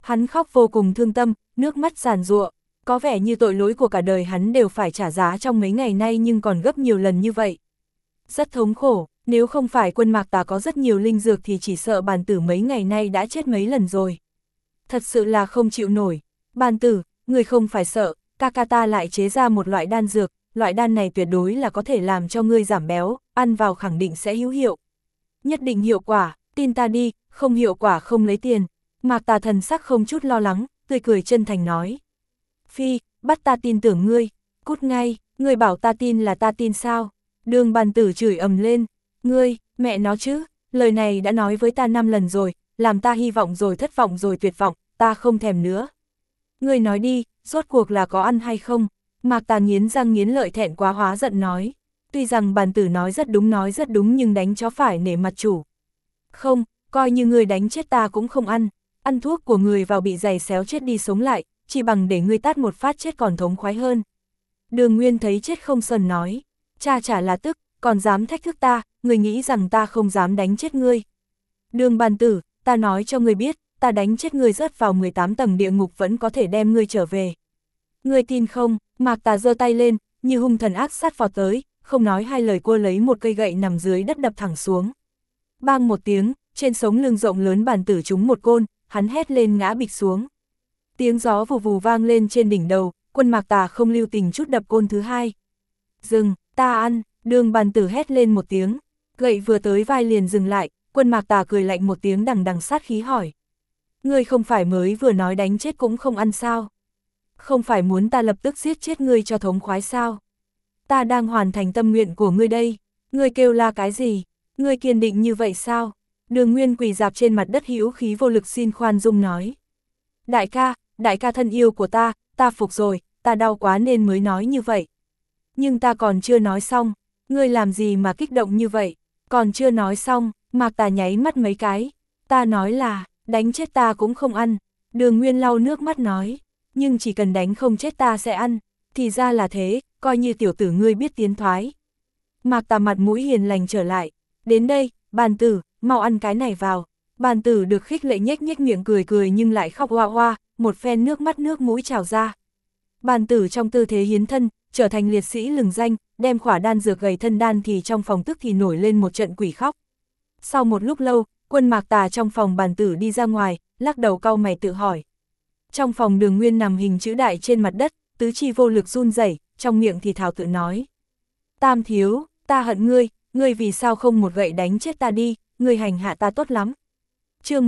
Hắn khóc vô cùng thương tâm, nước mắt giàn giụa, có vẻ như tội lỗi của cả đời hắn đều phải trả giá trong mấy ngày nay nhưng còn gấp nhiều lần như vậy. Rất thống khổ, nếu không phải quân Mạc Tà có rất nhiều linh dược thì chỉ sợ bàn tử mấy ngày nay đã chết mấy lần rồi. Thật sự là không chịu nổi. Bàn tử, người không phải sợ, ca ta lại chế ra một loại đan dược, loại đan này tuyệt đối là có thể làm cho ngươi giảm béo, ăn vào khẳng định sẽ hữu hiệu. Nhất định hiệu quả, tin ta đi, không hiệu quả không lấy tiền. Mạc Tà thần sắc không chút lo lắng, tươi cười chân thành nói. Phi, bắt ta tin tưởng ngươi, cút ngay, ngươi bảo ta tin là ta tin sao? Đường bàn tử chửi ầm lên, ngươi, mẹ nó chứ, lời này đã nói với ta 5 lần rồi, làm ta hy vọng rồi thất vọng rồi tuyệt vọng, ta không thèm nữa. Ngươi nói đi, rốt cuộc là có ăn hay không? Mạc Tà nghiến răng nghiến lợi thẹn quá hóa giận nói. Tuy rằng bàn tử nói rất đúng nhưng đánh chó phải nể mặt chủ. Không, coi như ngươi đánh chết ta cũng không ăn, ăn thuốc của người vào bị giày xéo chết đi sống lại, chỉ bằng để ngươi tát một phát chết còn thống khoái hơn. Đường Nguyên thấy chết không sờn nói, cha chả là tức, còn dám thách thức ta, ngươi nghĩ rằng ta không dám đánh chết ngươi. Đường bàn tử, ta nói cho ngươi biết, ta đánh chết ngươi rớt vào 18 tầng địa ngục vẫn có thể đem ngươi trở về. Ngươi tin không? Mạc Tà giơ tay lên, như hung thần ác sát vào tới, không nói hai lời cô lấy một cây gậy nằm dưới đất đập thẳng xuống. Bang một tiếng, trên sống lưng rộng lớn bàn tử trúng một côn, hắn hét lên ngã bịch xuống. Tiếng gió vù vù vang lên trên đỉnh đầu, quân Mạc Tà không lưu tình chút đập côn thứ hai. Dừng, ta ăn, đường bàn tử hét lên một tiếng, gậy vừa tới vai liền dừng lại, quân Mạc Tà cười lạnh một tiếng đằng đằng sát khí hỏi. Ngươi không phải mới vừa nói đánh chết cũng không ăn sao? Không phải muốn ta lập tức giết chết ngươi cho thống khoái sao? Ta đang hoàn thành tâm nguyện của ngươi đây, ngươi kêu la cái gì? Ngươi kiên định như vậy sao? Đường Nguyên quỳ dạp trên mặt đất hữu khí vô lực xin khoan dung nói. Đại ca thân yêu của ta phục rồi, ta đau quá nên mới nói như vậy. Nhưng ta còn chưa nói xong, ngươi làm gì mà kích động như vậy? Còn chưa nói xong, Mạc Tà nháy mắt mấy cái. Ta nói là, đánh chết ta cũng không ăn. Đường Nguyên lau nước mắt nói, nhưng chỉ cần đánh không chết ta sẽ ăn. Thì ra là thế, coi như tiểu tử ngươi biết tiến thoái. Mạc Tà mặt mũi hiền lành trở lại. Đến đây, bàn tử, mau ăn cái này vào. Bàn tử được khích lệ nhếch nhếch miệng cười nhưng lại khóc hoa hoa, một phen nước mắt nước mũi trào ra. Bàn tử trong tư thế hiến thân, trở thành liệt sĩ lừng danh, đem khỏa đan dược gầy thân đan thì trong phòng tức thì nổi lên một trận quỷ khóc. Sau một lúc lâu, quân Mạc Tà trong phòng bàn tử đi ra ngoài, lắc đầu cau mày tự hỏi. Trong phòng Đường Nguyên nằm hình chữ đại trên mặt đất, tứ chi vô lực run rẩy, trong miệng thì thào tự nói. Tam thiếu, ta hận ngươi vì sao không một gậy đánh chết ta đi, ngươi hành hạ ta tốt lắm. Chương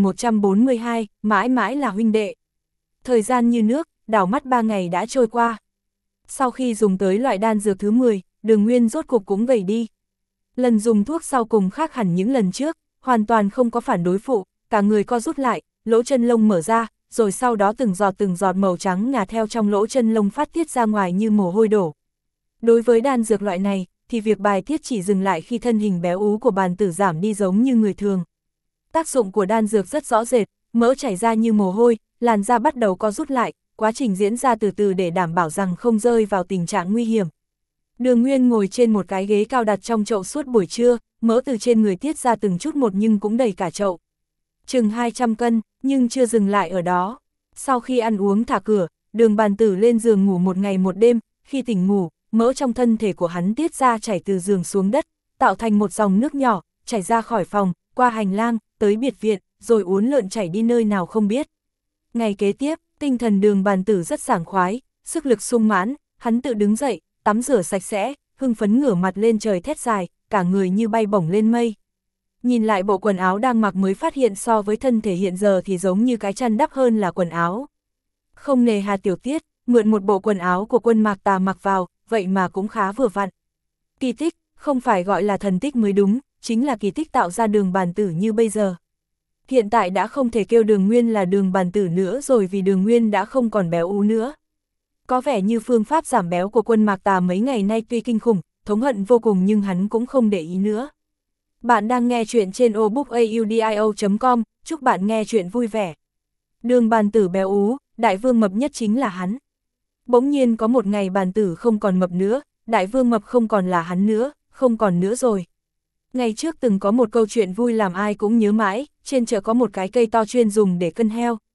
1142, mãi mãi là huynh đệ. Thời gian như nước, đảo mắt 3 ngày đã trôi qua. Sau khi dùng tới loại đan dược thứ 10, Đường Nguyên rốt cục cũng gầy đi. Lần dùng thuốc sau cùng khác hẳn những lần trước, hoàn toàn không có phản đối phụ, cả người co rút lại, lỗ chân lông mở ra, rồi sau đó từng giọt màu trắng ngà theo trong lỗ chân lông phát tiết ra ngoài như mồ hôi đổ. Đối với đan dược loại này, thì việc bài tiết chỉ dừng lại khi thân hình béo ú của bàn tử giảm đi giống như người thường. Tác dụng của đan dược rất rõ rệt, mỡ chảy ra như mồ hôi, làn da bắt đầu co rút lại, quá trình diễn ra từ từ để đảm bảo rằng không rơi vào tình trạng nguy hiểm. Đường Nguyên ngồi trên một cái ghế cao đặt trong chậu suốt buổi trưa, mỡ từ trên người tiết ra từng chút một nhưng cũng đầy cả chậu. Chừng 200 cân, nhưng chưa dừng lại ở đó. Sau khi ăn uống thả cửa, Đường bàn tử lên giường ngủ một ngày một đêm, khi tỉnh ngủ, mỡ trong thân thể của hắn tiết ra chảy từ giường xuống đất, tạo thành một dòng nước nhỏ, chảy ra khỏi phòng, qua hành lang, tới biệt viện, rồi uốn lượn chảy đi nơi nào không biết. Ngày kế tiếp, tinh thần Đường bàn tử rất sảng khoái, sức lực sung mãn, hắn tự đứng dậy, tắm rửa sạch sẽ, hưng phấn ngửa mặt lên trời thét dài, cả người như bay bổng lên mây. Nhìn lại bộ quần áo đang mặc mới phát hiện so với thân thể hiện giờ thì giống như cái chăn đắp hơn là quần áo. Không nề hà tiểu tiết, mượn một bộ quần áo của quân Mạc Tà mặc vào, vậy mà cũng khá vừa vặn. Kỳ tích, không phải gọi là thần tích mới đúng, chính là kỳ tích tạo ra Đường bàn tử như bây giờ. Hiện tại đã không thể kêu Đường Nguyên là Đường bàn tử nữa rồi vì Đường Nguyên đã không còn béo ú nữa. Có vẻ như phương pháp giảm béo của quân Mạc Tà mấy ngày nay tuy kinh khủng, thống hận vô cùng nhưng hắn cũng không để ý nữa. Bạn đang nghe chuyện trên obookaudio.com, chúc bạn nghe chuyện vui vẻ. Đường bàn tử béo ú, đại vương mập nhất chính là hắn. Bỗng nhiên có một ngày bàn tử không còn mập nữa, đại vương mập không còn là hắn nữa, không còn nữa rồi. Ngày trước từng có một câu chuyện vui làm ai cũng nhớ mãi, trên chợ có một cái cây to chuyên dùng để cân heo,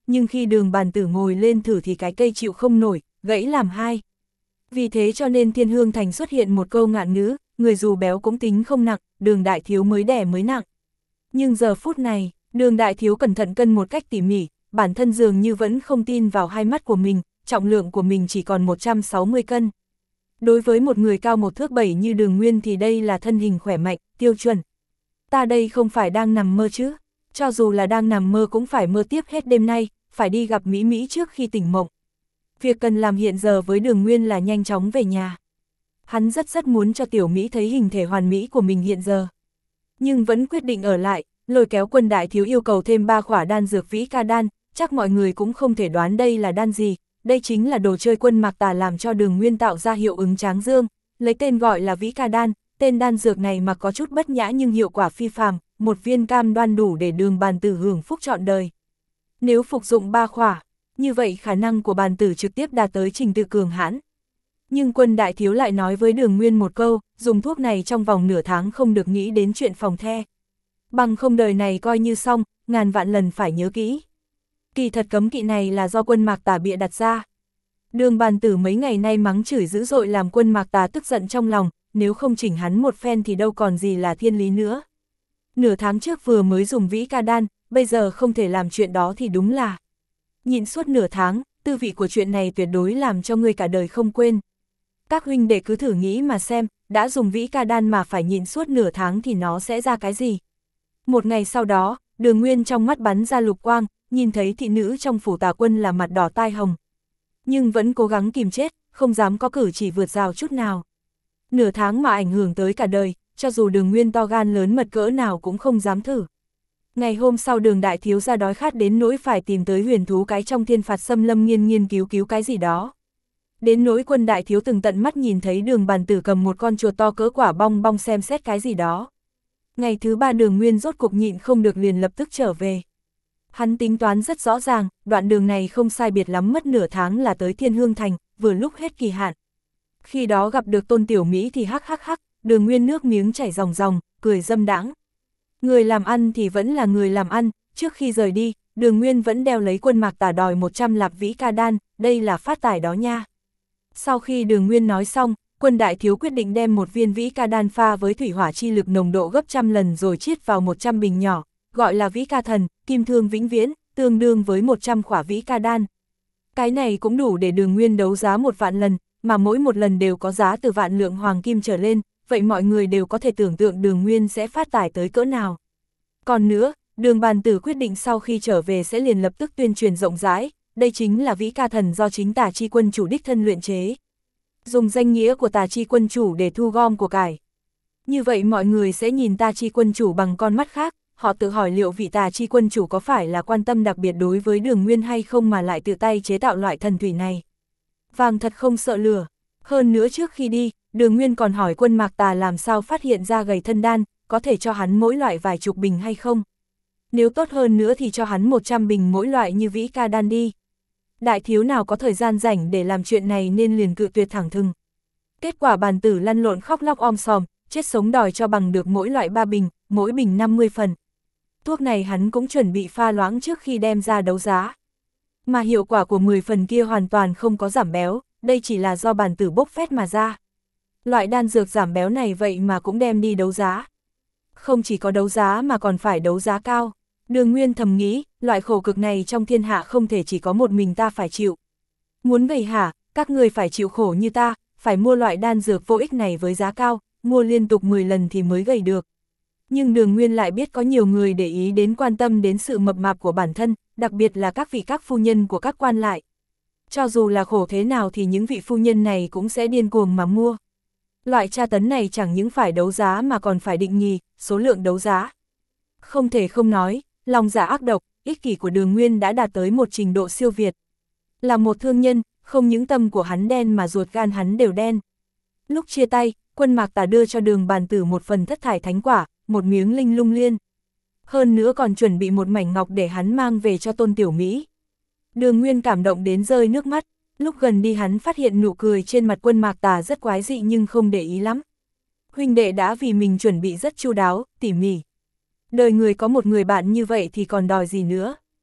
nhưng khi Đường Bàn Tử ngồi lên thử thì cái cây chịu không nổi, gãy làm hai. Vì thế cho nên Thiên Hương Thành xuất hiện một câu ngạn ngữ, người dù béo cũng tính không nặng, Đường đại thiếu mới đẻ mới nặng. Nhưng giờ phút này, Đường đại thiếu cẩn thận cân một cách tỉ mỉ, bản thân dường như vẫn không tin vào hai mắt của mình, trọng lượng của mình chỉ còn 160 cân. Đối với một người cao 1 thước 7 như Đường Nguyên thì đây là thân hình khỏe mạnh, tiêu chuẩn. Ta đây không phải đang nằm mơ chứ, cho dù là đang nằm mơ cũng phải mơ tiếp hết đêm nay, phải đi gặp Mỹ Mỹ trước khi tỉnh mộng. Việc cần làm hiện giờ với Đường Nguyên là nhanh chóng về nhà. Hắn rất muốn cho Tiểu Mỹ thấy hình thể hoàn mỹ của mình hiện giờ. Nhưng vẫn quyết định ở lại, lôi kéo Quân đại thiếu yêu cầu thêm 3 khỏa đan dược Vĩ Ca đan, chắc mọi người cũng không thể đoán đây là đan gì, đây chính là đồ chơi Quân Mạc Tà làm cho Đường Nguyên tạo ra hiệu ứng tráng dương, lấy tên gọi là Vĩ Ca đan, tên đan dược này mà có chút bất nhã nhưng hiệu quả phi phàm, một viên cam đoan đủ để Đường Bàn Tử hưởng phúc trọn đời. Nếu phục dụng 3 khỏa, như vậy khả năng của Bàn Tử trực tiếp đạt tới trình tự cường hãn. Nhưng Quân đại thiếu lại nói với Đường Nguyên một câu, dùng thuốc này trong vòng nửa tháng không được nghĩ đến chuyện phòng the. Bằng không đời này coi như xong, ngàn vạn lần phải nhớ kỹ. Kỳ thật cấm kỵ này là do Quân Mạc Tà bịa đặt ra. Đường Bàn Tử mấy ngày nay mắng chửi dữ dội làm Quân Mạc Tà tức giận trong lòng, nếu không chỉnh hắn một phen thì đâu còn gì là thiên lý nữa. Nửa tháng trước vừa mới dùng Vĩ Ca đan, bây giờ không thể làm chuyện đó thì đúng là. Nhịn suốt nửa tháng, tư vị của chuyện này tuyệt đối làm cho ngươi cả đời không quên. Các huynh đệ cứ thử nghĩ mà xem, đã dùng Vĩ Ca đan mà phải nhịn suốt nửa tháng thì nó sẽ ra cái gì. Một ngày sau đó, Đường Nguyên trong mắt bắn ra lục quang, nhìn thấy thị nữ trong phủ Tà Quân là mặt đỏ tai hồng. Nhưng vẫn cố gắng kìm chết, không dám có cử chỉ vượt rào chút nào. Nửa tháng mà ảnh hưởng tới cả đời, cho dù Đường Nguyên to gan lớn mật cỡ nào cũng không dám thử. Ngày hôm sau Đường đại thiếu gia đói khát đến nỗi phải tìm tới huyền thú cái trong Thiên Phạt Xâm Lâm nghiên cứu cái gì đó. Đến nỗi Quân đại thiếu từng tận mắt nhìn thấy Đường Bàn Tử cầm một con chuột to cỡ quả bong bong xem xét cái gì đó. Ngày thứ 3 Đường Nguyên rốt cục nhịn không được liền lập tức trở về. Hắn tính toán rất rõ ràng, đoạn đường này không sai biệt lắm mất nửa tháng là tới Thiên Hương Thành, vừa lúc hết kỳ hạn. Khi đó gặp được Tôn Tiểu Mỹ thì hắc, Đường Nguyên nước miếng chảy ròng ròng, cười dâm đãng. Người làm ăn thì vẫn là người làm ăn, trước khi rời đi, Đường Nguyên vẫn đeo lấy Quân Mạc Tà đòi 100 lạp Vĩ Ca đan, đây là phát tài đó nha. Sau khi Đường Nguyên nói xong, Quân đại thiếu quyết định đem một viên Vĩ Ca đan pha với thủy hỏa chi lực nồng độ gấp trăm lần rồi chiết vào 100 bình nhỏ, gọi là Vĩ Ca thần, kim thương vĩnh viễn, tương đương với 100 khỏa Vĩ Ca đan. Cái này cũng đủ để Đường Nguyên đấu giá 1 vạn lần, mà mỗi một lần đều có giá từ vạn lượng hoàng kim trở lên, vậy mọi người đều có thể tưởng tượng Đường Nguyên sẽ phát tài tới cỡ nào. Còn nữa, Đường Bàn Tử quyết định sau khi trở về sẽ liền lập tức tuyên truyền rộng rãi, đây chính là Vĩ Ca thần do chính Tà Chi quân chủ đích thân luyện chế. Dùng danh nghĩa của Tà Chi quân chủ để thu gom của cải. Như vậy mọi người sẽ nhìn Tà Chi quân chủ bằng con mắt khác, họ tự hỏi liệu vị Tà Chi quân chủ có phải là quan tâm đặc biệt đối với Đường Nguyên hay không mà lại tự tay chế tạo loại thần thủy này. Vàng thật không sợ lửa. Hơn nữa trước khi đi, Đường Nguyên còn hỏi Quân Mạc Tà làm sao phát hiện ra gầy thân đan, có thể cho hắn mỗi loại vài chục bình hay không. Nếu tốt hơn nữa thì cho hắn 100 bình mỗi loại như Vĩ Ca đan đi. Đại thiếu nào có thời gian rảnh để làm chuyện này nên liền cự tuyệt thẳng thừng. Kết quả Bàn Tử lăn lộn khóc lóc om sòm, chết sống đòi cho bằng được mỗi loại 3 bình, mỗi bình 50 phần. Thuốc này hắn cũng chuẩn bị pha loãng trước khi đem ra đấu giá. Mà hiệu quả của 10 phần kia hoàn toàn không có giảm béo, đây chỉ là do Bàn Tử bốc phét mà ra. Loại đan dược giảm béo này vậy mà cũng đem đi đấu giá. Không chỉ có đấu giá mà còn phải đấu giá cao. Đường Nguyên thầm nghĩ, loại khổ cực này trong thiên hạ không thể chỉ có một mình ta phải chịu. Muốn gầy hả, các người phải chịu khổ như ta, phải mua loại đan dược vô ích này với giá cao, mua liên tục 10 lần thì mới gầy được. Nhưng Đường Nguyên lại biết có nhiều người để ý đến quan tâm đến sự mập mạp của bản thân, đặc biệt là các vị các phu nhân của các quan lại. Cho dù là khổ thế nào thì những vị phu nhân này cũng sẽ điên cuồng mà mua. Loại tra tấn này chẳng những phải đấu giá mà còn phải định nhì, số lượng đấu giá. Không thể không nói, lòng dạ ác độc, ích kỷ của Đường Nguyên đã đạt tới một trình độ siêu việt. Là một thương nhân, không những tâm của hắn đen mà ruột gan hắn đều đen. Lúc chia tay, Quân Mạc Tà đưa cho Đường Bàn Tử một phần thất thải thánh quả, một miếng linh lung liên. Hơn nữa còn chuẩn bị một mảnh ngọc để hắn mang về cho Tôn Tiểu Mỹ. Đường Nguyên cảm động đến rơi nước mắt, lúc gần đi hắn phát hiện nụ cười trên mặt Quân Mạc Tà rất quái dị nhưng không để ý lắm. Huynh đệ đã vì mình chuẩn bị rất chu đáo, tỉ mỉ. Đời người có một người bạn như vậy thì còn đòi gì nữa.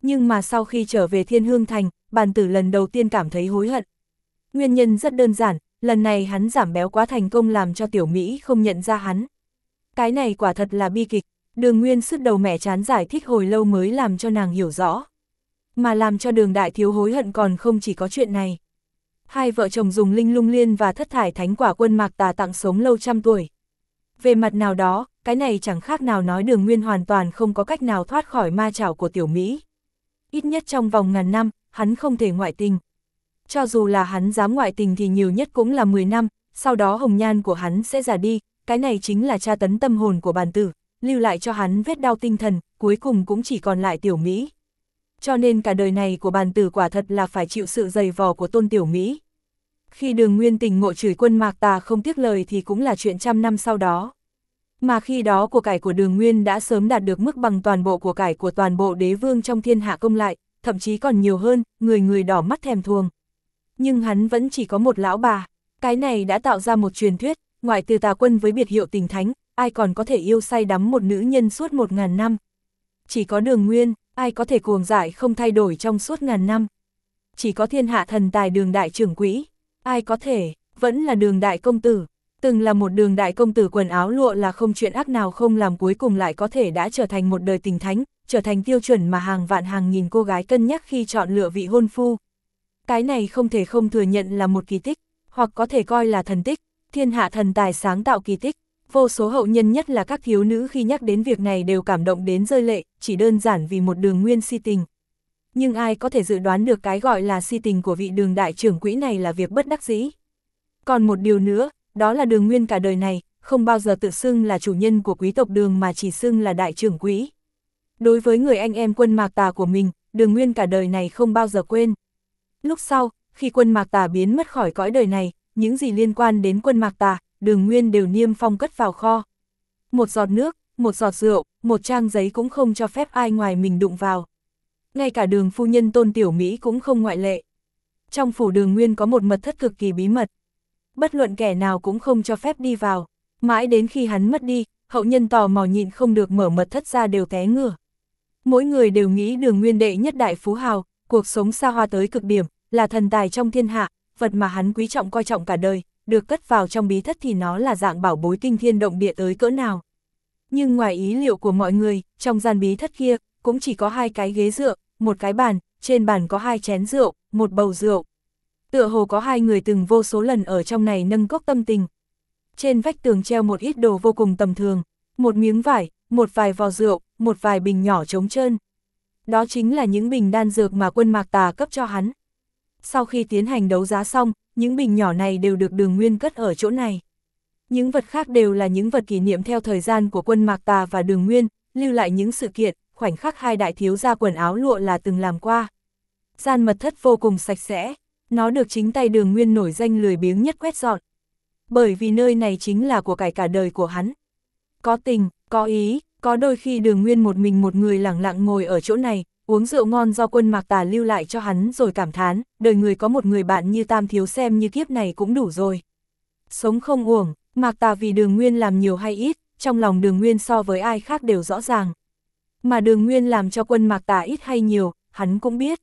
Nhưng mà sau khi trở về Thiên Hương Thành, bàn tử lần đầu tiên cảm thấy hối hận. Nguyên nhân rất đơn giản, lần này hắn giảm béo quá thành công làm cho Tiểu Mỹ không nhận ra hắn. Cái này quả thật là bi kịch, Đường Nguyên sứt đầu mẻ chán giải thích hồi lâu mới làm cho nàng hiểu rõ. Mà làm cho Đường đại thiếu hối hận còn không chỉ có chuyện này. Hai vợ chồng dùng linh lung liên và thất thải thánh quả Quân Mạc Tà tặng sống lâu trăm tuổi. Về mặt nào đó, cái này chẳng khác nào nói Đường Nguyên hoàn toàn không có cách nào thoát khỏi ma chảo của Tiểu Mỹ. Ít nhất trong vòng ngàn năm, hắn không thể ngoại tình. Cho dù là hắn dám ngoại tình thì nhiều nhất cũng là 10 năm, sau đó hồng nhan của hắn sẽ già đi, cái này chính là tra tấn tâm hồn của bàn tử, lưu lại cho hắn vết đau tinh thần, cuối cùng cũng chỉ còn lại Tiểu Mỹ. Cho nên cả đời này của bàn tử quả thật là phải chịu sự dày vò của Tôn Tiểu Mỹ. Khi Đường Nguyên tỉnh ngộ chửi Quân Mạc Tà không tiếc lời thì cũng là chuyện trăm năm sau đó. Mà khi đó của cải của Đường Nguyên đã sớm đạt được mức bằng toàn bộ của cải của toàn bộ đế vương trong thiên hạ công lại, thậm chí còn nhiều hơn, người người đỏ mắt thèm thuồng. Nhưng hắn vẫn chỉ có một lão bà, cái này đã tạo ra một truyền thuyết, ngoại trừ Tà Quân với biệt hiệu Tình Thánh, ai còn có thể yêu say đắm một nữ nhân suốt 1000 năm. Chỉ có Đường Nguyên, ai có thể cuồng dại không thay đổi trong suốt ngàn năm. Chỉ có thiên hạ thần tài Đường đại trưởng quỹ, ai có thể, vẫn là Đường đại công tử. Từng là một Đường đại công tử quần áo lụa là không chuyện ác nào không làm, cuối cùng lại có thể đã trở thành một đời tình thánh, trở thành tiêu chuẩn mà hàng vạn hàng nghìn cô gái cân nhắc khi chọn lựa vị hôn phu. Cái này không thể không thừa nhận là một kỳ tích, hoặc có thể coi là thần tích, thiên hạ thần tài sáng tạo kỳ tích. Vô số hậu nhân nhất là các thiếu nữ khi nhắc đến việc này đều cảm động đến rơi lệ, chỉ đơn giản vì một Đường Nguyên si tình. Nhưng ai có thể dự đoán được cái gọi là si tình của vị Đường đại trưởng quỹ này là việc bất đắc dĩ. Còn một điều nữa, đó là Đường Nguyên cả đời này, không bao giờ tự xưng là chủ nhân của quý tộc Đường mà chỉ xưng là đại trưởng quỹ. Đối với người anh em Quân Mạc Tà của mình, Đường Nguyên cả đời này không bao giờ quên. Lúc sau, khi Quân Mạc Tà biến mất khỏi cõi đời này, những gì liên quan đến Quân Mạc Tà, Đường Nguyên đều niêm phong cất vào kho. Một giọt nước, một giọt rượu, một trang giấy cũng không cho phép ai ngoài mình đụng vào. Ngay cả Đường phu nhân Tôn Tiểu Mỹ cũng không ngoại lệ. Trong phủ Đường Nguyên có một mật thất cực kỳ bí mật. Bất luận kẻ nào cũng không cho phép đi vào. Mãi đến khi hắn mất đi, hậu nhân tò mò nhịn không được mở mật thất ra đều té ngửa. Mỗi người đều nghĩ Đường Nguyên đệ nhất đại phú hào, cuộc sống xa hoa tới cực điểm, là thần tài trong thiên hạ, vật mà hắn quý trọng coi trọng cả đời, được cất vào trong bí thất thì nó là dạng bảo bối kinh thiên động địa tới cỡ nào. Nhưng ngoài ý liệu của mọi người, trong gian bí thất kia, cũng chỉ có 2 cái ghế dựa, một cái bàn, trên bàn có 2 chén rượu, một bầu rượu. Tựa hồ có 2 người từng vô số lần ở trong này nâng cốc tâm tình. Trên vách tường treo một ít đồ vô cùng tầm thường, một miếng vải, một vài vò rượu, một vài bình nhỏ trống trơn. Đó chính là những bình đan dược mà Quân Mạc Tà cấp cho hắn. Sau khi tiến hành đấu giá xong, những bình nhỏ này đều được Đường Nguyên cất ở chỗ này. Những vật khác đều là những vật kỷ niệm theo thời gian của Quân Mạc Tà và Đường Nguyên, lưu lại những sự kiện, khoảnh khắc hai đại thiếu gia quần áo lụa là từng làm qua. Gian mật thất vô cùng sạch sẽ, nó được chính tay Đường Nguyên nổi danh lười biếng nhất quét dọn. Bởi vì nơi này chính là của cải cả đời của hắn. Có tình, có ý, có đôi khi Đường Nguyên một mình một người lẳng lặng ngồi ở chỗ này, uống rượu ngon do Quân Mạc Tà lưu lại cho hắn rồi cảm thán, đời người có một người bạn như Tam thiếu xem như kiếp này cũng đủ rồi. Sống không uổng, Mạc Tà vì Đường Nguyên làm nhiều hay ít, trong lòng Đường Nguyên so với ai khác đều rõ ràng. Mà Đường Nguyên làm cho Quân Mạc Tà ít hay nhiều, hắn cũng biết.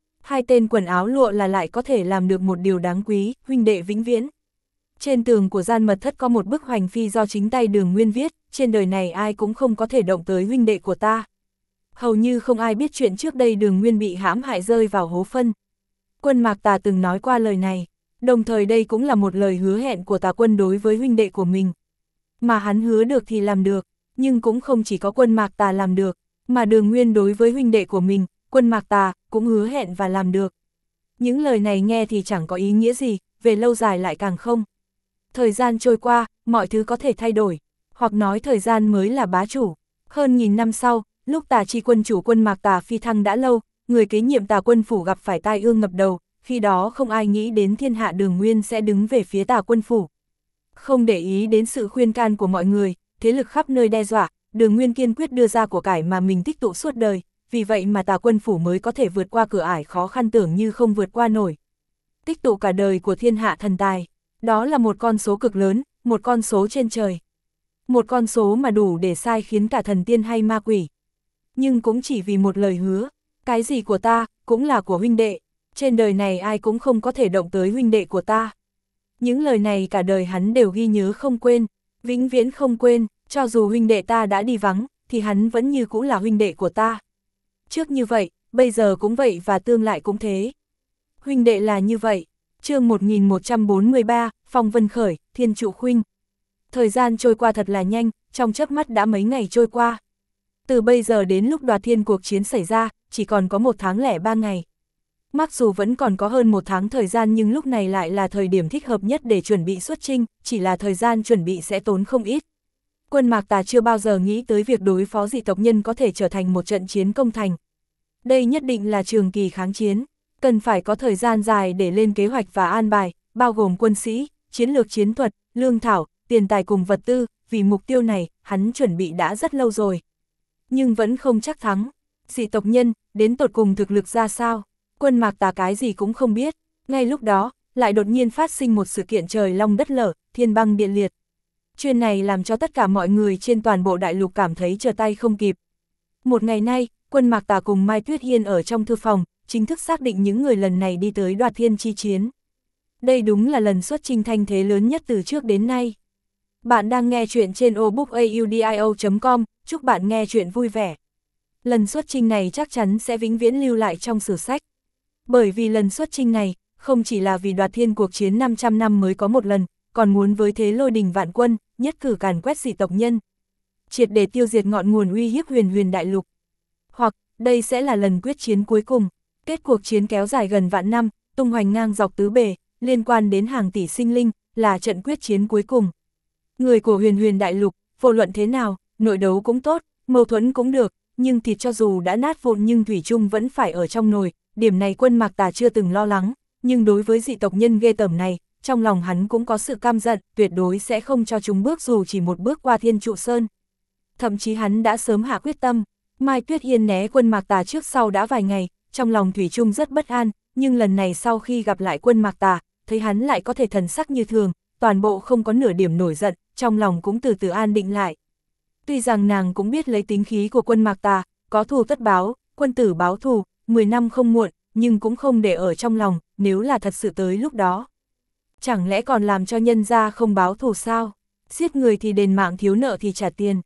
2 tên quần áo lụa là lại có thể làm được một điều đáng quý, huynh đệ vĩnh viễn. Trên tường của gian mật thất có một bức hoành phi do chính tay Đường Nguyên viết, trên đời này ai cũng không có thể động tới huynh đệ của ta. Hầu như không ai biết chuyện trước đây Đường Nguyên bị hãm hại rơi vào hố phân. Quân Mạc Tà từng nói qua lời này, đồng thời đây cũng là một lời hứa hẹn của Tà Quân đối với huynh đệ của mình. Mà hắn hứa được thì làm được, nhưng cũng không chỉ có Quân Mạc Tà làm được, mà Đường Nguyên đối với huynh đệ của mình, Quân Mạc Tà, cũng hứa hẹn và làm được. Những lời này nghe thì chẳng có ý nghĩa gì, về lâu dài lại càng không. Thời gian trôi qua, mọi thứ có thể thay đổi, hoặc nói thời gian mới là bá chủ. Hơn 1000 năm sau, lúc Tà Chi quân chủ Quân Mạc Tà phi thăng đã lâu, người kế nhiệm Tà Quân phủ gặp phải tai ương ngập đầu, khi đó không ai nghĩ đến thiên hạ Đường Nguyên sẽ đứng về phía Tà Quân phủ. Không để ý đến sự khuyên can của mọi người, thế lực khắp nơi đe dọa, Đường Nguyên kiên quyết đưa ra của cải mà mình tích tụ suốt đời, vì vậy mà Tà Quân phủ mới có thể vượt qua cửa ải khó khăn tưởng như không vượt qua nổi. Tích tụ cả đời của thiên hạ thần tài, đó là một con số cực lớn, một con số trên trời. Một con số mà đủ để sai khiến cả thần tiên hay ma quỷ. Nhưng cũng chỉ vì một lời hứa, Cái gì của ta, cũng là của huynh đệ, trên đời này ai cũng không có thể động tới huynh đệ của ta. Những lời này cả đời hắn đều ghi nhớ không quên, vĩnh viễn không quên, cho dù huynh đệ ta đã đi vắng, thì hắn vẫn như cũ là huynh đệ của ta. Trước như vậy, bây giờ cũng vậy và tương lai cũng thế. Huynh đệ là như vậy. Chương 1143, Phong Vân Khởi, Thiên Trụ Khuynh. Thời gian trôi qua thật là nhanh, trong chớp mắt đã mấy ngày trôi qua. Từ bây giờ đến lúc Đoạt Thiên cuộc chiến xảy ra, chỉ còn có 1 tháng lẻ 3 ngày. Mặc dù vẫn còn có hơn 1 tháng thời gian nhưng lúc này lại là thời điểm thích hợp nhất để chuẩn bị xuất chinh, chỉ là thời gian chuẩn bị sẽ tốn không ít. Quân Mạc Tà chưa bao giờ nghĩ tới việc đối phó dị tộc nhân có thể trở thành một trận chiến công thành. Đây nhất định là trường kỳ kháng chiến, cần phải có thời gian dài để lên kế hoạch và an bài, bao gồm quân sĩ, chiến lược chiến thuật, lương thảo, tiền tài cùng vật tư, vì mục tiêu này, hắn chuẩn bị đã rất lâu rồi. Nhưng vẫn không chắc thắng. Dị tộc nhân, đến tột cùng thực lực ra sao? Quân Mạc Tà cái gì cũng không biết. Ngay lúc đó, lại đột nhiên phát sinh một sự kiện trời long đất lở, thiên băng địa liệt. Chuyện này làm cho tất cả mọi người trên toàn bộ đại lục cảm thấy trở tay không kịp. Một ngày nay, Quân Mạc Tà cùng Mai Tuyết Hiên ở trong thư phòng, chính thức xác định những người lần này đi tới Đoạt Thiên chi chiến. Đây đúng là lần xuất chinh thanh thế lớn nhất từ trước đến nay. Bạn đang nghe chuyện trên obookaudio.com, chúc bạn nghe chuyện vui vẻ. Lần xuất chinh này chắc chắn sẽ vĩnh viễn lưu lại trong sử sách. Bởi vì lần xuất chinh này, không chỉ là vì Đoạt Thiên cuộc chiến 500 năm mới có một lần, còn muốn với thế lôi đình vạn quân, nhất cử càn quét dị tộc nhân. Triệt để tiêu diệt ngọn nguồn uy hiếp huyền đại lục. Hoặc, đây sẽ là lần quyết chiến cuối cùng. Kết cuộc chiến kéo dài gần vạn năm, tung hoành ngang dọc tứ bề, liên quan đến hàng tỷ sinh linh, là trận quyết chiến cuối cùng. Người của huyền đại lục, vô luận thế nào, nội đấu cũng tốt, mâu thuẫn cũng được, nhưng thịt cho dù đã nát vụn nhưng thủy chung vẫn phải ở trong nồi, điểm này Quân Mạc Tà chưa từng lo lắng, nhưng đối với dị tộc nhân ghê tởm này, trong lòng hắn cũng có sự căm giận, tuyệt đối sẽ không cho chúng bước dù chỉ một bước qua Thiên Trụ Sơn. Thậm chí hắn đã sớm hạ quyết tâm. Mai Tuyết Hiên né Quân Mạc Tà trước sau đã vài ngày, trong lòng thủy chung rất bất an, nhưng lần này sau khi gặp lại Quân Mạc Tà, thấy hắn lại có thể thần sắc như thường, toàn bộ không có nửa điểm nổi giận, trong lòng cũng từ từ an định lại. Tuy rằng nàng cũng biết lấy tính khí của Quân Mạc Tà, có thù tất báo, quân tử báo thù, 10 năm không muộn, nhưng cũng không để ở trong lòng, nếu là thật sự tới lúc đó. Chẳng lẽ còn làm cho nhân gia không báo thù sao? Giết người thì đền mạng, thiếu nợ thì trả tiền.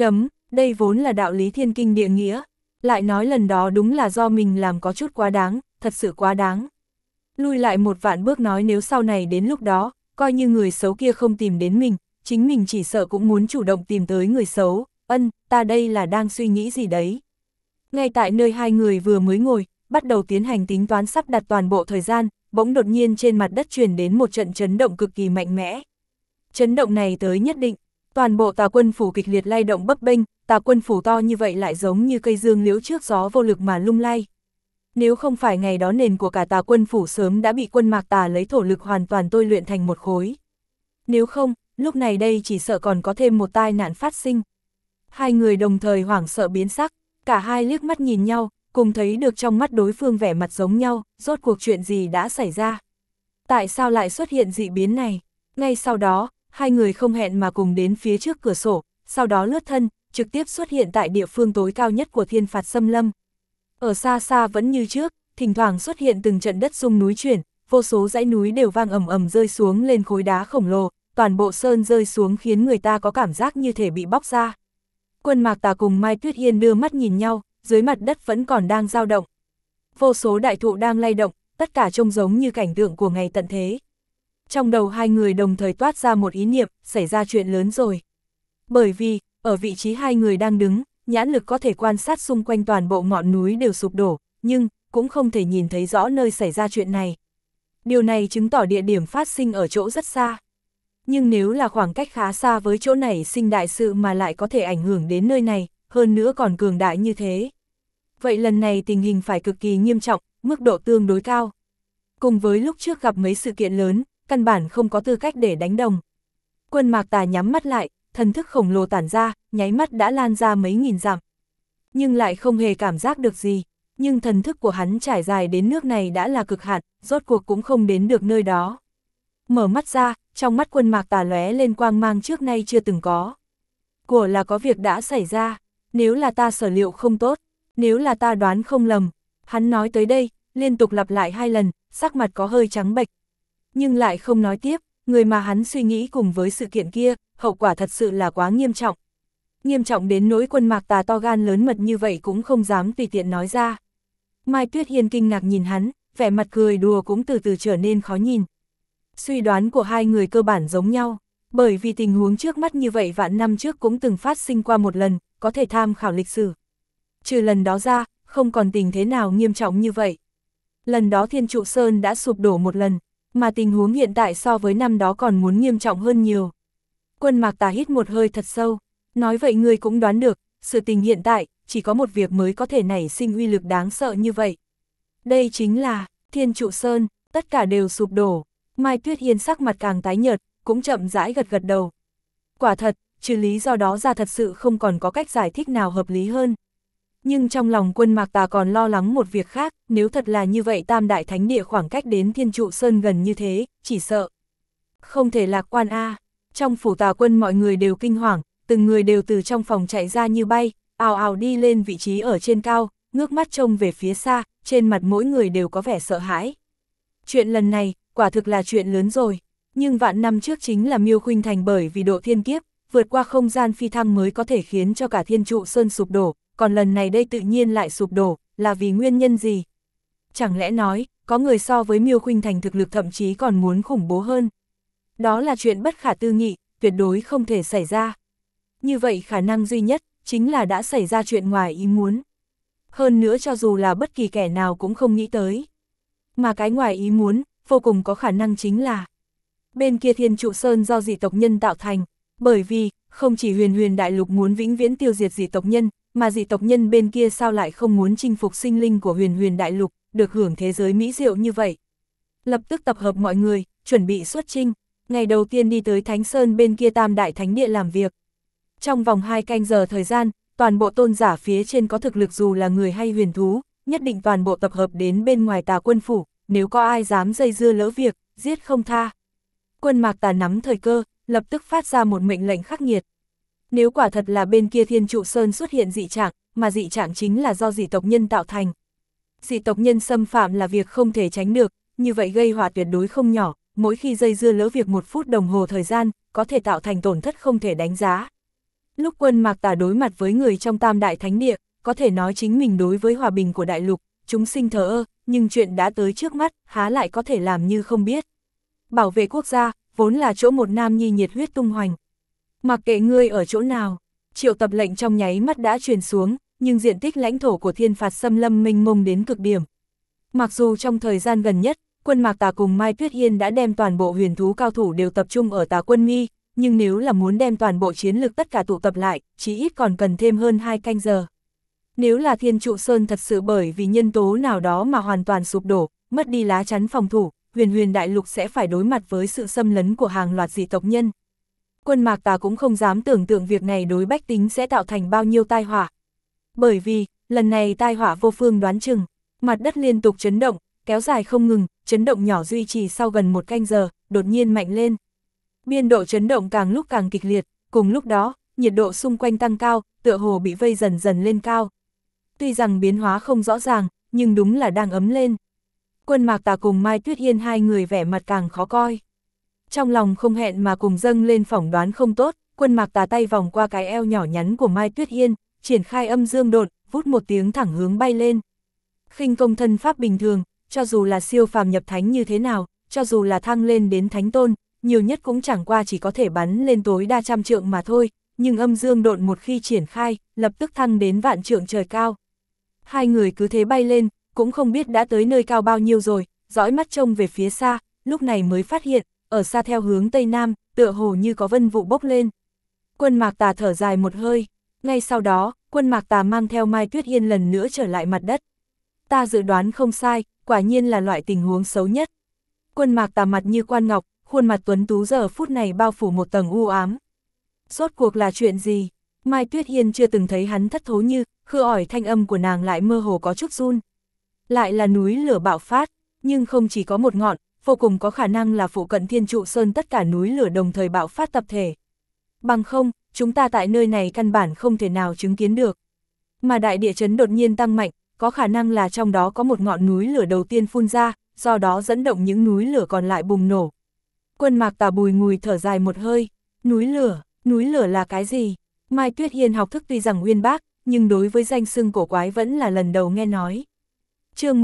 Đây vốn là đạo lý thiên kinh địa nghĩa. Lại nói lần đó đúng là do mình làm có chút quá đáng, thật sự quá đáng. Lui lại 1 vạn bước nói, nếu sau này đến lúc đó, coi như người xấu kia không tìm đến mình, chính mình chỉ sợ cũng muốn chủ động tìm tới người xấu. Ta đây là đang suy nghĩ gì đấy? Ngay tại nơi hai người vừa mới ngồi, bắt đầu tiến hành tính toán sắp đặt toàn bộ thời gian, bỗng đột nhiên trên mặt đất truyền đến một trận chấn động cực kỳ mạnh mẽ. Chấn động này tới nhất định, toàn bộ Tà Quân phủ kịch liệt lay động bấp bênh, Tà Quân phủ to như vậy lại giống như cây dương liễu trước gió vô lực mà lung lay. Nếu không phải ngày đó nền của cả Tà Quân phủ sớm đã bị Quân Mạc Tà lấy thổ lực hoàn toàn tôi luyện thành một khối. Nếu không, lúc này đây chỉ sợ còn có thêm một tai nạn phát sinh. Hai người đồng thời hoảng sợ biến sắc, cả hai liếc mắt nhìn nhau, cùng thấy được trong mắt đối phương vẻ mặt giống nhau, rốt cuộc chuyện gì đã xảy ra. Tại sao lại xuất hiện dị biến này? Ngay sau đó, hai người không hẹn mà cùng đến phía trước cửa sổ, sau đó lướt thân, trực tiếp xuất hiện tại địa phương tối cao nhất của Thiên Phạt Xâm Lâm. Ở xa xa vẫn như trước, thỉnh thoảng xuất hiện từng trận đất rung núi chuyển, vô số dãy núi đều vang ầm ầm rơi xuống lên khối đá khổng lồ, toàn bộ sơn rơi xuống khiến người ta có cảm giác như thể bị bóc ra. Quân Mạc Tà cùng Mai Tuyết Hiên đưa mắt nhìn nhau, dưới mặt đất vẫn còn đang dao động. Vô số đại thụ đang lay động, tất cả trông giống như cảnh tượng của ngày tận thế. Trong đầu hai người đồng thời toát ra một ý niệm, xảy ra chuyện lớn rồi. Bởi vì, ở vị trí hai người đang đứng, nhãn lực có thể quan sát xung quanh toàn bộ ngọn núi đều sụp đổ, nhưng cũng không thể nhìn thấy rõ nơi xảy ra chuyện này. Điều này chứng tỏ địa điểm phát sinh ở chỗ rất xa. Nhưng nếu là khoảng cách khá xa với chỗ này sinh đại sự mà lại có thể ảnh hưởng đến nơi này, hơn nữa còn cường đại như thế. Vậy lần này tình hình phải cực kỳ nghiêm trọng, mức độ tương đối cao. Cùng với lúc trước gặp mấy sự kiện lớn, căn bản không có tư cách để đánh đồng. Quân Mạc Tà nhắm mắt lại, thần thức khổng lồ tản ra, nháy mắt đã lan ra mấy nghìn dặm. Nhưng lại không hề cảm giác được gì. Nhưng thần thức của hắn trải dài đến nước này đã là cực hạn, rốt cuộc cũng không đến được nơi đó. Mở mắt ra, trong mắt Quân Mạc Tà lóe lên quang mang trước nay chưa từng có. Của là có việc đã xảy ra, nếu là ta sở liệu không tốt, nếu là ta đoán không lầm, Hắn nói tới đây, liên tục lặp lại 2 lần, sắc mặt có hơi trắng bệch. Nhưng lại không nói tiếp, người mà hắn suy nghĩ cùng với sự kiện kia, hậu quả thật sự là quá nghiêm trọng. Nghiêm trọng đến nỗi Quân Mạc Tà to gan lớn mật như vậy cũng không dám tùy tiện nói ra. Mai Tuyết Hiên kinh ngạc nhìn hắn, vẻ mặt cười đùa cũng từ từ trở nên khó nhìn. Suy đoán của hai người cơ bản giống nhau, bởi vì tình huống trước mắt như vậy vạn năm trước cũng từng phát sinh qua một lần, có thể tham khảo lịch sử. Trừ lần đó ra, không còn tình thế nào nghiêm trọng như vậy. Lần đó Thiên Trụ Sơn đã sụp đổ một lần, mà tình huống hiện tại so với năm đó còn muốn nghiêm trọng hơn nhiều. Quân Mạc Tà hít một hơi thật sâu, nói vậy ngươi cũng đoán được, sự tình hiện tại, chỉ có một việc mới có thể nảy sinh uy lực đáng sợ như vậy. Đây chính là, Thiên Trụ Sơn, tất cả đều sụp đổ. Mai Tuyết Hiên sắc mặt càng tái nhợt, cũng chậm rãi gật gật đầu. Quả thật, trừ lý do đó ra thật sự không còn có cách giải thích nào hợp lý hơn. Nhưng trong lòng Quân Mạc Tà còn lo lắng một việc khác, nếu thật là như vậy Tam Đại Thánh Địa khoảng cách đến Thiên Trụ Sơn gần như thế, chỉ sợ. Không thể lạc quan a. Trong phủ Tà Quân mọi người đều kinh hoàng, từng người đều từ trong phòng chạy ra như bay, ào ào đi lên vị trí ở trên cao, ngước mắt trông về phía xa, trên mặt mỗi người đều có vẻ sợ hãi. Chuyện lần này, quả thực là chuyện lớn rồi, nhưng vạn năm trước chính là Miêu Khuynh Thành bởi vì độ thiên kiếp, vượt qua không gian phi thăng mới có thể khiến cho cả Thiên Trụ Sơn sụp đổ, còn lần này đây tự nhiên lại sụp đổ, là vì nguyên nhân gì? Chẳng lẽ nói, có người so với Miêu Khuynh Thành thực lực thậm chí còn muốn khủng bố hơn? Đó là chuyện bất khả tư nghị, tuyệt đối không thể xảy ra. Như vậy khả năng duy nhất, chính là đã xảy ra chuyện ngoài ý muốn. Hơn nữa cho dù là bất kỳ kẻ nào cũng không nghĩ tới. Mà cái ngoài ý muốn, vô cùng có khả năng chính là bên kia Thiên Trụ Sơn do dị tộc nhân tạo thành, bởi vì, không chỉ huyền đại lục muốn vĩnh viễn tiêu diệt dị tộc nhân, mà dị tộc nhân bên kia sao lại không muốn chinh phục sinh linh của huyền đại lục, được hưởng thế giới mỹ diệu như vậy. Lập tức tập hợp mọi người, chuẩn bị xuất chinh, ngày đầu tiên đi tới Thánh Sơn bên kia Tam Đại Thánh Địa làm việc. Trong vòng 2 canh giờ thời gian, toàn bộ tôn giả phía trên có thực lực dù là người hay huyền thú, nhất định toàn bộ tập hợp đến bên ngoài Tà Quân phủ, nếu có ai dám dây dưa lỡ việc, giết không tha. Quân Mạc Tà nắm thời cơ, lập tức phát ra một mệnh lệnh khắc nghiệt. Nếu quả thật là bên kia Thiên Trụ Sơn xuất hiện dị trạng, mà dị trạng chính là do dị tộc nhân tạo thành. Dị tộc nhân xâm phạm là việc không thể tránh được, như vậy gây họa tuyệt đối không nhỏ, mỗi khi dây dưa lỡ việc 1 phút đồng hồ thời gian, có thể tạo thành tổn thất không thể đánh giá. Lúc Quân Mạc Tà đối mặt với người trong Tam Đại Thánh Địa, có thể nói chính mình đối với hòa bình của đại lục, chúng sinh thờ ơ, nhưng chuyện đã tới trước mắt, há lại có thể làm như không biết. Bảo vệ quốc gia, vốn là chỗ một nam nhi nhiệt huyết tung hoành. Mặc kệ ngươi ở chỗ nào, triệu tập lệnh trong nháy mắt đã truyền xuống, nhưng diện tích lãnh thổ của Thiên Phạt xâm lâm mênh mông đến cực điểm. Mặc dù trong thời gian gần nhất, Quân Mạc Tà cùng Mai Tuyết Hiên đã đem toàn bộ huyền thú cao thủ đều tập trung ở Tà Quân Mi, nhưng nếu là muốn đem toàn bộ chiến lực tất cả tụ tập lại, chí ít còn cần thêm hơn 2 canh giờ. Nếu là Thiên Trụ Sơn thật sự bởi vì nhân tố nào đó mà hoàn toàn sụp đổ, mất đi lá chắn phòng thủ, huyền đại lục sẽ phải đối mặt với sự xâm lấn của hàng loạt dị tộc nhân. Quân Mạc Tà cũng không dám tưởng tượng việc này đối bách tính sẽ tạo thành bao nhiêu tai họa. Bởi vì, lần này tai họa vô phương đoán chừng, mặt đất liên tục chấn động, kéo dài không ngừng, chấn động nhỏ duy trì sau gần 1 canh giờ, đột nhiên mạnh lên. Biên độ chấn động càng lúc càng kịch liệt, cùng lúc đó, nhiệt độ xung quanh tăng cao, tựa hồ bị vây dần dần lên cao. Tuy rằng biến hóa không rõ ràng, nhưng đúng là đang ấm lên. Quân Mạc Tà cùng Mai Tuyết Hiên hai người vẻ mặt càng khó coi. Trong lòng không hẹn mà cùng dâng lên phỏng đoán không tốt, Quân Mạc Tà tay vòng qua cái eo nhỏ nhắn của Mai Tuyết Hiên, triển khai âm dương độn, vút một tiếng thẳng hướng bay lên. Khinh công thân pháp bình thường, cho dù là siêu phàm nhập thánh như thế nào, cho dù là thăng lên đến thánh tôn, nhiều nhất cũng chẳng qua chỉ có thể bắn lên tối đa 100 trượng mà thôi, nhưng âm dương độn một khi triển khai, lập tức thăng đến vạn trượng trời cao. Hai người cứ thế bay lên, cũng không biết đã tới nơi cao bao nhiêu rồi, dõi mắt trông về phía xa, lúc này mới phát hiện, ở xa theo hướng Tây Nam, tựa hồ như có vân vụ bốc lên. Quân Mạc Tà thở dài một hơi, ngay sau đó, Quân Mạc Tà mang theo Mai Tuyết Hiên lần nữa trở lại mặt đất. Ta dự đoán không sai, quả nhiên là loại tình huống xấu nhất. Quân Mạc Tà mặt như quan ngọc, khuôn mặt tuấn tú giờ phút này bao phủ một tầng u ám. Rốt cuộc là chuyện gì? Mai Tuyết Hiên chưa từng thấy hắn thất thố như, khư ỏi thanh âm của nàng lại mơ hồ có chút run. Lại là núi lửa bạo phát, nhưng không chỉ có một ngọn, vô cùng có khả năng là phụ cận Thiên Trụ Sơn tất cả núi lửa đồng thời bạo phát tập thể. Bằng không, chúng ta tại nơi này căn bản không thể nào chứng kiến được. Mà đại địa chấn đột nhiên tăng mạnh, có khả năng là trong đó có một ngọn núi lửa đầu tiên phun ra, do đó dẫn động những núi lửa còn lại bùng nổ. Quân Mạc Tà bùi ngùi thở dài một hơi, núi lửa là cái gì? Mai Tuyết Hiên học thức tuy rằng uyên bác, nhưng đối với danh xưng cổ quái vẫn là lần đầu nghe nói. Chương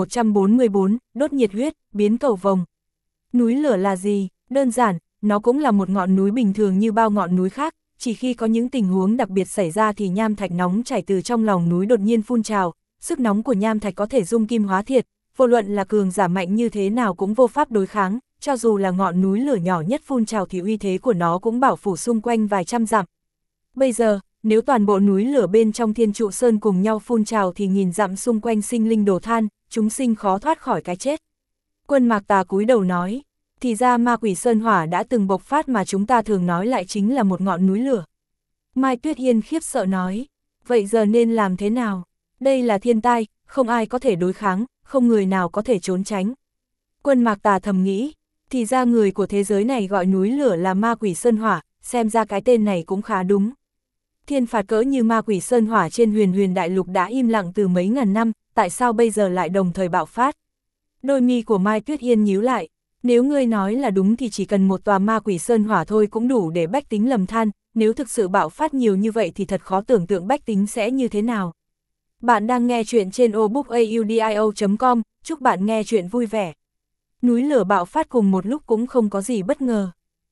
1144, đốt nhiệt huyết, biến cầu vồng. Núi lửa là gì? Đơn giản, nó cũng là một ngọn núi bình thường như bao ngọn núi khác, chỉ khi có những tình huống đặc biệt xảy ra thì nham thạch nóng chảy từ trong lòng núi đột nhiên phun trào, sức nóng của nham thạch có thể dung kim hóa thiệt, vô luận là cường giả mạnh như thế nào cũng vô pháp đối kháng, cho dù là ngọn núi lửa nhỏ nhất phun trào thì uy thế của nó cũng bảo phủ xung quanh vài trăm dặm. Bây giờ, nếu toàn bộ núi lửa bên trong Thiên Trụ Sơn cùng nhau phun trào thì nghìn dặm xung quanh sinh linh đổ than, chúng sinh khó thoát khỏi cái chết. Quân Mạc Tà cúi đầu nói, thì ra ma quỷ sơn hỏa đã từng bộc phát mà chúng ta thường nói lại chính là một ngọn núi lửa. Mai Tuyết Hiên khiếp sợ nói, vậy giờ nên làm thế nào? Đây là thiên tai, không ai có thể đối kháng, không người nào có thể trốn tránh. Quân Mạc Tà thầm nghĩ, thì ra người của thế giới này gọi núi lửa là ma quỷ sơn hỏa, xem ra cái tên này cũng khá đúng. Thiên phạt cỡ như ma quỷ sơn hỏa trên huyền huyền đại lục đã im lặng từ mấy ngàn năm, tại sao bây giờ lại đồng thời bạo phát? Đôi mi của Mai Tuyết Hiên nhíu lại, nếu ngươi nói là đúng thì chỉ cần một tòa ma quỷ sơn hỏa thôi cũng đủ để bách tính lầm than, nếu thực sự bạo phát nhiều như vậy thì thật khó tưởng tượng bách tính sẽ như thế nào. Bạn đang nghe chuyện trên obookaudio.com, chúc bạn nghe chuyện vui vẻ. Núi lửa bạo phát cùng một lúc cũng không có gì bất ngờ.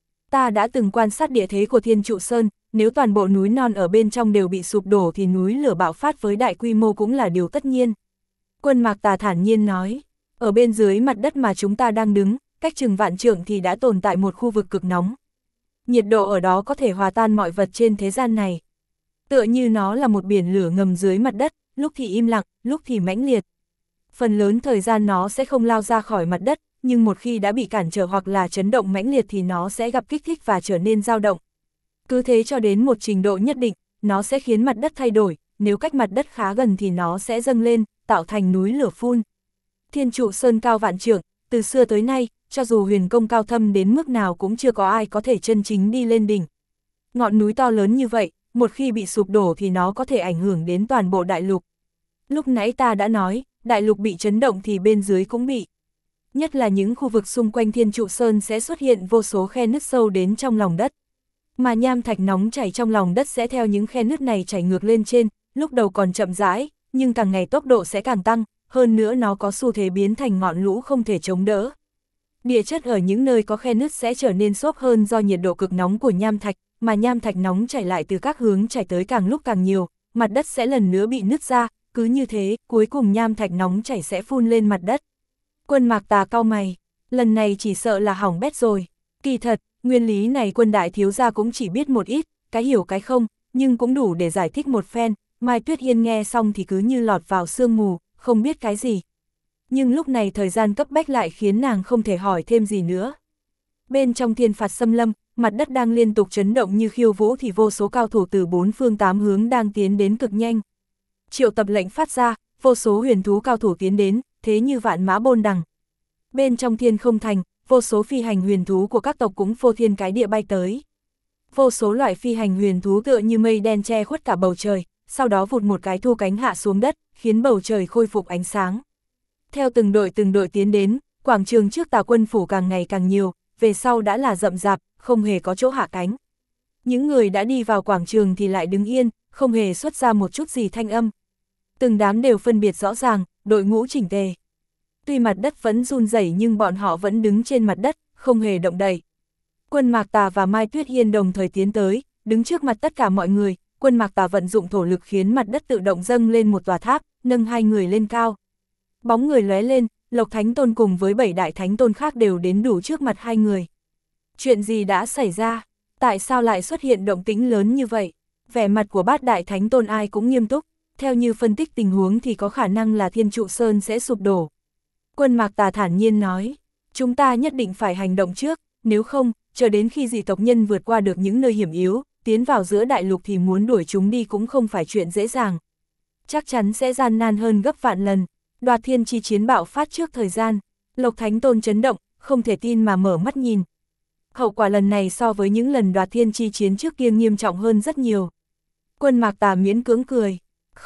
Ta đã từng quan sát địa thế của Thiên Trụ Sơn, nếu toàn bộ núi non ở bên trong đều bị sụp đổ thì núi lửa bạo phát với đại quy mô cũng là điều tất nhiên. Quân Mạc Tà thản nhiên nói, ở bên dưới mặt đất mà chúng ta đang đứng, cách chừng vạn trượng thì đã tồn tại một khu vực cực nóng. Nhiệt độ ở đó có thể hòa tan mọi vật trên thế gian này. Tựa như nó là một biển lửa ngầm dưới mặt đất, lúc thì im lặng, lúc thì mãnh liệt. Phần lớn thời gian nó sẽ không lao ra khỏi mặt đất, nhưng một khi đã bị cản trở hoặc là chấn động mãnh liệt thì nó sẽ gặp kích thích và trở nên dao động. Cứ thế cho đến một trình độ nhất định, nó sẽ khiến mặt đất thay đổi, nếu cách mặt đất khá gần thì nó sẽ dâng lên, tạo thành núi lửa phun. Thiên Trụ Sơn cao vạn trượng, từ xưa tới nay, cho dù huyền công cao thâm đến mức nào cũng chưa có ai có thể chân chính đi lên đỉnh. Ngọn núi to lớn như vậy, một khi bị sụp đổ thì nó có thể ảnh hưởng đến toàn bộ đại lục. Lúc nãy ta đã nói, đại lục bị chấn động thì bên dưới cũng bị. Nhất là những khu vực xung quanh Thiên Trụ Sơn sẽ xuất hiện vô số khe nứt sâu đến trong lòng đất. Mà nham thạch nóng chảy trong lòng đất sẽ theo những khe nứt này chảy ngược lên trên, lúc đầu còn chậm rãi, nhưng càng ngày tốc độ sẽ càng tăng, hơn nữa nó có xu thế biến thành ngọn lũ không thể chống đỡ. Địa chất ở những nơi có khe nứt sẽ trở nên xốp hơn do nhiệt độ cực nóng của nham thạch, mà nham thạch nóng chảy lại từ các hướng chảy tới càng lúc càng nhiều, mặt đất sẽ lần nữa bị nứt ra, cứ như thế, cuối cùng nham thạch nóng chảy sẽ phun lên mặt đất. Quân Mạc Tà cau mày, lần này chỉ sợ là hỏng bét rồi. Kỳ thật, nguyên lý này Quân đại thiếu gia cũng chỉ biết một ít, cái hiểu cái không, nhưng cũng đủ để giải thích một phen. Mai Tuyết Hiên nghe xong thì cứ như lọt vào sương mù, không biết cái gì. Nhưng lúc này thời gian cấp bách lại khiến nàng không thể hỏi thêm gì nữa. Bên trong thiên phạt xâm lâm, mặt đất đang liên tục chấn động như khiêu vũ thì vô số cao thủ từ bốn phương tám hướng đang tiến đến cực nhanh. Triệu tập lệnh phát ra, vô số huyền thú cao thủ tiến đến, thế như vạn mã bôn đằng. Bên trong thiên không thành, vô số phi hành huyền thú của các tộc cũng phô thiên cái địa bay tới. Vô số loại phi hành huyền thú tựa như mây đen che khuất cả bầu trời, sau đó vụt một cái thu cánh hạ xuống đất, khiến bầu trời khôi phục ánh sáng. Theo từng đội tiến đến, quảng trường trước Tà Quân phủ càng ngày càng nhiều, về sau đã là rậm rạp, không hề có chỗ hạ cánh. Những người đã đi vào quảng trường thì lại đứng yên, không hề xuất ra một chút gì thanh âm. Từng đám đều phân biệt rõ ràng, đội ngũ chỉnh tề. Tuy mặt đất vẫn run rẩy nhưng bọn họ vẫn đứng trên mặt đất, không hề động đậy. Quân Mạc Tà và Mai Tuyết Hiên đồng thời tiến tới, đứng trước mặt tất cả mọi người. Quân Mạc Tà vận dụng thổ lực khiến mặt đất tự động dâng lên một tòa tháp, nâng hai người lên cao. Bóng người lóe lên, Lộc Thánh Tôn cùng với 7 đại thánh tôn khác đều đến đủ trước mặt hai người. Chuyện gì đã xảy ra? Tại sao lại xuất hiện động tĩnh lớn như vậy? Vẻ mặt của bát đại thánh tôn ai cũng nghiêm túc, theo như phân tích tình huống thì có khả năng là Thiên Trụ Sơn sẽ sụp đổ. Quân Mạc Tà thản nhiên nói, chúng ta nhất định phải hành động trước, nếu không, chờ đến khi dị tộc nhân vượt qua được những nơi hiểm yếu, tiến vào giữa đại lục thì muốn đuổi chúng đi cũng không phải chuyện dễ dàng. Chắc chắn sẽ gian nan hơn gấp vạn lần. Đoạt thiên chi chiến bạo phát trước thời gian, Lộc Thánh Tôn chấn động, không thể tin mà mở mắt nhìn. Hậu quả lần này so với những lần đoạt thiên chi chiến trước kia nghiêm trọng hơn rất nhiều. Quân Mạc Tà miễn cưỡng cười, không,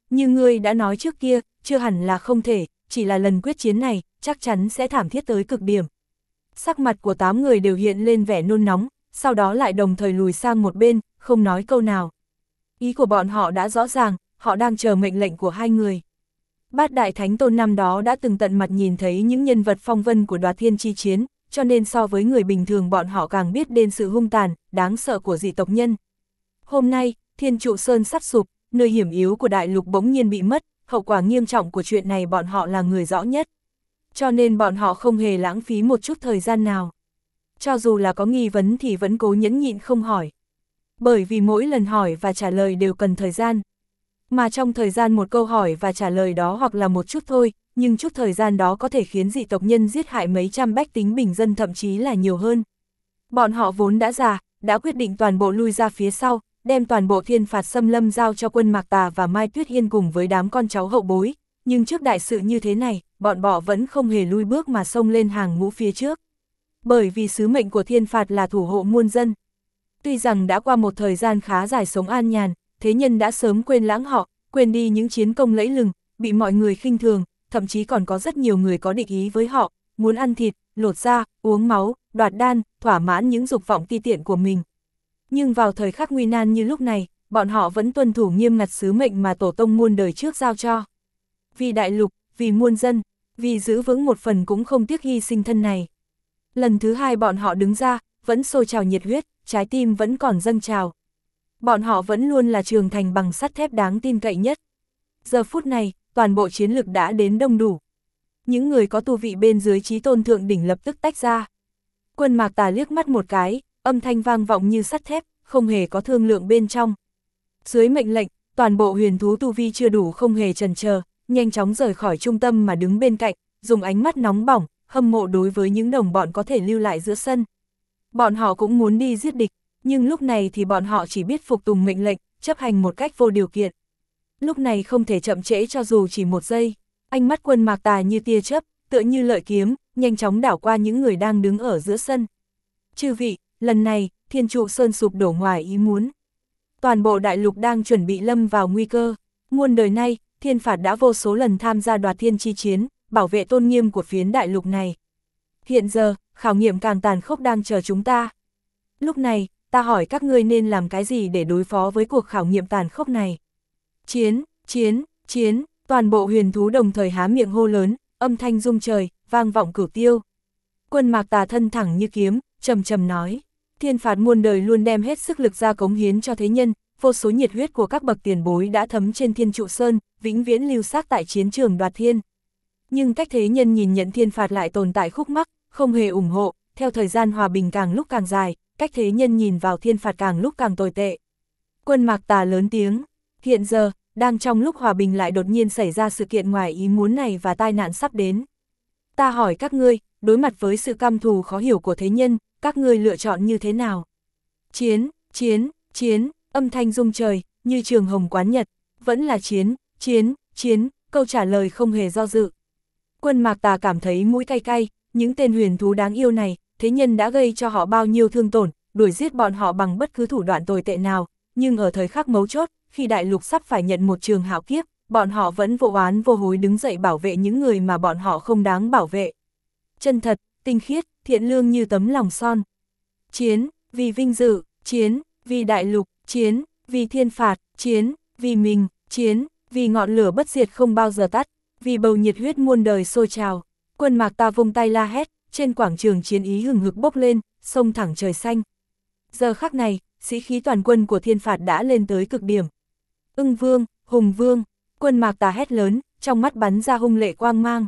như ngươi đã nói trước kia, chưa hẳn là không thể, chỉ là lần quyết chiến này, chắc chắn sẽ thảm thiết tới cực điểm. Sắc mặt của 8 người đều hiện lên vẻ nôn nóng, sau đó lại đồng thời lùi sang một bên, không nói câu nào. Ý của bọn họ đã rõ ràng, họ đang chờ mệnh lệnh của 2 người. Bát Đại Thánh Tôn năm đó đã từng tận mặt nhìn thấy những nhân vật phong vân của Đoạt Thiên chi chiến, cho nên so với người bình thường bọn họ càng biết đến sự hung tàn, đáng sợ của dị tộc nhân. Hôm nay, Thiên Trụ Sơn sắp sụp, nơi hiểm yếu của đại lục bỗng nhiên bị mất, hậu quả nghiêm trọng của chuyện này bọn họ là người rõ nhất. Cho nên bọn họ không hề lãng phí một chút thời gian nào. Cho dù là có nghi vấn thì vẫn cố nhẫn nhịn không hỏi. Bởi vì mỗi lần hỏi và trả lời đều cần thời gian. Mà trong thời gian một câu hỏi và trả lời đó hoặc là một chút thôi, nhưng chút thời gian đó có thể khiến dị tộc nhân giết hại mấy trăm bách tính bình dân thậm chí là nhiều hơn. Bọn họ vốn đã già, đã quyết định toàn bộ lui ra phía sau, đem toàn bộ thiên phạt xâm lâm giao cho quân Mạc Tà và Mai Tuyết Hiên cùng với đám con cháu hậu bối, nhưng trước đại sự như thế này, bọn họ vẫn không hề lui bước mà xông lên hàng ngũ phía trước. Bởi vì sứ mệnh của thiên phạt là thủ hộ muôn dân. Tuy rằng đã qua một thời gian khá dài sống an nhàn, thế nhân đã sớm quên lãng họ, quên đi những chiến công lẫy lừng, bị mọi người khinh thường, thậm chí còn có rất nhiều người có địch ý với họ, muốn ăn thịt, lột da, uống máu, đoạt đan, thỏa mãn những dục vọng ti tiện của mình. Nhưng vào thời khắc nguy nan như lúc này, bọn họ vẫn tuân thủ nghiêm ngặt sứ mệnh mà tổ tông muôn đời trước giao cho. Vì đại lục, vì muôn dân, vì giữ vững một phần cũng không tiếc hy sinh thân này. Lần thứ 2 bọn họ đứng ra, vẫn sôi trào nhiệt huyết, trái tim vẫn còn dâng trào. Bọn họ vẫn luôn là trường thành bằng sắt thép đáng tin cậy nhất. Giờ phút này, toàn bộ chiến lực đã đến đông đủ. Những người có tu vị bên dưới chí tôn thượng đỉnh lập tức tách ra. Quân Mạc Tà liếc mắt một cái, âm thanh vang vọng như sắt thép, không hề có thương lượng bên trong. Dưới mệnh lệnh, toàn bộ huyền thú tu vi chưa đủ không hề chần chờ, nhanh chóng rời khỏi trung tâm mà đứng bên cạnh, dùng ánh mắt nóng bỏng, hâm mộ đối với những đồng bọn có thể lưu lại giữa sân. Bọn họ cũng muốn đi giết địch, nhưng lúc này thì bọn họ chỉ biết phục tùng mệnh lệnh, chấp hành một cách vô điều kiện. Lúc này không thể chậm trễ cho dù chỉ một giây, ánh mắt quân Mạc Tà như tia chớp, tựa như lợi kiếm, nhanh chóng đảo qua những người đang đứng ở giữa sân. Chư vị, lần này, Thiên Trụ Sơn sụp đổ ngoài ý muốn. Toàn bộ đại lục đang chuẩn bị lâm vào nguy cơ, muôn đời nay, thiên phạt đã vô số lần tham gia đoạt thiên chi chiến, bảo vệ tôn nghiêm của phiến đại lục này. Hiện giờ, khảo nghiệm càng tàn khốc đang chờ chúng ta. Lúc này, ta hỏi các ngươi nên làm cái gì để đối phó với cuộc khảo nghiệm tàn khốc này? Chiến, chiến, chiến, toàn bộ huyền thú đồng thời há miệng hô lớn, âm thanh rung trời, vang vọng cửu tiêu. Quân Mạc Tà thân thẳng như kiếm, trầm trầm nói, thiên phạt muôn đời luôn đem hết sức lực ra cống hiến cho thế nhân, vô số nhiệt huyết của các bậc tiền bối đã thấm trên Thiên Trụ Sơn, vĩnh viễn lưu xác tại chiến trường đoạt thiên. Nhưng cách thế nhân nhìn nhận thiên phạt lại tồn tại khúc mắc, không hề ủng hộ, theo thời gian hòa bình càng lúc càng dài, cách thế nhân nhìn vào thiên phạt càng lúc càng tồi tệ. Quân Mạc Tà lớn tiếng, hiện giờ, đang trong lúc hòa bình lại đột nhiên xảy ra sự kiện ngoài ý muốn này và tai nạn sắp đến. Ta hỏi các ngươi, đối mặt với sự căm thù khó hiểu của thế nhân, các ngươi lựa chọn như thế nào? Chiến, chiến, chiến, âm thanh rung trời, như trường hồng quán nhật, vẫn là chiến, chiến, chiến, câu trả lời không hề do dự. Quân Mạc Tà cảm thấy mũi cay cay, những tên huyền thú đáng yêu này, thế nhân đã gây cho họ bao nhiêu thương tổn, đuổi giết bọn họ bằng bất cứ thủ đoạn tồi tệ nào, nhưng ở thời khắc mấu chốt, khi đại lục sắp phải nhận một trường hạo kiếp, bọn họ vẫn vô oán vô hối đứng dậy bảo vệ những người mà bọn họ không đáng bảo vệ. Chân thật, tinh khiết, thiện lương như tấm lòng son. Chiến, vì vinh dự, chiến, vì đại lục, chiến, vì thiên phạt, chiến, vì mình, chiến, vì ngọn lửa bất diệt không bao giờ tắt, vì bầu nhiệt huyết muôn đời sôi trào. Quân Mạc Tà vung tay la hét, trên quảng trường chiến ý hừng hực bốc lên, sông thẳng trời xanh. Giờ khắc này, sĩ khí toàn quân của thiên phạt đã lên tới cực điểm. Ưng Vương, Hùng Vương, Quân Mạc Tà hét lớn, trong mắt bắn ra hung lệ quang mang.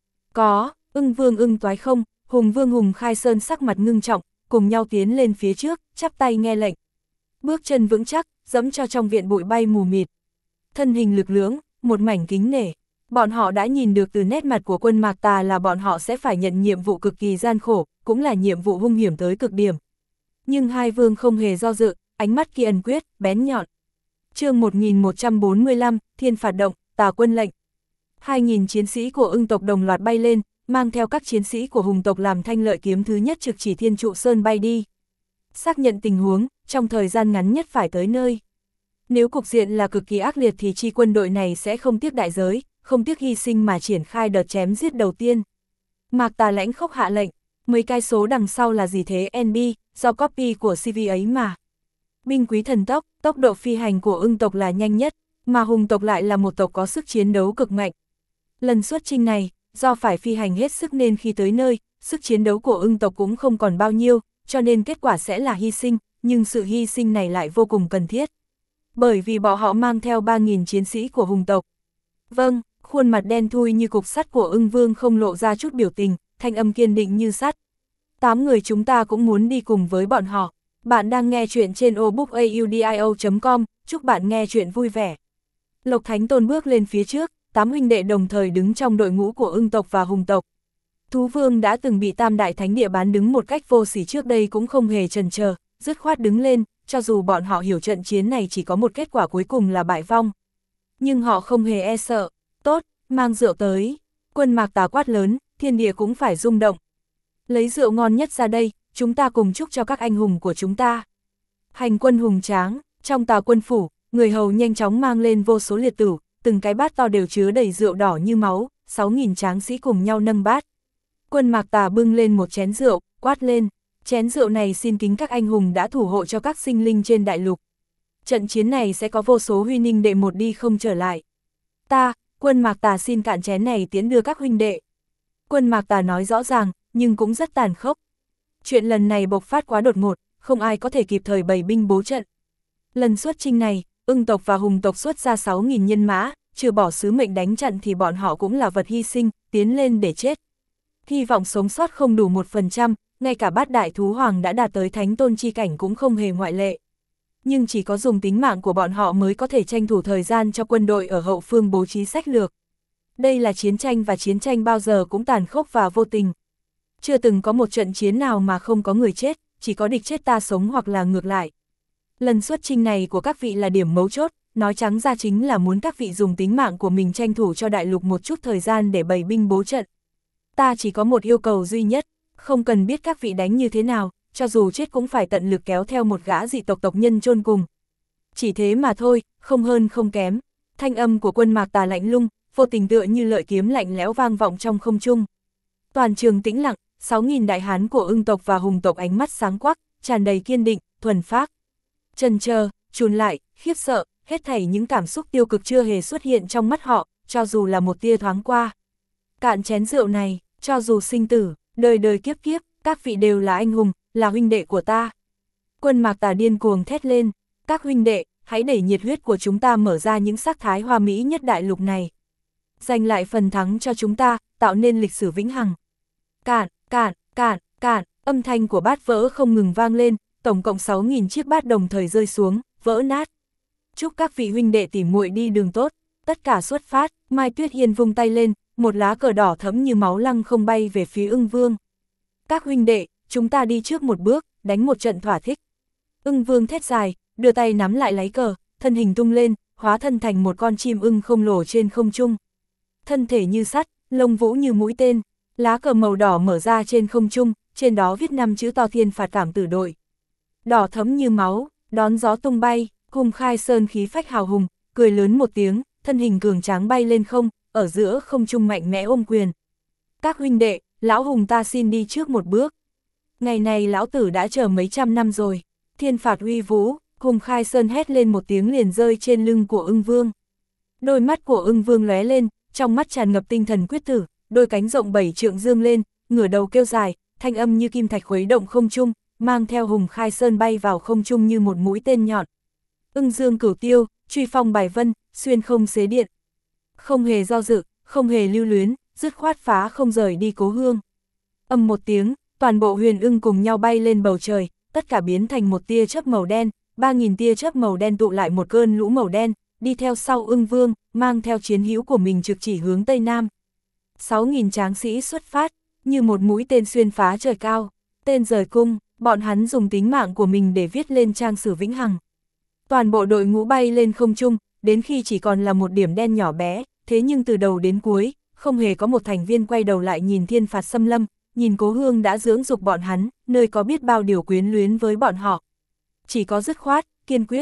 Có, Ưng Vương ưng toái không, Hùng Vương Hùng Khai Sơn sắc mặt ngưng trọng, cùng nhau tiến lên phía trước, chắp tay nghe lệnh. Bước chân vững chắc, dẫm cho trong viện bụi bay mù mịt. Thân hình lực lưỡng, một mảnh kính nể. Bọn họ đã nhìn được từ nét mặt của Quân Mạc Tà là bọn họ sẽ phải nhận nhiệm vụ cực kỳ gian khổ, cũng là nhiệm vụ hung hiểm tới cực điểm. Nhưng hai vương không hề do dự, ánh mắt kia ẩn quyết, bén nhọn. Chương 1145, Thiên phạt động, Tà quân lệnh. 2000 chiến sĩ của Ưng tộc đồng loạt bay lên, mang theo các chiến sĩ của Hùng tộc làm thanh lợi kiếm thứ nhất trực chỉ Thiên Trụ Sơn bay đi. Xác nhận tình huống, trong thời gian ngắn nhất phải tới nơi. Nếu cục diện là cực kỳ ác liệt thì chi quân đội này sẽ không tiếc đại giới, không tiếc hy sinh mà triển khai đợt chém giết đầu tiên. Mạc Tà lãnh khốc hạ lệnh, mấy cái số đằng sau là gì thế NB, do copy của CV ấy mà. Binh quý thần tốc, tốc độ phi hành của Ưng tộc là nhanh nhất, mà Hùng tộc lại là một tộc có sức chiến đấu cực mạnh. Lần xuất chinh này, do phải phi hành hết sức nên khi tới nơi, sức chiến đấu của Ưng tộc cũng không còn bao nhiêu, cho nên kết quả sẽ là hy sinh, nhưng sự hy sinh này lại vô cùng cần thiết. Bởi vì bọn họ mang theo 3.000 chiến sĩ của Hùng tộc. Vâng, khuôn mặt đen thui như cục sắt của Ưng Vương không lộ ra chút biểu tình, thanh âm kiên định như sắt. 8 người chúng ta cũng muốn đi cùng với bọn họ. Bạn đang nghe chuyện trên obookaudio.com, chúc bạn nghe chuyện vui vẻ. Lộc Thánh Tôn bước lên phía trước, 8 huynh đệ đồng thời đứng trong đội ngũ của Ưng tộc và Hùng tộc. Thú Vương đã từng bị Tam Đại Thánh Địa bán đứng một cách vô sỉ trước đây cũng không hề chần chờ, dứt khoát đứng lên, cho dù bọn họ hiểu trận chiến này chỉ có một kết quả cuối cùng là bại vong. Nhưng họ không hề e sợ. Tốt, mang rượu tới. Quân Mạc Tà quát lớn, thiên địa cũng phải rung động. Lấy rượu ngon nhất ra đây, chúng ta cùng chúc cho các anh hùng của chúng ta. Hành quân hùng tráng, trong Tà quân phủ, người hầu nhanh chóng mang lên vô số liệt tửu, từng cái bát to đều chứa đầy rượu đỏ như máu, 6.000 tráng sĩ cùng nhau nâng bát. Quân Mạc Tà bưng lên một chén rượu, quát lên, chén rượu này xin kính các anh hùng đã thủ hộ cho các sinh linh trên đại lục. Trận chiến này sẽ có vô số huy ninh đệ một đi không trở lại. Ta, Quân Mạc Tà xin cạn chén này tiến đưa các huynh đệ. Quân Mạc Tà nói rõ ràng, nhưng cũng rất tàn khốc. Chuyện lần này bộc phát quá đột ngột, không ai có thể kịp thời bày binh bố trận. Lần xuất chinh này, Ưng tộc và Hùng tộc xuất ra 6.000 nhân mã, trừ bỏ sứ mệnh đánh trận thì bọn họ cũng là vật hy sinh, tiến lên để chết. Hy vọng sống sót không đủ 1%, ngay cả bát đại thú hoàng đã đạt tới thánh tôn chi cảnh cũng không hề ngoại lệ. Nhưng chỉ có dùng tính mạng của bọn họ mới có thể tranh thủ thời gian cho quân đội ở hậu phương bố trí sách lược. Đây là chiến tranh và chiến tranh bao giờ cũng tàn khốc và vô tình. Chưa từng có một trận chiến nào mà không có người chết, chỉ có địch chết ta sống hoặc là ngược lại. Lần xuất chinh này của các vị là điểm mấu chốt, nói trắng ra chính là muốn các vị dùng tính mạng của mình tranh thủ cho đại lục một chút thời gian để bày binh bố trận. Ta chỉ có một yêu cầu duy nhất, không cần biết các vị đánh như thế nào, cho dù chết cũng phải tận lực kéo theo một gã dị tộc tộc nhân chôn cùng. Chỉ thế mà thôi, không hơn không kém. Thanh âm của Quân Mạc Tà lạnh lùng, vô tình tựa như lợi kiếm lạnh lẽo vang vọng trong không trung. Toàn trường tĩnh lặng, 6.000 đại hán của Ưng tộc và Hùng tộc ánh mắt sáng quắc, tràn đầy kiên định, thuần phác. Chần chờ, chùn lại, khiếp sợ, hết thảy những cảm xúc tiêu cực chưa hề xuất hiện trong mắt họ, cho dù là một tia thoáng qua. Cạn chén rượu này, cho dù sinh tử, đời đời kiếp kiếp, các vị đều là anh hùng, là huynh đệ của ta. Quân Mạc Tà điên cuồng thét lên, các huynh đệ, hãy đẩy nhiệt huyết của chúng ta mở ra những sắc thái hoa mỹ nhất đại lục này. Giành lại phần thắng cho chúng ta, tạo nên lịch sử vĩnh hằng. Cạn, cạn, cạn, cạn, âm thanh của bát vỡ không ngừng vang lên, tổng cộng 6.000 chiếc bát đồng thời rơi xuống, vỡ nát. Chúc các vị huynh đệ tỉ muội đi đường tốt, tất cả xuất phát. Mai Tuyết Hiên vung tay lên, một lá cờ đỏ thẫm như máu lăng không bay về phía Ưng Vương. Các huynh đệ, chúng ta đi trước một bước, đánh một trận thỏa thích. Ưng Vương thét dài, đưa tay nắm lại lấy cờ, thân hình tung lên, hóa thân thành một con chim ưng khổng lồ trên không trung. Thân thể như sắt, lông vũ như mũi tên, lá cờ màu đỏ mở ra trên không trung, trên đó viết 5 chữ to Thiên Phạt Cảm Tử Đội. Đỏ thẫm như máu, đón gió tung bay, Hùng Khai Sơn khí phách hào hùng, cười lớn một tiếng, thân hình cường tráng bay lên không, ở giữa không trung mạnh mẽ ôm quyền. Các huynh đệ, lão Hùng ta xin đi trước một bước. Ngày này lão tử đã chờ mấy trăm năm rồi. Thiên phạt uy vũ, Hùng Khai Sơn hét lên một tiếng liền rơi trên lưng của Ưng Vương. Đôi mắt của Ưng Vương lóe lên, trong mắt tràn ngập tinh thần quyết tử, đôi cánh rộng 7 trượng dương lên, ngửa đầu kêu dài, thanh âm như kim thạch khuấy động không trung, mang theo Hùng Khai Sơn bay vào không trung như một mũi tên nhọn. Ưng dương cửu tiêu, truy phong bài vân, xuyên không xế điện. Không hề do dự, không hề lưu luyến, dứt khoát phá không rời đi cố hương. Âm một tiếng, toàn bộ huyền ưng cùng nhau bay lên bầu trời, tất cả biến thành một tia chớp màu đen, 3.000 tia chớp màu đen tụ lại một cơn lũ màu đen, đi theo sau Ưng Vương, mang theo chiến hữu của mình trực chỉ hướng Tây Nam. 6.000 tráng sĩ xuất phát, như một mũi tên xuyên phá trời cao, tên rời cung, bọn hắn dùng tính mạng của mình để viết lên trang sử vĩnh hằng. Toàn bộ đội ngũ bay lên không trung, đến khi chỉ còn là một điểm đen nhỏ bé, thế nhưng từ đầu đến cuối, không hề có một thành viên quay đầu lại nhìn thiên phạt xâm lâm, nhìn cố hương đã dưỡng dục bọn hắn, nơi có biết bao điều quyến luyến với bọn họ. Chỉ có dứt khoát, kiên quyết,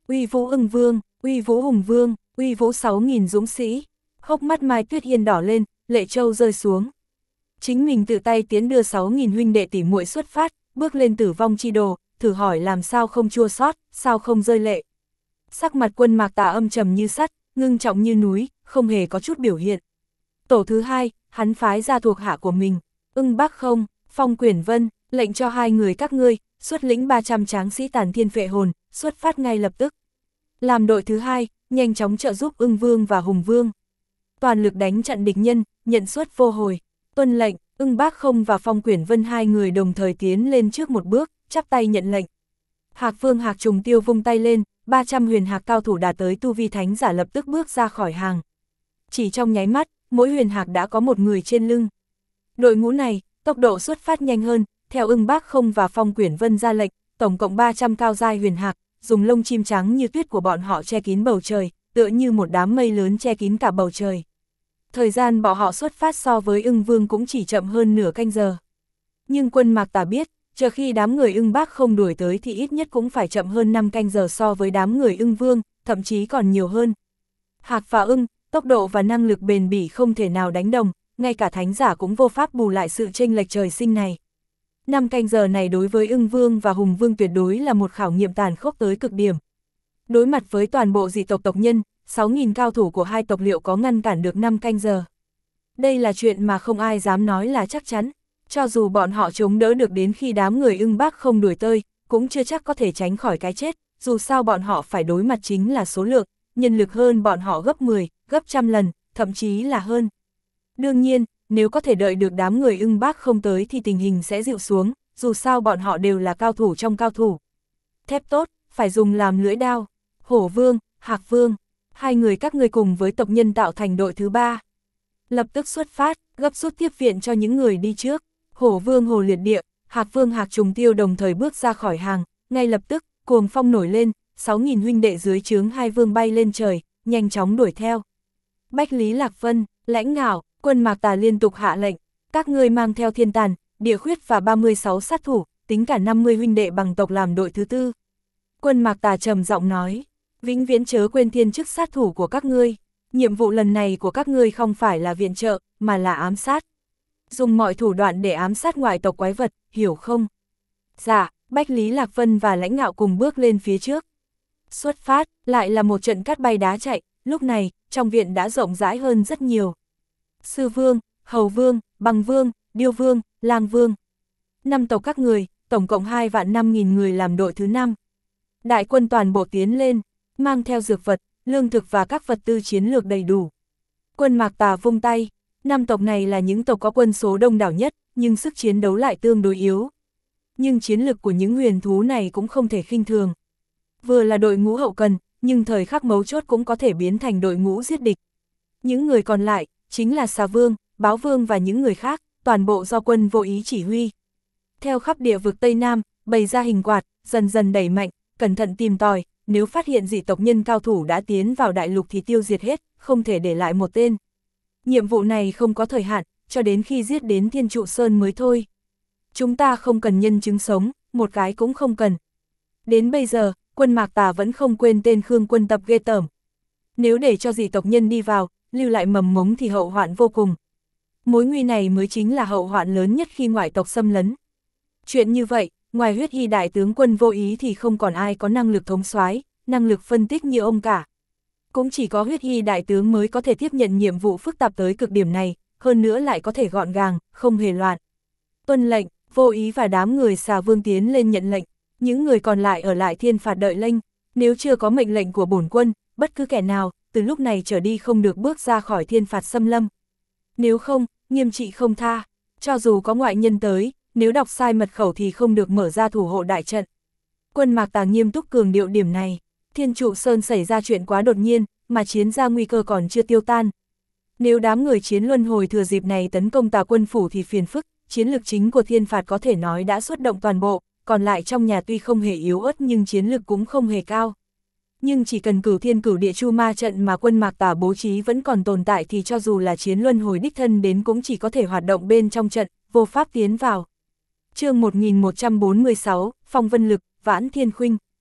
uy vũ ưng vương, uy vũ hùng vương, uy vũ 6.000 dũng sĩ. Hốc mắt Mai Tuyết Yên đỏ lên, lệ châu rơi xuống. Chính mình tự tay tiến đưa 6.000 huynh đệ tỷ muội xuất phát, bước lên tử vong chi đồ, thử hỏi làm sao không chua xót, sao không rơi lệ. Sắc mặt Quân Mạc Tà âm trầm như sắt, ngưng trọng như núi, không hề có chút biểu hiện. Tổ thứ hai, hắn phái ra thuộc hạ của mình, Ưng Bác Không, Phong Quyển Vân, lệnh cho hai người các ngươi, xuất lĩnh 300 tráng sĩ Tàn Thiên Phệ Hồn, xuất phát ngay lập tức. Làm đội thứ hai, nhanh chóng trợ giúp Ưng Vương và Hùng Vương. Toàn lực đánh chặn địch nhân, nhận xuất vô hồi. Tuân lệnh, Ưng Bác Không và Phong Quyển Vân hai người đồng thời tiến lên trước một bước, chắp tay nhận lệnh. Hạc Vương Hạc Trùng Tiêu vung tay lên, 300 huyền hạc cao thủ đạt tới tu vi thánh giả lập tức bước ra khỏi hàng. Chỉ trong nháy mắt, mỗi huyền hạc đã có một người trên lưng. Đội ngũ này, tốc độ xuất phát nhanh hơn, theo Ưng Bác Không và Phong Quyển Vân ra lệnh, tổng cộng 300 cao giai huyền hạc, dùng lông chim trắng như tuyết của bọn họ che kín bầu trời, tựa như một đám mây lớn che kín cả bầu trời. Thời gian bọn họ xuất phát so với Ưng Vương cũng chỉ chậm hơn nửa canh giờ. Nhưng Quân Mạc Tà biết, chờ khi đám người Ưng Bác Không đuổi tới thì ít nhất cũng phải chậm hơn 5 canh giờ so với đám người Ưng Vương, thậm chí còn nhiều hơn. Hạc và Ưng, tốc độ và năng lực bền bỉ không thể nào đánh đồng, ngay cả thánh giả cũng vô pháp bù lại sự chênh lệch trời sinh này. 5 canh giờ này đối với Ưng Vương và Hùng Vương tuyệt đối là một khảo nghiệm tàn khốc tới cực điểm. Đối mặt với toàn bộ dị tộc tộc nhân, 6.000 cao thủ của hai tộc liệu có ngăn cản được 5 canh giờ. Đây là chuyện mà không ai dám nói là chắc chắn, cho dù bọn họ chống đỡ được đến khi đám người Ưng Bác Không đuổi tới, cũng chưa chắc có thể tránh khỏi cái chết, dù sao bọn họ phải đối mặt chính là số lượng, nhân lực hơn bọn họ gấp 10, gấp trăm lần, thậm chí là hơn. Đương nhiên, nếu có thể đợi được đám người Ưng Bác Không tới thì tình hình sẽ dịu xuống, dù sao bọn họ đều là cao thủ trong cao thủ. Thép tốt, phải dùng làm lưỡi đao. Hổ Vương, Hạc Vương, hai người các ngươi cùng với tộc nhân tạo thành đội thứ ba. Lập tức xuất phát, gấp rút tiếp viện cho những người đi trước. Hổ Vương Hồ Liệt Địa, Hạc Vương Hạc Trùng Tiêu đồng thời bước ra khỏi hàng, ngay lập tức, cuồng phong nổi lên, 6.000 huynh đệ dưới trướng hai vương bay lên trời, nhanh chóng đuổi theo. Bách Lý Lạc Vân, Lãnh Ngạo, Quân Mạc Tà liên tục hạ lệnh, các ngươi mang theo Thiên Tàn, Địa Khuyết và 36 sát thủ, tính cả 50 huynh đệ bằng tộc làm đội thứ tư. Quân Mạc Tà trầm giọng nói, vĩnh viễn chớ quên thiên chức sát thủ của các ngươi, nhiệm vụ lần này của các ngươi không phải là viện trợ, mà là ám sát. Dùng mọi thủ đoạn để ám sát ngoại tộc quái vật, hiểu không? Dạ, Bách Lý Lạc Vân và Lãnh Ngạo cùng bước lên phía trước. Xuất phát, lại là một trận cát bay đá chạy, lúc này, trong viện đã rộng rãi hơn rất nhiều. Sư Vương, Hầu Vương, Bằng Vương, Điêu Vương, Lang Vương. 5 tộc các người, tổng cộng 2.500.000 người làm đội thứ 5. Đại quân toàn bộ tiến lên, mang theo dược vật, lương thực và các vật tư chiến lược đầy đủ. Quân Mạc Tà vung tay, 5 tộc này là những tộc có quân số đông đảo nhất, nhưng sức chiến đấu lại tương đối yếu. Nhưng chiến lực của những huyền thú này cũng không thể khinh thường. Vừa là đội ngũ hậu cần, nhưng thời khắc mấu chốt cũng có thể biến thành đội ngũ giết địch. Những người còn lại, chính là Xà Vương, Báo Vương và những người khác, toàn bộ do quân vô ý chỉ huy. Theo khắp địa vực Tây Nam, bày ra hình quạt, dần dần đẩy mạnh, cẩn thận tìm tòi, nếu phát hiện dị tộc nhân cao thủ đã tiến vào đại lục thì tiêu diệt hết, không thể để lại một tên. Nhiệm vụ này không có thời hạn, cho đến khi giết đến Thiên Trụ Sơn mới thôi. Chúng ta không cần nhân chứng sống, một cái cũng không cần. Đến bây giờ, Quân Mạc Tà vẫn không quên tên Khương Quân Tập ghê tởm. Nếu để cho dị tộc nhân đi vào, lưu lại mầm mống thì hậu hoạn vô cùng. Mối nguy này mới chính là hậu hoạn lớn nhất khi ngoại tộc xâm lấn. Chuyện như vậy, ngoài Huyết Hy đại tướng Quân Vô Ý thì không còn ai có năng lực thống soái, năng lực phân tích như ông cả. Cũng chỉ có Huyết Hy đại tướng mới có thể tiếp nhận nhiệm vụ phức tạp tới cực điểm này, hơn nữa lại có thể gọn gàng, không hề loạn. Tuân lệnh, Vô Ý và đám người Xà Vương tiến lên nhận lệnh, những người còn lại ở lại thiên phạt đợi lệnh, nếu chưa có mệnh lệnh của bổn quân, bất cứ kẻ nào, từ lúc này trở đi không được bước ra khỏi thiên phạt xâm lâm. Nếu không, nghiêm trị không tha, cho dù có ngoại nhân tới, nếu đọc sai mật khẩu thì không được mở ra thủ hộ đại trận. Quân Mạc Tà nghiêm túc cường điệu điểm này, Thiên Trụ Sơn xảy ra chuyện quá đột nhiên, mà chiến ra nguy cơ còn chưa tiêu tan. Nếu đám người chiến luân hồi thừa dịp này tấn công Tà Quân phủ thì phiền phức, chiến lực chính của thiên phạt có thể nói đã xuất động toàn bộ, còn lại trong nhà tuy không hề yếu ớt nhưng chiến lực cũng không hề cao. Nhưng chỉ cần Cửu Thiên Cửu Địa Chu Ma trận mà Quân Mạc Tà bố trí vẫn còn tồn tại thì cho dù là chiến luân hồi đích thân đến cũng chỉ có thể hoạt động bên trong trận, vô pháp tiến vào. Chương 1146, Phong Vân Lực, Vãn Thiên Khuynh.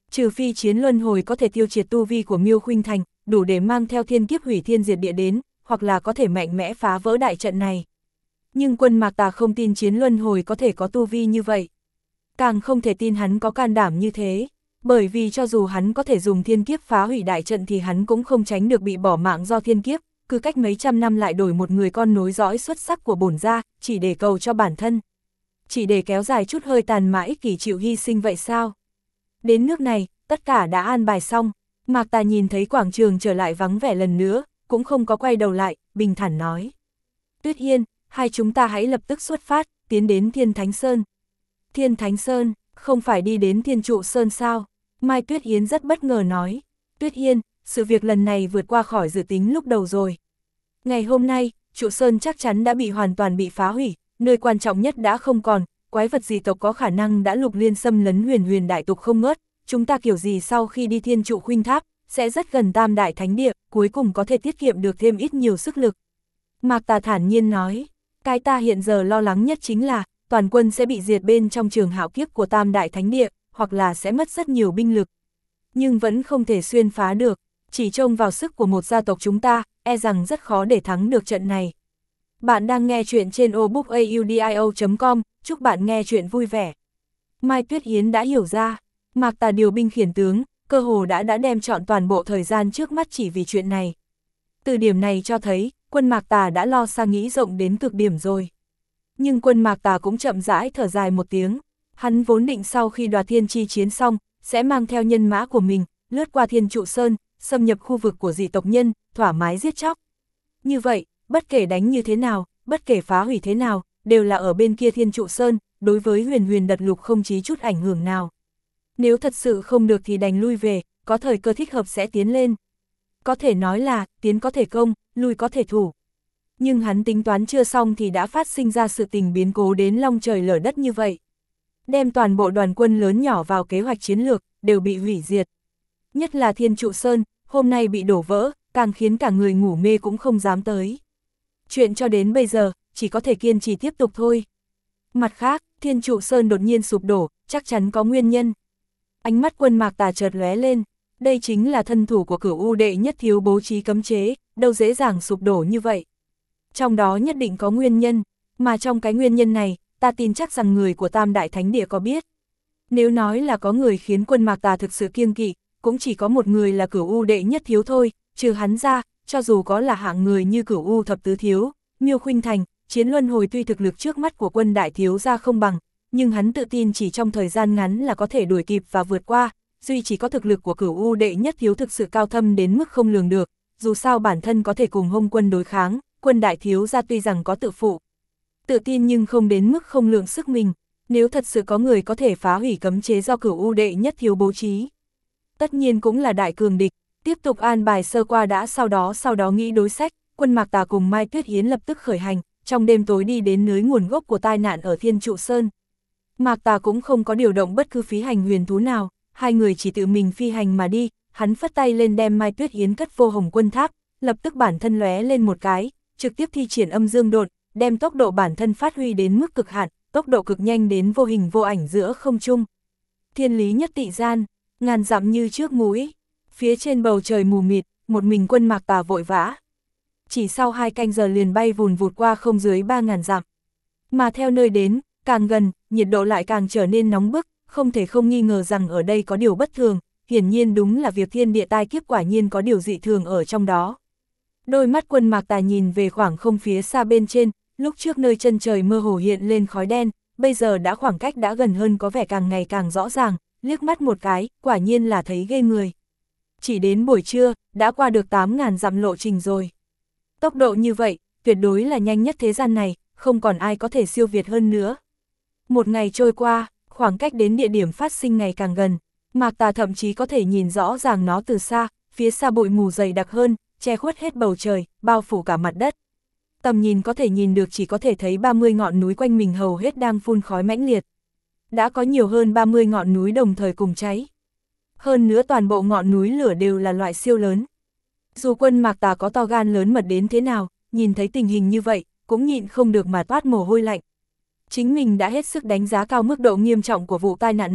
Trừ phi chiến luân hồi có thể tiêu triệt tu vi của Miêu Khuynh Thành, đủ để mang theo thiên kiếp hủy thiên diệt địa đến, hoặc là có thể mạnh mẽ phá vỡ đại trận này. Nhưng Quân Mạc Tà không tin chiến luân hồi có thể có tu vi như vậy. Càng không thể tin hắn có can đảm như thế, bởi vì cho dù hắn có thể dùng thiên kiếp phá hủy đại trận thì hắn cũng không tránh được bị bỏ mạng do thiên kiếp, cứ cách mấy trăm năm lại đổi một người con nối dõi xuất sắc của bổn gia, chỉ để cầu cho bản thân. Chỉ để kéo dài chút hơi tàn mà ích kỷ chịu hy sinh vậy sao? Đến nước này, tất cả đã an bài xong, Mạc Tà nhìn thấy quảng trường trở lại vắng vẻ lần nữa, cũng không có quay đầu lại, bình thản nói. Tuyết Hiên, hai chúng ta hãy lập tức xuất phát, tiến đến Thiên Thánh Sơn. Thiên Thánh Sơn, không phải đi đến Thiên Trụ Sơn sao? Mai Tuyết Hiên rất bất ngờ nói. Tuyết Hiên, sự việc lần này vượt qua khỏi dự tính lúc đầu rồi. Ngày hôm nay, Trụ Sơn chắc chắn đã bị hoàn toàn bị phá hủy, nơi quan trọng nhất đã không còn, quái vật dị tộc có khả năng đã lục liên xâm lấn huyền huyền đại tục không ngớt, chúng ta kiểu gì sau khi đi Thiên Trụ Khuynh Tháp, sẽ rất gần Tam Đại Thánh Địa, cuối cùng có thể tiết kiệm được thêm ít nhiều sức lực. Mạc Tà thản nhiên nói, cái ta hiện giờ lo lắng nhất chính là, toàn quân sẽ bị diệt bên trong trường hạo kiếp của Tam Đại Thánh Địa, hoặc là sẽ mất rất nhiều binh lực. Nhưng vẫn không thể xuyên phá được, chỉ trông vào sức của một gia tộc chúng ta, e rằng rất khó để thắng được trận này. Bạn đang nghe chuyện trên obookaudio.com, chúc bạn nghe chuyện vui vẻ. Mai Tuyết Hiến đã hiểu ra, Mạc Tà điều binh khiển tướng, cơ hồ đã đem chọn toàn bộ thời gian trước mắt chỉ vì chuyện này. Từ điểm này cho thấy, quân Mạc Tà đã lo xa nghĩ rộng đến cực điểm rồi. Nhưng quân Mạc Tà cũng chậm rãi thở dài một tiếng, hắn vốn định sau khi đoạt thiên chi chiến xong, sẽ mang theo nhân mã của mình, lướt qua Thiên Trụ Sơn, xâm nhập khu vực của dị tộc nhân, thoải mái giết chóc. Như vậy, bất kể đánh như thế nào, bất kể phá hủy thế nào, đều là ở bên kia Thiên Trụ Sơn, đối với huyền huyền đật lục không chí chút ảnh hưởng nào. Nếu thật sự không được thì đành lui về, có thời cơ thích hợp sẽ tiến lên. Có thể nói là, tiến có thể công, lui có thể thủ. Nhưng hắn tính toán chưa xong thì đã phát sinh ra sự tình biến cố đến long trời lở đất như vậy. Đem toàn bộ đoàn quân lớn nhỏ vào kế hoạch chiến lược, đều bị hủy diệt. Nhất là Thiên Trụ Sơn, hôm nay bị đổ vỡ, càng khiến cả người ngủ mê cũng không dám tới. Chuyện cho đến bây giờ, chỉ có thể kiên trì tiếp tục thôi. Mặt khác, Thiên Trụ Sơn đột nhiên sụp đổ, chắc chắn có nguyên nhân. Ánh mắt quân Mạc Tà chợt lóe lên, đây chính là thân thủ của Cửu U đệ nhất thiếu bố trí cấm chế, đâu dễ dàng sụp đổ như vậy. Trong đó nhất định có nguyên nhân, mà trong cái nguyên nhân này, ta tin chắc rằng người của Tam Đại Thánh Địa có biết. Nếu nói là có người khiến quân Mạc Tà thực sự kiêng kỵ, cũng chỉ có một người là Cửu U đệ nhất thiếu thôi, trừ hắn ra, cho dù có là hạng người như Cửu U thập tứ thiếu, Miêu Khuynh Thành, Chiến Luân Hồi tuy thực lực trước mắt của quân đại thiếu gia không bằng, nhưng hắn tự tin chỉ trong thời gian ngắn là có thể đuổi kịp và vượt qua, duy chỉ có thực lực của Cửu U đệ nhất thiếu thực sự cao thâm đến mức không lường được, dù sao bản thân có thể cùng Hông quân đối kháng, quân đại thiếu gia tuy rằng có tự phụ, tự tin nhưng không đến mức không lượng sức mình, nếu thật sự có người có thể phá hủy cấm chế do Cửu U đệ nhất thiếu bố trí. Tất nhiên cũng là đại cường địch, tiếp tục an bài sơ qua đã sau đó nghĩ đối sách, quân Mạc Tà cùng Mai Tuyết Hiến lập tức khởi hành, trong đêm tối đi đến nơi nguồn gốc của tai nạn ở Thiên Trụ Sơn. Mạc Tà cũng không có điều động bất cứ phí hành huyền thú nào, hai người chỉ tự mình phi hành mà đi, hắn phất tay lên đem Mai Tuyết Hiến cất vô Hồng Quân Tháp, lập tức bản thân lóe lên một cái, trực tiếp thi triển âm dương độn, đem tốc độ bản thân phát huy đến mức cực hạn, tốc độ cực nhanh đến vô hình vô ảnh giữa không trung. Thiên lý nhất tị gian, ngàn dặm như trước mũi, phía trên bầu trời mù mịt, một mình quân Mạc Tà vội vã. Chỉ sau 2 canh giờ liền bay vùn vụt qua không dưới 3.000 dặm. Mà theo nơi đến, càng gần, nhiệt độ lại càng trở nên nóng bức, không thể không nghi ngờ rằng ở đây có điều bất thường, hiển nhiên đúng là việc thiên địa tai kiếp quả nhiên có điều dị thường ở trong đó. Đôi mắt quân Mạc Tà nhìn về khoảng không phía xa bên trên, lúc trước nơi chân trời mơ hồ hiện lên khói đen, bây giờ đã khoảng cách đã gần hơn có vẻ càng ngày càng rõ ràng, liếc mắt một cái, quả nhiên là thấy ghê người. Chỉ đến buổi trưa, đã qua được 8.000 dặm lộ trình rồi. Tốc độ như vậy, tuyệt đối là nhanh nhất thế gian này, không còn ai có thể siêu việt hơn nữa. Một ngày trôi qua, khoảng cách đến địa điểm phát sinh ngày càng gần, Mạc Tà thậm chí có thể nhìn rõ ràng nó từ xa, phía xa bụi mù dày đặc hơn, che khuất hết bầu trời, bao phủ cả mặt đất. Tầm nhìn có thể nhìn được chỉ có thể thấy 30 ngọn núi quanh mình hầu hết đang phun khói mãnh liệt. Đã có nhiều hơn 30 ngọn núi đồng thời cùng cháy. Hơn nữa toàn bộ ngọn núi lửa đều là loại siêu lớn. Dù quân Mạc Tà có to gan lớn mật đến thế nào, nhìn thấy tình hình như vậy, cũng nhịn không được mà toát mồ hôi lạnh. Chính mình đã hết sức đánh giá cao mức độ nghiêm trọng của vụ tai nạn này,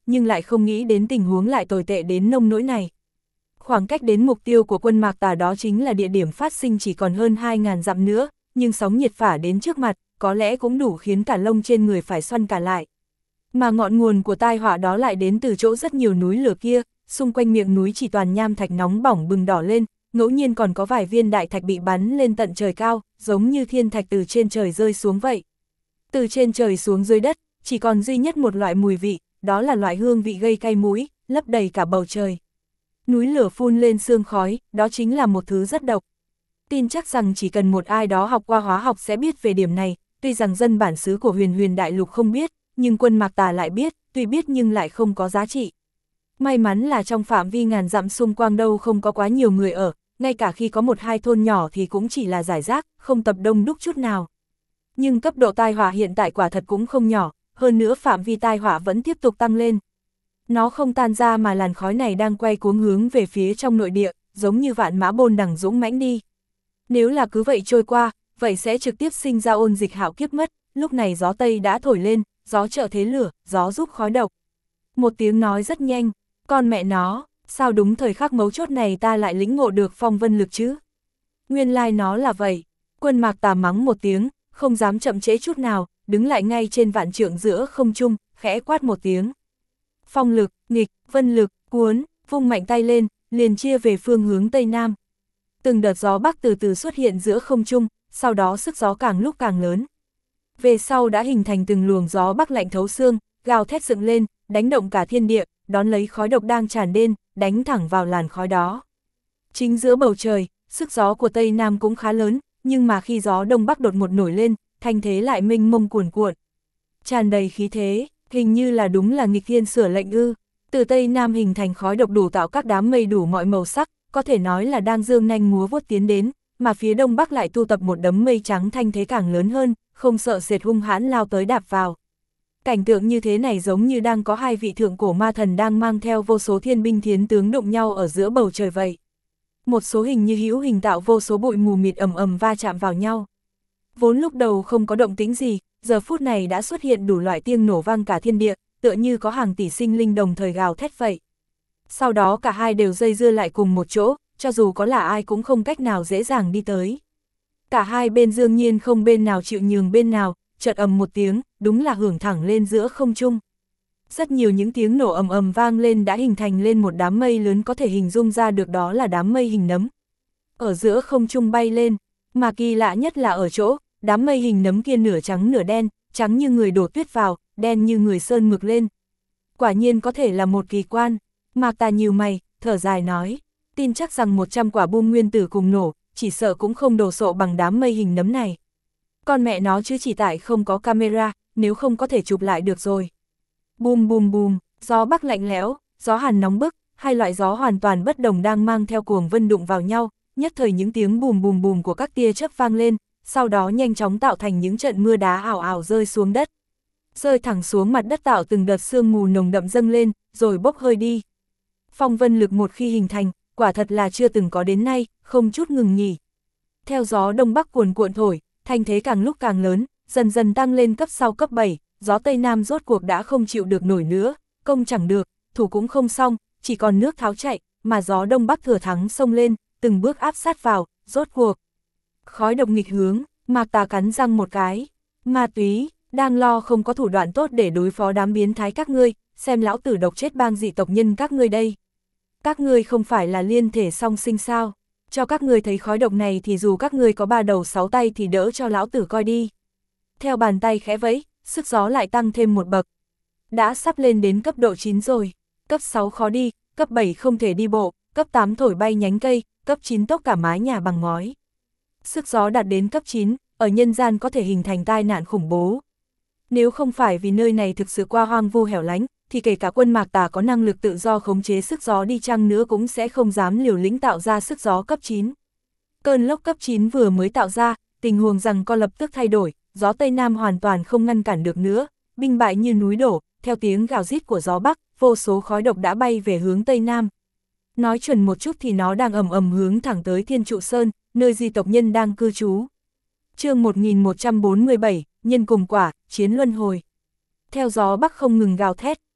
nhưng lại không nghĩ đến tình huống lại tồi tệ đến nông nỗi này. Khoảng cách đến mục tiêu của quân Mạc Tà đó chính là địa điểm phát sinh chỉ còn hơn 2.000 dặm nữa, nhưng sóng nhiệt phả đến trước mặt, có lẽ cũng đủ khiến cả lông trên người phải xoăn cả lại. Mà ngọn nguồn của tai họa đó lại đến từ chỗ rất nhiều núi lửa kia, xung quanh miệng núi chỉ toàn nham thạch nóng bỏng bừng đỏ lên, ngẫu nhiên còn có vài viên đại thạch bị bắn lên tận trời cao, giống như thiên thạch từ trên trời rơi xuống vậy. Từ trên trời xuống dưới đất, chỉ còn duy nhất một loại mùi vị, đó là loại hương vị gây cay mũi, lấp đầy cả bầu trời. Núi lửa phun lên sương khói, đó chính là một thứ rất độc. Tin chắc rằng chỉ cần một ai đó học qua hóa học sẽ biết về điểm này, tuy rằng dân bản xứ của Huyền Huyền Đại Lục không biết, nhưng quân Mạc Tà lại biết, tuy biết nhưng lại không có giá trị. May mắn là trong phạm vi ngàn dặm xung quanh đâu không có quá nhiều người ở, ngay cả khi có một hai thôn nhỏ thì cũng chỉ là rải rác, không tập đông đúc chút nào. Nhưng cấp độ tai họa hiện tại quả thật cũng không nhỏ, hơn nữa phạm vi tai họa vẫn tiếp tục tăng lên. Nó không tan ra mà làn khói này đang quay cuống hướng về phía trong nội địa, giống như vạn mã bôn đằng dũng mãnh đi. Nếu là cứ vậy trôi qua, vậy sẽ trực tiếp sinh ra ôn dịch hạo kiếp mất, lúc này gió Tây đã thổi lên, gió trợ thế lửa, gió giúp khói độc. Một tiếng nói rất nhanh, con mẹ nó, sao đúng thời khắc mấu chốt này ta lại lĩnh ngộ được phong vân lực chứ? Nguyên lai nó là vậy, quân Mạc Tà mắng một tiếng, không dám chậm trễ chút nào, đứng lại ngay trên vạn trượng giữa không trung, khẽ quát một tiếng. Phong lực, nghịch, vân lực, cuốn, vung mạnh tay lên, liền chia về phương hướng Tây Nam. Từng đợt gió Bắc từ từ xuất hiện giữa không trung, sau đó sức gió càng lúc càng lớn. Về sau đã hình thành từng luồng gió Bắc lạnh thấu xương, gào thét dựng lên, đánh động cả thiên địa, đón lấy khói độc đang tràn lên, đánh thẳng vào làn khói đó. Chính giữa bầu trời, sức gió của Tây Nam cũng khá lớn, nhưng mà khi gió Đông Bắc đột ngột nổi lên, thanh thế lại mênh mông cuồn cuộn. Tràn đầy khí thế, hình như là đúng là nghịch thiên sửa lệnh ư. Từ Tây Nam hình thành khói độc đủ tạo các đám mây đủ mọi màu sắc, có thể nói là đang dương nanh múa vuốt tiến đến, mà phía Đông Bắc lại tu tập một đấm mây trắng thanh thế càng lớn hơn, không sợ sệt hung hãn lao tới đạp vào. Cảnh tượng như thế này giống như đang có hai vị thượng cổ ma thần đang mang theo vô số thiên binh thiến tướng đụng nhau ở giữa bầu trời vậy. Một số hình như hữu hình tạo vô số bụi mù mịt ầm ầm va chạm vào nhau. Vốn lúc đầu không có động tĩnh gì, giờ phút này đã xuất hiện đủ loại tiếng nổ vang cả thiên địa, tựa như có hàng tỷ sinh linh đồng thời gào thét vậy. Sau đó cả hai đều dây dưa lại cùng một chỗ, cho dù có là ai cũng không cách nào dễ dàng đi tới. Cả hai bên đương nhiên không bên nào chịu nhường bên nào, chợt ầm một tiếng, đúng là hưởng thẳng lên giữa không trung. Rất nhiều những tiếng nổ ầm ầm vang lên đã hình thành lên một đám mây lớn, có thể hình dung ra được đó là đám mây hình nấm. Ở giữa không trung bay lên, mà kỳ lạ nhất là ở chỗ, đám mây hình nấm kia nửa trắng nửa đen, trắng như người đổ tuyết vào, đen như người sơn mực lên. Quả nhiên có thể là một kỳ quan. Mạc Tà nhíu mày, thở dài nói, tin chắc rằng 100 quả bom nguyên tử cùng nổ, chỉ sợ cũng không đồ sộ bằng đám mây hình nấm này. Con mẹ nó chứ chỉ tại không có camera, nếu không có thể chụp lại được rồi. Bùm bùm bùm, gió Bắc lạnh lẽo, gió Hàn nóng bức, hai loại gió hoàn toàn bất đồng đang mang theo cuồng vân đụng vào nhau, nhất thời những tiếng bùm bùm bùm của các tia chớp vang lên, sau đó nhanh chóng tạo thành những trận mưa đá ảo ảo rơi xuống đất. Rơi thẳng xuống mặt đất tạo từng đợt sương mù nồng đậm dâng lên, rồi bốc hơi đi. Phong vân lực một khi hình thành, quả thật là chưa từng có đến nay, không chút ngừng nghỉ. Theo gió Đông Bắc cuồn cuộn thổi, thanh thế càng lúc càng lớn, dần dần tăng lên cấp sau cấp 7, gió Tây Nam rốt cuộc đã không chịu được nổi nữa, công chẳng được, thủ cũng không xong, chỉ còn nước tháo chạy, mà gió Đông Bắc thừa thắng xông lên, từng bước áp sát vào, rốt cuộc. Khói độc nghịch hướng, Mạc Tà cắn răng một cái, ma túy, đang lo không có thủ đoạn tốt để đối phó đám biến thái các ngươi, xem lão tử độc chết bang dị tộc nhân các ngươi đây. Các ngươi không phải là liên thể song sinh sao, cho các ngươi thấy khói độc này thì dù các ngươi có 3 đầu 6 tay thì đỡ cho lão tử coi đi. Theo bàn tay khẽ vẫy, sức gió lại tăng thêm một bậc. Đã sắp lên đến cấp độ 9 rồi, cấp 6 khó đi, cấp 7 không thể đi bộ, cấp 8 thổi bay nhánh cây, cấp 9 tốc cả mái nhà bằng ngói. Sức gió đạt đến cấp 9, ở nhân gian có thể hình thành tai nạn khủng bố. Nếu không phải vì nơi này thực sự qua hoang vu hẻo lánh, thì kể cả quân Mạc Tà có năng lực tự do khống chế sức gió đi chăng nữa cũng sẽ không dám liều lĩnh tạo ra sức gió cấp 9. Cơn lốc cấp 9 vừa mới tạo ra, tình huống rằng co lập tức thay đổi, gió Tây Nam hoàn toàn không ngăn cản được nữa, binh bại như núi đổ, theo tiếng gào rít của gió Bắc, vô số khói độc đã bay về hướng Tây Nam. Nói chuẩn một chút thì nó đang ầm ầm hướng thẳng tới Thiên Trụ Sơn, nơi di tộc nhân đang cư trú. Chương 1147, nhân cùng quả, chiến luân hồi. Theo gió Bắc không ngừng gào thét,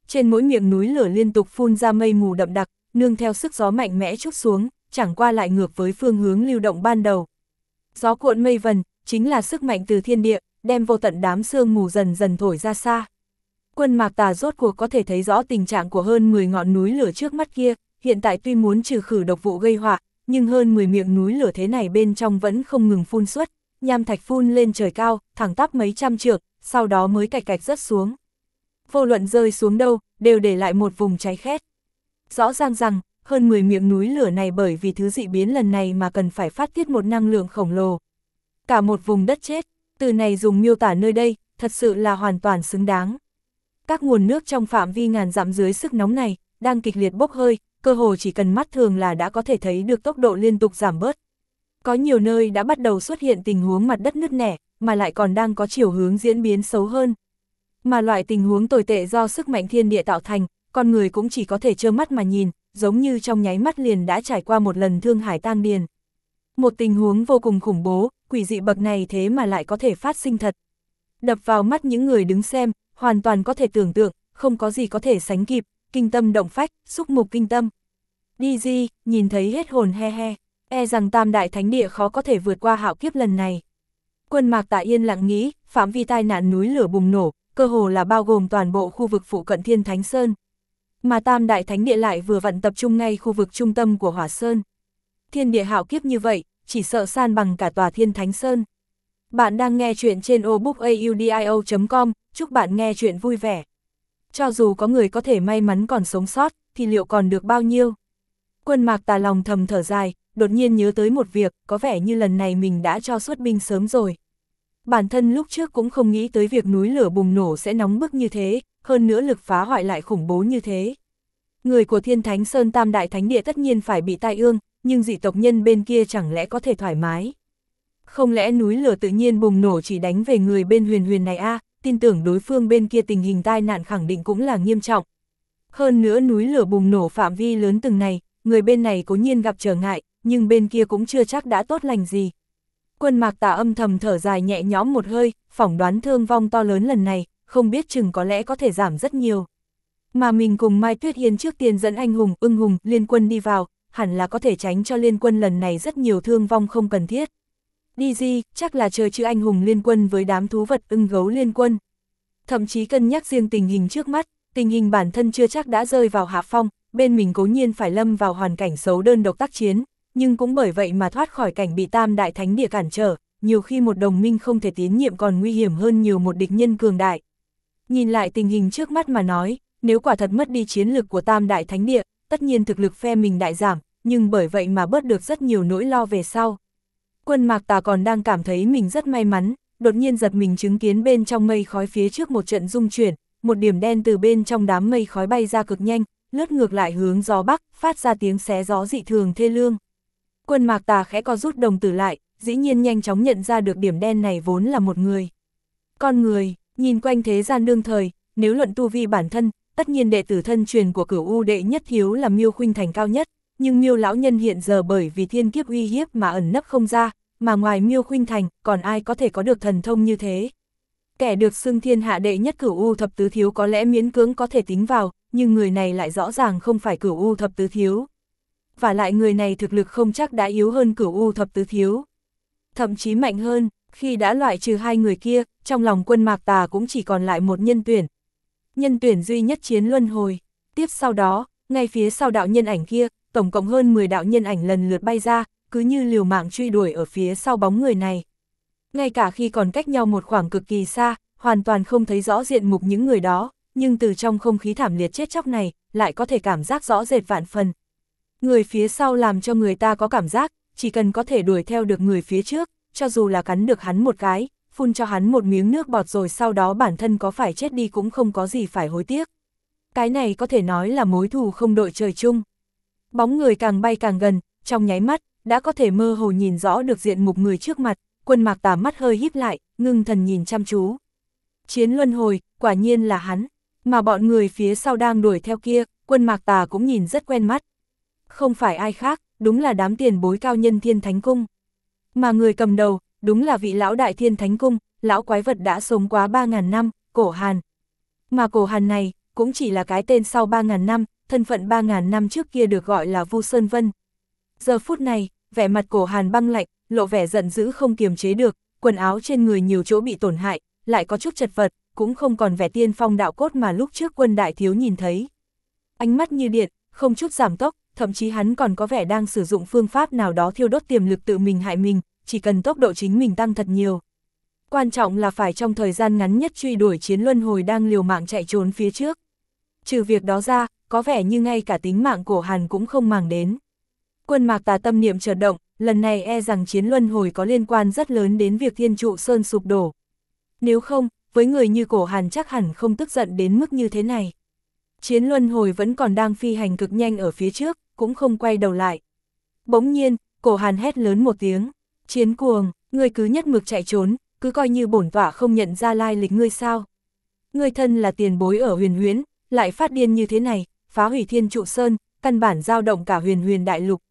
trên mỗi miệng núi lửa liên tục phun ra mây mù đậm đặc, nương theo sức gió mạnh mẽ trút xuống, chẳng qua lại ngược với phương hướng lưu động ban đầu. Gió cuộn mây vần, chính là sức mạnh từ thiên địa, đem vô tận đám sương mù dần dần thổi ra xa. Quân Mạc Tà rốt cuộc có thể thấy rõ tình trạng của hơn 10 ngọn núi lửa trước mắt kia, hiện tại tuy muốn trừ khử độc vụ gây họa, nhưng hơn 10 miệng núi lửa thế này bên trong vẫn không ngừng phun xuất, nham thạch phun lên trời cao, thẳng tắp mấy trăm trượng, sau đó mới cạch cạch rớt xuống. Vô luận rơi xuống đâu, đều để lại một vùng cháy khét. Rõ ràng rằng, hơn 10 miệng núi lửa này bởi vì thứ dị biến lần này mà cần phải phát tiết một năng lượng khổng lồ. Cả một vùng đất chết, từ này dùng miêu tả nơi đây, thật sự là hoàn toàn xứng đáng. Các nguồn nước trong phạm vi ngàn dặm dưới sức nóng này, đang kịch liệt bốc hơi, cơ hồ chỉ cần mắt thường là đã có thể thấy được tốc độ liên tục giảm bớt. Có nhiều nơi đã bắt đầu xuất hiện tình huống mặt đất nứt nẻ, mà lại còn đang có chiều hướng diễn biến xấu hơn. Mà loại tình huống tồi tệ do sức mạnh thiên địa tạo thành, con người cũng chỉ có thể trơ mắt mà nhìn, giống như trong nháy mắt liền đã trải qua một lần thương hải tang điền. Một tình huống vô cùng khủng bố, quỷ dị bậc này thế mà lại có thể phát sinh thật. Đập vào mắt những người đứng xem, hoàn toàn có thể tưởng tượng, không có gì có thể sánh kịp, kinh tâm động phách, xúc mục kinh tâm. DG, nhìn thấy hết hồn he he, e rằng Tam Đại Thánh Địa khó có thể vượt qua hạo kiếp lần này. Quân Mạc Tà yên lặng nghĩ, phạm vi tai nạn núi lửa bùng nổ, cơ hồ là bao gồm toàn bộ khu vực phụ cận Thiên Thánh Sơn. Mà Tam Đại Thánh Địa lại vừa vặn tập trung ngay khu vực trung tâm của Hỏa Sơn. Thiên địa hạo kiếp như vậy, chỉ sợ san bằng cả tòa Thiên Thánh Sơn. Bạn đang nghe chuyện trên obookaudio.com, chúc bạn nghe chuyện vui vẻ. Cho dù có người có thể may mắn còn sống sót, thì liệu còn được bao nhiêu? Quân Mạc Tà lòng thầm thở dài, đột nhiên nhớ tới một việc, có vẻ như lần này mình đã cho xuất binh sớm rồi. Bản thân lúc trước cũng không nghĩ tới việc núi lửa bùng nổ sẽ nóng bức như thế, hơn nữa lực phá hoại lại khủng bố như thế. Người của Thiên Thánh Sơn Tam Đại Thánh Địa tất nhiên phải bị tai ương, nhưng dị tộc nhân bên kia chẳng lẽ có thể thoải mái? Không lẽ núi lửa tự nhiên bùng nổ chỉ đánh về người bên Huyền Huyền này a? Tin tưởng đối phương bên kia tình hình tai nạn khẳng định cũng là nghiêm trọng. Hơn nữa núi lửa bùng nổ phạm vi lớn từng này, người bên này cố nhiên gặp trở ngại, nhưng bên kia cũng chưa chắc đã tốt lành gì. Quân Mạc Tà âm thầm thở dài nhẹ nhõm một hơi, phỏng đoán thương vong to lớn lần này, không biết chừng có lẽ có thể giảm rất nhiều. Mà mình cùng Mai Tuyết Hiên trước tiên dẫn anh hùng, ưng hùng, liên quân đi vào, hẳn là có thể tránh cho liên quân lần này rất nhiều thương vong không cần thiết. DG, chắc là chờ chữ anh hùng liên quân với đám thú vật ưng gấu liên quân. Thậm chí cân nhắc riêng tình hình trước mắt, tình hình bản thân chưa chắc đã rơi vào hạ phong, bên mình cố nhiên phải lâm vào hoàn cảnh xấu đơn độc tác chiến, nhưng cũng bởi vậy mà thoát khỏi cảnh bị Tam Đại Thánh Địa cản trở, nhiều khi một đồng minh không thể tín nhiệm còn nguy hiểm hơn nhiều một địch nhân cường đại. Nhìn lại tình hình trước mắt mà nói, nếu quả thật mất đi chiến lực của Tam Đại Thánh Địa, tất nhiên thực lực phe mình đại giảm, nhưng bởi vậy mà bớt được rất nhiều nỗi lo về sau. Quân Mạc Tà còn đang cảm thấy mình rất may mắn, đột nhiên giật mình chứng kiến bên trong mây khói phía trước một trận rung chuyển, một điểm đen từ bên trong đám mây khói bay ra cực nhanh, lướt ngược lại hướng gió bắc, phát ra tiếng xé gió dị thường thê lương. Quân Mạc Tà khẽ co rút đồng tử lại, dĩ nhiên nhanh chóng nhận ra được điểm đen này vốn là một người. Con người, nhìn quanh thế gian đương thời, nếu luận tu vi bản thân, tất nhiên đệ tử thân truyền của Cửu U đệ nhất thiếu là Miêu Khuynh Thành cao nhất, nhưng Miêu lão nhân hiện giờ bởi vì thiên kiếp uy hiếp mà ẩn nấp không ra, mà ngoài Miêu Khuynh Thành, còn ai có thể có được thần thông như thế? Kẻ được xưng thiên hạ đệ nhất Cửu U thập tứ thiếu có lẽ miễn cưỡng có thể tính vào, nhưng người này lại rõ ràng không phải Cửu U thập tứ thiếu. Và lại người này thực lực không chắc đã yếu hơn Cửu U thập tứ thiếu. Thậm chí mạnh hơn, khi đã loại trừ hai người kia, trong lòng Quân Mạc Tà cũng chỉ còn lại một nhân tuyển. Nhân tuyển duy nhất chiến luân hồi. Tiếp sau đó, ngay phía sau đạo nhân ảnh kia, tổng cộng hơn 10 đạo nhân ảnh lần lượt bay ra, cứ như liều mạng truy đuổi ở phía sau bóng người này. Ngay cả khi còn cách nhau một khoảng cực kỳ xa, hoàn toàn không thấy rõ diện mục những người đó, nhưng từ trong không khí thảm liệt chết chóc này, lại có thể cảm giác rõ rệt vạn phần. Người phía sau làm cho người ta có cảm giác, chỉ cần có thể đuổi theo được người phía trước, cho dù là cắn được hắn một cái, phun cho hắn một miếng nước bọt rồi sau đó bản thân có phải chết đi cũng không có gì phải hối tiếc. Cái này có thể nói là mối thù không đội trời chung. Bóng người càng bay càng gần, trong nháy mắt, đã có thể mơ hồ nhìn rõ được diện mục người trước mặt, Quân Mạc Tà mắt hơi híp lại, ngưng thần nhìn chăm chú. Chiến luân hồi, quả nhiên là hắn, mà bọn người phía sau đang đuổi theo kia, Quân Mạc Tà cũng nhìn rất quen mắt. Không phải ai khác, đúng là đám tiền bối cao nhân Thiên Thánh Cung. Mà người cầm đầu, đúng là vị lão đại Thiên Thánh Cung, lão quái vật đã sống quá 3.000 năm, Cổ Hàn. Mà Cổ Hàn này, cũng chỉ là cái tên sau 3.000 năm, thân phận 3.000 năm trước kia được gọi là Vu Sơn Vân. Giờ phút này, vẻ mặt Cổ Hàn băng lạnh, lộ vẻ giận dữ không kiềm chế được, quần áo trên người nhiều chỗ bị tổn hại, lại có chút chật vật, cũng không còn vẻ tiên phong đạo cốt mà lúc trước Quân đại thiếu nhìn thấy. Ánh mắt như điện, không chút giảm tốc, thậm chí hắn còn có vẻ đang sử dụng phương pháp nào đó thiêu đốt tiềm lực tự mình hại mình, chỉ cần tốc độ chính mình tăng thật nhiều. Quan trọng là phải trong thời gian ngắn nhất truy đuổi Chiến Luân Hồi đang liều mạng chạy trốn phía trước. Trừ việc đó ra, có vẻ như ngay cả tính mạng Cổ Hàn cũng không màng đến. Quân Mạc Tà tâm niệm chợt động, lần này e rằng Chiến Luân Hồi có liên quan rất lớn đến việc Thiên Trụ Sơn sụp đổ. Nếu không, với người như Cổ Hàn chắc hẳn không tức giận đến mức như thế này. Chiến Luân Hồi vẫn còn đang phi hành cực nhanh ở phía trước, cũng không quay đầu lại. Bỗng nhiên, Cổ Hàn hét lớn một tiếng, Chiến Cuồng, ngươi cứ nhất mực chạy trốn, cứ coi như bổn tọa không nhận ra lai lịch ngươi sao. Ngươi thân là tiền bối ở Huyền Huyễn, lại phát điên như thế này, phá hủy Thiên Trụ Sơn, căn bản dao động cả Huyền Đại Lục,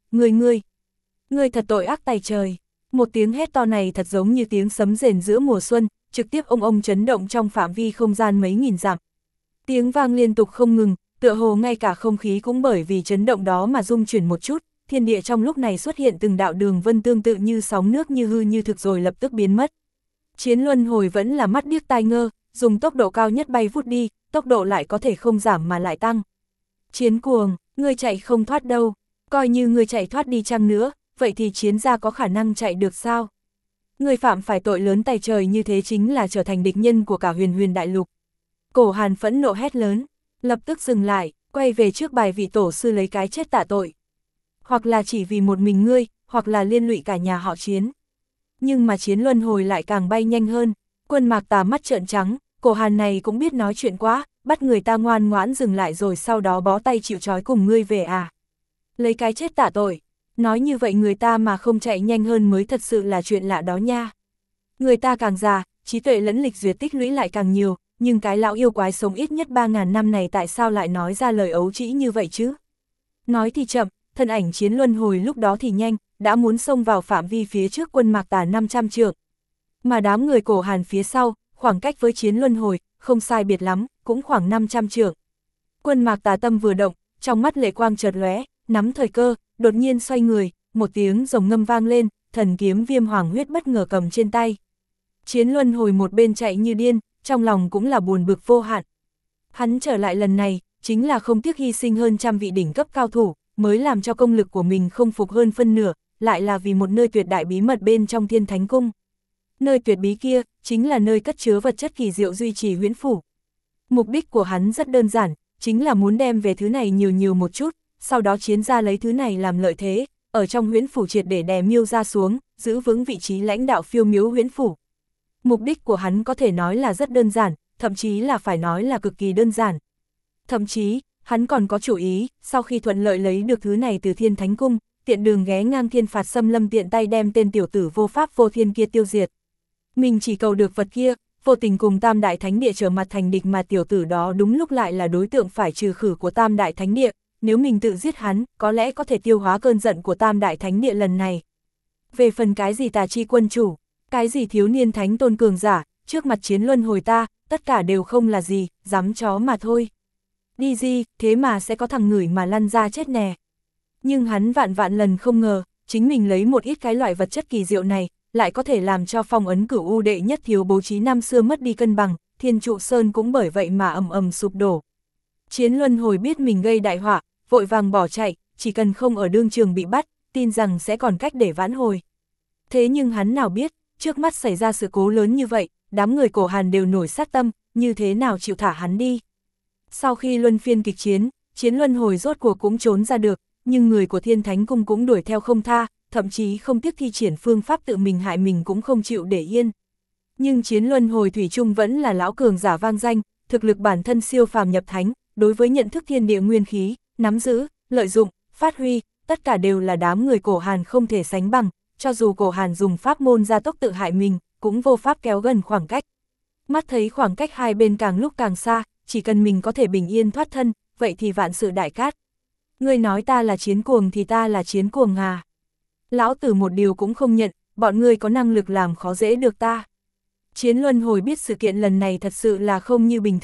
ngươi thật tội ác tày trời. Một tiếng hét to này thật giống như tiếng sấm rền giữa mùa xuân, trực tiếp ông chấn động trong phạm vi không gian mấy nghìn dặm. Tiếng vang liên tục không ngừng, tựa hồ ngay cả không khí cũng bởi vì chấn động đó mà rung chuyển một chút, thiên địa trong lúc này xuất hiện từng đạo đường vân tương tự như sóng nước như hư như thực rồi lập tức biến mất. Chiến Luân Hồi vẫn là mắt điếc tai ngơ, dùng tốc độ cao nhất bay vút đi, tốc độ lại có thể không giảm mà lại tăng. Chiến Cuồng, ngươi chạy không thoát đâu, coi như ngươi chạy thoát đi chăng nữa, vậy thì chiến gia có khả năng chạy được sao? Ngươi phạm phải tội lớn tày trời như thế chính là trở thành địch nhân của cả Huyền Đại Lục. Cổ Hàn phẫn nộ hét lớn, lập tức dừng lại, quay về trước bài vị tổ sư lấy cái chết tạ tội. Hoặc là chỉ vì một mình ngươi, hoặc là liên lụy cả nhà họ Chiến. Nhưng mà Chiến Luân Hồi lại càng bay nhanh hơn, Quân Mạc Tà mắt trợn trắng, Cổ Hàn này cũng biết nói chuyện quá, bắt người ta ngoan ngoãn dừng lại rồi sau đó bó tay chịu trói cùng ngươi về à. Lấy cái chết tạ tội, nói như vậy người ta mà không chạy nhanh hơn mới thật sự là chuyện lạ đó nha. Người ta càng già, trí tuệ lẫn lịch duyệt tích lũy lại càng nhiều, nhưng cái lão yêu quái sống ít nhất 3.000 năm này tại sao lại nói ra lời ấu trĩ như vậy chứ? Nói thì chậm, thân ảnh Chiến Luân Hồi lúc đó thì nhanh, đã muốn xông vào phạm vi phía trước Quân Mạc Tà 500 trượng. Mà đám người Cổ Hàn phía sau, khoảng cách với Chiến Luân Hồi, không sai biệt lắm, cũng khoảng 500 trượng. Quân Mạc Tà tâm vừa động, trong mắt lệ quang chợt lóe, nắm thời cơ, đột nhiên xoay người, một tiếng rồng ngâm vang lên, thần kiếm Viêm Hoàng Huyết bất ngờ cầm trên tay. Chiến Luân Hồi một bên chạy như điên, trong lòng cũng là buồn bực vô hạn. Hắn trở lại lần này, chính là không tiếc hy sinh hơn trăm vị đỉnh cấp cao thủ, mới làm cho công lực của mình không phục hơn phân nửa, lại là vì một nơi tuyệt đại bí mật bên trong Thiên Thánh Cung. Nơi tuyệt bí kia, chính là nơi cất chứa vật chất kỳ diệu duy trì huyễn phủ. Mục đích của hắn rất đơn giản, chính là muốn đem về thứ này nhiều một chút, sau đó Chiến gia lấy thứ này làm lợi thế, ở trong huyễn phủ triệt để đè Miêu gia xuống, giữ vững vị trí lãnh đạo Phiêu Miếu huyễn phủ. Mục đích của hắn có thể nói là rất đơn giản, thậm chí là phải nói là cực kỳ đơn giản. Thậm chí, hắn còn có chủ ý, sau khi thuận lợi lấy được thứ này từ Thiên Thánh Cung, tiện đường ghé ngang Thiên Phạt Xâm Lâm tiện tay đem tên tiểu tử vô pháp vô thiên kia tiêu diệt. Mình chỉ cầu được vật kia, vô tình cùng Tam Đại Thánh Địa trở mặt thành địch mà tiểu tử đó đúng lúc lại là đối tượng phải trừ khử của Tam Đại Thánh Địa, nếu mình tự giết hắn, có lẽ có thể tiêu hóa cơn giận của Tam Đại Thánh Địa lần này. Về phần cái gì Tà Chi Quân Chủ, cái gì thiếu niên thánh tôn cường giả, trước mặt Chiến Luân Hồi ta, tất cả đều không là gì, dám chó mà thôi. Đi gì, thế mà sẽ có thằng ngửi mà lăn ra chết nè. Nhưng hắn vạn lần không ngờ, chính mình lấy một ít cái loại vật chất kỳ diệu này, lại có thể làm cho phong ấn Cửu U đệ nhất thiếu bố trí năm xưa mất đi cân bằng, Thiên Trụ Sơn cũng bởi vậy mà ầm sụp đổ. Chiến Luân Hồi biết mình gây đại họa, vội vàng bỏ chạy, chỉ cần không ở đương trường bị bắt, tin rằng sẽ còn cách để vãn hồi. Thế nhưng hắn nào biết, trước mắt xảy ra sự cố lớn như vậy, đám người Cổ Hàn đều nổi sát tâm, như thế nào chịu thả hắn đi. Sau khi luân phiên kịch chiến, Chiến Luân Hồi rốt cuộc cũng trốn ra được, nhưng người của Thiên Thánh Cung cũng đuổi theo không tha, thậm chí không tiếc thi triển phương pháp tự mình hại mình cũng không chịu để yên. Nhưng Chiến Luân Hồi thủy chung vẫn là lão cường giả vang danh, thực lực bản thân siêu phàm nhập thánh, đối với nhận thức thiên địa nguyên khí, nắm giữ, lợi dụng, phát huy, tất cả đều là đám người Cổ Hàn không thể sánh bằng, cho dù Cổ Hàn dùng pháp môn gia tốc tự hại mình, cũng vô pháp kéo gần khoảng cách. Mắt thấy khoảng cách hai bên càng lúc càng xa, chỉ cần mình có thể bình yên thoát thân, vậy thì vạn sự đại cát. Ngươi nói ta là Chiến Cuồng thì ta là Chiến Cuồng à? Lão tử một điều cũng không nhận, bọn ngươi có năng lực làm khó dễ được ta. Chiến Luân Hồi biết sự kiện lần này thật sự là không như bình thường,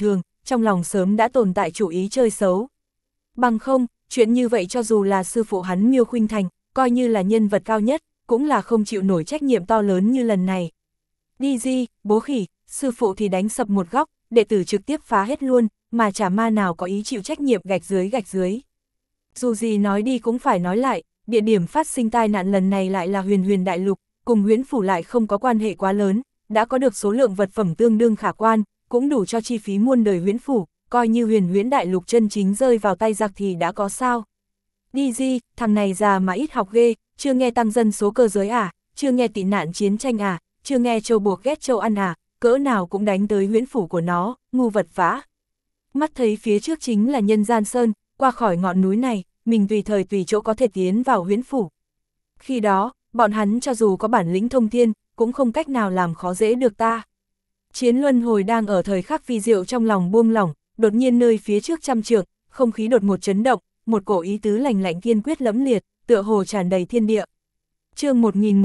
trong lòng sớm đã tồn tại chủ ý chơi xấu. Bằng không, chuyện như vậy cho dù là sư phụ hắn Miêu Khuynh Thành, coi như là nhân vật cao nhất, cũng là không chịu nổi trách nhiệm to lớn như lần này. Đi di, bố khỉ, sư phụ thì đánh sập một góc, đệ tử trực tiếp phá hết luôn, mà chả ma nào có ý chịu trách nhiệm gạch dưới. Dù gì nói đi cũng phải nói lại, địa điểm phát sinh tai nạn lần này lại là Huyền Huyền Đại Lục, cùng Huyễn Phủ lại không có quan hệ quá lớn, đã có được số lượng vật phẩm tương đương khả quan, cũng đủ cho chi phí muôn đời Huyễn Phủ, coi như Huyền Đại Lục chân chính rơi vào tay giặc thì đã có sao. Đi di, thằng này già mà ít học ghê, chưa nghe tăng dân số cơ giới à, chưa nghe tị nạn chiến tranh à, chưa nghe châu buộc ghét châu ăn à, cỡ nào cũng đánh tới Huyễn Phủ của nó, ngu vật vã. Mắt thấy phía trước chính là Nhân Gian Sơn, qua khỏi ngọn núi này, mình tùy thời tùy chỗ có thể tiến vào Huyễn Phủ. Khi đó, bọn hắn cho dù có bản lĩnh thông thiên, cũng không cách nào làm khó dễ được ta. Chiến luân hồi đang ở thời khắc vi diệu trong lòng buông lỏng, đột nhiên nơi phía trước trăm trượng, không khí đột ngột chấn động, một cổ ý tứ lành lạnh kiên quyết lẫm liệt, tựa hồ tràn đầy thiên địa. Chương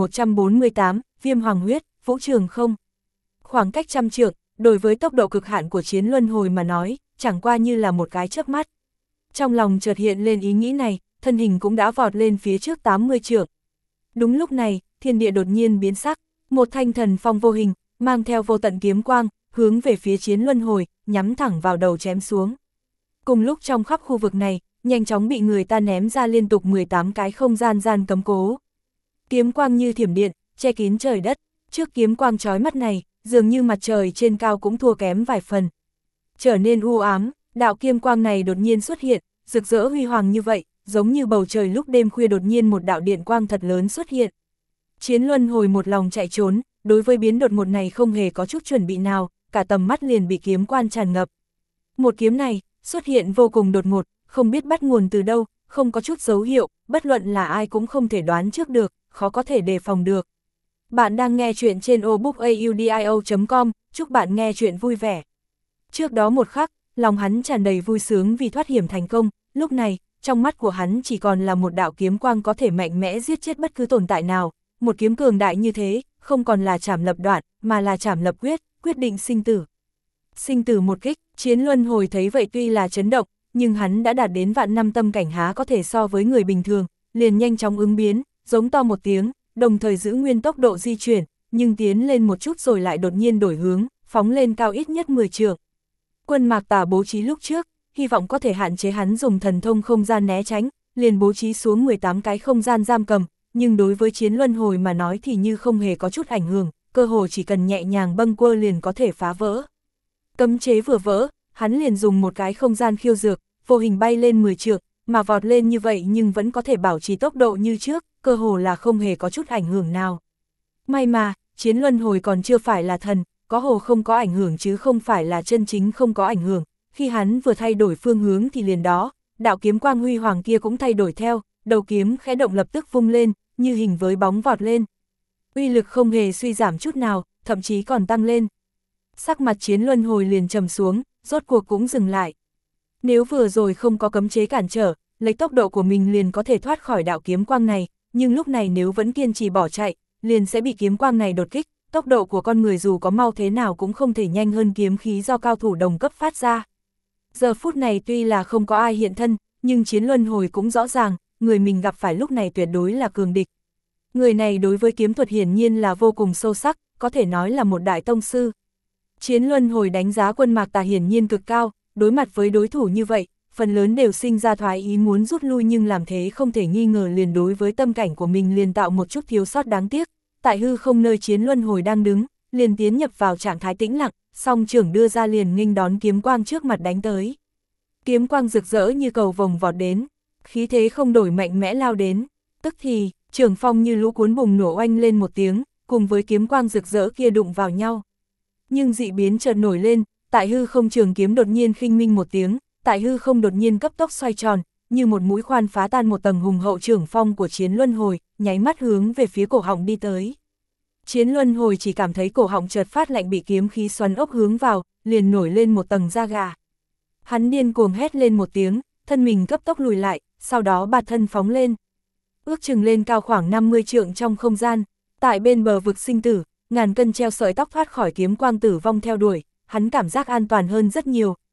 1148, Viêm Hoàng huyết, Vũ Trường không. Khoảng cách trăm trượng, đối với tốc độ cực hạn của chiến luân hồi mà nói, chẳng qua như là một cái chớp mắt. Trong lòng chợt hiện lên ý nghĩ này, thân hình cũng đã vọt lên phía trước 80 trượng. Đúng lúc này, thiên địa đột nhiên biến sắc, một thanh thần phong vô hình, mang theo vô tận kiếm quang, hướng về phía chiến luân hồi, nhắm thẳng vào đầu chém xuống. Cùng lúc trong khắp khu vực này, nhanh chóng bị người ta ném ra liên tục 18 cái không gian cấm cố. Kiếm quang như thiểm điện, che kín trời đất, trước kiếm quang chói mắt này, dường như mặt trời trên cao cũng thua kém vài phần. Trở nên u ám, đạo kiếm quang này đột nhiên xuất hiện, rực rỡ huy hoàng như vậy, giống như bầu trời lúc đêm khuya đột nhiên một đạo điện quang thật lớn xuất hiện. Chiến luân hồi một lòng chạy trốn, đối với biến đột ngột này không hề có chút chuẩn bị nào, cả tầm mắt liền bị kiếm quang tràn ngập. Một kiếm này, xuất hiện vô cùng đột ngột, không biết bắt nguồn từ đâu, không có chút dấu hiệu, bất luận là ai cũng không thể đoán trước được, khó có thể đề phòng được. Bạn đang nghe chuyện trên obookaudio.com, chúc bạn nghe chuyện vui vẻ. Trước đó một khắc, lòng hắn tràn đầy vui sướng vì thoát hiểm thành công, lúc này, trong mắt của hắn chỉ còn là một đạo kiếm quang có thể mạnh mẽ giết chết bất cứ tồn tại nào, một kiếm cường đại như thế, không còn là chảm lập đoạn, mà là chảm lập quyết định sinh tử. Sinh tử một kích, chiến luân hồi thấy vậy tuy là chấn động, nhưng hắn đã đạt đến vạn năm tâm cảnh há có thể so với người bình thường, liền nhanh chóng ứng biến, giống to một tiếng, đồng thời giữ nguyên tốc độ di chuyển, nhưng tiến lên một chút rồi lại đột nhiên đổi hướng, phóng lên cao ít nhất 10 trượng. Quân Mạc Tà bố trí lúc trước, hy vọng có thể hạn chế hắn dùng thần thông không gian né tránh, liền bố trí xuống 18 cái không gian giam cầm, nhưng đối với chiến luân hồi mà nói thì như không hề có chút ảnh hưởng, cơ hồ chỉ cần nhẹ nhàng bâng quơ liền có thể phá vỡ. Cấm chế vừa vỡ, hắn liền dùng một cái không gian khiêu dược, vô hình bay lên 10 trượng, mà vọt lên như vậy nhưng vẫn có thể bảo trì tốc độ như trước, cơ hồ là không hề có chút ảnh hưởng nào. May mà, chiến luân hồi còn chưa phải là thần, có hồ không có ảnh hưởng chứ không phải là chân chính không có ảnh hưởng, khi hắn vừa thay đổi phương hướng thì liền đó, đạo kiếm quang huy hoàng kia cũng thay đổi theo, đầu kiếm khẽ động lập tức vung lên, như hình với bóng vọt lên. Uy lực không hề suy giảm chút nào, thậm chí còn tăng lên. Sắc mặt chiến luân hồi liền trầm xuống, rốt cuộc cũng dừng lại. Nếu vừa rồi không có cấm chế cản trở, lấy tốc độ của mình liền có thể thoát khỏi đạo kiếm quang này, nhưng lúc này nếu vẫn kiên trì bỏ chạy, liền sẽ bị kiếm quang này đột kích, tốc độ của con người dù có mau thế nào cũng không thể nhanh hơn kiếm khí do cao thủ đồng cấp phát ra. Giờ phút này tuy là không có ai hiện thân, nhưng chiến luân hồi cũng rõ ràng, người mình gặp phải lúc này tuyệt đối là cường địch. Người này đối với kiếm thuật hiển nhiên là vô cùng sâu sắc, có thể nói là một đại tông sư. Chiến luân hồi đánh giá Quân Mạc Tà hiển nhiên cực cao, đối mặt với đối thủ như vậy, phần lớn đều sinh ra thoái ý muốn rút lui nhưng làm thế không thể nghi ngờ liền đối với tâm cảnh của mình liền tạo một chút thiếu sót đáng tiếc. Tại hư không nơi chiến luân hồi đang đứng, liền tiến nhập vào trạng thái tĩnh lặng, song trưởng đưa ra liền nghênh đón kiếm quang trước mặt đánh tới. Kiếm quang rực rỡ như cầu vồng vọt đến, khí thế không đổi mạnh mẽ lao đến, tức thì, trường phong như lũ cuốn bùng nổ oanh lên một tiếng, cùng với kiếm quang rực rỡ kia đụng vào nhau. Nhưng dị biến chợt nổi lên, tại hư không trường kiếm đột nhiên khinh minh một tiếng, tại hư không đột nhiên cấp tốc xoay tròn, như một mũi khoan phá tan một tầng hùng hậu trường phong của chiến luân hồi, nháy mắt hướng về phía cổ họng đi tới. Chiến luân hồi chỉ cảm thấy cổ họng chợt phát lạnh bị kiếm khí xoắn ốc hướng vào, liền nổi lên một tầng da gà. Hắn điên cuồng hét lên một tiếng, thân mình cấp tốc lùi lại, sau đó bạt thân phóng lên. Ước chừng lên cao khoảng 50 trượng trong không gian, tại bên bờ vực sinh tử, ngàn cân treo sợi tóc thoát khỏi kiếm quang tử vong theo đuổi, hắn cảm giác an toàn hơn rất nhiều,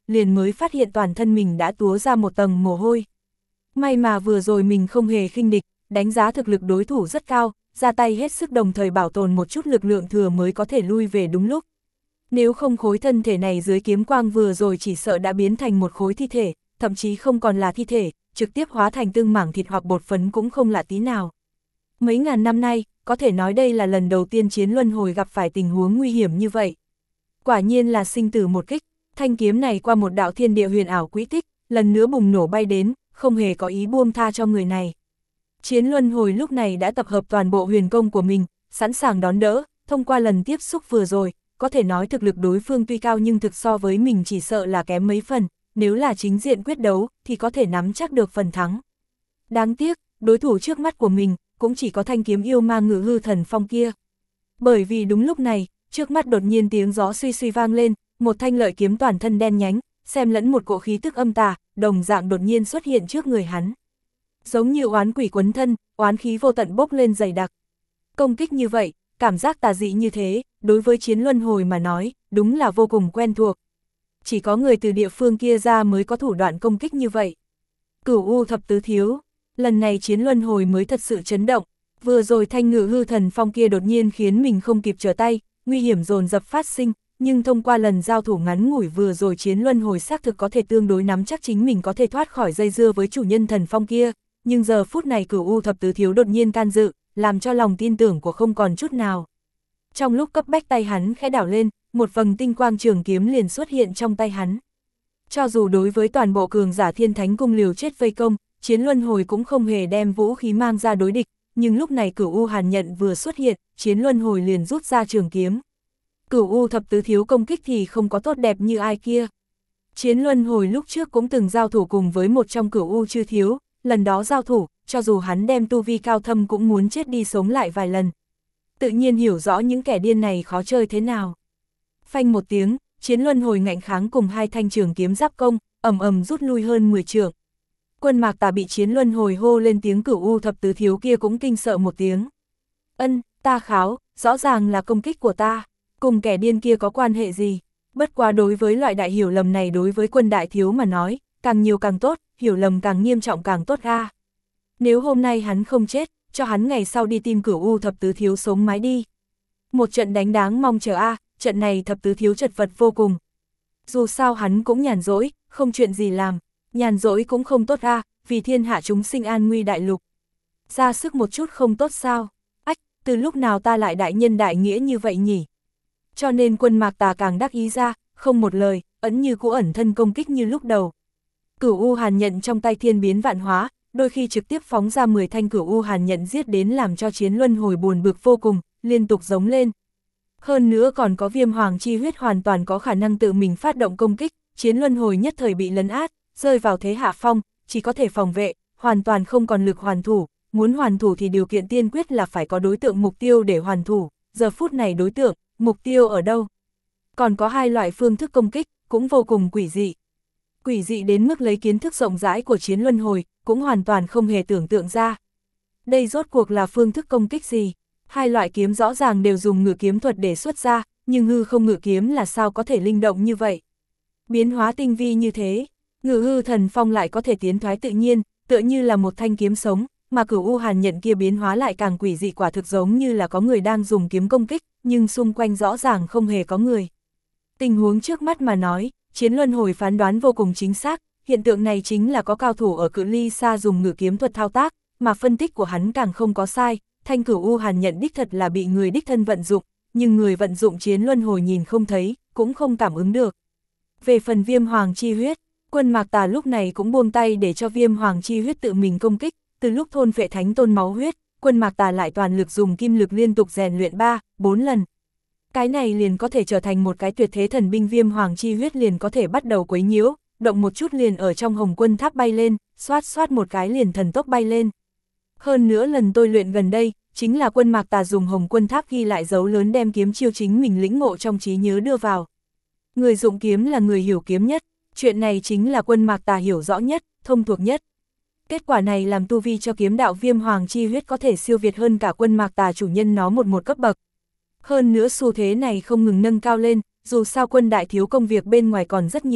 liền mới phát hiện toàn thân mình đã túa ra một tầng mồ hôi. May mà vừa rồi mình không hề khinh địch, đánh giá thực lực đối thủ rất cao, ra tay hết sức đồng thời bảo tồn một chút lực lượng thừa mới có thể lui về đúng lúc. Nếu không khối thân thể này dưới kiếm quang vừa rồi chỉ sợ đã biến thành một khối thi thể, thậm chí không còn là thi thể, trực tiếp hóa thành từng mảng thịt hoặc bột phấn cũng không lạ tí nào. Mấy ngàn năm nay, có thể nói đây là lần đầu tiên Chiến Luân Hồi gặp phải tình huống nguy hiểm như vậy. Quả nhiên là sinh tử một kích, thanh kiếm này qua một đạo thiên địa huyền ảo quỹ tích, lần nữa bùng nổ bay đến, không hề có ý buông tha cho người này. Chiến Luân Hồi lúc này đã tập hợp toàn bộ huyền công của mình, sẵn sàng đón đỡ, thông qua lần tiếp xúc vừa rồi, có thể nói thực lực đối phương tuy cao nhưng thực so với mình chỉ sợ là kém mấy phần, nếu là chính diện quyết đấu thì có thể nắm chắc được phần thắng. Đáng tiếc, đối thủ trước mắt của mình cũng chỉ có thanh kiếm yêu ma Ngự Hư Thần Phong kia. Bởi vì đúng lúc này, trước mắt đột nhiên tiếng gió suy suy vang lên, một thanh lợi kiếm toàn thân đen nhánh, xem lẫn một cỗ khí tức âm tà, đồng dạng đột nhiên xuất hiện trước người hắn. Giống như oán quỷ quấn thân, oán khí vô tận bốc lên dày đặc. Công kích như vậy, cảm giác tà dị như thế, đối với Chiến Luân Hồi mà nói, đúng là vô cùng quen thuộc. Chỉ có người từ địa phương kia ra mới có thủ đoạn công kích như vậy. Cửu U Thập Tứ Thiếu, lần này Chiến Luân Hồi mới thật sự chấn động, vừa rồi thanh Ngự Hư Thần Phong kia đột nhiên khiến mình không kịp trở tay, nguy hiểm dồn dập phát sinh, nhưng thông qua lần giao thủ ngắn ngủi vừa rồi Chiến Luân Hồi xác thực có thể tương đối nắm chắc chính mình có thể thoát khỏi dây dưa với chủ nhân thần phong kia, nhưng giờ phút này Cửu U Thập Tứ Thiếu đột nhiên can dự, làm cho lòng tin tưởng của không còn chút nào. Trong lúc cấp bách tay hắn khẽ đảo lên, một vầng tinh quang trường kiếm liền xuất hiện trong tay hắn. Cho dù đối với toàn bộ cường giả Thiên Thánh Cung liều chết vây công, Chiến Luân Hồi cũng không hề đem vũ khí mang ra đối địch, nhưng lúc này Cửu U Hàn Nhận vừa xuất hiện, Chiến Luân Hồi liền rút ra trường kiếm. Cửu U Thập Tứ Thiếu công kích thì không có tốt đẹp như ai kia. Chiến Luân Hồi lúc trước cũng từng giao thủ cùng với một trong Cửu U Chư Thiếu, lần đó giao thủ, cho dù hắn đem tu vi cao thâm cũng muốn chết đi sống lại vài lần. Tự nhiên hiểu rõ những kẻ điên này khó chơi thế nào. Phanh một tiếng, Chiến Luân Hồi ngạnh kháng cùng hai thanh trường kiếm giáp công, ầm ầm rút lui hơn 10 trượng. Quân Mạc Tà bị Chiến Luân Hồi hô lên tiếng Cửu U Thập Tứ Thiếu kia cũng kinh sợ một tiếng. Ân, ta kháo, rõ ràng là công kích của ta, cùng kẻ điên kia có quan hệ gì? Bất quá đối với loại đại hiểu lầm này đối với Quân đại thiếu mà nói, càng nhiều càng tốt, hiểu lầm càng nghiêm trọng càng tốt ga. Nếu hôm nay hắn không chết, cho hắn ngày sau đi tìm Cửu U Thập Tứ Thiếu sống mái đi. Một trận đánh đáng mong chờ trận này Thập Tứ Thiếu chật vật vô cùng. Dù sao hắn cũng nhàn rỗi, không chuyện gì làm, nhàn rỗi cũng không tốt vì thiên hạ chúng sinh an nguy đại lục. Ra sức một chút không tốt sao? Ách, từ lúc nào ta lại đại nhân đại nghĩa như vậy nhỉ? Cho nên Quân Mạc Tà càng đắc ý ra, không một lời, ẩn như cũ ẩn thân công kích như lúc đầu. Cửu U Hàn Nhận trong tay thiên biến vạn hóa, đôi khi trực tiếp phóng ra 10 thanh Cửu U Hàn Nhận giết đến làm cho Chiến Luân Hồi buồn bực vô cùng, liên tục giống lên. Hơn nữa còn có Viêm Hoàng chi huyết hoàn toàn có khả năng tự mình phát động công kích, Chiến Luân Hồi nhất thời bị lấn át, rơi vào thế hạ phong, chỉ có thể phòng vệ, hoàn toàn không còn lực hoàn thủ, muốn hoàn thủ thì điều kiện tiên quyết là phải có đối tượng mục tiêu để hoàn thủ, giờ phút này đối tượng, mục tiêu ở đâu? Còn có hai loại phương thức công kích, cũng vô cùng quỷ dị. Quỷ dị đến mức lấy kiến thức rộng rãi của Chiến Luân Hồi, cũng hoàn toàn không hề tưởng tượng ra. Đây rốt cuộc là phương thức công kích gì? Hai loại kiếm rõ ràng đều dùng ngự kiếm thuật để xuất ra, nhưng hư không ngự kiếm là sao có thể linh động như vậy? Biến hóa tinh vi như thế, Ngự Hư Thần Phong lại có thể tiến thoái tự nhiên, tựa như là một thanh kiếm sống, mà Cửu U Hàn Nhận kia biến hóa lại càng quỷ dị quả thực giống như là có người đang dùng kiếm công kích, nhưng xung quanh rõ ràng không hề có người. Tình huống trước mắt mà nói, Chiến Luân Hồi phán đoán vô cùng chính xác, hiện tượng này chính là có cao thủ ở cự ly xa dùng ngự kiếm thuật thao tác, mà phân tích của hắn càng không có sai, thanh Cửu U Hàn Nhận đích thật là bị người đích thân vận dụng, nhưng người vận dụng Chiến Luân Hồi nhìn không thấy, cũng không cảm ứng được. Về phần Viêm Hoàng chi huyết, Quân Mạc Tà lúc này cũng buông tay để cho Viêm Hoàng chi huyết tự mình công kích, từ lúc thôn phệ Thánh Tôn máu huyết, Quân Mạc Tà lại toàn lực dùng kim lực liên tục rèn luyện 3-4 lần. Cái này liền có thể trở thành một cái tuyệt thế thần binh, Viêm Hoàng chi huyết liền có thể bắt đầu quấy nhiễu, động một chút liền ở trong Hồng Quân Tháp bay lên, xoát xoát một cái liền thần tốc bay lên. Hơn nữa lần tôi luyện gần đây, chính là Quân Mạc Tà dùng Hồng Quân Tháp ghi lại dấu lớn đem kiếm chiêu chính mình lĩnh ngộ trong trí nhớ đưa vào. Người dụng kiếm là người hiểu kiếm nhất, chuyện này chính là Quân Mạc Tà hiểu rõ nhất, thông thuộc nhất. Kết quả này làm tu vi cho kiếm đạo Viêm Hoàng chi huyết có thể siêu việt hơn cả Quân Mạc Tà chủ nhân nó một cấp bậc. Hơn nữa xu thế này không ngừng nâng cao lên, dù sao Quân đại thiếu công việc bên ngoài còn rất nhiều,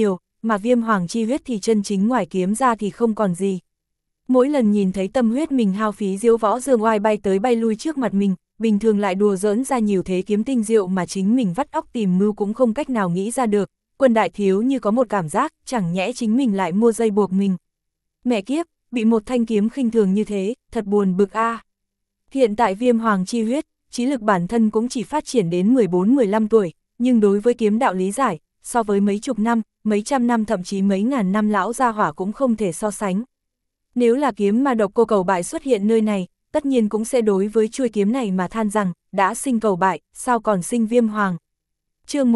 mà viêm hoàng chi huyết thì chân chính ngoài kiếm ra thì không còn gì. Mỗi lần nhìn thấy tâm huyết mình hao phí diễu võ dương oai bay tới bay lui trước mặt mình, bình thường lại đùa giỡn ra nhiều thế kiếm tinh diệu mà chính mình vắt óc tìm mưu cũng không cách nào nghĩ ra được, Quân đại thiếu như có một cảm giác, chẳng nhẽ chính mình lại mua dây buộc mình. Mẹ kiếp, bị một thanh kiếm khinh thường như thế, thật buồn bực a. Hiện tại viêm hoàng chi huyết, trí lực bản thân cũng chỉ phát triển đến 14-15 tuổi, nhưng đối với kiếm đạo lý giải, so với mấy chục năm, mấy trăm năm thậm chí mấy ngàn năm lão gia hỏa cũng không thể so sánh. Nếu là kiếm mà độc cô cầu bại xuất hiện nơi này, tất nhiên cũng sẽ đối với chuôi kiếm này mà than rằng, đã sinh cầu bại, sao còn sinh viêm hoàng. Chương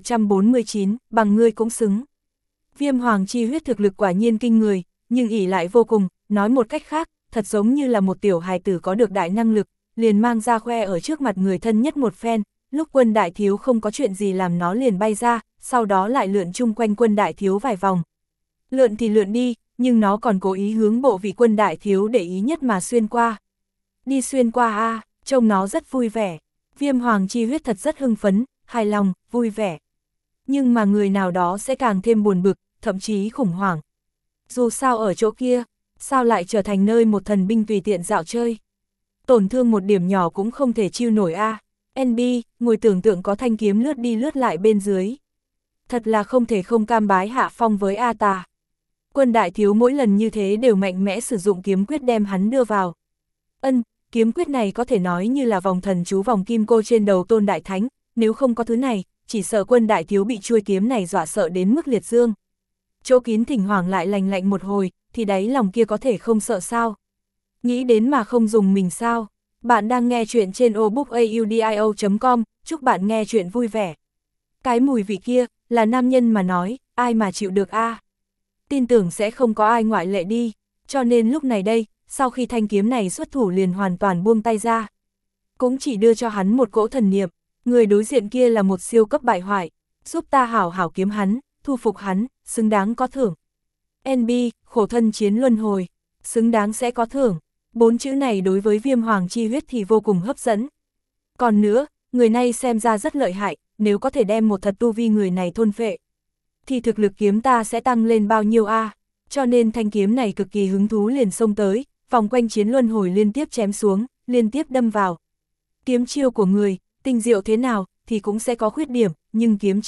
1149, bằng ngươi cũng xứng. Viêm hoàng chi huyết thực lực quả nhiên kinh người, nhưng ỷ lại vô cùng, nói một cách khác, thật giống như là một tiểu hài tử có được đại năng lực, liền mang ra khoe ở trước mặt người thân nhất một phen, lúc Quân đại thiếu không có chuyện gì làm nó liền bay ra, sau đó lại lượn chung quanh Quân đại thiếu vài vòng. Lượn thì lượn đi, nhưng nó còn cố ý hướng bộ vị Quân đại thiếu để ý nhất mà xuyên qua. Đi xuyên qua a, trông nó rất vui vẻ. Viêm hoàng chi huyết thật rất hưng phấn, hài lòng, vui vẻ. Nhưng mà người nào đó sẽ càng thêm buồn bực, thậm chí khủng hoảng. Dù sao ở chỗ kia, sao lại trở thành nơi một thần binh tùy tiện dạo chơi. Tổn thương một điểm nhỏ cũng không thể chịu nổi a. NB, ngồi tưởng tượng có thanh kiếm lướt đi lướt lại bên dưới. Thật là không thể không cam bái hạ phong với A Tà. Quân đại thiếu mỗi lần như thế đều mạnh mẽ sử dụng kiếm quyết đem hắn đưa vào. Kiếm quyết này có thể nói như là vòng thần chú vòng kim cô trên đầu Tôn Đại Thánh, nếu không có thứ này, chỉ sợ Quân đại thiếu bị chuôi kiếm này dọa sợ đến mức liệt dương. Chỗ kín thỉnh thoảng lại lành lạnh một hồi, thì đáy lòng kia có thể không sợ sao. Nghĩ đến mà không dùng mình sao. Bạn đang nghe chuyện trên obookaudio.com, chúc bạn nghe chuyện vui vẻ. Cái mùi vị kia, là nam nhân mà nói, ai mà chịu được a? Tin tưởng sẽ không có ai ngoại lệ đi, cho nên lúc này đây, sau khi thanh kiếm này xuất thủ liền hoàn toàn buông tay ra. Cũng chỉ đưa cho hắn một cỗ thần niệm, người đối diện kia là một siêu cấp bại hoại, giúp ta hảo hảo kiếm hắn, thu phục hắn, xứng đáng có thưởng. NB, khổ thân chiến luân hồi, xứng đáng sẽ có thưởng. 4 chữ này đối với viêm hoàng chi huyết thì vô cùng hấp dẫn. Còn nữa, người này xem ra rất lợi hại, nếu có thể đem một thật tu vi người này thôn phệ, thì thực lực kiếm ta sẽ tăng lên bao nhiêu a? Cho nên thanh kiếm này cực kỳ hứng thú liền xông tới, vòng quanh chiến luân hồi liên tiếp chém xuống, liên tiếp đâm vào. Kiếm chiêu của người, tinh diệu thế nào, thì cũng sẽ có khuyết điểm, nhưng kiếm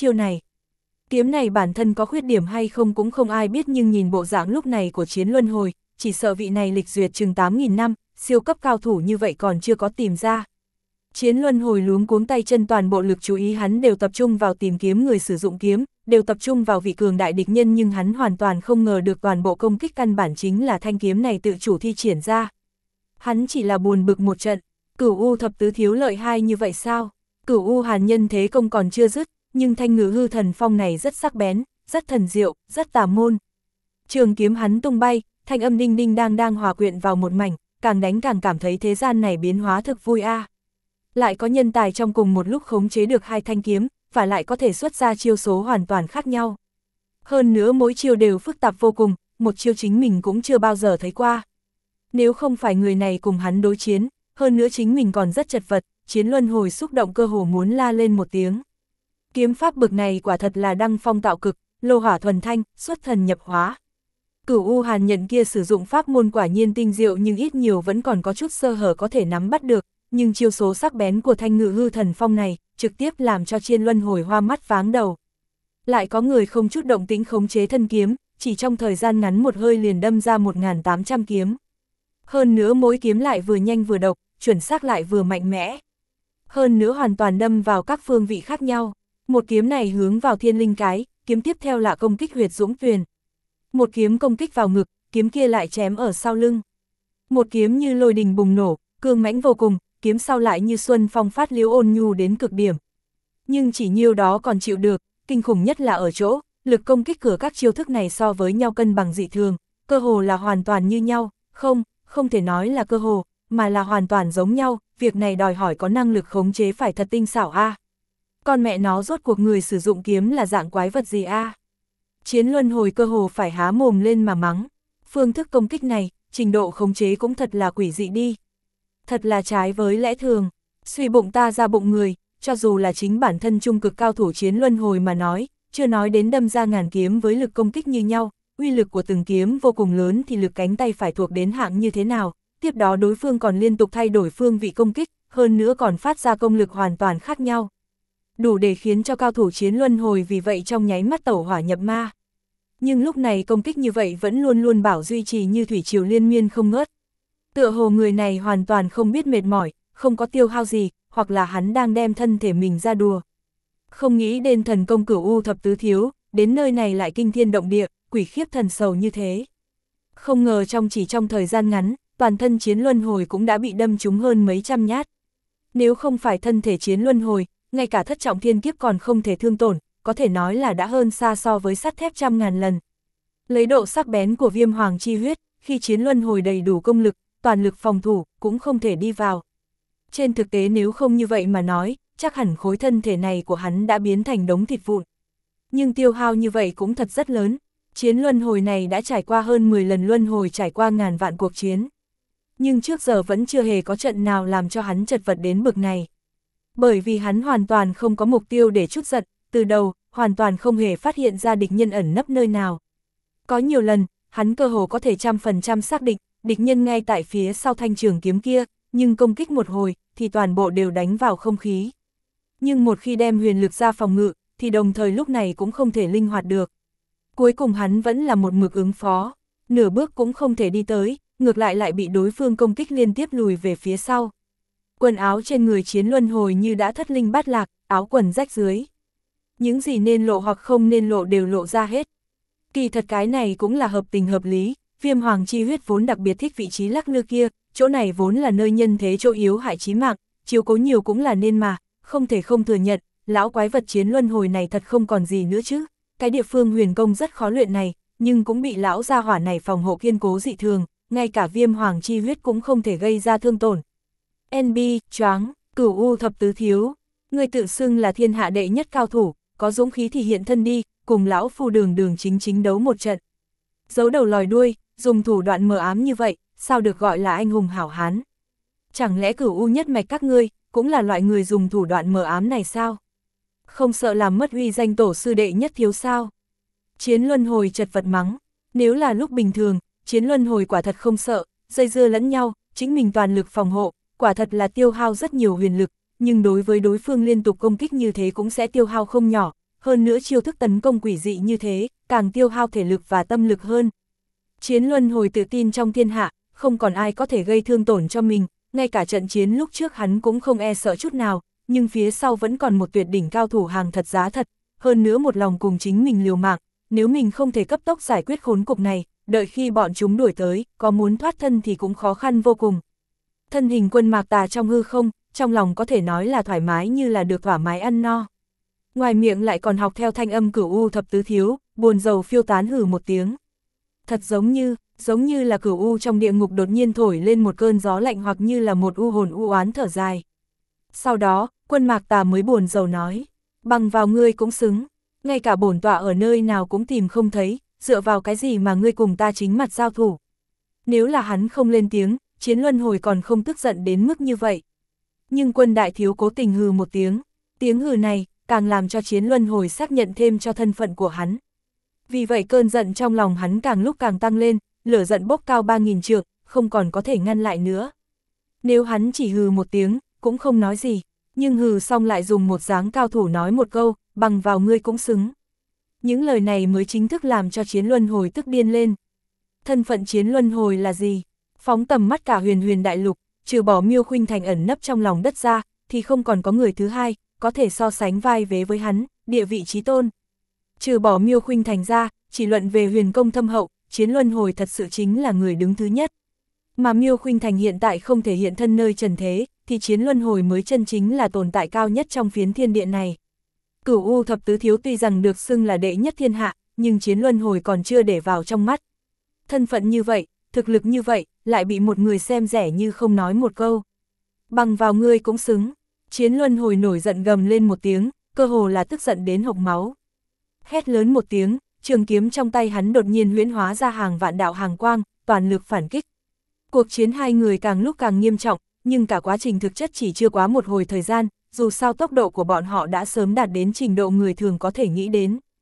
này bản thân có khuyết điểm hay không cũng không ai biết, nhưng nhìn bộ dạng lúc này của chiến luân hồi, chỉ sợ vị này lịch duyệt chừng 8.000 năm, siêu cấp cao thủ như vậy còn chưa có tìm ra. Chiến luân hồi luống cuống tay chân, toàn bộ lực chú ý hắn đều tập trung vào tìm kiếm người sử dụng kiếm, đều tập trung vào vị cường đại địch nhân, nhưng hắn hoàn toàn không ngờ được toàn bộ công kích căn bản chính là thanh kiếm này tự chủ thi triển ra. Hắn chỉ là buồn bực một trận, Cửu U thập tứ thiếu lợi hai như vậy sao? Cửu U hàn nhân thế công còn chưa dứt, nhưng thanh ngự hư thần phong này rất sắc bén, rất thần diệu, rất tà môn. Trường kiếm hắn tung bay, thanh âm đinh đinh đang hòa quyện vào một mảnh, càng đánh càng cảm thấy thế gian này biến hóa thực vui a. Lại có nhân tài trong cùng một lúc khống chế được hai thanh kiếm, và lại có thể xuất ra chiêu số hoàn toàn khác nhau. Hơn nữa mỗi chiêu đều phức tạp vô cùng, một chiêu chính mình cũng chưa bao giờ thấy qua. Nếu không phải người này cùng hắn đối chiến, hơn nữa chính mình còn rất chật vật, chiến luân hồi xúc động cơ hồ muốn la lên một tiếng. Kiếm pháp bực này quả thật là đăng phong tạo cực, lô hỏa thuần thanh, xuất thần nhập hóa. Cửu U hàn nhận kia sử dụng pháp môn quả nhiên tinh diệu, nhưng ít nhiều vẫn còn có chút sơ hở có thể nắm bắt được, nhưng chiêu số sắc bén của thanh ngự hư thần phong này, trực tiếp làm cho chiến luân hồi hoa mắt váng đầu. Lại có người không chút động tĩnh khống chế thân kiếm, chỉ trong thời gian ngắn một hơi liền đâm ra 1.800 kiếm. Hơn nữa mỗi kiếm lại vừa nhanh vừa độc, chuẩn xác lại vừa mạnh mẽ. Hơn nữa hoàn toàn đâm vào các phương vị khác nhau. Một kiếm này hướng vào thiên linh cái, kiếm tiếp theo là công kích huyệt dũng tuyền. Một kiếm công kích vào ngực, kiếm kia lại chém ở sau lưng. Một kiếm như lôi đình bùng nổ, cương mãnh vô cùng, kiếm sau lại như xuân phong phát liễu ôn nhu đến cực điểm. Nhưng chỉ nhiêu đó còn chịu được, kinh khủng nhất là ở chỗ, lực công kích của các chiêu thức này so với nhau cân bằng dị thường, cơ hồ là hoàn toàn như nhau, không thể nói là cơ hồ, mà là hoàn toàn giống nhau, việc này đòi hỏi có năng lực khống chế phải thật tinh xảo a. Con mẹ nó rốt cuộc người sử dụng kiếm là dạng quái vật gì a? Chiến luân hồi cơ hồ phải há mồm lên mà mắng. Phương thức công kích này, trình độ khống chế cũng thật là quỷ dị đi. Thật là trái với lẽ thường, suy bụng ta ra bụng người, cho dù là chính bản thân trung cực cao thủ chiến luân hồi mà nói, chưa nói đến đâm ra ngàn kiếm với lực công kích như nhau, uy lực của từng kiếm vô cùng lớn thì lực cánh tay phải thuộc đến hạng như thế nào, tiếp đó đối phương còn liên tục thay đổi phương vị công kích, hơn nữa còn phát ra công lực hoàn toàn khác nhau. Đủ để khiến cho cao thủ chiến luân hồi vì vậy trong nháy mắt tẩu hỏa nhập ma. Nhưng lúc này công kích như vậy vẫn luôn luôn bảo duy trì như thủy triều liên miên không ngớt. Tựa hồ người này hoàn toàn không biết mệt mỏi, không có tiêu hao gì, hoặc là hắn đang đem thân thể mình ra đùa. Không nghĩ đến thần công Cửu U thập tứ thiếu, đến nơi này lại kinh thiên động địa, quỷ khiếp thần sầu như thế. Không ngờ chỉ trong thời gian ngắn, toàn thân chiến luân hồi cũng đã bị đâm trúng hơn mấy trăm nhát. Nếu không phải thân thể chiến luân hồi, ngay cả thất trọng thiên kiếp còn không thể thương tổn, có thể nói là đã hơn xa so với sắt thép trăm ngàn lần. Lấy độ sắc bén của viêm hoàng chi huyết, khi chiến luân hồi đầy đủ công lực, toàn lực phòng thủ, cũng không thể đi vào. Trên thực tế nếu không như vậy mà nói, chắc hẳn khối thân thể này của hắn đã biến thành đống thịt vụn. Nhưng tiêu hao như vậy cũng thật rất lớn, chiến luân hồi này đã trải qua hơn 10 lần luân hồi, trải qua ngàn vạn cuộc chiến. Nhưng trước giờ vẫn chưa hề có trận nào làm cho hắn chật vật đến bực này. Bởi vì hắn hoàn toàn không có mục tiêu để trút giận, từ đầu, hoàn toàn không hề phát hiện ra địch nhân ẩn nấp nơi nào. Có nhiều lần, hắn cơ hồ có thể 100% xác định, địch nhân ngay tại phía sau thanh trường kiếm kia, nhưng công kích một hồi, thì toàn bộ đều đánh vào không khí. Nhưng một khi đem huyền lực ra phòng ngự, thì đồng thời lúc này cũng không thể linh hoạt được. Cuối cùng hắn vẫn là một mực ứng phó, nửa bước cũng không thể đi tới, ngược lại bị đối phương công kích liên tiếp lùi về phía sau. Quần áo trên người chiến luân hồi như đã thất linh bát lạc, áo quần rách dưới. Những gì nên lộ hoặc không nên lộ đều lộ ra hết. Kỳ thật cái này cũng là hợp tình hợp lý, viêm hoàng chi huyết vốn đặc biệt thích vị trí lắc lư kia, chỗ này vốn là nơi nhân thế chỗ yếu hại chí mạng, chiếu cố nhiều cũng là nên mà, không thể không thừa nhận, lão quái vật chiến luân hồi này thật không còn gì nữa chứ. Cái địa phương huyền công rất khó luyện này, nhưng cũng bị lão gia hỏa này phòng hộ kiên cố dị thường, ngay cả viêm hoàng chi huyết cũng không thể gây ra thương tổn. NB, choáng, Cửu U thập tứ thiếu, người tự xưng là thiên hạ đệ nhất cao thủ, có dũng khí thì hiện thân đi, cùng lão phu đường chính đấu một trận. Giấu đầu lòi đuôi, dùng thủ đoạn mờ ám như vậy, sao được gọi là anh hùng hảo hán? Chẳng lẽ Cửu U nhất mạch các ngươi, cũng là loại người dùng thủ đoạn mờ ám này sao? Không sợ làm mất uy danh tổ sư đệ nhất thiếu sao? Chiến luân hồi chật vật mắng, nếu là lúc bình thường, chiến luân hồi quả thật không sợ, dây dưa lẫn nhau, chính mình toàn lực phòng hộ, quả thật là tiêu hao rất nhiều huyền lực, nhưng đối với đối phương liên tục công kích như thế cũng sẽ tiêu hao không nhỏ, hơn nữa chiêu thức tấn công quỷ dị như thế, càng tiêu hao thể lực và tâm lực hơn. Chiến luân hồi tự tin trong thiên hạ, không còn ai có thể gây thương tổn cho mình, ngay cả trận chiến lúc trước hắn cũng không e sợ chút nào, nhưng phía sau vẫn còn một tuyệt đỉnh cao thủ hàng thật giá thật, hơn nữa một lòng cùng chính mình liều mạng, nếu mình không thể cấp tốc giải quyết khốn cục này, đợi khi bọn chúng đuổi tới, có muốn thoát thân thì cũng khó khăn vô cùng. Thân hình Quân Mạc Tà trong hư không, trong lòng có thể nói là thoải mái như là được thoải mái ăn no. Ngoài miệng lại còn học theo thanh âm Cửu U thập tứ thiếu, buồn rầu phiêu tán hử một tiếng. Thật giống như là Cửu U trong địa ngục đột nhiên thổi lên một cơn gió lạnh hoặc như là một u hồn u oán thở dài. Sau đó, Quân Mạc Tà mới buồn rầu nói, bằng vào ngươi cũng xứng, ngay cả bổn tọa ở nơi nào cũng tìm không thấy, dựa vào cái gì mà ngươi cùng ta chính mặt giao thủ. Nếu là hắn không lên tiếng, chiến luân hồi còn không tức giận đến mức như vậy. Nhưng Quân đại thiếu cố tình hừ một tiếng hừ này, càng làm cho chiến luân hồi xác nhận thêm cho thân phận của hắn. Vì vậy cơn giận trong lòng hắn càng lúc càng tăng lên, lửa giận bốc cao 3000 trượng, không còn có thể ngăn lại nữa. Nếu hắn chỉ hừ một tiếng, cũng không nói gì, nhưng hừ xong lại dùng một dáng cao thủ nói một câu, bằng vào ngươi cũng xứng. Những lời này mới chính thức làm cho chiến luân hồi tức điên lên. Thân phận chiến luân hồi là gì? Phóng tầm mắt cả huyền đại lục, trừ bỏ Miêu Khuynh Thành ẩn nấp trong lòng đất ra, thì không còn có người thứ hai, có thể so sánh vai vế với hắn, địa vị chí tôn. Trừ bỏ Miêu Khuynh Thành ra, chỉ luận về huyền công thâm hậu, chiến luân hồi thật sự chính là người đứng thứ nhất. Mà Miêu Khuynh Thành hiện tại không thể hiện thân nơi trần thế, thì chiến luân hồi mới chân chính là tồn tại cao nhất trong phiến thiên địa này. Cửu U thập tứ thiếu tuy rằng được xưng là đệ nhất thiên hạ, nhưng chiến luân hồi còn chưa để vào trong mắt. Thân phận như vậy, thực lực như vậy, lại bị một người xem rẻ như không nói một câu. Bằng vào ngươi cũng xứng. Chiến luân hồi nổi giận gầm lên một tiếng, cơ hồ là tức giận đến hộc máu. Hét lớn một tiếng, trường kiếm trong tay hắn đột nhiên huyễn hóa ra hàng vạn đạo hàng quang, toàn lực phản kích. Cuộc chiến hai người càng lúc càng nghiêm trọng, nhưng cả quá trình thực chất chỉ chưa quá một hồi thời gian, dù sao tốc độ của bọn họ đã sớm đạt đến trình độ người thường có thể nghĩ đến.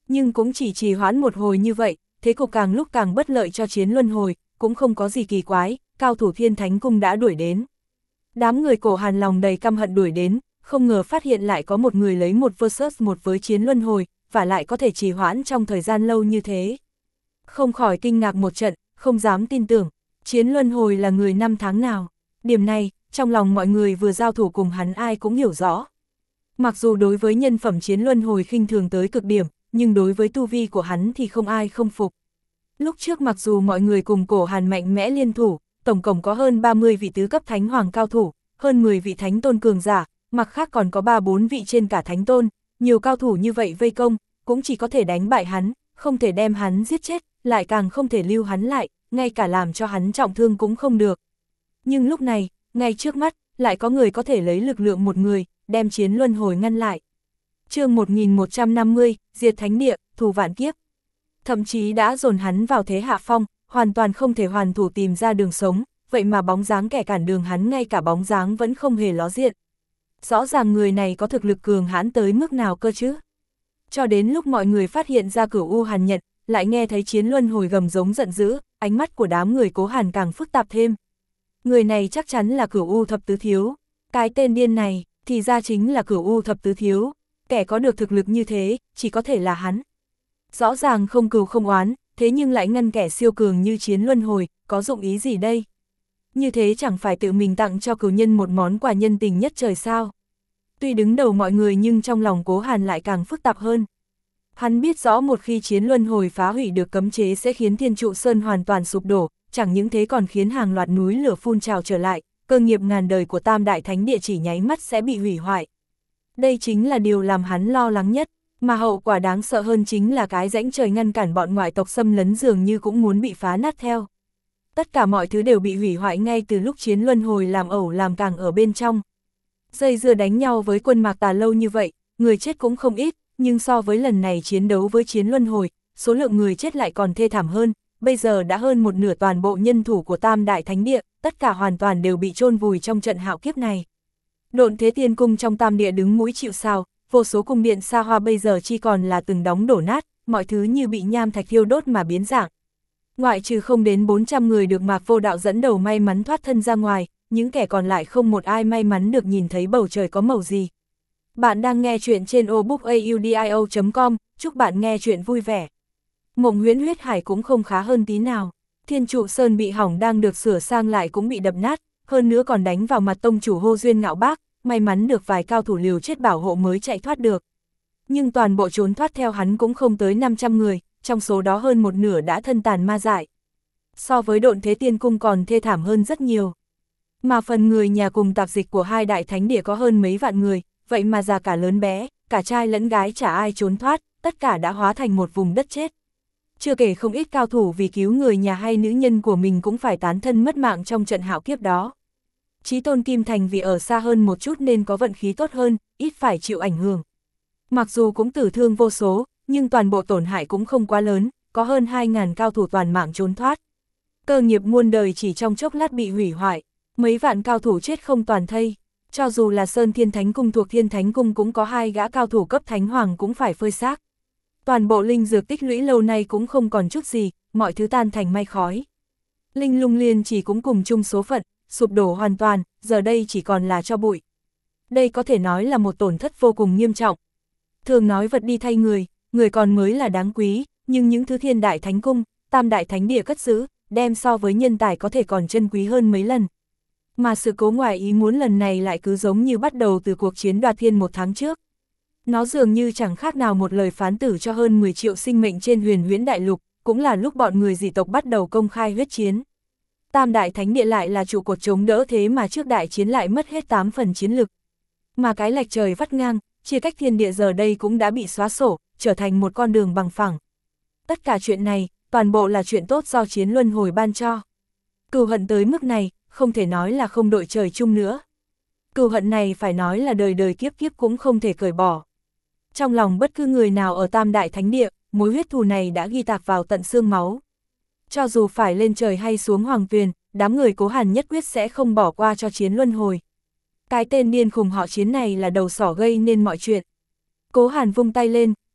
Nhưng cũng chỉ trì hoãn một hồi như vậy, thế cục càng lúc càng bất lợi cho Chiến Luân Hồi, cũng không có gì kỳ quái, cao thủ Thiên Thánh Cung đã đuổi đến. Đám người Cổ Hàn lòng đầy căm hận đuổi đến, không ngờ phát hiện lại có một người lấy một versus một với Chiến Luân Hồi, và lại có thể trì hoãn trong thời gian lâu như thế. Không khỏi kinh ngạc một trận, không dám tin tưởng, Chiến Luân Hồi là người năm tháng nào. Điểm này, trong lòng mọi người vừa giao thủ cùng hắn ai cũng hiểu rõ. Mặc dù đối với nhân phẩm Chiến Luân Hồi khinh thường tới cực điểm, nhưng đối với tu vi của hắn thì không ai không phục. Lúc trước mặc dù mọi người cùng Cổ Hàn mạnh mẽ liên thủ, tổng cộng có hơn 30 vị tứ cấp thánh hoàng cao thủ, hơn 10 vị thánh tôn cường giả, mặt khác còn có 3-4 vị trên cả thánh tôn, nhiều cao thủ như vậy vây công, cũng chỉ có thể đánh bại hắn, không thể đem hắn giết chết, lại càng không thể lưu hắn lại, ngay cả làm cho hắn trọng thương cũng không được. Nhưng lúc này, ngay trước mắt, lại có người có thể lấy lực lượng một người, đem Chiến Luân Hồi ngăn lại. Chương 1150, diệt thánh địa, thù vạn kiếp. Thậm chí đã dồn hắn vào thế hạ phong, hoàn toàn không thể hoàn thủ tìm ra đường sống, vậy mà bóng dáng kẻ cản đường hắn ngay cả bóng dáng vẫn không hề ló diện. Rõ ràng người này có thực lực cường hãn tới mức nào cơ chứ? Cho đến lúc mọi người phát hiện ra Cửu U Hàn Nhật, lại nghe thấy Chiến Luân Hồi gầm giống giận dữ, ánh mắt của đám người Cố Hàn càng phức tạp thêm. Người này chắc chắn là Cửu U Thập Tứ Thiếu. Cái tên điên này, thì ra chính là Cửu U Thập Tứ Thiếu. Kẻ có được thực lực như thế, chỉ có thể là hắn. Rõ ràng không cừu không oán, thế nhưng lại ngăn kẻ siêu cường như Chiến Luân Hồi, có dụng ý gì đây? Như thế chẳng phải tự mình tặng cho cửu nhân một món quà nhân tình nhất trời sao? Tuy đứng đầu mọi người nhưng trong lòng Cố Hàn lại càng phức tạp hơn. Hắn biết rõ một khi Chiến Luân Hồi phá hủy được cấm chế sẽ khiến Thiên Trụ Sơn hoàn toàn sụp đổ, chẳng những thế còn khiến hàng loạt núi lửa phun trào trở lại, cơ nghiệp ngàn đời của Tam Đại Thánh Địa chỉ nháy mắt sẽ bị hủy hoại. Đây chính là điều làm hắn lo lắng nhất, mà hậu quả đáng sợ hơn chính là cái rãnh trời ngăn cản bọn ngoại tộc xâm lấn dường như cũng muốn bị phá nát theo. Tất cả mọi thứ đều bị hủy hoại ngay từ lúc Chiến Luân Hồi làm ẩu làm càng ở bên trong. Dây dưa đánh nhau với quân Mạc Tà lâu như vậy, người chết cũng không ít, nhưng so với lần này chiến đấu với Chiến Luân Hồi, số lượng người chết lại còn thê thảm hơn, bây giờ đã hơn một nửa toàn bộ nhân thủ của Tam Đại Thánh Địa, tất cả hoàn toàn đều bị chôn vùi trong trận hạo kiếp này. Độn Thế Tiên Cung trong Tam Địa đứng mũi chịu sào, vô số cung điện xa hoa bây giờ chỉ còn là từng đống đổ nát, mọi thứ như bị nham thạch thiêu đốt mà biến dạng. Ngoại trừ không đến 400 người được Mạc Vô Đạo dẫn đầu may mắn thoát thân ra ngoài, những kẻ còn lại không một ai may mắn được nhìn thấy bầu trời có màu gì. Bạn đang nghe chuyện trên obookaudio.com, chúc bạn nghe chuyện vui vẻ. Mộng Huyễn Huyết Hải cũng không khá hơn tí nào. Thiên Trụ Sơn bị hỏng đang được sửa sang lại cũng bị đập nát, hơn nữa còn đánh vào mặt tông chủ Hô Duyên Ngạo Bác, may mắn được vài cao thủ liều chết bảo hộ mới chạy thoát được. Nhưng toàn bộ trốn thoát theo hắn cũng không tới 500 người, trong số đó hơn một nửa đã thân tàn ma dại. So với Độn Thế Tiên Cung còn thê thảm hơn rất nhiều. Mà phần người nhà cùng tạp dịch của hai đại thánh địa có hơn mấy vạn người, vậy mà già cả lớn bé, cả trai lẫn gái chả ai trốn thoát, tất cả đã hóa thành một vùng đất chết. Chưa kể không ít cao thủ vì cứu người nhà hay nữ nhân của mình cũng phải tán thân mất mạng trong trận hạo kiếp đó. Chí Tôn Kim Thành vì ở xa hơn một chút nên có vận khí tốt hơn, ít phải chịu ảnh hưởng. Mặc dù cũng tử thương vô số, nhưng toàn bộ tổn hại cũng không quá lớn, có hơn 2.000 cao thủ toàn mạng trốn thoát. Cơ nghiệp muôn đời chỉ trong chốc lát bị hủy hoại, mấy vạn cao thủ chết không toàn thây. Cho dù là Sơn Thiên Thánh Cung thuộc Thiên Thánh Cung cũng có 2 gã cao thủ cấp Thánh Hoàng cũng phải phơi xác. Toàn bộ linh dược tích lũy lâu nay cũng không còn chút gì, mọi thứ tan thành mây khói. Linh Lung Liên chỉ cũng cùng chung số phận, sụp đổ hoàn toàn, giờ đây chỉ còn là tro bụi. Đây có thể nói là một tổn thất vô cùng nghiêm trọng. Thường nói vật đi thay người, người còn mới là đáng quý, nhưng những thứ Thiên Đại Thánh Cung, Tam Đại Thánh Địa cất giữ, đem so với nhân tài có thể còn chân quý hơn mấy lần. Mà sự cố ngoài ý muốn lần này lại cứ giống như bắt đầu từ cuộc chiến đoạt thiên 1 tháng trước. Nó dường như chẳng khác nào một lời phán tử cho hơn 10 triệu sinh mệnh trên Huyền Huyễn Đại Lục, cũng là lúc bọn người dị tộc bắt đầu công khai huyết chiến. Tam Đại Thánh Địa lại là trụ cột chống đỡ thế mà trước đại chiến lại mất hết 8 phần chiến lực. Mà cái lệch trời vắt ngang, chia cách thiên địa giờ đây cũng đã bị xóa sổ, trở thành một con đường bằng phẳng. Tất cả chuyện này, toàn bộ là chuyện tốt do Chiến Luân Hồi ban cho. Cừu hận tới mức này, không thể nói là không đội trời chung nữa. Cừu hận này phải nói là đời đời kiếp kiếp cũng không thể cởi bỏ. Trong lòng bất cứ người nào ở Tam Đại Thánh Địa, mối huyết thù này đã ghi tạc vào tận xương máu. Cho dù phải lên trời hay xuống hoàng tuyền, đám người Cố Hàn nhất quyết sẽ không bỏ qua cho Chiến Luân Hồi. Cái tên điên khùng họ Chiến này là đầu sỏ gây nên mọi chuyện. Cố Hàn vung tay lên,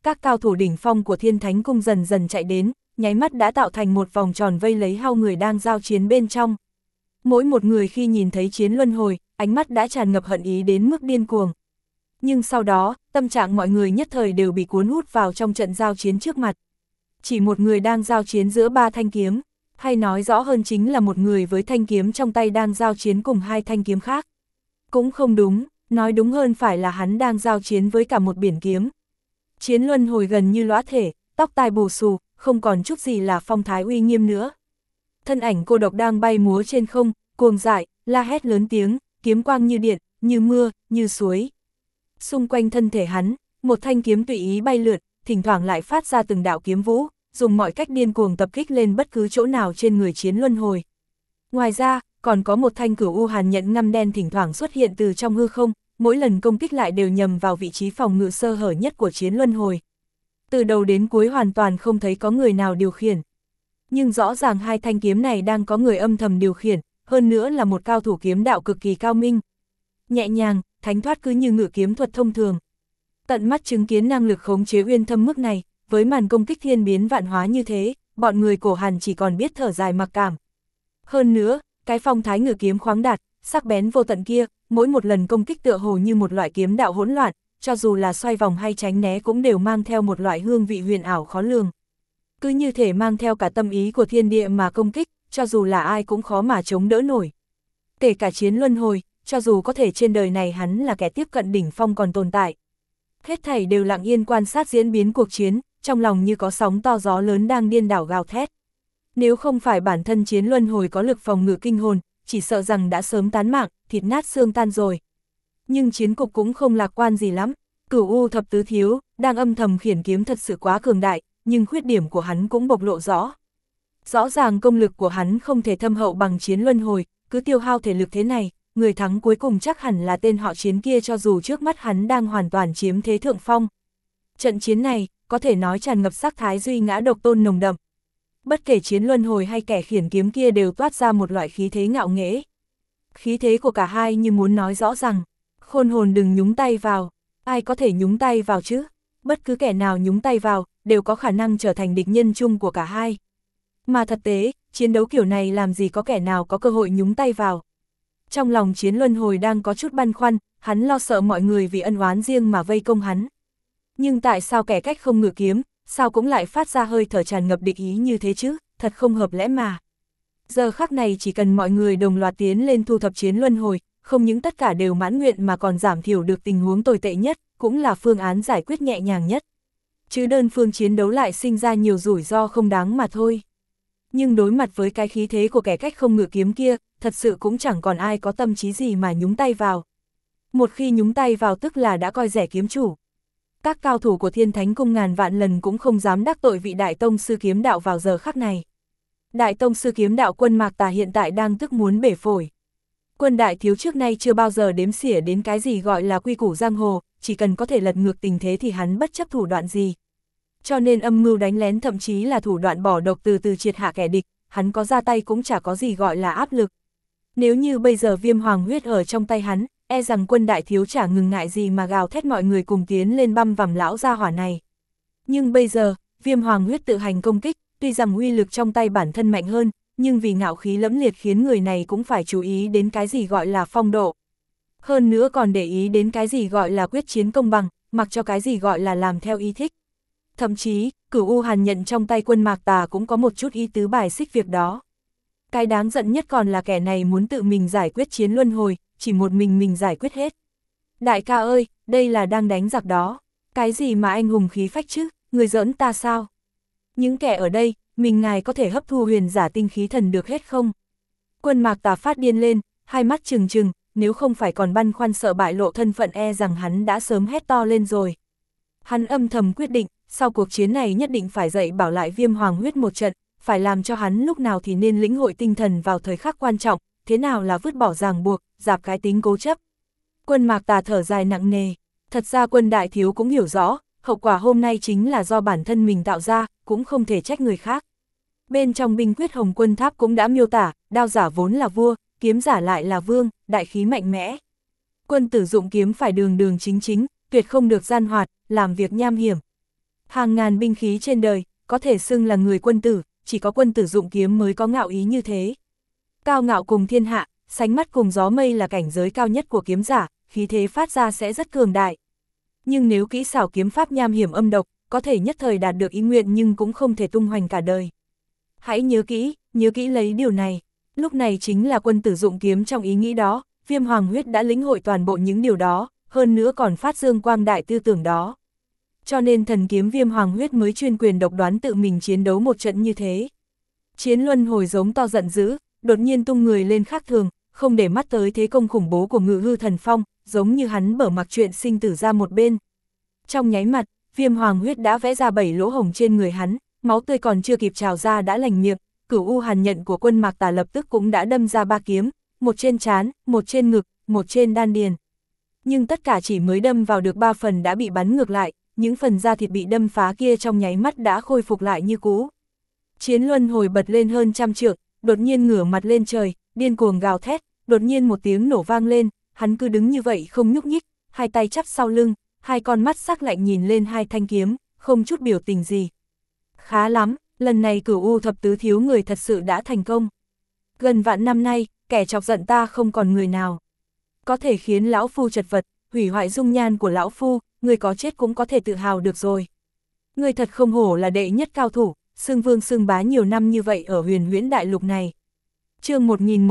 các cao thủ đỉnh phong của Thiên Thánh Cung dần dần chạy đến, nháy mắt đã tạo thành một vòng tròn vây lấy hao người đang giao chiến bên trong. Mỗi một người khi nhìn thấy chiến luân hồi, ánh mắt đã tràn ngập hận ý đến mức điên cuồng. Nhưng sau đó, tâm trạng mọi người nhất thời đều bị cuốn hút vào trong trận giao chiến trước mặt. Chỉ một người đang giao chiến giữa 3 thanh kiếm, hay nói rõ hơn chính là một người với thanh kiếm trong tay đang giao chiến cùng 2 thanh kiếm khác. Cũng không đúng, nói đúng hơn phải là hắn đang giao chiến với cả một biển kiếm. Chiến luân hồi gần như lõa thể, tóc tai bù xù, không còn chút gì là phong thái uy nghiêm nữa. Thân ảnh cô độc đang bay múa trên không, cuồng dại, la hét lớn tiếng, kiếm quang như điện, như mưa, như suối. Xung quanh thân thể hắn, một thanh kiếm tùy ý bay lượn, thỉnh thoảng lại phát ra từng đạo kiếm vũ, dùng mọi cách điên cuồng tập kích lên bất cứ chỗ nào trên người chiến luân hồi. Ngoài ra, còn có một thanh cửu u hàn nhận ngăm đen thỉnh thoảng xuất hiện từ trong hư không, mỗi lần công kích lại đều nhằm vào vị trí phòng ngự sơ hở nhất của chiến luân hồi. Từ đầu đến cuối hoàn toàn không thấy có người nào điều khiển. Nhưng rõ ràng 2 thanh kiếm này đang có người âm thầm điều khiển, hơn nữa là một cao thủ kiếm đạo cực kỳ cao minh. Nhẹ nhàng, thánh thoát cứ như ngự kiếm thuật thông thường. Tận mắt chứng kiến năng lực khống chế uyên thâm mức này, với màn công kích thiên biến vạn hóa như thế, bọn người cổ Hàn chỉ còn biết thở dài mặc cảm. Hơn nữa, cái phong thái ngự kiếm khoáng đạt, sắc bén vô tận kia, mỗi một lần công kích tựa hồ như một loại kiếm đạo hỗn loạn, cho dù là xoay vòng hay tránh né cũng đều mang theo một loại hương vị huyền ảo khó lường. Cứ như thể mang theo cả tâm ý của thiên địa mà công kích, cho dù là ai cũng khó mà chống đỡ nổi. Kể cả chiến luân hồi, cho dù có thể trên đời này hắn là kẻ tiếp cận đỉnh phong còn tồn tại. Hết thảy đều lặng yên quan sát diễn biến cuộc chiến, trong lòng như có sóng to gió lớn đang điên đảo gào thét. Nếu không phải bản thân chiến luân hồi có lực phòng ngự kinh hồn, chỉ sợ rằng đã sớm tán mạng, thịt nát xương tan rồi. Nhưng chiến cục cũng không lạc quan gì lắm, Cửu U thập tứ thiếu, đang âm thầm khiển kiếm thật sự quá cường đại, nhưng khuyết điểm của hắn cũng bộc lộ rõ. Rõ ràng công lực của hắn không thể thâm hậu bằng chiến luân hồi, cứ tiêu hao thể lực thế này, người thắng cuối cùng chắc hẳn là tên họ Chiến kia cho dù trước mắt hắn đang hoàn toàn chiếm thế thượng phong. Trận chiến này, có thể nói tràn ngập sắc thái duy ngã độc tôn nồng đậm. Bất kể chiến luân hồi hay kẻ khiển kiếm kia đều toát ra một loại khí thế ngạo nghễ. Khí thế của cả hai như muốn nói rõ rằng, khôn hồn đừng nhúng tay vào, ai có thể nhúng tay vào chứ, bất cứ kẻ nào nhúng tay vào, đều có khả năng trở thành địch nhân chung của cả hai. Mà thực tế, chiến đấu kiểu này làm gì có kẻ nào có cơ hội nhúng tay vào. Trong lòng chiến luân hồi đang có chút băn khoăn, hắn lo sợ mọi người vì ân oán riêng mà vây công hắn. Nhưng tại sao kẻ cách không ngự kiếm, sao cũng lại phát ra hơi thở tràn ngập địch ý như thế chứ, thật không hợp lẽ mà. Giờ khắc này chỉ cần mọi người đồng loạt tiến lên thu thập chiến luân hồi, không những tất cả đều mãn nguyện mà còn giảm thiểu được tình huống tồi tệ nhất, cũng là phương án giải quyết nhẹ nhàng nhất. Chứ đơn phương chiến đấu lại sinh ra nhiều rủi ro không đáng mà thôi. Nhưng đối mặt với cái khí thế của kẻ cách không ngự kiếm kia, thật sự cũng chẳng còn ai có tâm trí gì mà nhúng tay vào. Một khi nhúng tay vào tức là đã coi rẻ kiếm chủ. Các cao thủ của Thiên Thánh Cung ngàn vạn lần cũng không dám đắc tội vị đại tông sư kiếm đạo vào giờ khắc này. Đại tông sư kiếm đạo Quân Mạc Tà hiện tại đang tức muốn bể phổi. Quân đại thiếu trước nay chưa bao giờ đếm xỉa đến cái gì gọi là quy củ giang hồ, chỉ cần có thể lật ngược tình thế thì hắn bất chấp thủ đoạn gì. Cho nên âm mưu đánh lén thậm chí là thủ đoạn bỏ độc từ từ triệt hạ kẻ địch, hắn có ra tay cũng chả có gì gọi là áp lực. Nếu như bây giờ Viêm Hoàng huyết ở trong tay hắn, e rằng Quân đại thiếu chả ngừng ngại gì mà gào thét mọi người cùng tiến lên băm vằm lão gia hỏa này. Nhưng bây giờ, Viêm Hoàng huyết tự hành công kích, tuy rằng uy lực trong tay bản thân mạnh hơn, nhưng vì ngạo khí lẫm liệt khiến người này cũng phải chú ý đến cái gì gọi là phong độ. Hơn nữa còn để ý đến cái gì gọi là quyết chiến công bằng, mặc cho cái gì gọi là làm theo ý thích. Thậm chí, Cửu U Hàn nhận trong tay Quân Mạc Tà cũng có một chút ý tứ bài xích việc đó. Cái đáng giận nhất còn là kẻ này muốn tự mình giải quyết chiến luân hồi, chỉ một mình giải quyết hết. Đại ca ơi, đây là đang đánh giặc đó. Cái gì mà anh hùng khí phách chứ, người giỡn ta sao? Những kẻ ở đây, mình ngài có thể hấp thu huyền giả tinh khí thần được hết không? Quân Mạc Tà phát điên lên, hai mắt trừng trừng, nếu không phải còn băn khoăn sợ bại lộ thân phận e rằng hắn đã sớm hét to lên rồi. Hắn âm thầm quyết định, sau cuộc chiến này nhất định phải dạy bảo lại Viêm Hoàng huyết một trận, phải làm cho hắn lúc nào thì nên lĩnh hội tinh thần vào thời khắc quan trọng, thế nào là vứt bỏ ràng buộc, dạp cái tính cố chấp. Quân Mạc Tà thở dài nặng nề, thật ra Quân đại thiếu cũng hiểu rõ, hậu quả hôm nay chính là do bản thân mình tạo ra, cũng không thể trách người khác. Bên trong binh quyết Hồng Quân Tháp cũng đã miêu tả, đao giả vốn là vua, kiếm giả lại là vương, đại khí mạnh mẽ. Quân tử dụng kiếm phải đường đường chính chính, tuyệt không được gian hoạt, làm việc nham hiểm. Hàng ngàn binh khí trên đời, có thể xưng là người quân tử, chỉ có quân tử dụng kiếm mới có ngạo ý như thế. Cao ngạo cùng thiên hạ, sánh mắt cùng gió mây là cảnh giới cao nhất của kiếm giả, khí thế phát ra sẽ rất cường đại. Nhưng nếu kỹ xảo kiếm pháp nham hiểm âm độc, có thể nhất thời đạt được ý nguyện nhưng cũng không thể tung hoành cả đời. Hãy nhớ kỹ lấy điều này. Lúc này chính là quân tử dụng kiếm trong ý nghĩ đó, Viêm Hoàng Huyết đã lĩnh hội toàn bộ những điều đó, hơn nữa còn phát dương quang đại tư tưởng đó. Cho nên thần kiếm Viêm Hoàng Huyết mới chuyên quyền độc đoán tự mình chiến đấu một trận như thế. Chiến Luân Hồi giống to giận dữ, đột nhiên tung người lên khác thường, không để mắt tới thế công khủng bố của Ngự Hư Thần Phong, giống như hắn bở mặc chuyện sinh tử ra một bên. Trong nháy mặt, Viêm Hoàng Huyết đã vẽ ra 7 lỗ hổng trên người hắn, máu tươi còn chưa kịp trào ra đã lành miệng, Cửu U Hàn Nhận của Quân Mạc Tà lập tức cũng đã đâm ra 3 kiếm, một trên trán, một trên ngực, một trên đan điền. Nhưng tất cả chỉ mới đâm vào được 3 phần đã bị bắn ngược lại, những phần da thịt bị đâm phá kia trong nháy mắt đã khôi phục lại như cũ. Chiến Luân Hồi bật lên hơn trăm trượng, đột nhiên ngửa mặt lên trời, điên cuồng gào thét, đột nhiên một tiếng nổ vang lên, hắn cứ đứng như vậy không nhúc nhích, hai tay chắp sau lưng, hai con mắt sắc lạnh nhìn lên hai thanh kiếm, không chút biểu tình gì. Khá lắm, lần này Cửu U thập tứ thiếu người thật sự đã thành công. Gần vạn năm nay, kẻ chọc giận ta không còn người nào. Có thể khiến lão phu chật vật, hủy hoại dung nhan của lão phu, người có chết cũng có thể tự hào được rồi. Người thật không hổ là đệ nhất cao thủ, xưng vương xưng bá nhiều năm như vậy ở huyền huyễn đại lục này. Chương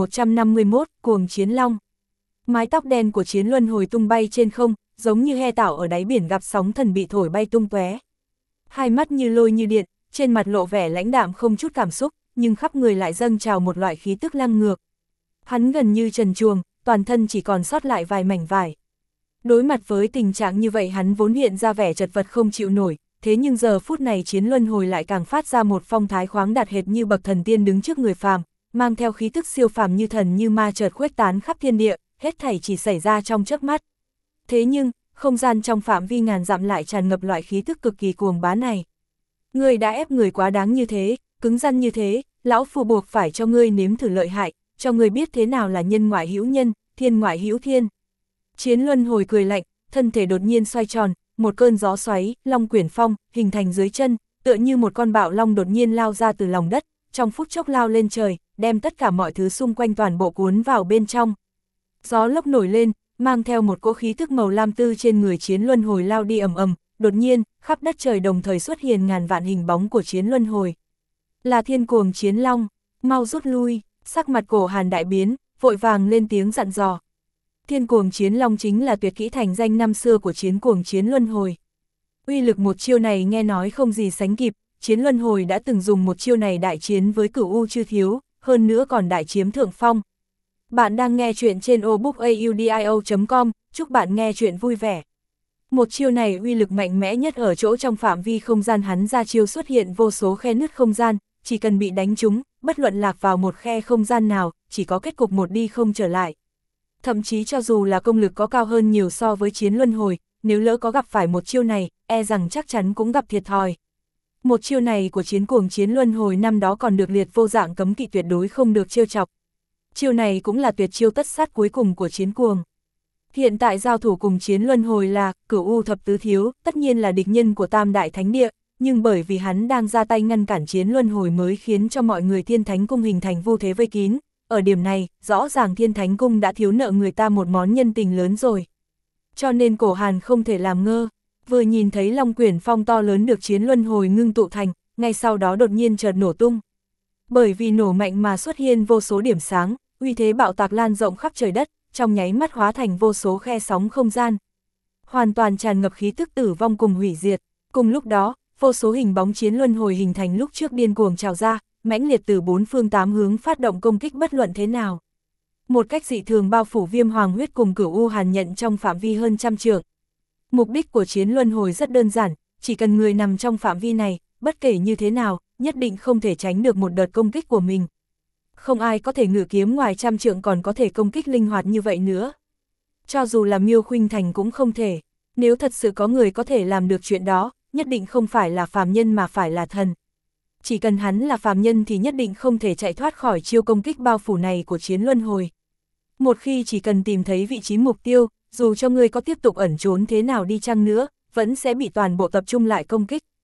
1151, Cuồng Chiến Long. Mái tóc đen của Chiến Luân Hồi tung bay trên không, giống như he tảo ở đáy biển gặp sóng thần bị thổi bay tung tóe. Hai mắt như lôi như điện, trên mặt lộ vẻ lãnh đạm không chút cảm xúc, nhưng khắp người lại dâng trào một loại khí tức lăng ngược. Hắn gần như trần truồng, toàn thân chỉ còn sót lại vài mảnh vải. Đối mặt với tình trạng như vậy hắn vốn hiện ra vẻ chật vật không chịu nổi, thế nhưng giờ phút này Chiến Luân Hồi lại càng phát ra một phong thái khoáng đạt hệt như bậc thần tiên đứng trước người phàm, mang theo khí tức siêu phàm như thần như ma chợt khuếch tán khắp thiên địa, hết thảy chỉ xảy ra trong chớp mắt. Thế nhưng, không gian trong phạm vi ngàn dặm lại tràn ngập loại khí tức cực kỳ cuồng bá này. Ngươi đã ép người quá đáng như thế, cứng rắn như thế, lão phu buộc phải cho ngươi nếm thử lợi hại, cho ngươi biết thế nào là nhân ngoại hữu nhân, thiên ngoại hữu thiên. Chiến Luân Hồi cười lạnh, thân thể đột nhiên xoay tròn, một cơn gió xoáy, long quyển phong, hình thành dưới chân, tựa như một con bạo long đột nhiên lao ra từ lòng đất, trong phút chốc lao lên trời, đem tất cả mọi thứ xung quanh toàn bộ cuốn vào bên trong. Gió lốc nổi lên, mang theo một cỗ khí tức màu lam tư trên người Chiến Luân Hồi lao đi ầm ầm, đột nhiên, khắp đất trời đồng thời xuất hiện ngàn vạn hình bóng của Chiến Luân Hồi. Là Thiên Cuồng Chiến Long, mau rút lui, sắc mặt Cổ Hàn đại biến, vội vàng lên tiếng dặn dò. Thiên Cuồng Chiến Long chính là tuyệt kỹ thành danh năm xưa của Chiến Cuồng Chiến Luân Hồi. Uy lực một chiêu này nghe nói không gì sánh kịp, Chiến Luân Hồi đã từng dùng một chiêu này đại chiến với Cửu U Chư Thiếu, hơn nữa còn đại chiếm thượng phong. Bạn đang nghe chuyện trên obookaudio.com, chúc bạn nghe chuyện vui vẻ. Một chiêu này uy lực mạnh mẽ nhất ở chỗ trong phạm vi không gian hắn ra chiêu xuất hiện vô số khe nứt không gian, chỉ cần bị đánh trúng, bất luận lạc vào một khe không gian nào, chỉ có kết cục một đi không trở lại. Thậm chí cho dù là công lực có cao hơn nhiều so với Chiến Luân Hồi, nếu lỡ có gặp phải một chiêu này, e rằng chắc chắn cũng gặp thiệt thòi. Một chiêu này của Chiến Cuồng Chiến Luân Hồi năm đó còn được liệt vô dạng cấm kỵ tuyệt đối không được trêu chọc. Chiêu này cũng là tuyệt chiêu tất sát cuối cùng của Chiến Cuồng. Hiện tại giao thủ cùng Chiến Luân Hồi là Cửu U thập tứ thiếu, tất nhiên là địch nhân của Tam Đại Thánh Địa, nhưng bởi vì hắn đang ra tay ngăn cản Chiến Luân Hồi mới khiến cho mọi người Thiên Thánh Cung hình thành vu thế vây kín. Ở điểm này, rõ ràng Thiên Thánh Cung đã thiếu nợ người ta một món nhân tình lớn rồi. Cho nên Cổ Hàn không thể làm ngơ, vừa nhìn thấy long quyển phong to lớn được Chiến Luân Hồi ngưng tụ thành, ngay sau đó đột nhiên chợt nổ tung. Bởi vì nổ mạnh mà xuất hiện vô số điểm sáng, uy thế bạo tạc lan rộng khắp trời đất, trong nháy mắt hóa thành vô số khe sóng không gian. Hoàn toàn tràn ngập khí tức tử vong cùng hủy diệt. Cùng lúc đó, vô số hình bóng Chiến Luân Hồi hình thành lúc trước điên cuồng trào ra, mãnh liệt từ bốn phương tám hướng phát động công kích bất luận thế nào. Một cách dị thường bao phủ Viêm Hoàng Huyết cùng Cửu U Hàn Nhận trong phạm vi hơn trăm trượng. Mục đích của Chiến Luân Hồi rất đơn giản, chỉ cần người nằm trong phạm vi này, bất kể như thế nào, nhất định không thể tránh được một đợt công kích của mình. Không ai có thể ngự kiếm ngoài trăm trượng còn có thể công kích linh hoạt như vậy nữa. Cho dù là Miêu Khuynh Thành cũng không thể, nếu thật sự có người có thể làm được chuyện đó, nhất định không phải là phàm nhân mà phải là thần. Chỉ cần hắn là phàm nhân thì nhất định không thể chạy thoát khỏi chiêu công kích bao phủ này của Chiến Luân Hồi. Một khi chỉ cần tìm thấy vị trí mục tiêu, dù cho người có tiếp tục ẩn trốn thế nào đi chăng nữa, vẫn sẽ bị toàn bộ tập trung lại công kích.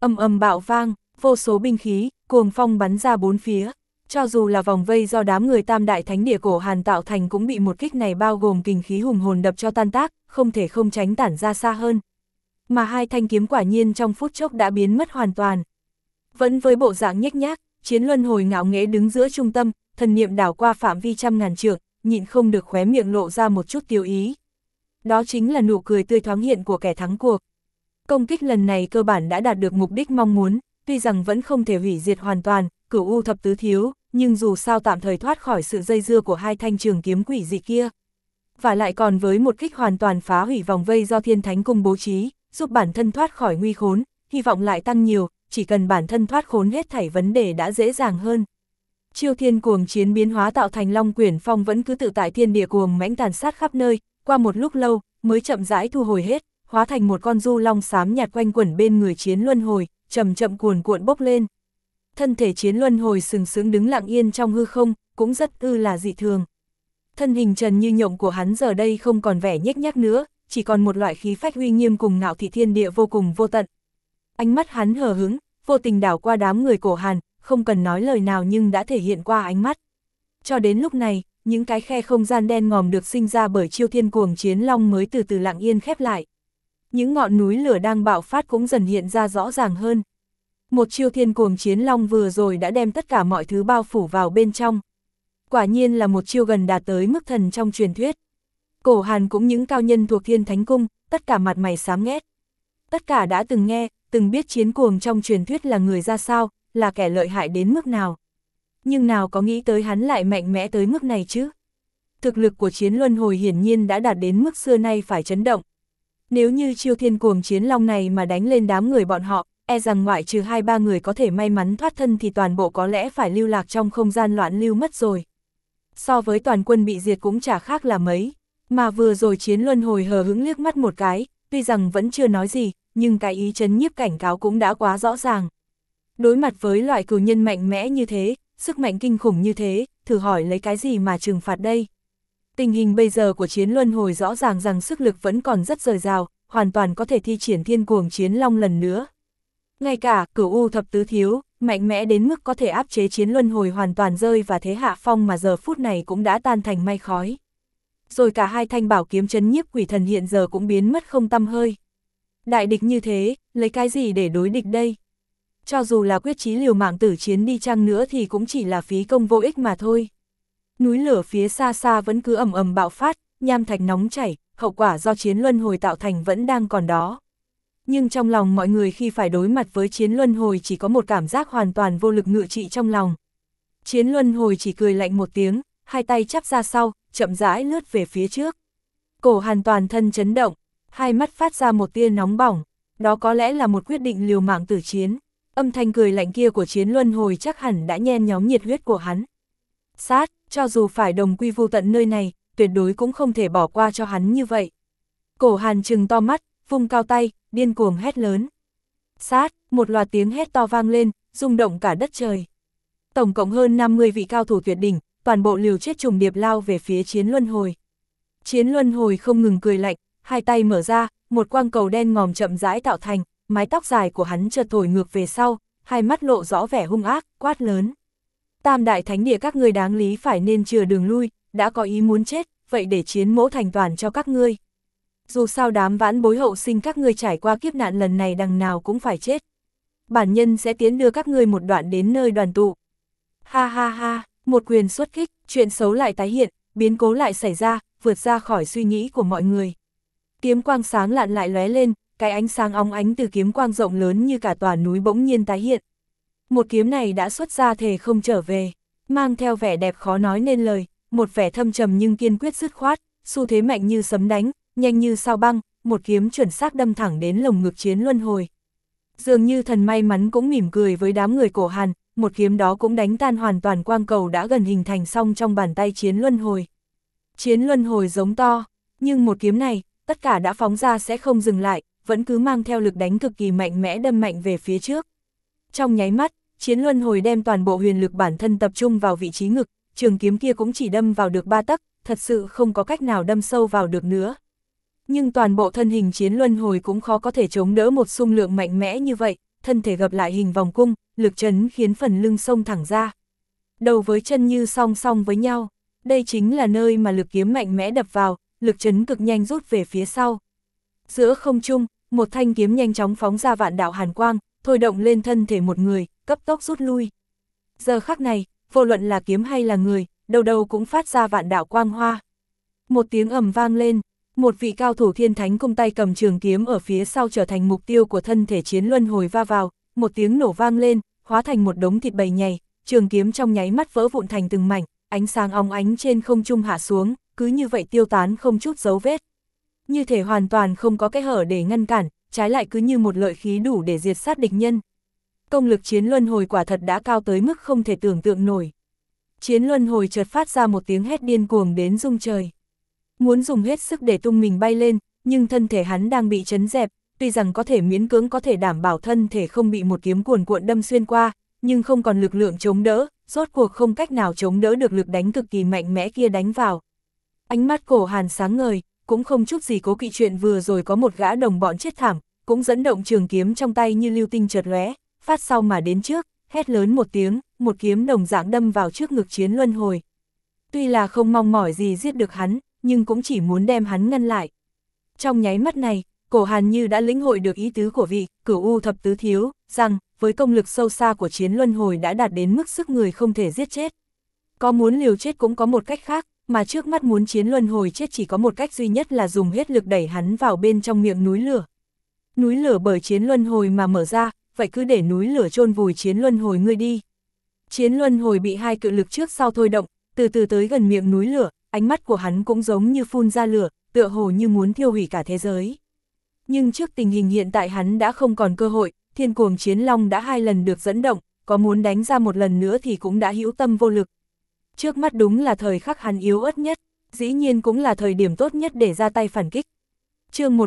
Ầm ầm bạo vang, vô số binh khí, cuồng phong bắn ra bốn phía. Cho dù là vòng vây do đám người Tam Đại Thánh Địa Cổ Hàn tạo thành cũng bị một kích này bao gồm kình khí hùng hồn đập cho tan tác, không thể không tránh tản ra xa hơn. Mà hai thanh kiếm quả nhiên trong phút chốc đã biến mất hoàn toàn. Vẫn với bộ dạng nhếch nhác, Chiến Luân Hồi ngạo nghễ đứng giữa trung tâm, thần niệm đảo qua phạm vi trăm ngàn trượng, nhịn không được khóe miệng lộ ra một chút tiêu ý. Đó chính là nụ cười tươi thoáng hiện của kẻ thắng cuộc. Công kích lần này cơ bản đã đạt được mục đích mong muốn, tuy rằng vẫn không thể hủy diệt hoàn toàn, Cửu U thập tứ thiếu, nhưng dù sao tạm thời thoát khỏi sự dây dưa của hai thanh trường kiếm quỷ dị kia. Và lại còn với một kích hoàn toàn phá hủy vòng vây do Thiên Thánh Cung bố trí, giúp bản thân thoát khỏi nguy khốn, hy vọng lại tăng nhiều, chỉ cần bản thân thoát khốn hết thảy vấn đề đã dễ dàng hơn. Chiêu Thiên Cuồng Chiến biến hóa tạo thành Long Quyển Phong vẫn cứ tự tại thiên địa cuồng mãnh tàn sát khắp nơi, qua một lúc lâu mới chậm rãi thu hồi hết, hóa thành một con du long xám nhạt quanh quẩn bên người Chiến Luân Hồi, chậm chậm cuồn cuộn bốc lên. Thân thể Chiến Luân Hồi sừng sững đứng lặng yên trong hư không, cũng rất là dị thường. Thân hình trần như nhộng của hắn giờ đây không còn vẻ nhếch nhác nữa, chỉ còn một loại khí phách uy nghiêm cùng ngạo thị thiên địa vô cùng vô tận. Ánh mắt hắn hờ hững, vô tình đảo qua đám người Cổ Hàn, không cần nói lời nào nhưng đã thể hiện qua ánh mắt. Cho đến lúc này, những cái khe không gian đen ngòm được sinh ra bởi Chiêu Thiên Cuồng Chiến Long mới từ từ lặng yên khép lại. Những ngọn núi lửa đang bạo phát cũng dần hiện ra rõ ràng hơn. Một Chiêu Thiên Cuồng Chiến Long vừa rồi đã đem tất cả mọi thứ bao phủ vào bên trong. Quả nhiên là một chiêu gần đạt tới mức thần trong truyền thuyết. Cổ Hàn cũng những cao nhân thuộc Thiên Thánh Cung, tất cả mặt mày xám nghét. Tất cả đã từng nghe, từng biết Chiến Cuồng trong truyền thuyết là người ra sao, là kẻ lợi hại đến mức nào. Nhưng nào có nghĩ tới hắn lại mạnh mẽ tới mức này chứ. Thực lực của Chiến Luân Hồi hiển nhiên đã đạt đến mức xưa nay phải chấn động. Nếu như Chiêu Thiên Cuồng Chiến Long này mà đánh lên đám người bọn họ, e rằng ngoại trừ 2-3 người có thể may mắn thoát thân thì toàn bộ có lẽ phải lưu lạc trong không gian loạn lưu mất rồi. So với toàn quân bị diệt cũng chả khác là mấy, mà vừa rồi Chiến Luân Hồi hờ hững liếc mắt một cái, tuy rằng vẫn chưa nói gì, nhưng cái ý chấn nhiếp cảnh cáo cũng đã quá rõ ràng. Đối mặt với loại cừu nhân mạnh mẽ như thế, sức mạnh kinh khủng như thế, thử hỏi lấy cái gì mà trừng phạt đây? Tình hình bây giờ của Chiến Luân Hồi rõ ràng rằng sức lực vẫn còn rất dồi dào, hoàn toàn có thể thi triển Thiên Cuồng Chiến Long lần nữa. Ngay cả Cửu U thập tứ thiếu, mạnh mẽ đến mức có thể áp chế Chiến Luân Hồi hoàn toàn rơi và thế hạ phong mà giờ phút này cũng đã tan thành mây khói. Rồi cả hai thanh bảo kiếm trấn nhiếp quỷ thần hiện giờ cũng biến mất không tăm hơi. Đại địch như thế, lấy cái gì để đối địch đây? Cho dù là quyết chí liều mạng tử chiến đi chăng nữa thì cũng chỉ là phí công vô ích mà thôi. Núi lửa phía xa xa vẫn cứ ầm ầm bạo phát, nham thạch nóng chảy, hậu quả do Chiến Luân Hồi tạo thành vẫn đang còn đó. Nhưng trong lòng mọi người khi phải đối mặt với Chiến Luân Hồi chỉ có một cảm giác hoàn toàn vô lực ngự trị trong lòng. Chiến Luân Hồi chỉ cười lạnh một tiếng, hai tay chắp ra sau, chậm rãi lướt về phía trước. Cổ Hàn toàn thân chấn động, hai mắt phát ra một tia nóng bỏng, đó có lẽ là một quyết định liều mạng tử chiến. Âm thanh cười lạnh kia của Chiến Luân Hồi chắc hẳn đã nhen nhóm nhiệt huyết của hắn. Sát, cho dù phải đồng quy vu tận nơi này, tuyệt đối cũng không thể bỏ qua cho hắn như vậy. Cổ Hàn trừng to mắt, vung cao tay, điên cuồng hét lớn. Sát, một loạt tiếng hét to vang lên, rung động cả đất trời. Tổng cộng hơn 50 vị cao thủ tuyệt đỉnh, toàn bộ liều chết trùng điệp lao về phía Chiến Luân Hồi. Chiến Luân Hồi không ngừng cười lạnh, hai tay mở ra, một quang cầu đen ngòm chậm rãi tạo thành, mái tóc dài của hắn chợt thổi ngược về sau, hai mắt lộ rõ vẻ hung ác, quát lớn. Tam Đại Thánh Địa các ngươi đáng lý phải nên chừa đường lui, đã có ý muốn chết, vậy để Chiến mỗ thành toàn cho các ngươi. Dù sao đám vãn bối hậu sinh các ngươi trải qua kiếp nạn lần này đằng nào cũng phải chết. Bản nhân sẽ tiến đưa các ngươi một đoạn đến nơi đoàn tụ. Ha ha ha, một quyền xuất kích, chuyện xấu lại tái hiện, biến cố lại xảy ra, vượt ra khỏi suy nghĩ của mọi người. Kiếm quang sáng lạn lại lóe lên, cái ánh sáng óng ánh từ kiếm quang rộng lớn như cả tòa núi bỗng nhiên tái hiện. Một kiếm này đã xuất ra thề không trở về, mang theo vẻ đẹp khó nói nên lời, một vẻ thâm trầm nhưng kiên quyết dứt khoát, xu thế mạnh như sấm đánh, nhanh như sao băng, một kiếm chuẩn xác đâm thẳng đến lồng ngực Chiến Luân Hồi. Dường như thần may mắn cũng mỉm cười với đám người Cổ Hàn, một kiếm đó cũng đánh tan hoàn toàn quang cầu đã gần hình thành xong trong bàn tay Chiến Luân Hồi. Chiến Luân Hồi giống to, nhưng một kiếm này, tất cả đã phóng ra sẽ không dừng lại, vẫn cứ mang theo lực đánh cực kỳ mạnh mẽ đâm mạnh về phía trước. Trong nháy mắt, Chiến Luân Hồi đem toàn bộ huyền lực bản thân tập trung vào vị trí ngực, trường kiếm kia cũng chỉ đâm vào được 3 tấc, thật sự không có cách nào đâm sâu vào được nữa. Nhưng toàn bộ thân hình Chiến Luân Hồi cũng khó có thể chống đỡ một xung lượng mạnh mẽ như vậy, thân thể gập lại hình vòng cung, lực chấn khiến phần lưng xông thẳng ra. Đầu với chân như song song với nhau, đây chính là nơi mà lực kiếm mạnh mẽ đập vào, lực chấn cực nhanh rút về phía sau. Giữa không trung, một thanh kiếm nhanh chóng phóng ra vạn đạo hàn quang, thôi động lên thân thể một người, cấp tốc rút lui. Giờ khắc này, vô luận là kiếm hay là người, đầu đầu cũng phát ra vạn đạo quang hoa. Một tiếng ầm vang lên, một vị cao thủ Thiên Thánh Cung tay cầm trường kiếm ở phía sau trở thành mục tiêu của thân thể Chiến Luân Hồi va vào, một tiếng nổ vang lên, hóa thành một đống thịt bầy nhầy, trường kiếm trong nháy mắt vỡ vụn thành từng mảnh, ánh sáng óng ánh trên không trung hạ xuống, cứ như vậy tiêu tán không chút dấu vết. Như thể hoàn toàn không có kẽ hở để ngăn cản, trái lại cứ như một lợi khí đủ để diệt sát địch nhân. Công lực Chiến Luân Hồi quả thật đã cao tới mức không thể tưởng tượng nổi. Chiến Luân Hồi chợt phát ra một tiếng hét điên cuồng đến rung trời. Muốn dùng hết sức để tung mình bay lên, nhưng thân thể hắn đang bị chấn dẹp, tuy rằng có thể miễn cưỡng có thể đảm bảo thân thể không bị một kiếm cuồn cuộn đâm xuyên qua, nhưng không còn lực lượng chống đỡ, rốt cuộc không cách nào chống đỡ được lực đánh cực kỳ mạnh mẽ kia đánh vào. Ánh mắt Cổ Hàn sáng ngời, cũng không chút gì cố kỵ chuyện vừa rồi có một gã đồng bọn chết thảm, cũng dẫn động trường kiếm trong tay như lưu tinh chợt lóe, phát sau mà đến trước, hét lớn một tiếng, một kiếm đồng dạng đâm vào trước ngực Chiến Luân Hồi. Tuy là không mong mỏi gì giết được hắn, nhưng cũng chỉ muốn đem hắn ngăn lại. Trong nháy mắt này, Cổ Hàn như đã lĩnh hội được ý tứ của vị Cửu U Thập Tứ Thiếu, rằng với công lực sâu xa của Chiến Luân Hồi đã đạt đến mức sức người không thể giết chết. Có muốn liều chết cũng có một cách khác, mà trước mắt muốn Chiến Luân Hồi chết chỉ có một cách duy nhất là dùng hết lực đẩy hắn vào bên trong miệng núi lửa. Núi lửa bởi Chiến Luân Hồi mà mở ra, vậy cứ để núi lửa chôn vùi Chiến Luân Hồi ngươi đi. Chiến Luân Hồi bị hai cự lực trước sau thôi động, từ từ tới gần miệng núi lửa, ánh mắt của hắn cũng giống như phun ra lửa, tựa hồ như muốn thiêu hủy cả thế giới. Nhưng trước tình hình hiện tại hắn đã không còn cơ hội, Thiên Cuồng Chiến Long đã 2 lần được dẫn động, có muốn đánh ra một lần nữa thì cũng đã hữu tâm vô lực. Trước mắt đúng là thời khắc hắn yếu ớt nhất, dĩ nhiên cũng là thời điểm tốt nhất để ra tay phản kích. Chương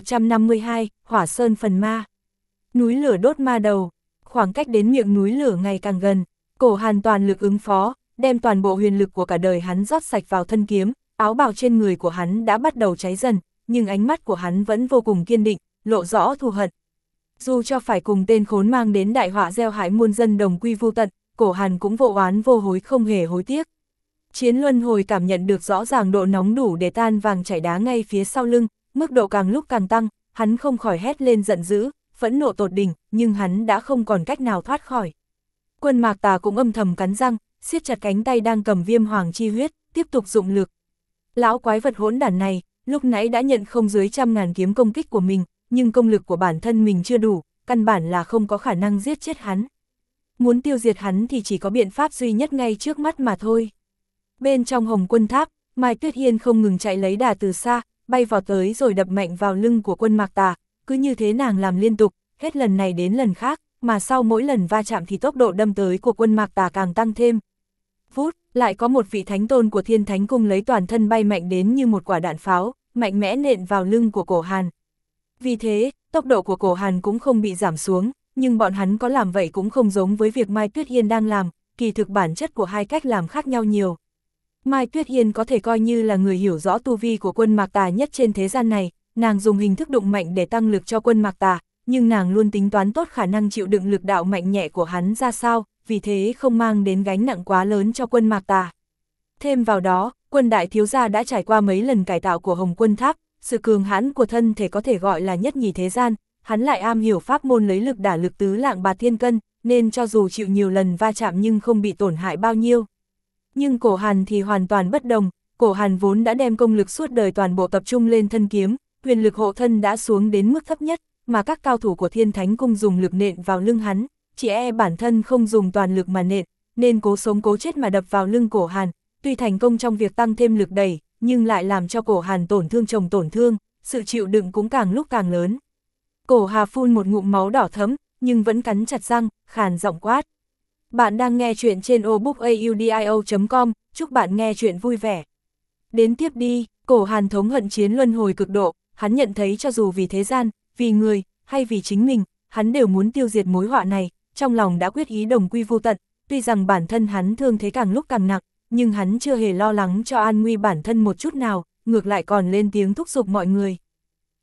1152, Hỏa Sơn Phần Ma. Núi lửa đốt ma đầu, khoảng cách đến miệng núi lửa ngày càng gần, Cổ Hàn toàn lực ứng phó, đem toàn bộ huyền lực của cả đời hắn rót sạch vào thân kiếm, áo bào trên người của hắn đã bắt đầu cháy dần, nhưng ánh mắt của hắn vẫn vô cùng kiên định, lộ rõ thù hận. Dù cho phải cùng tên khốn mang đến đại họa gieo hại muôn dân đồng quy vu tận, Cổ Hàn cũng vô oán vô hối không hề hối tiếc. Chiến Luân Hồi cảm nhận được rõ ràng độ nóng đủ để tan vàng chảy đá ngay phía sau lưng, mức độ càng lúc càng tăng, hắn không khỏi hét lên giận dữ, phẫn nộ tột đỉnh, nhưng hắn đã không còn cách nào thoát khỏi. Quân Mạc Tà cũng âm thầm cắn răng, siết chặt cánh tay đang cầm viêm hoàng chi huyết, tiếp tục dụng lực. Lão quái vật hỗn đản này, lúc nãy đã nhận không dưới 100.000 kiếm công kích của mình, nhưng công lực của bản thân mình chưa đủ, căn bản là không có khả năng giết chết hắn. Muốn tiêu diệt hắn thì chỉ có biện pháp duy nhất ngay trước mắt mà thôi. Bên trong Hồng Quân Tháp, Mai Tuyết Hiên không ngừng chạy lấy đà từ xa, bay vào tới rồi đập mạnh vào lưng của Quân Mạc Tà, cứ như thế nàng làm liên tục, hết lần này đến lần khác, mà sau mỗi lần va chạm thì tốc độ đâm tới của Quân Mạc Tà càng tăng thêm. Vút, lại có một vị thánh tôn của Thiên Thánh Cung lấy toàn thân bay mạnh đến như một quả đạn pháo, mạnh mẽ nện vào lưng của Cổ Hàn. Vì thế, tốc độ của Cổ Hàn cũng không bị giảm xuống, nhưng bọn hắn có làm vậy cũng không giống với việc Mai Tuyết Hiên đang làm, kỳ thực bản chất của hai cách làm khác nhau nhiều. Mai Tuyết Hiên có thể coi như là người hiểu rõ tu vi của Quân Mạc Tà nhất trên thế gian này, nàng dùng hình thức đụng mạnh để tăng lực cho Quân Mạc Tà, nhưng nàng luôn tính toán tốt khả năng chịu đựng lực đạo mạnh nhẹ của hắn ra sao, vì thế không mang đến gánh nặng quá lớn cho Quân Mạc Tà. Thêm vào đó, Quân đại thiếu gia đã trải qua mấy lần cải tạo của Hồng Quân Tháp, sự cường hãn của thân thể có thể gọi là nhất nhì thế gian, hắn lại am hiểu pháp môn lấy lực đả lực tứ lạng bạt thiên cân, nên cho dù chịu nhiều lần va chạm nhưng không bị tổn hại bao nhiêu. Nhưng Cổ Hàn thì hoàn toàn bất đồng, Cổ Hàn vốn đã đem công lực suốt đời toàn bộ tập trung lên thân kiếm, huyền lực hộ thân đã xuống đến mức thấp nhất, mà các cao thủ của Thiên Thánh Cung dùng lực nện vào lưng hắn, chỉ bản thân không dùng toàn lực mà nện, nên cố sống cố chết mà đập vào lưng Cổ Hàn, tuy thành công trong việc tăng thêm lực đẩy, nhưng lại làm cho Cổ Hàn tổn thương chồng tổn thương, sự chịu đựng cũng càng lúc càng lớn. Cổ Hà phun một ngụm máu đỏ thẫm, nhưng vẫn cắn chặt răng, khàn giọng quát. Bạn đang nghe chuyện trên obookaudio.com, chúc bạn nghe chuyện vui vẻ. Đến tiếp đi, Cổ Hàn thống hận Chiến Luân Hồi cực độ, hắn nhận thấy cho dù vì thế gian, vì người, hay vì chính mình, hắn đều muốn tiêu diệt mối họa này, trong lòng đã quyết ý đồng quy vu tận, tuy rằng bản thân hắn thương thế càng lúc càng nặng, nhưng hắn chưa hề lo lắng cho an nguy bản thân một chút nào, ngược lại còn lên tiếng thúc giục mọi người.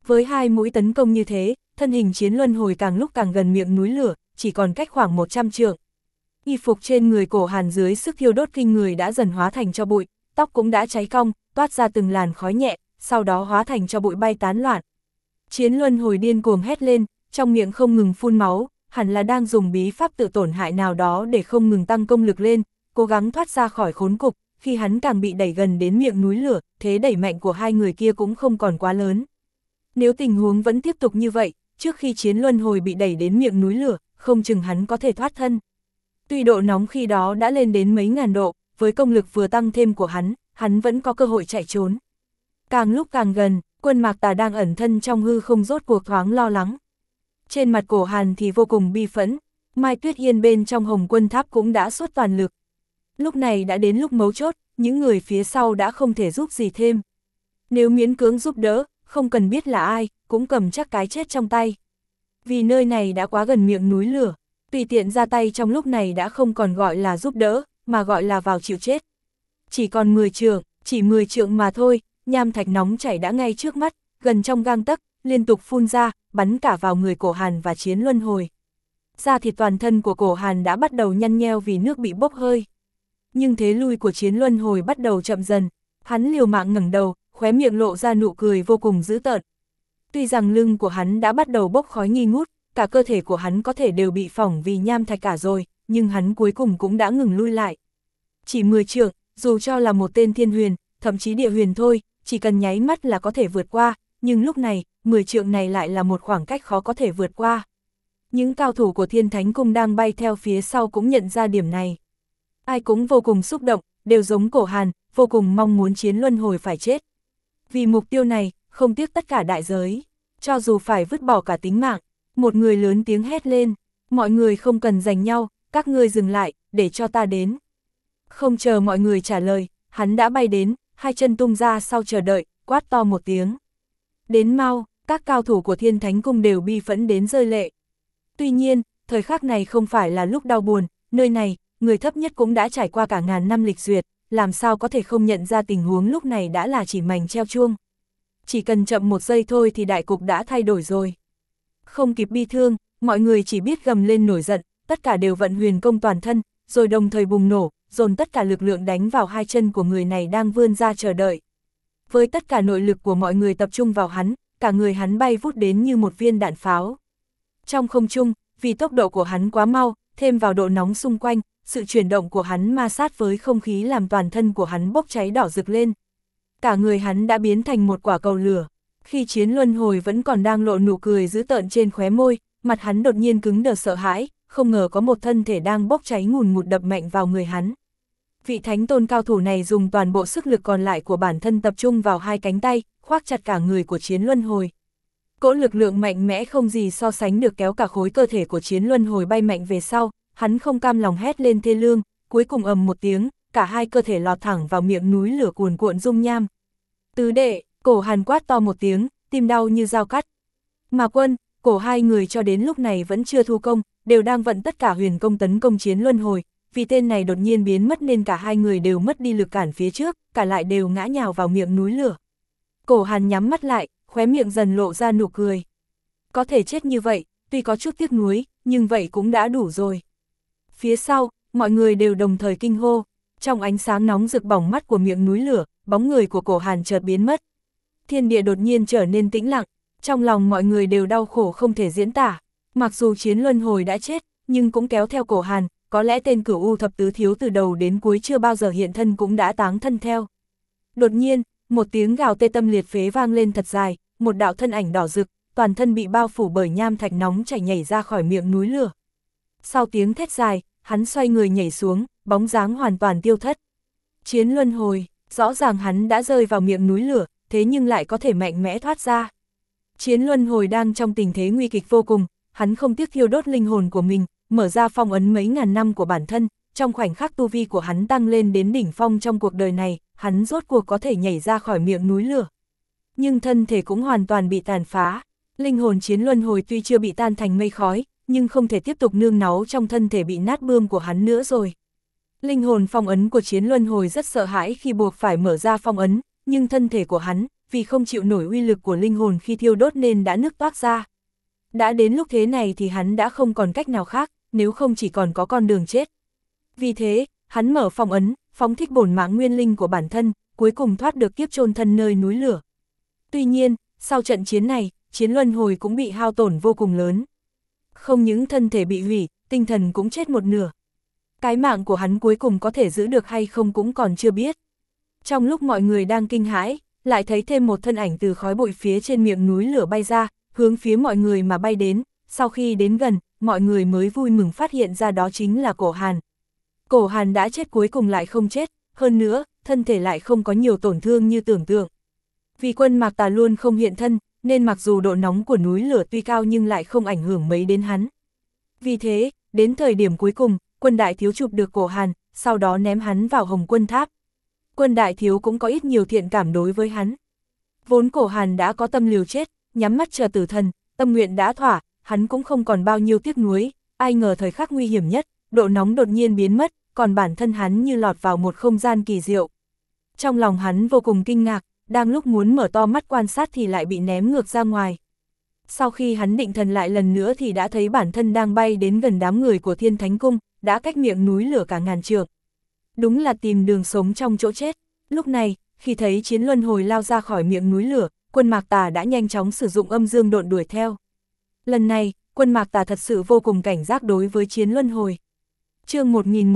Với hai mũi tấn công như thế, thân hình Chiến Luân Hồi càng lúc càng gần miệng núi lửa, chỉ còn cách khoảng 100 trượng. Y phục trên người Cổ Hàn dưới sức thiêu đốt kinh người đã dần hóa thành tro bụi, tóc cũng đã cháy cong, toát ra từng làn khói nhẹ, sau đó hóa thành tro bụi bay tán loạn. Chiến Luân Hồi điên cuồng hét lên, trong miệng không ngừng phun máu, hẳn là đang dùng bí pháp tự tổn hại nào đó để không ngừng tăng công lực lên, cố gắng thoát ra khỏi khốn cục. Khi hắn càng bị đẩy gần đến miệng núi lửa, thế đẩy mạnh của hai người kia cũng không còn quá lớn. Nếu tình huống vẫn tiếp tục như vậy, trước khi Chiến Luân Hồi bị đẩy đến miệng núi lửa, không chừng hắn có thể thoát thân. Tuy độ nóng khi đó đã lên đến mấy ngàn độ, với công lực vừa tăng thêm của hắn vẫn có cơ hội chạy trốn. Càng lúc càng gần, Quân Mạc Tà đang ẩn thân trong hư không rốt cuộc thoáng lo lắng. Trên mặt Cổ Hàn thì vô cùng bi phẫn, Mai Tuyết Yên bên trong Hồng Quân Tháp cũng đã xuất toàn lực. Lúc này đã đến lúc mấu chốt, những người phía sau đã không thể giúp gì thêm. Nếu miễn cưỡng giúp đỡ, không cần biết là ai, cũng cầm chắc cái chết trong tay. Vì nơi này đã quá gần miệng núi lửa, tùy tiện ra tay trong lúc này đã không còn gọi là giúp đỡ, mà gọi là vào chịu chết. Chỉ còn 10 trượng, chỉ 10 trượng mà thôi, nham thạch nóng chảy đã ngay trước mắt, gần trong gang tấc, liên tục phun ra, bắn cả vào người Cổ Hàn và Chiến Luân Hồi. Da thịt toàn thân của Cổ Hàn đã bắt đầu nhăn nheo vì nước bị bốc hơi. Nhưng thế lui của Chiến Luân Hồi bắt đầu chậm dần, hắn liều mạng ngẩng đầu, khóe miệng lộ ra nụ cười vô cùng dữ tợn. Tuy rằng lưng của hắn đã bắt đầu bốc khói nghi ngút, cả cơ thể của hắn có thể đều bị phỏng vì nham thạch cả rồi, nhưng hắn cuối cùng cũng đã ngừng lui lại. Chỉ 10 trượng, dù cho là một tên thiên huyền, thậm chí địa huyền thôi, chỉ cần nháy mắt là có thể vượt qua, nhưng lúc này, 10 trượng này lại là một khoảng cách khó có thể vượt qua. Những cao thủ của Thiên Thánh Cung đang bay theo phía sau cũng nhận ra điểm này. Ai cũng vô cùng xúc động, đều giống Cổ Hàn, vô cùng mong muốn Chiến Luân Hồi phải chết. Vì mục tiêu này, không tiếc tất cả đại giới, cho dù phải vứt bỏ cả tính mạng. Một người lớn tiếng hét lên, mọi người không cần giành nhau, các ngươi dừng lại, để cho ta đến. Không chờ mọi người trả lời, hắn đã bay đến, hai chân tung ra sau chờ đợi, quát to một tiếng. Đến mau, các cao thủ của Thiên Thánh Cung đều bi phẫn đến rơi lệ. Tuy nhiên, thời khắc này không phải là lúc đau buồn, nơi này, người thấp nhất cũng đã trải qua cả ngàn năm lịch duyệt, làm sao có thể không nhận ra tình huống lúc này đã là chỉ mảnh treo chuông. Chỉ cần chậm một giây thôi thì đại cục đã thay đổi rồi. Không kịp bi thương, mọi người chỉ biết gầm lên nổi giận, tất cả đều vận huyền công toàn thân, rồi đồng thời bùng nổ, dồn tất cả lực lượng đánh vào hai chân của người này đang vươn ra chờ đợi. Với tất cả nội lực của mọi người tập trung vào hắn, cả người hắn bay vút đến như một viên đạn pháo. Trong không trung, vì tốc độ của hắn quá mau, thêm vào độ nóng xung quanh, sự chuyển động của hắn ma sát với không khí làm toàn thân của hắn bốc cháy đỏ rực lên. Cả người hắn đã biến thành một quả cầu lửa. Khi Chiến Luân Hồi vẫn còn đang lộ nụ cười dữ tợn trên khóe môi, mặt hắn đột nhiên cứng đờ sợ hãi, không ngờ có một thân thể đang bốc cháy ngùn ngụt đập mạnh vào người hắn. Vị thánh tôn cao thủ này dùng toàn bộ sức lực còn lại của bản thân tập trung vào hai cánh tay, khoác chặt cả người của Chiến Luân Hồi. Cỗ lực lượng mạnh mẽ không gì so sánh được kéo cả khối cơ thể của Chiến Luân Hồi bay mạnh về sau, hắn không cam lòng hét lên thê lương, cuối cùng ầm một tiếng, cả hai cơ thể lọt thẳng vào miệng núi lửa cuồn cuộn dung nham. Tứ đệ, Cổ Hàn quát to một tiếng, tim đau như dao cắt. Mà Quân, Cổ hai người cho đến lúc này vẫn chưa thu công, đều đang vận tất cả huyền công tấn công Chiến Luân Hồi, vì tên này đột nhiên biến mất nên cả hai người đều mất đi lực cản phía trước, cả lại đều ngã nhào vào miệng núi lửa. Cổ Hàn nhắm mắt lại, khóe miệng dần lộ ra nụ cười. Có thể chết như vậy, tuy có chút tiếc nuối, nhưng vậy cũng đã đủ rồi. Phía sau, mọi người đều đồng thời kinh hô, trong ánh sáng nóng rực bỏng mắt của miệng núi lửa, bóng người của Cổ Hàn chợt biến mất. Thiên địa đột nhiên trở nên tĩnh lặng, trong lòng mọi người đều đau khổ không thể diễn tả. Mặc dù Chiến Luân Hồi đã chết, nhưng cũng kéo theo Cổ Hàn, có lẽ tên Cửu U thập tứ thiếu từ đầu đến cuối chưa bao giờ hiện thân cũng đã táng thân theo. Đột nhiên, một tiếng gào tê tâm liệt phế vang lên thật dài, một đạo thân ảnh đỏ rực, toàn thân bị bao phủ bởi nham thạch nóng chảy nhảy ra khỏi miệng núi lửa. Sau tiếng thét dài, hắn xoay người nhảy xuống, bóng dáng hoàn toàn tiêu thất. Chiến Luân Hồi, rõ ràng hắn đã rơi vào miệng núi lửa, thế nhưng lại có thể mạnh mẽ thoát ra. Chiến Luân Hồi đang trong tình thế nguy kịch vô cùng, hắn không tiếc thiêu đốt linh hồn của mình, mở ra phong ấn mấy ngàn năm của bản thân, trong khoảnh khắc tu vi của hắn tăng lên đến đỉnh phong trong cuộc đời này, hắn rốt cuộc có thể nhảy ra khỏi miệng núi lửa. Nhưng thân thể cũng hoàn toàn bị tàn phá, linh hồn Chiến Luân Hồi tuy chưa bị tan thành mây khói, nhưng không thể tiếp tục nương náu trong thân thể bị nát bươm của hắn nữa rồi. Linh hồn phong ấn của Chiến Luân Hồi rất sợ hãi khi buộc phải mở ra phong ấn, nhưng thân thể của hắn, vì không chịu nổi uy lực của linh hồn khi thiêu đốt nên đã nứt toác ra. Đã đến lúc thế này thì hắn đã không còn cách nào khác, nếu không chỉ còn có con đường chết. Vì thế, hắn mở phong ấn, phóng thích bổn mạng nguyên linh của bản thân, cuối cùng thoát được kiếp chôn thân nơi núi lửa. Tuy nhiên, sau trận chiến này, chiến luân hồi cũng bị hao tổn vô cùng lớn. Không những thân thể bị hủy, tinh thần cũng chết một nửa. Cái mạng của hắn cuối cùng có thể giữ được hay không cũng còn chưa biết. Trong lúc mọi người đang kinh hãi, lại thấy thêm một thân ảnh từ khói bụi phía trên miệng núi lửa bay ra, hướng phía mọi người mà bay đến. Sau khi đến gần, mọi người mới vui mừng phát hiện ra đó chính là Cổ Hàn. Cổ Hàn đã chết cuối cùng lại không chết, hơn nữa, thân thể lại không có nhiều tổn thương như tưởng tượng. Vì Quân Mạc Tà luôn không hiện thân, nên mặc dù độ nóng của núi lửa tuy cao nhưng lại không ảnh hưởng mấy đến hắn. Vì thế, đến thời điểm cuối cùng, Quân Đại Thiếu chụp được Cổ Hàn, sau đó ném hắn vào Hồng Quân Tháp. Quân Đại Thiếu cũng có ít nhiều thiện cảm đối với hắn. Vốn Cổ Hàn đã có tâm liều chết, nhắm mắt chờ tử thần, tâm nguyện đã thỏa, hắn cũng không còn bao nhiêu tiếc nuối, ai ngờ thời khắc nguy hiểm nhất, độ nóng đột nhiên biến mất, còn bản thân hắn như lọt vào một không gian kỳ diệu. Trong lòng hắn vô cùng kinh ngạc, đang lúc muốn mở to mắt quan sát thì lại bị ném ngược ra ngoài. Sau khi hắn định thần lại lần nữa thì đã thấy bản thân đang bay đến gần đám người của Thiên Thánh Cung, đã cách miệng núi lửa cả ngàn trượng. Đúng là tìm đường sống trong chỗ chết. Lúc này, khi thấy chiến luân hồi lao ra khỏi miệng núi lửa, Quân Mạc Tà đã nhanh chóng sử dụng âm dương độn đuổi theo. Lần này, Quân Mạc Tà thật sự vô cùng cảnh giác đối với chiến luân hồi. Chương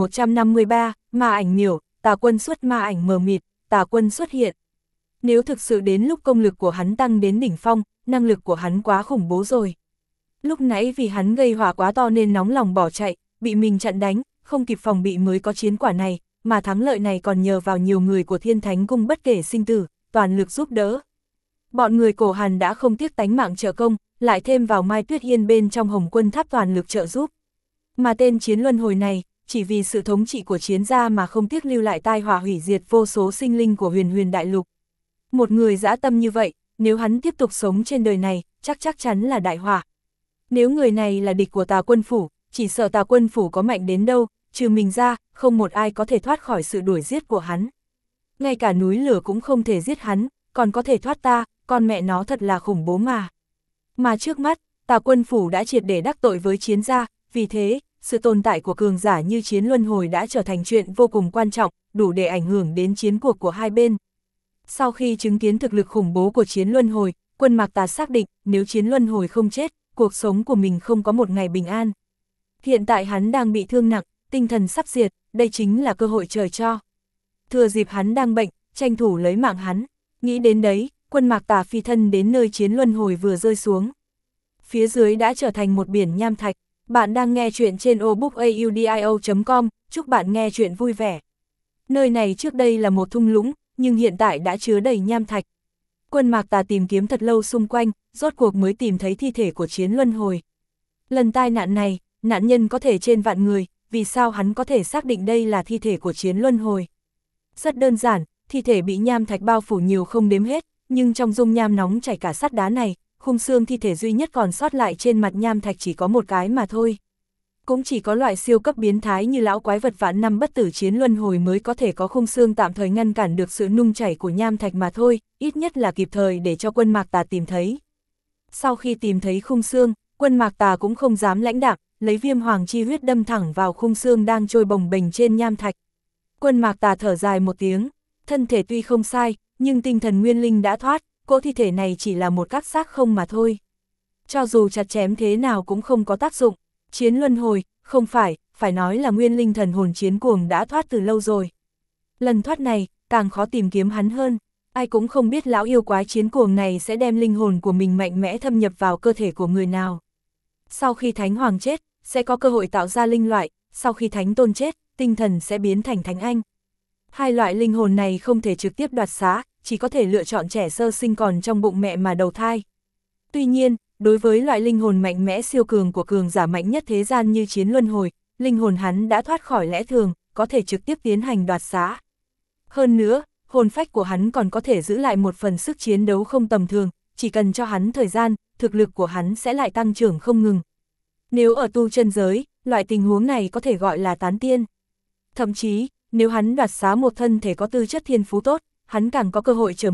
1153, Ma ảnh miểu, Tà Quân xuất ma ảnh mờ mịt, Tà Quân xuất hiện. Nếu thực sự đến lúc công lực của hắn tăng đến đỉnh phong, năng lực của hắn quá khủng bố rồi. Lúc nãy vì hắn gây họa quá to nên nóng lòng bỏ chạy, bị mình chặn đánh, không kịp phòng bị mới có chiến quả này, mà thắng lợi này còn nhờ vào nhiều người của Thiên Thánh Cung bất kể sinh tử, toàn lực giúp đỡ. Bọn người Cổ Hàn đã không tiếc tánh mạng trợ công, lại thêm vào Mai Tuyết Yên bên trong Hồng Quân Tháp toàn lực trợ giúp. Mà tên chiến luân hồi này, chỉ vì sự thống trị của chiến gia mà không tiếc lưu lại tai họa hủy diệt vô số sinh linh của huyền huyền đại lục. Một người dã tâm như vậy, nếu hắn tiếp tục sống trên đời này, chắc chắn là đại họa. Nếu người này là địch của Tà Quân Phủ, chỉ sợ Tà Quân Phủ có mạnh đến đâu, trừ mình ra, không một ai có thể thoát khỏi sự đuổi giết của hắn. Ngay cả núi lửa cũng không thể giết hắn, còn có thể thoát ta, con mẹ nó thật là khủng bố mà. Mà trước mắt, Tà Quân Phủ đã triệt để đắc tội với chiến gia, vì thế, sự tồn tại của cường giả như chiến luân hồi đã trở thành chuyện vô cùng quan trọng, đủ để ảnh hưởng đến chiến cuộc của hai bên. Sau khi chứng kiến thực lực khủng bố của chiến luân hồi, Quân Mạc Tà xác định nếu chiến luân hồi không chết, cuộc sống của mình không có một ngày bình an. Hiện tại hắn đang bị thương nặng, tinh thần sắp diệt, đây chính là cơ hội trời cho. Thừa dịp hắn đang bệnh, tranh thủ lấy mạng hắn. Nghĩ đến đấy, Quân Mạc Tà phi thân đến nơi chiến luân hồi vừa rơi xuống. Phía dưới đã trở thành một biển nham thạch. Bạn đang nghe chuyện trên obookaudio.com, chúc bạn nghe chuyện vui vẻ. Nơi này trước đây là một thung lũng, nhưng hiện tại đã chứa đầy nham thạch. Quân Mạc Tà tìm kiếm thật lâu xung quanh, rốt cuộc mới tìm thấy thi thể của chiến luân hồi. Lần tai nạn này, nạn nhân có thể trên vạn người, vì sao hắn có thể xác định đây là thi thể của chiến luân hồi? Rất đơn giản, thi thể bị nham thạch bao phủ nhiều không đếm hết, nhưng trong dung nham nóng chảy cả sắt đá này, khung xương thi thể duy nhất còn sót lại trên mặt nham thạch chỉ có một cái mà thôi. Cũng chỉ có loại siêu cấp biến thái như lão quái vật vạn năm bất tử chiến luân hồi mới có thể có khung xương tạm thời ngăn cản được sự nung chảy của nham thạch mà thôi, ít nhất là kịp thời để cho Quân Mạc Tà tìm thấy. Sau khi tìm thấy khung xương, Quân Mạc Tà cũng không dám lãnh đạm, lấy viêm hoàng chi huyết đâm thẳng vào khung xương đang trôi bồng bềnh trên nham thạch. Quân Mạc Tà thở dài một tiếng, thân thể tuy không sai, nhưng tinh thần nguyên linh đã thoát, cỗ thi thể này chỉ là một cát xác không mà thôi. Cho dù chặt chém thế nào cũng không có tác dụng, chiến luân hồi, không phải nói là nguyên linh thần hồn chiến cuồng đã thoát từ lâu rồi. Lần thoát này, càng khó tìm kiếm hắn hơn, ai cũng không biết lão yêu quái chiến cuồng này sẽ đem linh hồn của mình mạnh mẽ thâm nhập vào cơ thể của người nào. Sau khi Thánh Hoàng chết, sẽ có cơ hội tạo ra linh loại, sau khi Thánh Tôn chết, tinh thần sẽ biến thành Thánh Anh. Hai loại linh hồn này không thể trực tiếp đoạt xá, chỉ có thể lựa chọn trẻ sơ sinh còn trong bụng mẹ mà đầu thai. Tuy nhiên, đối với loại linh hồn mạnh mẽ siêu cường của cường giả mạnh nhất thế gian như chiến luân hồi, linh hồn hắn đã thoát khỏi lẽ thường, có thể trực tiếp tiến hành đoạt xá. Hơn nữa, hồn phách của hắn còn có thể giữ lại một phần sức chiến đấu không tầm thường, chỉ cần cho hắn thời gian, thực lực của hắn sẽ lại tăng trưởng không ngừng. Nếu ở tu chân giới, loại tình huống này có thể gọi là tán tiên. Thậm chí, nếu hắn đoạt xá một thân thể có tư chất thiên phú tốt, hắn càng có cơ hội trở mình,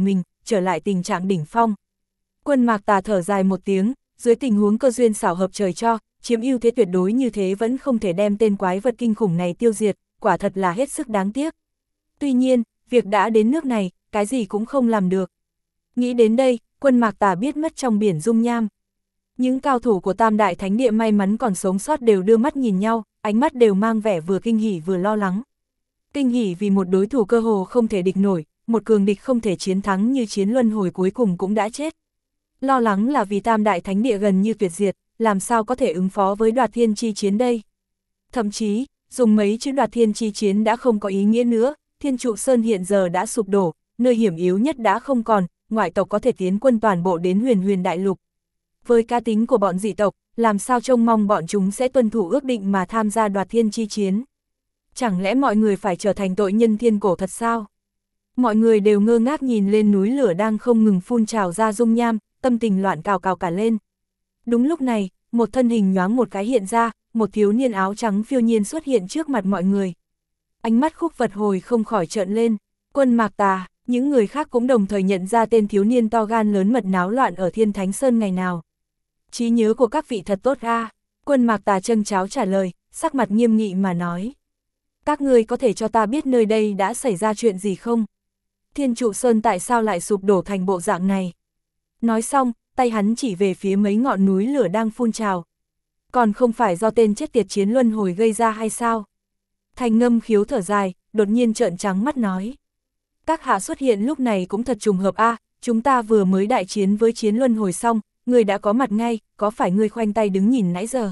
trở lại tình trạng đỉnh phong. Quân Mạc Tà thở dài một tiếng, dưới tình huống cơ duyên xảo hợp trời cho, chiếm ưu thế tuyệt đối như thế vẫn không thể đem tên quái vật kinh khủng này tiêu diệt, quả thật là hết sức đáng tiếc. Tuy nhiên, việc đã đến nước này, cái gì cũng không làm được. Nghĩ đến đây, Quân Mạc Tà biết mất trong biển dung nham. Những cao thủ của Tam Đại Thánh Địa may mắn còn sống sót đều đưa mắt nhìn nhau, ánh mắt đều mang vẻ vừa kinh hỉ vừa lo lắng. Kinh hỉ vì một đối thủ cơ hồ không thể địch nổi, một cường địch không thể chiến thắng như Chiến Luân Hồi cuối cùng cũng đã chết. Lo lắng là vì Tam Đại Thánh Địa gần như tuyệt diệt, làm sao có thể ứng phó với Đoạt Thiên chi chiến đây. Thậm chí, dùng mấy chữ Đoạt Thiên chi chiến đã không có ý nghĩa nữa, Thiên Trụ Sơn hiện giờ đã sụp đổ, nơi hiểm yếu nhất đã không còn, ngoại tộc có thể tiến quân toàn bộ đến Huyền Huyền Đại Lục. Với cá tính của bọn dị tộc, làm sao trông mong bọn chúng sẽ tuân thủ ước định mà tham gia Đoạt Thiên chi chiến. Chẳng lẽ mọi người phải trở thành tội nhân thiên cổ thật sao? Mọi người đều ngơ ngác nhìn lên núi lửa đang không ngừng phun trào ra dung nham, tâm tình loạn cào cào cả lên. Đúng lúc này, một thân hình nhoáng một cái hiện ra, một thiếu niên áo trắng phiêu nhiên xuất hiện trước mặt mọi người. Ánh mắt Khúc Vật Hồi không khỏi trợn lên, Quân Mạc Tà, những người khác cũng đồng thời nhận ra tên thiếu niên to gan lớn mật náo loạn ở Thiên Thánh Sơn ngày nào. Trí nhớ của các vị thật tốt a. Quân Mạc Tà châng cháo trả lời, sắc mặt nghiêm nghị mà nói. Các ngươi có thể cho ta biết nơi đây đã xảy ra chuyện gì không? Thiên Trụ Sơn tại sao lại sụp đổ thành bộ dạng này? Nói xong, tay hắn chỉ về phía mấy ngọn núi lửa đang phun trào. Còn không phải do tên chết tiệt Chiến Luân Hồi gây ra hay sao? Thành Ngâm Khiếu thở dài, đột nhiên trợn trắng mắt nói. Các hạ xuất hiện lúc này cũng thật trùng hợp a, chúng ta vừa mới đại chiến với Chiến Luân Hồi xong, người đã có mặt ngay, có phải người khoanh tay đứng nhìn nãy giờ?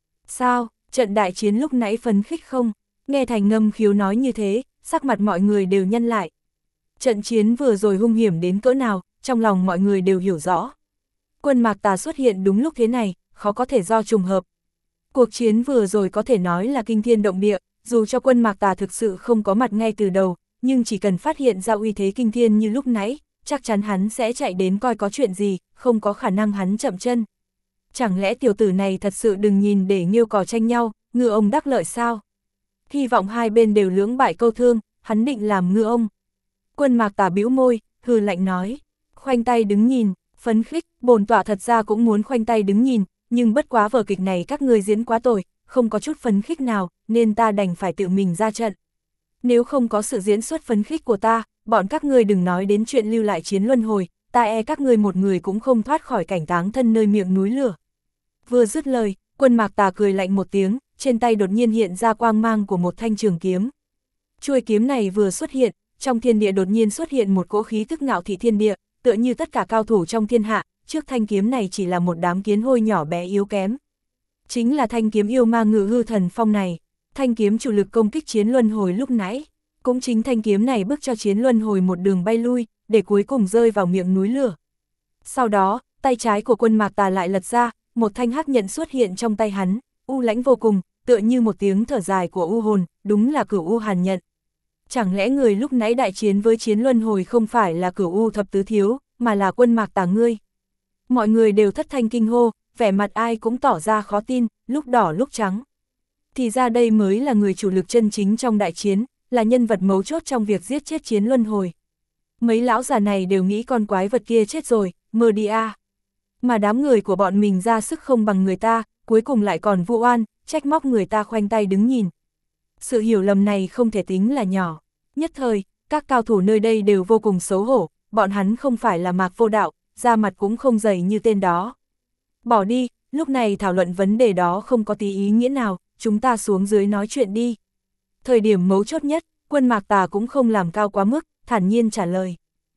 Sao, trận đại chiến lúc nãy phấn khích không? Nghe Thành Ngâm Khiếu nói như thế, sắc mặt mọi người đều nhăn lại. Trận chiến vừa rồi hung hiểm đến cỡ nào, trong lòng mọi người đều hiểu rõ. Quân Mạc Tà xuất hiện đúng lúc thế này, khó có thể do trùng hợp. Cuộc chiến vừa rồi có thể nói là kinh thiên động địa, dù cho Quân Mạc Tà thực sự không có mặt ngay từ đầu, nhưng chỉ cần phát hiện ra uy thế kinh thiên như lúc nãy, chắc chắn hắn sẽ chạy đến coi có chuyện gì, không có khả năng hắn chậm chân. Chẳng lẽ tiểu tử này thật sự đừng nhìn để nghêu cò tranh nhau, ngư ông đắc lợi sao? Hy vọng hai bên đều lưỡng bại câu thương, hắn định làm ngư ông. Quân Mạc Tà bĩu môi, hừ lạnh nói, khoanh tay đứng nhìn, phấn khích, bổn tọa thật ra cũng muốn khoanh tay đứng nhìn, nhưng bất quá vở kịch này các ngươi diễn quá tồi, không có chút phấn khích nào, nên ta đành phải tự mình ra trận. Nếu không có sự diễn xuất phấn khích của ta, bọn các ngươi đừng nói đến chuyện lưu lại Chiến Luân Hồi, ta e các ngươi một người cũng không thoát khỏi cảnh táng thân nơi miệng núi lửa. Vừa dứt lời, Quân Mạc Tà cười lạnh một tiếng, trên tay đột nhiên hiện ra quang mang của một thanh trường kiếm. Chuôi kiếm này vừa xuất hiện, trong thiên địa đột nhiên xuất hiện một cỗ khí tức ngạo thị thiên địa, tựa như tất cả cao thủ trong thiên hạ, trước thanh kiếm này chỉ là một đám kiến hôi nhỏ bé yếu kém. Chính là thanh kiếm yêu ma Ngự Hư Thần Phong này, thanh kiếm chủ lực công kích Chiến Luân Hồi lúc nãy. Cũng chính thanh kiếm này bức cho Chiến Luân Hồi một đường bay lui, để cuối cùng rơi vào miệng núi lửa. Sau đó, tay trái của Quân Mạc Tà lại lật ra, một thanh hắc nhận xuất hiện trong tay hắn, u lãnh vô cùng, tựa như một tiếng thở dài của u hồn, đúng là Cửu U Hàn Nhận. Chẳng lẽ người lúc nãy đại chiến với Chiến Luân Hồi không phải là Cửu U Thập Tứ Thiếu, mà là Quân Mạc Tà ngươi? Mọi người đều thất thanh kinh hô, vẻ mặt ai cũng tỏ ra khó tin, lúc đỏ lúc trắng. Thì ra đây mới là người chủ lực chân chính trong đại chiến, là nhân vật mấu chốt trong việc giết chết Chiến Luân Hồi. Mấy lão già này đều nghĩ con quái vật kia chết rồi, mơ đi a. Mà đám người của bọn mình ra sức không bằng người ta, cuối cùng lại còn vu oan, trách móc người ta khoanh tay đứng nhìn. Sự hiểu lầm này không thể tính là nhỏ. Nhất thời, các cao thủ nơi đây đều vô cùng xấu hổ, bọn hắn không phải là Mạc Vô Đạo, da mặt cũng không dày như tên đó. Bỏ đi, lúc này thảo luận vấn đề đó không có tí ý nghĩa nào, chúng ta xuống dưới nói chuyện đi. Thời điểm mấu chốt nhất, Quân Mạc Tà cũng không làm cao quá mức, thản nhiên trả lời.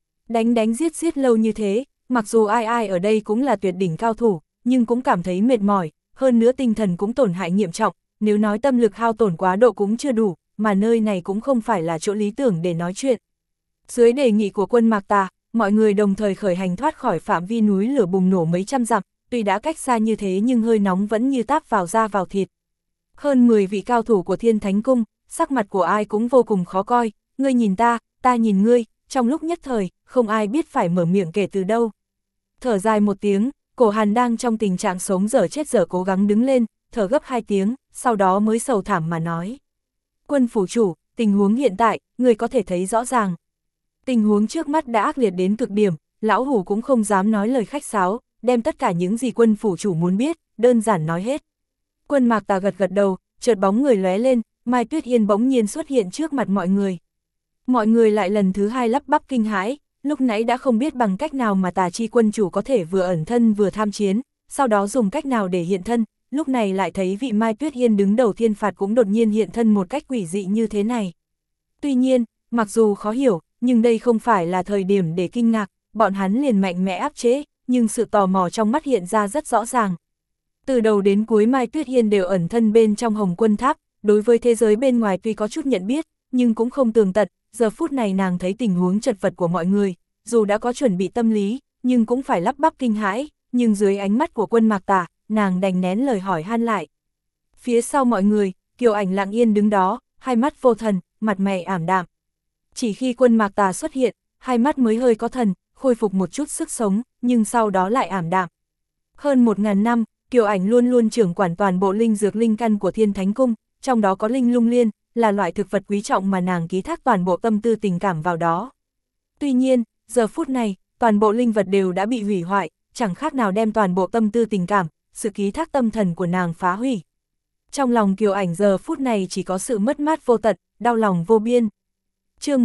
Đánh giết lâu như thế, mặc dù ai ở đây cũng là tuyệt đỉnh cao thủ, nhưng cũng cảm thấy mệt mỏi, hơn nữa tinh thần cũng tổn hại nghiêm trọng, nếu nói tâm lực hao tổn quá độ cũng chưa đủ, mà nơi này cũng không phải là chỗ lý tưởng để nói chuyện. Dưới đề nghị của Quân Mạc Tà, mọi người đồng thời khởi hành thoát khỏi phạm vi núi lửa bùng nổ mấy trăm dặm, tuy đã cách xa như thế nhưng hơi nóng vẫn như táp vào da vào thịt. Hơn 10 vị cao thủ của Thiên Thánh Cung, sắc mặt của ai cũng vô cùng khó coi, ngươi nhìn ta nhìn ngươi, trong lúc nhất thời, không ai biết phải mở miệng kể từ đâu. Thở dài một tiếng, Cổ Hàn đang trong tình trạng sống dở chết dở cố gắng đứng lên, thở gấp 2 tiếng, sau đó mới sầu thảm mà nói. Quân phủ chủ, tình huống hiện tại, người có thể thấy rõ ràng. Tình huống trước mắt đã ác liệt đến cực điểm, lão hủ cũng không dám nói lời khách sáo, đem tất cả những gì quân phủ chủ muốn biết, đơn giản nói hết. Quân Mạc Tà gật gật đầu, chợt bóng người lóe lên, Mai Tuyết Yên bỗng nhiên xuất hiện trước mặt mọi người. Mọi người lại lần thứ hai lắp bắp kinh hãi, lúc nãy đã không biết bằng cách nào mà Tà Chi quân chủ có thể vừa ẩn thân vừa tham chiến, sau đó dùng cách nào để hiện thân, lúc này lại thấy vị Mai Tuyết Yên đứng đầu thiên phạt cũng đột nhiên hiện thân một cách quỷ dị như thế này. Tuy nhiên, mặc dù khó hiểu, nhưng đây không phải là thời điểm để kinh ngạc, bọn hắn liền mạnh mẽ áp chế, nhưng sự tò mò trong mắt hiện ra rất rõ ràng. Từ đầu đến cuối Mai Tuyết Yên đều ẩn thân bên trong Hồng Quân Tháp, đối với thế giới bên ngoài tuy có chút nhận biết, nhưng cũng không tường tận, giờ phút này nàng thấy tình huống chật vật của mọi người, dù đã có chuẩn bị tâm lý, nhưng cũng phải lắp bắp kinh hãi, nhưng dưới ánh mắt của Quân Mạc Tà, nàng đành nén lời hỏi han lại. Phía sau mọi người, Kiều Ảnh lặng yên đứng đó, hai mắt vô thần, mặt mày ảm đạm. Chỉ khi Quân Mạc Tà xuất hiện, hai mắt mới hơi có thần, khôi phục một chút sức sống, nhưng sau đó lại ảm đạm. Hơn 1000 năm, Kiều Ảnh luôn luôn trưởng quản toàn bộ linh dược linh căn của Thiên Thánh Cung, trong đó có linh lung liên, là loại thực vật quý trọng mà nàng ký thác toàn bộ tâm tư tình cảm vào đó. Tuy nhiên, giờ phút này, toàn bộ linh vật đều đã bị hủy hoại, chẳng khác nào đem toàn bộ tâm tư tình cảm, sự ký thác tâm thần của nàng phá hủy. Trong lòng Kiều Ảnh giờ phút này chỉ có sự mất mát vô tận, đau lòng vô biên. Chương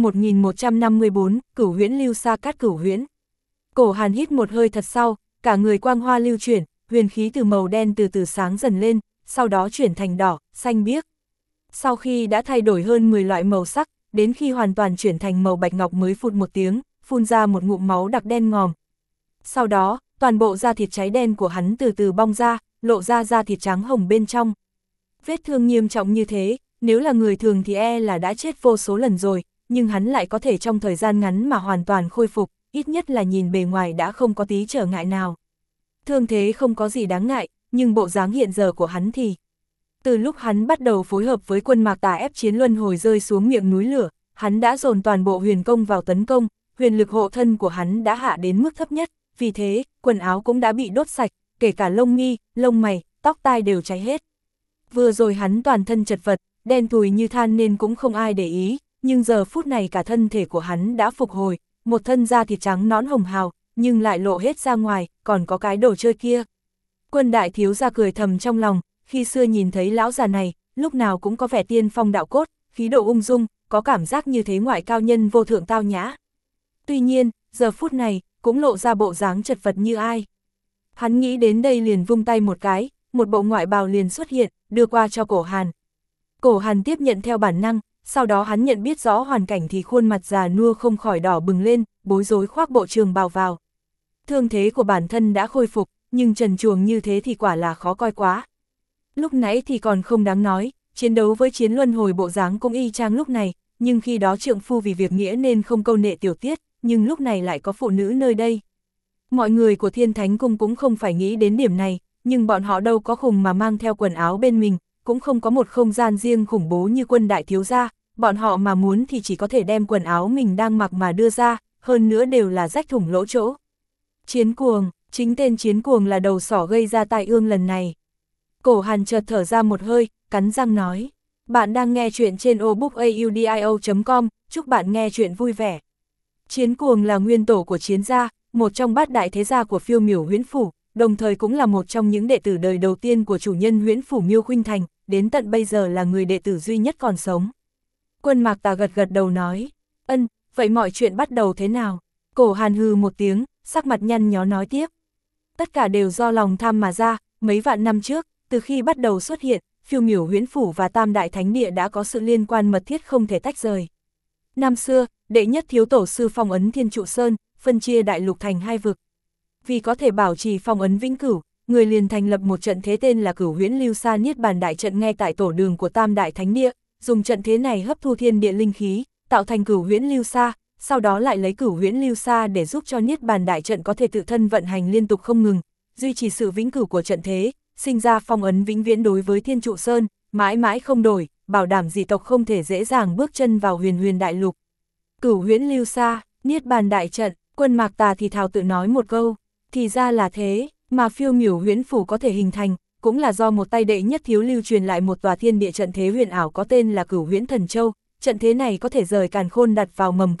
1154, Cửu Huyễn Lưu Sa Cát Cửu Huyễn. Cổ Hàn hít một hơi thật sau, cả người quang hoa lưu chuyển, huyền khí từ màu đen từ từ sáng dần lên, sau đó chuyển thành đỏ, xanh biếc. Sau khi đã thay đổi hơn 10 loại màu sắc, đến khi hoàn toàn chuyển thành màu bạch ngọc mới phụt một tiếng, phun ra một ngụm máu đặc đen ngòm. Sau đó, toàn bộ da thịt cháy đen của hắn từ từ bong ra, lộ ra da thịt trắng hồng bên trong. Vết thương nghiêm trọng như thế, nếu là người thường thì là đã chết vô số lần rồi, nhưng hắn lại có thể trong thời gian ngắn mà hoàn toàn khôi phục, ít nhất là nhìn bề ngoài đã không có tí trở ngại nào. Thương thế không có gì đáng ngại, nhưng bộ dáng hiện giờ của hắn thì... Từ lúc hắn bắt đầu phối hợp với Quân Mạc Tà ép chiến luân hồi rơi xuống miệng núi lửa, hắn đã dồn toàn bộ huyền công vào tấn công, huyền lực hộ thân của hắn đã hạ đến mức thấp nhất, vì thế, quần áo cũng đã bị đốt sạch, kể cả lông mi, lông mày, tóc tai đều cháy hết. Vừa rồi hắn toàn thân chật vật, đen thui như than nên cũng không ai để ý, nhưng giờ phút này cả thân thể của hắn đã phục hồi, một thân da thịt trắng nõn hồng hào, nhưng lại lộ hết ra ngoài, còn có cái đồ chơi kia. Quân đại thiếu gia cười thầm trong lòng, khi xưa nhìn thấy lão già này, lúc nào cũng có vẻ tiên phong đạo cốt, khí độ ung dung, có cảm giác như thế ngoại cao nhân vô thượng tao nhã. Tuy nhiên, giờ phút này, cũng lộ ra bộ dáng chật vật như ai. Hắn nghĩ đến đây liền vung tay một cái, một bộ ngoại bào liền xuất hiện, đưa qua cho Cổ Hàn. Cổ Hàn tiếp nhận theo bản năng, sau đó hắn nhận biết rõ hoàn cảnh thì khuôn mặt già nua không khỏi đỏ bừng lên, bối rối khoác bộ trường bào vào. Thương thế của bản thân đã khôi phục, nhưng trần truồng như thế thì quả là khó coi quá. Lúc nãy thì còn không đáng nói, chiến đấu với chiến luân hồi bộ dáng cũng y chang lúc này, nhưng khi đó trượng phu vì việc nghĩa nên không câu nệ tiểu tiết, nhưng lúc này lại có phụ nữ nơi đây. Mọi người của Thiên Thánh Cung cũng không phải nghĩ đến điểm này, nhưng bọn họ đâu có khùng mà mang theo quần áo bên mình, cũng không có một không gian riêng khủng bố như Quân đại thiếu gia, bọn họ mà muốn thì chỉ có thể đem quần áo mình đang mặc mà đưa ra, hơn nữa đều là rách thủng lỗ chỗ. Chiến cuồng, chính tên chiến cuồng là đầu sỏ gây ra tai ương lần này. Cổ Hàn chợt thở ra một hơi, cắn răng nói, bạn đang nghe chuyện trên obookaudio.com, chúc bạn nghe chuyện vui vẻ. Chiến cuồng là nguyên tổ của Chiến gia, một trong bát đại thế gia của Phiêu Miểu Huyễn Phủ, đồng thời cũng là một trong những đệ tử đời đầu tiên của chủ nhân Huyễn Phủ Miêu Khuynh Thành, đến tận bây giờ là người đệ tử duy nhất còn sống. Quân Mạc Tà gật gật đầu nói, vậy mọi chuyện bắt đầu thế nào? Cổ Hàn hừ một tiếng, sắc mặt nhăn nhó nói tiếp. Tất cả đều do lòng tham mà ra, mấy vạn năm trước, từ khi bắt đầu xuất hiện, Phiêu Miểu Huyễn Phủ và Tam Đại Thánh Địa đã có sự liên quan mật thiết không thể tách rời. Năm xưa, đệ nhất thiếu tổ sư phong ấn Thiên Trụ Sơn, phân chia đại lục thành hai vực. Vì có thể bảo trì phong ấn vĩnh cửu, người liền thành lập một trận thế tên là Cửu Huyễn Lưu Sa Niết Bàn Đại Trận ngay tại tổ đường của Tam Đại Thánh Địa, dùng trận thế này hấp thu thiên địa linh khí, tạo thành Cửu Huyễn Lưu Sa, sau đó lại lấy Cửu Huyễn Lưu Sa để giúp cho Niết Bàn Đại Trận có thể tự thân vận hành liên tục không ngừng, duy trì sự vĩnh cửu của trận thế, sinh ra phong ấn vĩnh viễn đối với Thiên Trụ Sơn, mãi mãi không đổi, bảo đảm dị tộc không thể dễ dàng bước chân vào huyền huyền đại lục. Cửu Huyễn Lưu Sa, Niết Bàn Đại Trận, Quân Mạc Tà thì thào tự nói một câu, thì ra là thế, mà Phiêu Miểu Huyễn Phủ có thể hình thành, cũng là do một tay đệ nhất thiếu lưu truyền lại một tòa thiên địa trận thế huyền ảo có tên là Cửu Huyễn Thần Châu, trận thế này có thể rời càn khôn đặt vào mầm cây,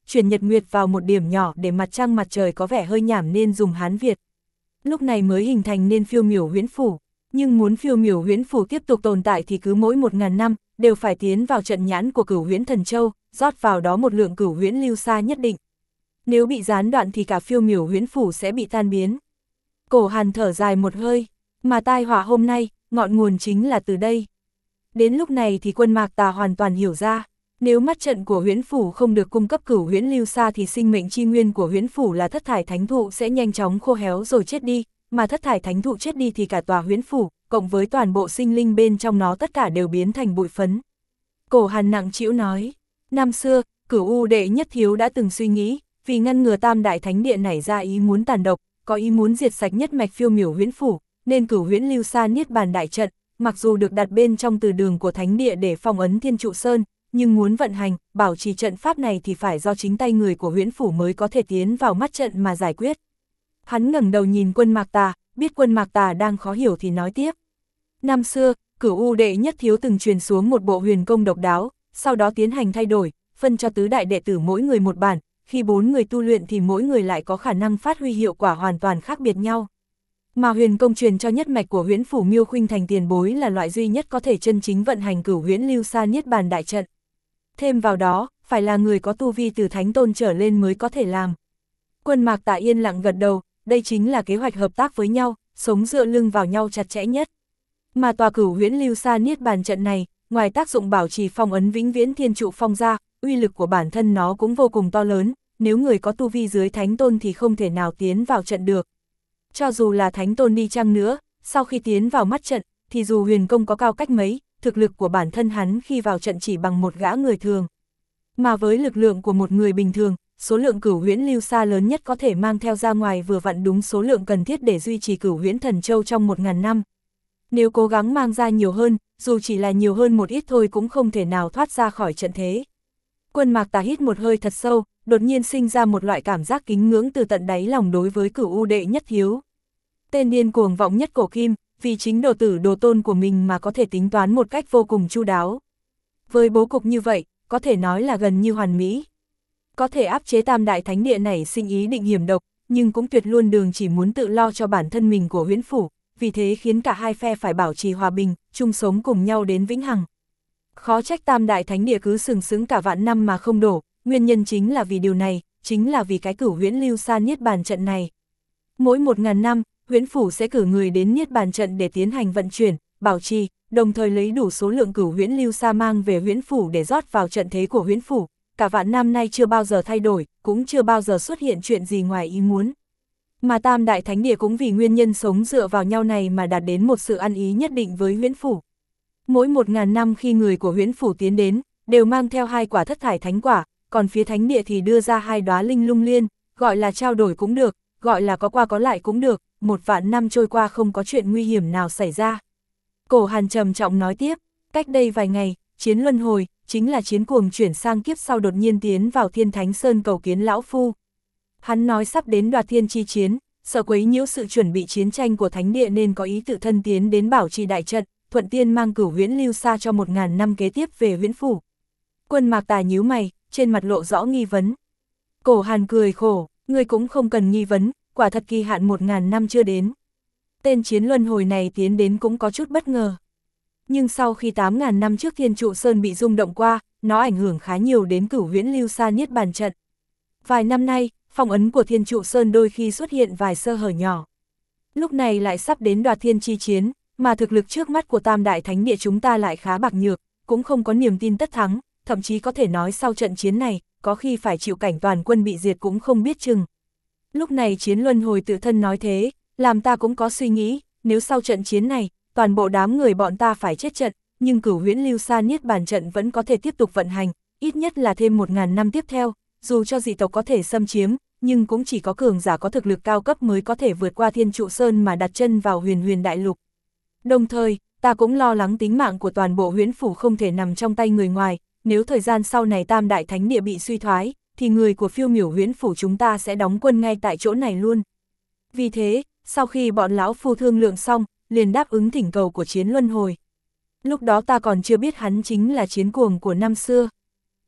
chuyển nhật nguyệt vào một điểm nhỏ để mặt trăng mặt trời có vẻ hơi nhảm nên dùng Hán Việt. Lúc này mới hình thành nên phiêu miểu huyễn phủ. Nhưng muốn phiêu miểu huyễn phủ tiếp tục tồn tại thì cứ mỗi 1000 năm, đều phải tiến vào trận nhãn của Cửu Huyễn Thần Châu, rót vào đó một lượng cửu huyễn lưu xa nhất định. Nếu bị gián đoạn thì cả phiêu miểu huyễn phủ sẽ bị tan biến. Cổ Hàn thở dài một hơi, mà tai họa hôm nay, ngọn nguồn chính là từ đây. Đến lúc này thì Quân Mạc Tà hoàn toàn hiểu ra, nếu mắt trận của huyễn phủ không được cung cấp cửu huyễn lưu xa thì sinh mệnh chi nguyên của huyễn phủ là thất thải thánh thụ sẽ nhanh chóng khô héo rồi chết đi, mà thất thải thánh thụ chết đi thì cả tòa huyễn phủ, cộng với toàn bộ sinh linh bên trong nó tất cả đều biến thành bụi phấn. Cổ Hàn nặng trĩu nói, năm xưa, Cửu U đệ nhất thiếu đã từng suy nghĩ, vì ngăn ngừa Tam Đại Thánh Địa nảy ra ý muốn tàn độc, có ý muốn diệt sạch nhất mạch phiêu miểu huyễn phủ, nên cửu huyễn lưu xa niết bàn đại trận, mặc dù được đặt bên trong từ đường của Thánh Địa để phong ấn Thiên Trụ Sơn, nhưng muốn vận hành, bảo trì trận pháp này thì phải do chính tay người của huyễn phủ mới có thể tiến vào mắt trận mà giải quyết. Hắn ngẩng đầu nhìn Quân Mạc Tà, biết Quân Mạc Tà đang khó hiểu thì nói tiếp. Năm xưa, Cửu U đệ nhất thiếu từng truyền xuống một bộ huyền công độc đáo, sau đó tiến hành thay đổi, phân cho tứ đại đệ tử mỗi người một bản, khi 4 người tu luyện thì mỗi người lại có khả năng phát huy hiệu quả hoàn toàn khác biệt nhau. Mà huyền công truyền cho nhất mạch của huyễn phủ Miêu Khuynh Thành tiền bối là loại duy nhất có thể chân chính vận hành cửu huyễn lưu xa niết bàn đại trận. Thêm vào đó, phải là người có tu vi từ thánh tôn trở lên mới có thể làm. Quân Mạc Tà yên lặng gật đầu, đây chính là kế hoạch hợp tác với nhau, sống dựa lưng vào nhau chặt chẽ nhất. Mà tòa cửu huyễn lưu xa niết bàn trận này, ngoài tác dụng bảo trì phong ấn vĩnh viễn thiên trụ phong ra, uy lực của bản thân nó cũng vô cùng to lớn, nếu người có tu vi dưới thánh tôn thì không thể nào tiến vào trận được. Cho dù là thánh tôn đi chăng nữa, sau khi tiến vào mắt trận, thì dù huyền công có cao cách mấy, thực lực của bản thân hắn khi vào trận chỉ bằng một gã người thường. Mà với lực lượng của một người bình thường, số lượng cửu huyễn lưu xa lớn nhất có thể mang theo ra ngoài vừa vặn đúng số lượng cần thiết để duy trì cửu huyễn thần châu trong 1000 năm. Nếu cố gắng mang ra nhiều hơn, dù chỉ là nhiều hơn một ít thôi cũng không thể nào thoát ra khỏi trận thế. Quân Mạc Tà hít một hơi thật sâu, đột nhiên sinh ra một loại cảm giác kính ngưỡng từ tận đáy lòng đối với Cửu U đệ nhất thiếu. Tên điên cuồng vọng nhất cổ kim, vì chính đồ tử đồ tôn của mình mà có thể tính toán một cách vô cùng chu đáo. Với bố cục như vậy, có thể nói là gần như hoàn mỹ. Có thể áp chế Tam Đại Thánh Địa này sinh ý định hiểm độc, nhưng cũng tuyệt luôn đường chỉ muốn tự lo cho bản thân mình của huyễn phủ, vì thế khiến cả hai phe phải bảo trì hòa bình, chung sống cùng nhau đến vĩnh hằng. Khó trách Tam Đại Thánh Địa cứ sừng sững cả vạn năm mà không đổ, nguyên nhân chính là vì điều này, chính là vì cái cửu huyễn lưu xa niết bàn trận này. Mỗi 1000 năm, huyễn phủ sẽ cử người đến niết bàn trận để tiến hành vận chuyển, bảo trì, đồng thời lấy đủ số lượng cửu huyễn lưu xa mang về huyễn phủ để rót vào trận thế của huyễn phủ. Cả vạn năm nay chưa bao giờ thay đổi, cũng chưa bao giờ xuất hiện chuyện gì ngoài ý muốn. Mà Tam Đại Thánh Địa cũng vì nguyên nhân sống dựa vào nhau này mà đạt đến một sự ăn ý nhất định với huyễn phủ. Mỗi 1000 năm khi người của huyễn phủ tiến đến, đều mang theo 2 quả thất thải thánh quả, còn phía Thánh Địa thì đưa ra 2 đóa linh lung liên, gọi là trao đổi cũng được, gọi là có qua có lại cũng được, 1 vạn năm trôi qua không có chuyện nguy hiểm nào xảy ra. Cổ Hàn trầm trọng nói tiếp, cách đây vài ngày, chiến luân hồi, chính là chiến cuồng chuyển sang kiếp sau đột nhiên tiến vào Thiên Thánh Sơn cầu kiến lão phu. Hắn nói sắp đến đoạt thiên chi chiến, sợ quấy nhiễu sự chuẩn bị chiến tranh của Thánh Địa nên có ý tự thân tiến đến bảo trì đại trận, thuận tiên mang cửu huyễn lưu xa cho 1000 năm kế tiếp về huyễn phủ. Quân Mạc Tà nhíu mày, trên mặt lộ rõ nghi vấn. Cổ Hàn cười khổ, ngươi cũng không cần nghi vấn, quả thật kỳ hạn 1000 năm chưa đến. Tên chiến luân hồi này tiến đến cũng có chút bất ngờ. Nhưng sau khi 8000 năm trước Thiên Trụ Sơn bị rung động qua, nó ảnh hưởng khá nhiều đến cửu huyễn lưu xa niết bàn trận. Vài năm nay, phong ấn của Thiên Trụ Sơn đôi khi xuất hiện vài sơ hở nhỏ. Lúc này lại sắp đến đoạt thiên chi chiến, mà thực lực trước mắt của Tam Đại Thánh Địa chúng ta lại khá bạc nhược, cũng không có niềm tin tất thắng, thậm chí có thể nói sau trận chiến này, có khi phải chịu cảnh toàn quân bị diệt cũng không biết chừng. Lúc này chiến luân hồi tự thân nói thế, làm ta cũng có suy nghĩ, nếu sau trận chiến này, toàn bộ đám người bọn ta phải chết trận, nhưng cửu huyễn lưu xa niết bàn trận vẫn có thể tiếp tục vận hành, ít nhất là thêm 1000 năm tiếp theo, dù cho dị tộc có thể xâm chiếm, nhưng cũng chỉ có cường giả có thực lực cao cấp mới có thể vượt qua Thiên Trụ Sơn mà đặt chân vào huyền huyền đại lục. Đồng thời, ta cũng lo lắng tính mạng của toàn bộ huyễn phủ không thể nằm trong tay người ngoài, nếu thời gian sau này Tam Đại Thánh Địa bị suy thoái, thì người của phiêu miểu huyễn phủ chúng ta sẽ đóng quân ngay tại chỗ này luôn. Vì thế, sau khi bọn lão phu thương lượng xong, liền đáp ứng thỉnh cầu của chiến luân hồi. Lúc đó ta còn chưa biết hắn chính là chiến cuồng của năm xưa.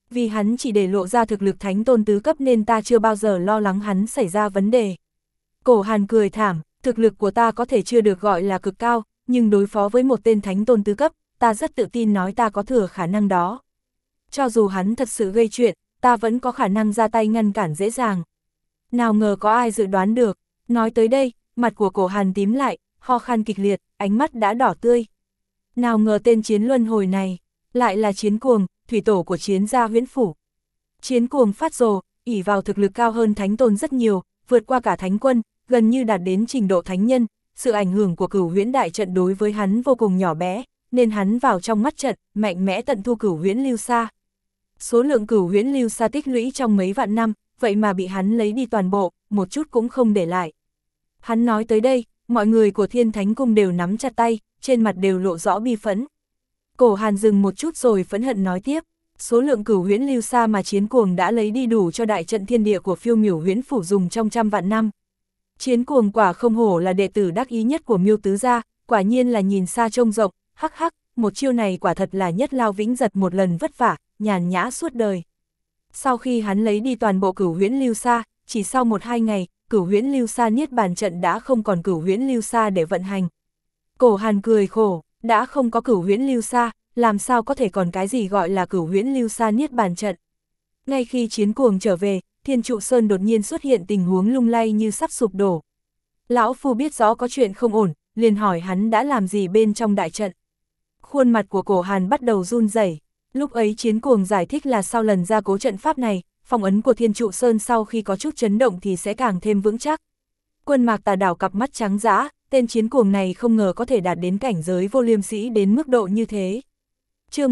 Vì hắn chỉ để lộ ra thực lực thánh tôn tứ cấp nên ta chưa bao giờ lo lắng hắn xảy ra vấn đề. Cổ Hàn cười thảm, thực lực của ta có thể chưa được gọi là cực cao, nhưng đối phó với một tên thánh tôn tứ cấp, ta rất tự tin nói ta có thừa khả năng đó. Cho dù hắn thật sự gây chuyện, ta vẫn có khả năng ra tay ngăn cản dễ dàng. Nào ngờ có ai dự đoán được, nói tới đây, mặt của Cổ Hàn tím lại, ho khan kịch liệt, ánh mắt đã đỏ tươi. Nào ngờ tên Chiến Luân Hồi này, lại là Chiến Cuồng, thủy tổ của Chiến gia Huyễn Phủ. Chiến Cuồng phát rồ, ỷ vào thực lực cao hơn thánh tôn rất nhiều, vượt qua cả thánh quân, gần như đạt đến trình độ thánh nhân, sự ảnh hưởng của Cửu Huyễn đại trận đối với hắn vô cùng nhỏ bé, nên hắn vào trong mắt trận, mạnh mẽ tận thu Cửu Huyễn lưu sa. Số lượng Cửu Huyễn lưu sa tích lũy trong mấy vạn năm, vậy mà bị hắn lấy đi toàn bộ, một chút cũng không để lại. Hắn nói tới đây, mọi người của Thiên Thánh Cung đều nắm chặt tay, trên mặt đều lộ rõ bi phẫn. Cổ Hàn dừng một chút rồi phẫn hận nói tiếp, số lượng Cửu Huyễn lưu sa mà Chiến Cuồng đã lấy đi đủ cho đại trận thiên địa của Phiêu Miểu Huyễn Phủ dùng trong trăm vạn năm. Chiến Cuồng quả không hổ là đệ tử đắc ý nhất của Miêu tứ gia, quả nhiên là nhìn xa trông rộng, hắc hắc, một chiêu này quả thật là nhất lao vĩnh giật một lần vất vả, nhàn nhã suốt đời. Sau khi hắn lấy đi toàn bộ Cửu Huyễn lưu sa, chỉ sau 1-2 ngày, Cửu Huyễn lưu sa niết bàn trận đã không còn Cửu Huyễn lưu sa để vận hành. Cổ Hàn cười khổ, đã không có Cửu Huyễn lưu sa, làm sao có thể còn cái gì gọi là Cửu Huyễn lưu sa niết bàn trận. Ngay khi Chiến Cuồng trở về, Thiên Trụ Sơn đột nhiên xuất hiện tình huống lung lay như sắp sụp đổ. Lão Phu biết rõ có chuyện không ổn, liền hỏi hắn đã làm gì bên trong đại trận. Khuôn mặt của Cổ Hàn bắt đầu run rẩy. Lúc ấy Chiến Cuồng giải thích là sau lần gia cố trận pháp này, phong ấn của Thiên Trụ Sơn sau khi có chút chấn động thì sẽ càng thêm vững chắc. Quân Mạc Tà đảo cặp mắt trắng dã, tên Chiến Cuồng này không ngờ có thể đạt đến cảnh giới vô liêm sĩ đến mức độ như thế. Chương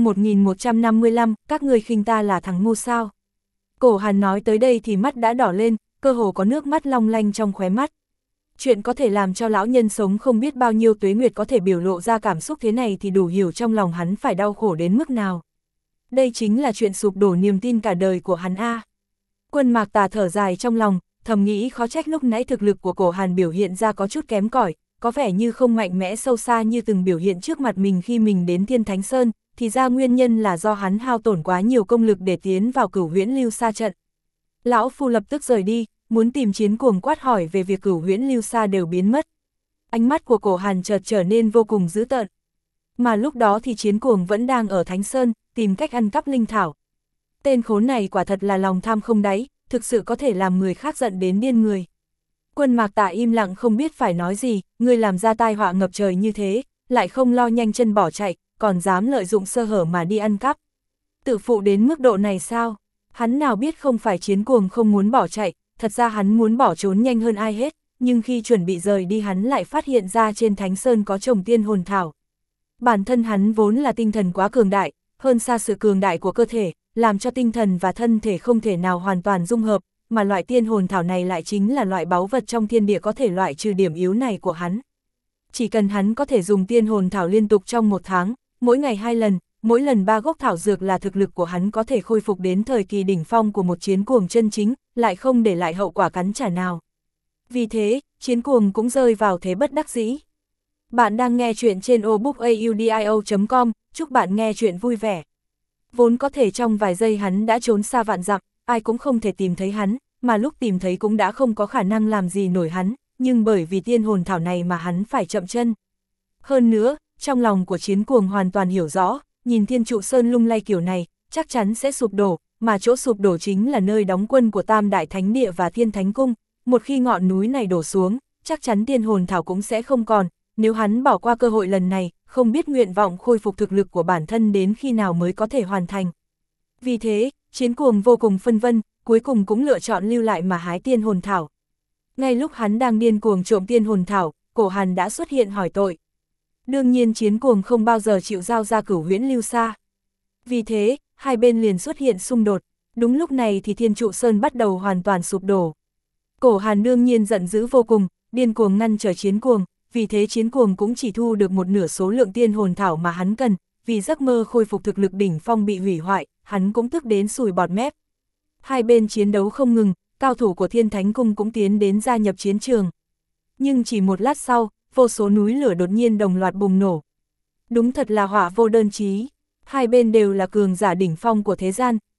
1155, các người khinh ta là thằng ngu sao? Cổ Hàn nói tới đây thì mắt đã đỏ lên, cơ hồ có nước mắt long lanh trong khóe mắt. Chuyện có thể làm cho lão nhân sống không biết bao nhiêu tuế nguyệt có thể biểu lộ ra cảm xúc thế này thì đủ hiểu trong lòng hắn phải đau khổ đến mức nào. Đây chính là chuyện sụp đổ niềm tin cả đời của hắn a. Quân Mạc Tà thở dài trong lòng, thầm nghĩ khó trách lúc nãy thực lực của Cổ Hàn biểu hiện ra có chút kém cỏi, có vẻ như không mạnh mẽ sâu xa như từng biểu hiện trước mặt mình khi mình đến Thiên Thánh Sơn, thì ra nguyên nhân là do hắn hao tổn quá nhiều công lực để tiến vào Cửu Huyễn lưu sa trận. Lão Phu lập tức rời đi, muốn tìm Chiến Cuồng quát hỏi về việc Cửu Huyễn lưu sa đều biến mất. Ánh mắt của Cổ Hàn chợt trở nên vô cùng dữ tợn. Mà lúc đó thì Chiến Cuồng vẫn đang ở Thánh Sơn, tìm cách ăn cắp linh thảo. Tên khốn này quả thật là lòng tham không đáy, thực sự có thể làm người khác giận đến điên người. Quân Mạc Tà im lặng không biết phải nói gì, người làm ra tai họa ngập trời như thế, lại không lo nhanh chân bỏ chạy, còn dám lợi dụng sơ hở mà đi ăn cắp. Tự phụ đến mức độ này sao? Hắn nào biết không phải Chiến Cuồng không muốn bỏ chạy, thật ra hắn muốn bỏ trốn nhanh hơn ai hết, nhưng khi chuẩn bị rời đi hắn lại phát hiện ra trên Thánh Sơn có trồng tiên hồn thảo. Bản thân hắn vốn là tinh thần quá cường đại, hơn xa sự cường đại của cơ thể, làm cho tinh thần và thân thể không thể nào hoàn toàn dung hợp, mà loại tiên hồn thảo này lại chính là loại báu vật trong thiên địa có thể loại trừ điểm yếu này của hắn. Chỉ cần hắn có thể dùng tiên hồn thảo liên tục trong 1 tháng, mỗi ngày 2 lần, mỗi lần 3 gốc thảo dược là thực lực của hắn có thể khôi phục đến thời kỳ đỉnh phong của một Chiến Cuồng chân chính, lại không để lại hậu quả cắn trả nào. Vì thế, Chiến Cuồng cũng rơi vào thế bất đắc dĩ. Bạn đang nghe chuyện trên obookaudio.com, chúc bạn nghe chuyện vui vẻ. Vốn có thể trong vài giây hắn đã trốn xa vạn dặm, ai cũng không thể tìm thấy hắn, mà lúc tìm thấy cũng đã không có khả năng làm gì nổi hắn, nhưng bởi vì tiên hồn thảo này mà hắn phải chậm chân. Hơn nữa, trong lòng của Chiến Cuồng hoàn toàn hiểu rõ, nhìn Thiên Trụ Sơn lung lay kiểu này, chắc chắn sẽ sụp đổ, mà chỗ sụp đổ chính là nơi đóng quân của Tam Đại Thánh Địa và Thiên Thánh Cung. Một khi ngọn núi này đổ xuống, chắc chắn tiên hồn thảo cũng sẽ không còn, nếu hắn bỏ qua cơ hội lần này, không biết nguyện vọng khôi phục thực lực của bản thân đến khi nào mới có thể hoàn thành. Vì thế, Chiến Cuồng vô cùng phân vân, cuối cùng cũng lựa chọn lưu lại mà hái tiên hồn thảo. Ngay lúc hắn đang điên cuồng trộm tiên hồn thảo, Cổ Hàn đã xuất hiện hỏi tội. Đương nhiên Chiến Cuồng không bao giờ chịu giao ra Cửu Huyễn lưu sa. Vì thế, hai bên liền xuất hiện xung đột, đúng lúc này thì Thiên Trụ Sơn bắt đầu hoàn toàn sụp đổ. Cổ Hàn đương nhiên giận dữ vô cùng, điên cuồng ngăn trở Chiến Cuồng, vì thế Chiến Cuồng cũng chỉ thu được một nửa số lượng tiên hồn thảo mà hắn cần, vì giấc mơ khôi phục thực lực đỉnh phong bị hủy hoại, hắn cũng tức đến sùi bọt mép. Hai bên chiến đấu không ngừng, cao thủ của Thiên Thánh Cung cũng tiến đến gia nhập chiến trường. Nhưng chỉ một lát sau, vô số núi lửa đột nhiên đồng loạt bùng nổ. Đúng thật là hỏa vô đơn chí, hai bên đều là cường giả đỉnh phong của thế gian,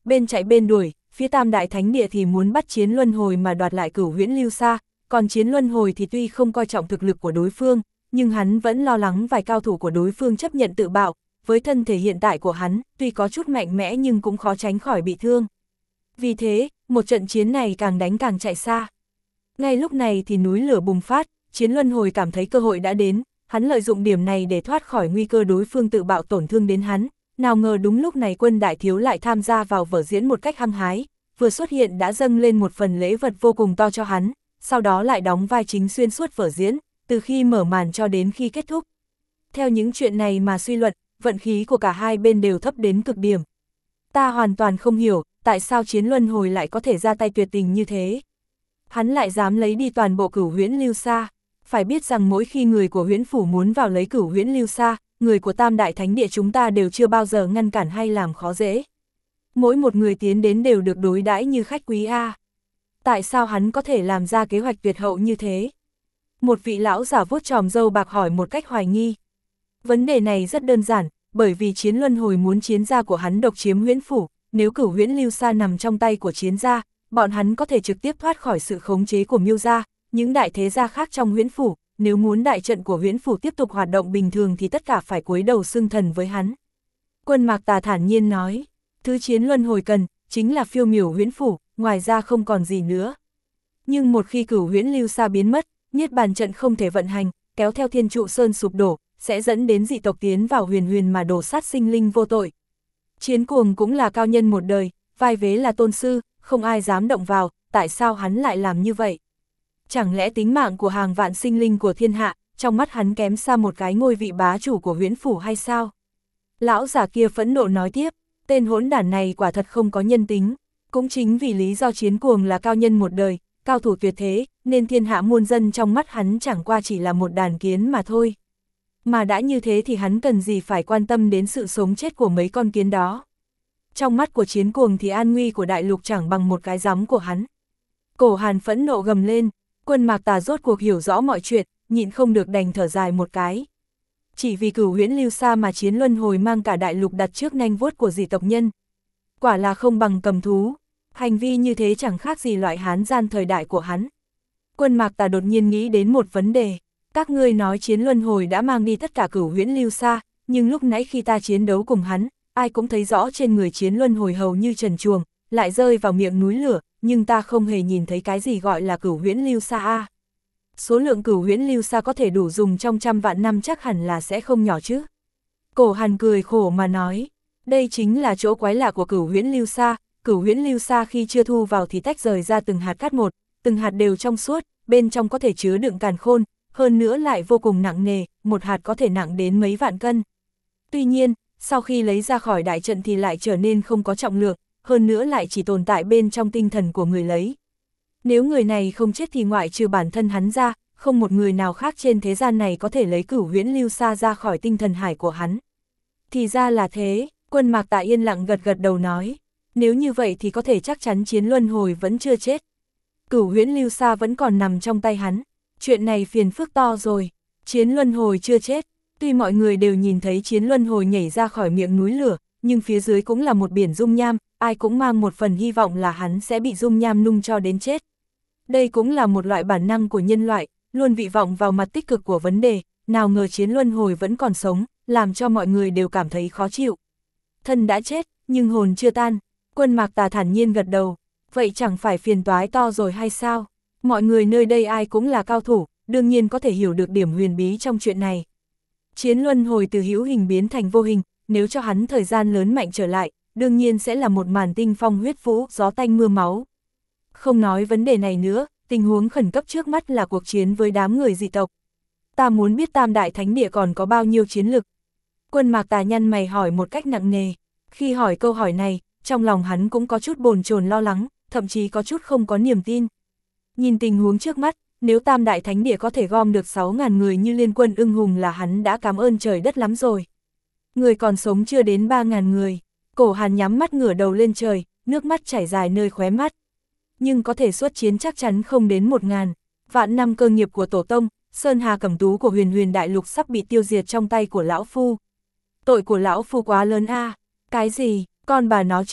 bên chạy bên đuổi, phía Tam Đại Thánh Địa thì muốn bắt Chiến Luân Hồi mà đoạt lại Cửu Huyễn Lưu Sa, còn Chiến Luân Hồi thì tuy không coi trọng thực lực của đối phương, nhưng hắn vẫn lo lắng vài cao thủ của đối phương chấp nhận tự bạo, với thân thể hiện tại của hắn, tuy có chút mạnh mẽ nhưng cũng khó tránh khỏi bị thương. Vì thế, một trận chiến này càng đánh càng chạy xa. Ngay lúc này thì núi lửa bùng phát, Chiến Luân Hồi cảm thấy cơ hội đã đến, hắn lợi dụng điểm này để thoát khỏi nguy cơ đối phương tự bạo tổn thương đến hắn. Nào ngờ đúng lúc này Quân Đại Thiếu lại tham gia vào vở diễn một cách hăng hái, vừa xuất hiện đã dâng lên một phần lễ vật vô cùng to cho hắn, sau đó lại đóng vai chính xuyên suốt vở diễn, từ khi mở màn cho đến khi kết thúc. Theo những chuyện này mà suy luận, vận khí của cả hai bên đều thấp đến cực điểm. Ta hoàn toàn không hiểu, tại sao Chiến Luân Hồi lại có thể ra tay tuyệt tình như thế. Hắn lại dám lấy đi toàn bộ Cửu Huyễn Lưu Sa. Phải biết rằng mỗi khi người của Huyễn Phủ muốn vào lấy Cửu Huyễn Lưu Sa, người của Tam Đại Thánh Địa chúng ta đều chưa bao giờ ngăn cản hay làm khó dễ. Mỗi một người tiến đến đều được đối đãi như khách quý a. Tại sao hắn có thể làm ra kế hoạch tuyệt hậu như thế? Một vị lão giả vuốt chòm râu bạc hỏi một cách hoài nghi. Vấn đề này rất đơn giản, bởi vì Chiến Luân Hồi muốn chiến gia của hắn độc chiếm Huyễn Phủ, nếu Cửu Huyễn Lưu Sa nằm trong tay của chiến gia, bọn hắn có thể trực tiếp thoát khỏi sự khống chế của Miêu gia, những đại thế gia khác trong Huyễn Phủ, nếu muốn đại trận của Huyễn Phủ tiếp tục hoạt động bình thường thì tất cả phải cúi đầu xưng thần với hắn. Quân Mạc Tà thản nhiên nói, thứ Chiến Luân Hồi cần, chính là phiêu miểu Huyễn Phủ, ngoài ra không còn gì nữa. Nhưng một khi Cửu Huyễn Lưu Sa biến mất, Niết Bàn trận không thể vận hành, kéo theo Thiên Trụ Sơn sụp đổ, sẽ dẫn đến dị tộc tiến vào huyền huyền mà đổ sát sinh linh vô tội. Chiến Cuồng cũng là cao nhân một đời, vai vế là tôn sư, không ai dám động vào, tại sao hắn lại làm như vậy? Chẳng lẽ tính mạng của hàng vạn sinh linh của thiên hạ, trong mắt hắn kém xa một cái ngôi vị bá chủ của Huyễn Phủ hay sao? Lão giả kia phẫn nộ nói tiếp, tên hỗn đản này quả thật không có nhân tính, cũng chính vì lý do Chiến Cuồng là cao nhân một đời, cao thủ tuyệt thế, nên thiên hạ muôn dân trong mắt hắn chẳng qua chỉ là một đàn kiến mà thôi. Mà đã như thế thì hắn cần gì phải quan tâm đến sự sống chết của mấy con kiến đó. Trong mắt của Chiến Cuồng thì an nguy của đại lục chẳng bằng một cái gióng của hắn. Cổ Hàn phẫn nộ gầm lên, Quân Mạc Tà rốt cuộc hiểu rõ mọi chuyện, nhịn không được đành thở dài một cái. Chỉ vì Cửu Huyễn Lưu Sa mà Chiến Luân Hồi mang cả đại lục đặt trước nanh vuốt của dị tộc nhân. Quả là không bằng cầm thú, hành vi như thế chẳng khác gì loại hán gian thời đại của hắn. Quân Mạc Tà đột nhiên nghĩ đến một vấn đề. Các ngươi nói Chiến Luân Hồi đã mang đi tất cả Cửu Huyễn Lưu Sa, nhưng lúc nãy khi ta chiến đấu cùng hắn, ai cũng thấy rõ trên người Chiến Luân Hồi hầu như trần truồng, lại rơi vào miệng núi lửa, nhưng ta không hề nhìn thấy cái gì gọi là Cửu Huyễn Lưu Sa a. Số lượng Cửu Huyễn Lưu Sa có thể đủ dùng trong trăm vạn năm chắc hẳn là sẽ không nhỏ chứ. Cổ Hàn cười khổ mà nói, đây chính là chỗ quái lạ của Cửu Huyễn Lưu Sa. Cửu Huyễn Lưu Sa khi chưa thu vào thì tách rời ra từng hạt cát một, từng hạt đều trong suốt, bên trong có thể chứa đựng càn khôn, hơn nữa lại vô cùng nặng nề, một hạt có thể nặng đến mấy vạn cân. Tuy nhiên, sau khi lấy ra khỏi đại trận thì lại trở nên không có trọng lượng, hơn nữa lại chỉ tồn tại bên trong tinh thần của người lấy. Nếu người này không chết thì ngoại trừ bản thân hắn ra, không một người nào khác trên thế gian này có thể lấy Cửu Huyễn Lưu Sa ra khỏi tinh thần hải của hắn. Thì ra là thế, Quân Mạc Tà yên lặng gật gật đầu nói, nếu như vậy thì có thể chắc chắn Chiến Luân Hồi vẫn chưa chết. Cửu Huyễn Lưu Sa vẫn còn nằm trong tay hắn, chuyện này phiền phức to rồi, Chiến Luân Hồi chưa chết. Tuy mọi người đều nhìn thấy Chiến Luân Hồi nhảy ra khỏi miệng núi lửa, nhưng phía dưới cũng là một biển dung nham, ai cũng mang một phần hy vọng là hắn sẽ bị dung nham nung cho đến chết. Đây cũng là một loại bản năng của nhân loại, luôn vọng vọng vào mặt tích cực của vấn đề, nào ngờ Chiến Luân Hồi vẫn còn sống, làm cho mọi người đều cảm thấy khó chịu. Thân đã chết, nhưng hồn chưa tan, Quân Mạc Tà thản nhiên gật đầu, vậy chẳng phải phiền toái to rồi hay sao? Mọi người nơi đây ai cũng là cao thủ, đương nhiên có thể hiểu được điểm huyền bí trong chuyện này. Chiến Luân Hồi từ hữu hình biến thành vô hình, nếu cho hắn thời gian lớn mạnh trở lại, đương nhiên sẽ là một màn tinh phong huyết vũ, gió tanh mưa máu. Không nói vấn đề này nữa, tình huống khẩn cấp trước mắt là cuộc chiến với đám người dị tộc. Ta muốn biết Tam Đại Thánh Địa còn có bao nhiêu chiến lực. Quân Mạc Tà nhăn mày hỏi một cách nặng nề. Khi hỏi câu hỏi này, trong lòng hắn cũng có chút bồn chồn lo lắng, thậm chí có chút không có niềm tin. Nhìn tình huống trước mắt, nếu Tam Đại Thánh Địa có thể gom được 6.000 người như Liên Quân Ưng Hùng là hắn đã cảm ơn trời đất lắm rồi. Người còn sống chưa đến 3.000 người. Cổ Hàn nhắm mắt ngửa đầu lên trời, nước mắt chảy dài nơi khóe mắt. Nhưng có thể xuất chiến chắc chắn không đến 1.000. Vạn năm cơ nghiệp của Tổ Tông, Sơn Hà Cẩm Tú của huyền huyền đại lục sắp bị tiêu diệt trong tay của lão phu. Tội của lão phu quá lớn a. Cái gì, con bà nó chứ,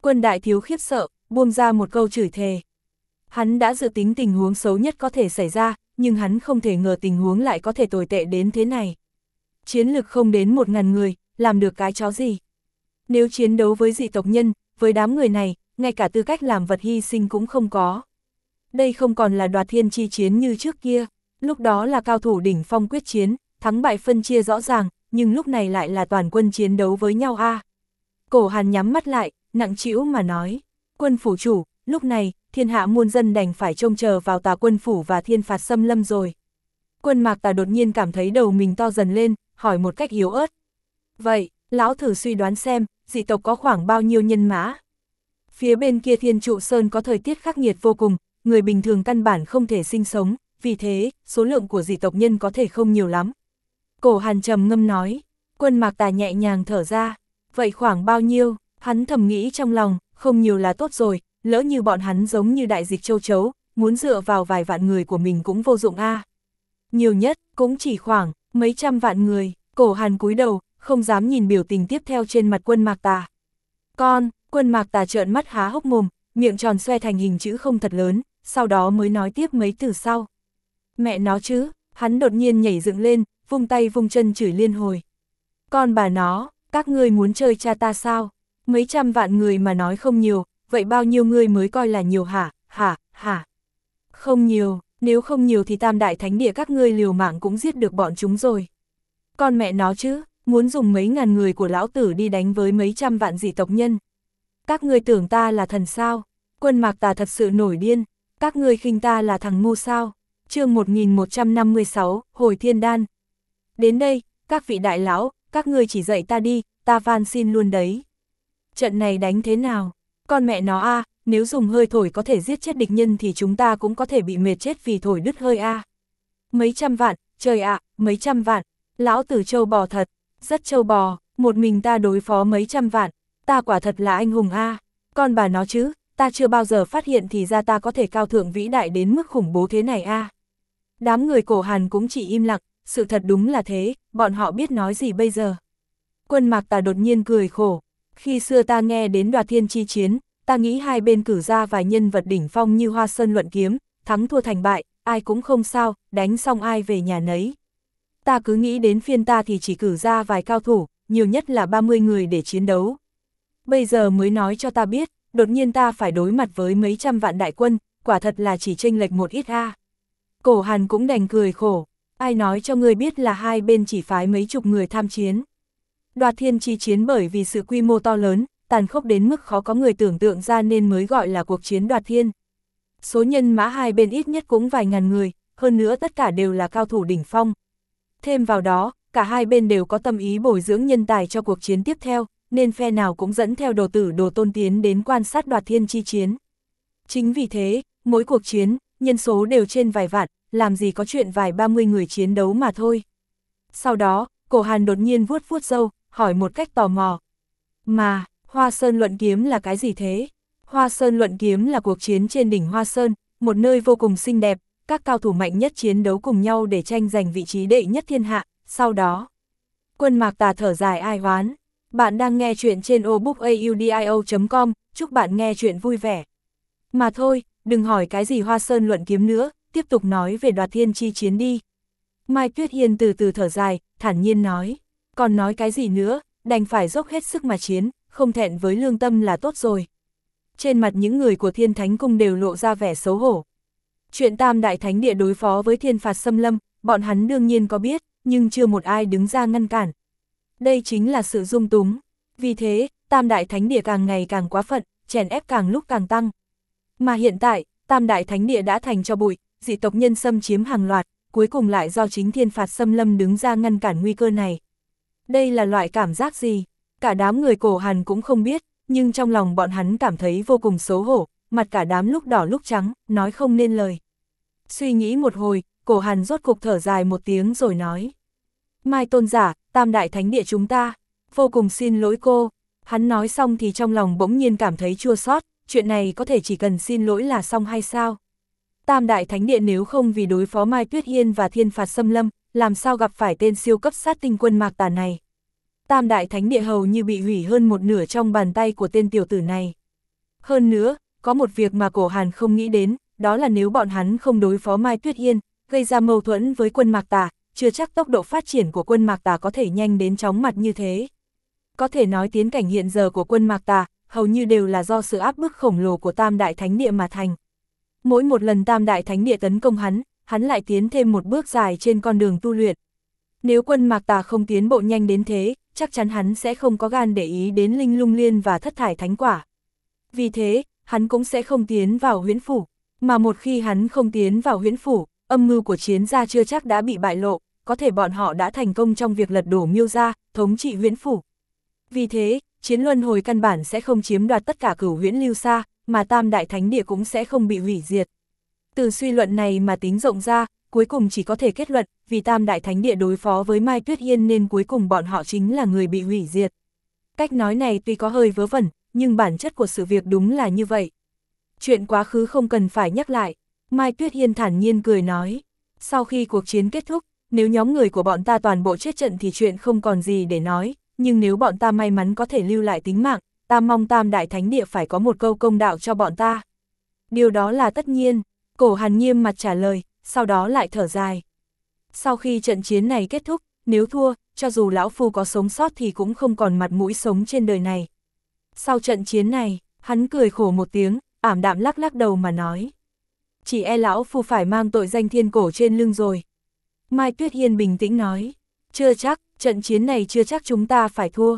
Quân đại thiếu khiếp sợ, buông ra một câu chửi thề. Hắn đã dự tính tình huống xấu nhất có thể xảy ra, nhưng hắn không thể ngờ tình huống lại có thể tồi tệ đến thế này. Chiến lực không đến 1000 người, làm được cái chó gì? Nếu chiến đấu với dị tộc nhân, với đám người này, ngay cả tư cách làm vật hy sinh cũng không có. Đây không còn là đoạt thiên chi chiến như trước kia, lúc đó là cao thủ đỉnh phong quyết chiến, thắng bại phân chia rõ ràng, nhưng lúc này lại là toàn quân chiến đấu với nhau a. Cổ Hàn nhắm mắt lại, nặng trĩu mà nói, quân phủ chủ, lúc này, thiên hạ muôn dân đành phải trông chờ vào Tà quân phủ và thiên phạt xâm lâm rồi. Quân Mạc Tà đột nhiên cảm thấy đầu mình to dần lên, hỏi một cách yếu ớt. Vậy, lão thử suy đoán xem, dị tộc có khoảng bao nhiêu nhân mã? Phía bên kia Thiên Trụ Sơn có thời tiết khắc nghiệt vô cùng, người bình thường căn bản không thể sinh sống, vì thế, số lượng của dị tộc nhân có thể không nhiều lắm. Cổ Hàn trầm ngâm nói, Quân Mạc Tà nhẹ nhàng thở ra, vậy khoảng bao nhiêu? Hắn thầm nghĩ trong lòng, không nhiều là tốt rồi, lỡ như bọn hắn giống như đại dịch châu chấu, muốn dựa vào vài vạn người của mình cũng vô dụng a. Nhiều nhất, cũng chỉ khoảng mấy trăm vạn người. Cổ Hàn cúi đầu, không dám nhìn biểu tình tiếp theo trên mặt Quân Mạc Tà. Quân Mạc Tà trợn mắt há hốc mồm, miệng tròn xoe thành hình chữ không thật lớn, sau đó mới nói tiếp mấy từ sau. Mẹ nó chứ, hắn đột nhiên nhảy dựng lên, vung tay vung chân chửi liên hồi. Con bà nó, các ngươi muốn chơi cha ta sao? Mấy trăm vạn người mà nói không nhiều, vậy bao nhiêu người mới coi là nhiều hả? Không nhiều, nếu không nhiều thì Tam Đại Thánh Địa các ngươi liều mạng cũng giết được bọn chúng rồi. Con mẹ nó chứ, muốn dùng mấy ngàn người của lão tử đi đánh với mấy trăm vạn dị tộc nhân. Các ngươi tưởng ta là thần sao? Quân Mạc Tà thật sự nổi điên, các ngươi khinh ta là thằng ngu sao? Chương 1156, Hồi Thiên Đan. Đến đây, các vị đại lão, các ngươi chỉ dạy ta đi, ta van xin luôn đấy. Trận này đánh thế nào? Con mẹ nó a, nếu dùng hơi thổi có thể giết chết địch nhân thì chúng ta cũng có thể bị mệt chết vì thổi đứt hơi a. Mấy trăm vạn, trời ạ, mấy trăm vạn, lão tử trâu bò thật, rất trâu bò, một mình ta đối phó mấy trăm vạn, ta quả thật là anh hùng a. Con bà nó chứ, ta chưa bao giờ phát hiện thì ra ta có thể cao thượng vĩ đại đến mức khủng bố thế này a. Đám người Cổ Hàn cũng chỉ im lặng, sự thật đúng là thế, bọn họ biết nói gì bây giờ. Quân Mạc Tà đột nhiên cười khổ, khi xưa ta nghe đến đoạt thiên chi chiến, ta nghĩ hai bên cử ra vài nhân vật đỉnh phong như Hoa Sơn luận kiếm, thắng thua thành bại, ai cũng không sao, đánh xong ai về nhà nấy. Ta cứ nghĩ đến phiên ta thì chỉ cử ra vài cao thủ, nhiều nhất là 30 người để chiến đấu. Bây giờ mới nói cho ta biết, đột nhiên ta phải đối mặt với mấy trăm vạn đại quân, quả thật là chỉ chênh lệch một ít a. Cổ Hàn cũng đành cười khổ, ai nói cho ngươi biết là hai bên chỉ phái mấy chục người tham chiến. Đoạt thiên chi chiến bởi vì sự quy mô to lớn, tàn khốc đến mức khó có người tưởng tượng ra nên mới gọi là cuộc chiến đoạt thiên. Số nhân mã hai bên ít nhất cũng vài ngàn người, hơn nữa tất cả đều là cao thủ đỉnh phong. Thêm vào đó, cả hai bên đều có tâm ý bồi dưỡng nhân tài cho cuộc chiến tiếp theo, nên phe nào cũng dẫn theo đồ tử đồ tôn tiến đến quan sát đoạt thiên chi chiến. Chính vì thế, mỗi cuộc chiến, nhân số đều trên vài vạn, làm gì có chuyện vài 30 người chiến đấu mà thôi. Sau đó, Cổ Hàn đột nhiên vuốt vuốt râu, hỏi một cách tò mò. Mà, Hoa Sơn luận kiếm là cái gì thế? Hoa Sơn luận kiếm là cuộc chiến trên đỉnh Hoa Sơn, một nơi vô cùng xinh đẹp, các cao thủ mạnh nhất chiến đấu cùng nhau để tranh giành vị trí đệ nhất thiên hạ, sau đó. Quân Mạc Tà thở dài ai oán. Bạn đang nghe chuyện trên obookaudio.com, chúc bạn nghe chuyện vui vẻ. Mà thôi, đừng hỏi cái gì Hoa Sơn luận kiếm nữa, tiếp tục nói về đoạt thiên chi chiến đi. Mai Tuyết Hiên từ từ thở dài, thản nhiên nói. Còn nói cái gì nữa, đành phải dốc hết sức mà chiến, không thẹn với lương tâm là tốt rồi. Trên mặt những người của Thiên Thánh Cung đều lộ ra vẻ xấu hổ. Chuyện Tam Đại Thánh Địa đối phó với thiên phạt xâm lâm, bọn hắn đương nhiên có biết, nhưng chưa một ai đứng ra ngăn cản. Đây chính là sự dung túng. Vì thế, Tam Đại Thánh Địa càng ngày càng quá phận, chèn ép càng lúc càng tăng. Mà hiện tại, Tam Đại Thánh Địa đã thành cho bụi, dị tộc nhân xâm chiếm hàng loạt, cuối cùng lại do chính thiên phạt xâm lâm đứng ra ngăn cản nguy cơ này. Đây là loại cảm giác gì? Cả đám người Cổ Hàn cũng không biết, nhưng trong lòng bọn hắn cảm thấy vô cùng xấu hổ, mặt cả đám lúc đỏ lúc trắng, nói không nên lời. Suy nghĩ một hồi, Cổ Hàn rốt cục thở dài một tiếng rồi nói. Mai tôn giả, Tam Đại Thánh Địa chúng ta, vô cùng xin lỗi cô. Hắn nói xong thì trong lòng bỗng nhiên cảm thấy chua xót, chuyện này có thể chỉ cần xin lỗi là xong hay sao? Tam Đại Thánh Địa nếu không vì đối phó Mai Tuyết Hiên và thiên phạt xâm lâm, làm sao gặp phải tên siêu cấp sát tinh Quân Mạc Tà này? Tam Đại Thánh Địa hầu như bị hủy hơn một nửa trong bàn tay của tên tiểu tử này. Hơn nữa, có một việc mà Cổ Hàn không nghĩ đến, đó là nếu bọn hắn không đối phó Mai Tuyết Yên, gây ra mâu thuẫn với quân Mạc Tà, chưa chắc tốc độ phát triển của quân Mạc Tà có thể nhanh đến chóng mặt như thế. Có thể nói tiến cảnh hiện giờ của quân Mạc Tà, hầu như đều là do sự áp bức khổng lồ của Tam Đại Thánh Địa mà thành. Mỗi một lần Tam Đại Thánh Địa tấn công hắn lại tiến thêm một bước dài trên con đường tu luyện. Nếu quân Mạc Tà không tiến bộ nhanh đến thế, chắc chắn hắn sẽ không có gan để ý đến Linh Lung Liên và Thất Thải Thánh Quả. Vì thế, hắn cũng sẽ không tiến vào Huyễn Phủ, mà một khi hắn không tiến vào Huyễn Phủ, âm mưu của Chiến gia chưa chắc đã bị bại lộ, có thể bọn họ đã thành công trong việc lật đổ Miêu gia, thống trị Huyễn Phủ. Vì thế, Chiến Luân Hồi căn bản sẽ không chiếm đoạt tất cả Cửu Huyễn Lưu Sa, mà Tam Đại Thánh Địa cũng sẽ không bị hủy diệt. Từ suy luận này mà tính rộng ra, cuối cùng chỉ có thể kết luận, vì Tam Đại Thánh Địa đối phó với Mai Tuyết Yên nên cuối cùng bọn họ chính là người bị hủy diệt. Cách nói này tuy có hơi vớ vẩn, nhưng bản chất của sự việc đúng là như vậy. Chuyện quá khứ không cần phải nhắc lại, Mai Tuyết Yên thản nhiên cười nói. Sau khi cuộc chiến kết thúc, nếu nhóm người của bọn ta toàn bộ chết trận thì chuyện không còn gì để nói, nhưng nếu bọn ta may mắn có thể lưu lại tính mạng, ta mong Tam Đại Thánh Địa phải có một câu công đạo cho bọn ta. Điều đó là tất nhiên, Cổ Hàn nghiêm mặt trả lời, sau đó lại thở dài. Sau khi trận chiến này kết thúc, nếu thua, cho dù lão phu có sống sót thì cũng không còn mặt mũi sống trên đời này. Sau trận chiến này, hắn cười khổ một tiếng, ảm đạm lắc lắc đầu mà nói. Chỉ e lão phu phải mang tội danh thiên cổ trên lưng rồi. Mai Tuyết Yên bình tĩnh nói. Chưa chắc, trận chiến này chưa chắc chúng ta phải thua.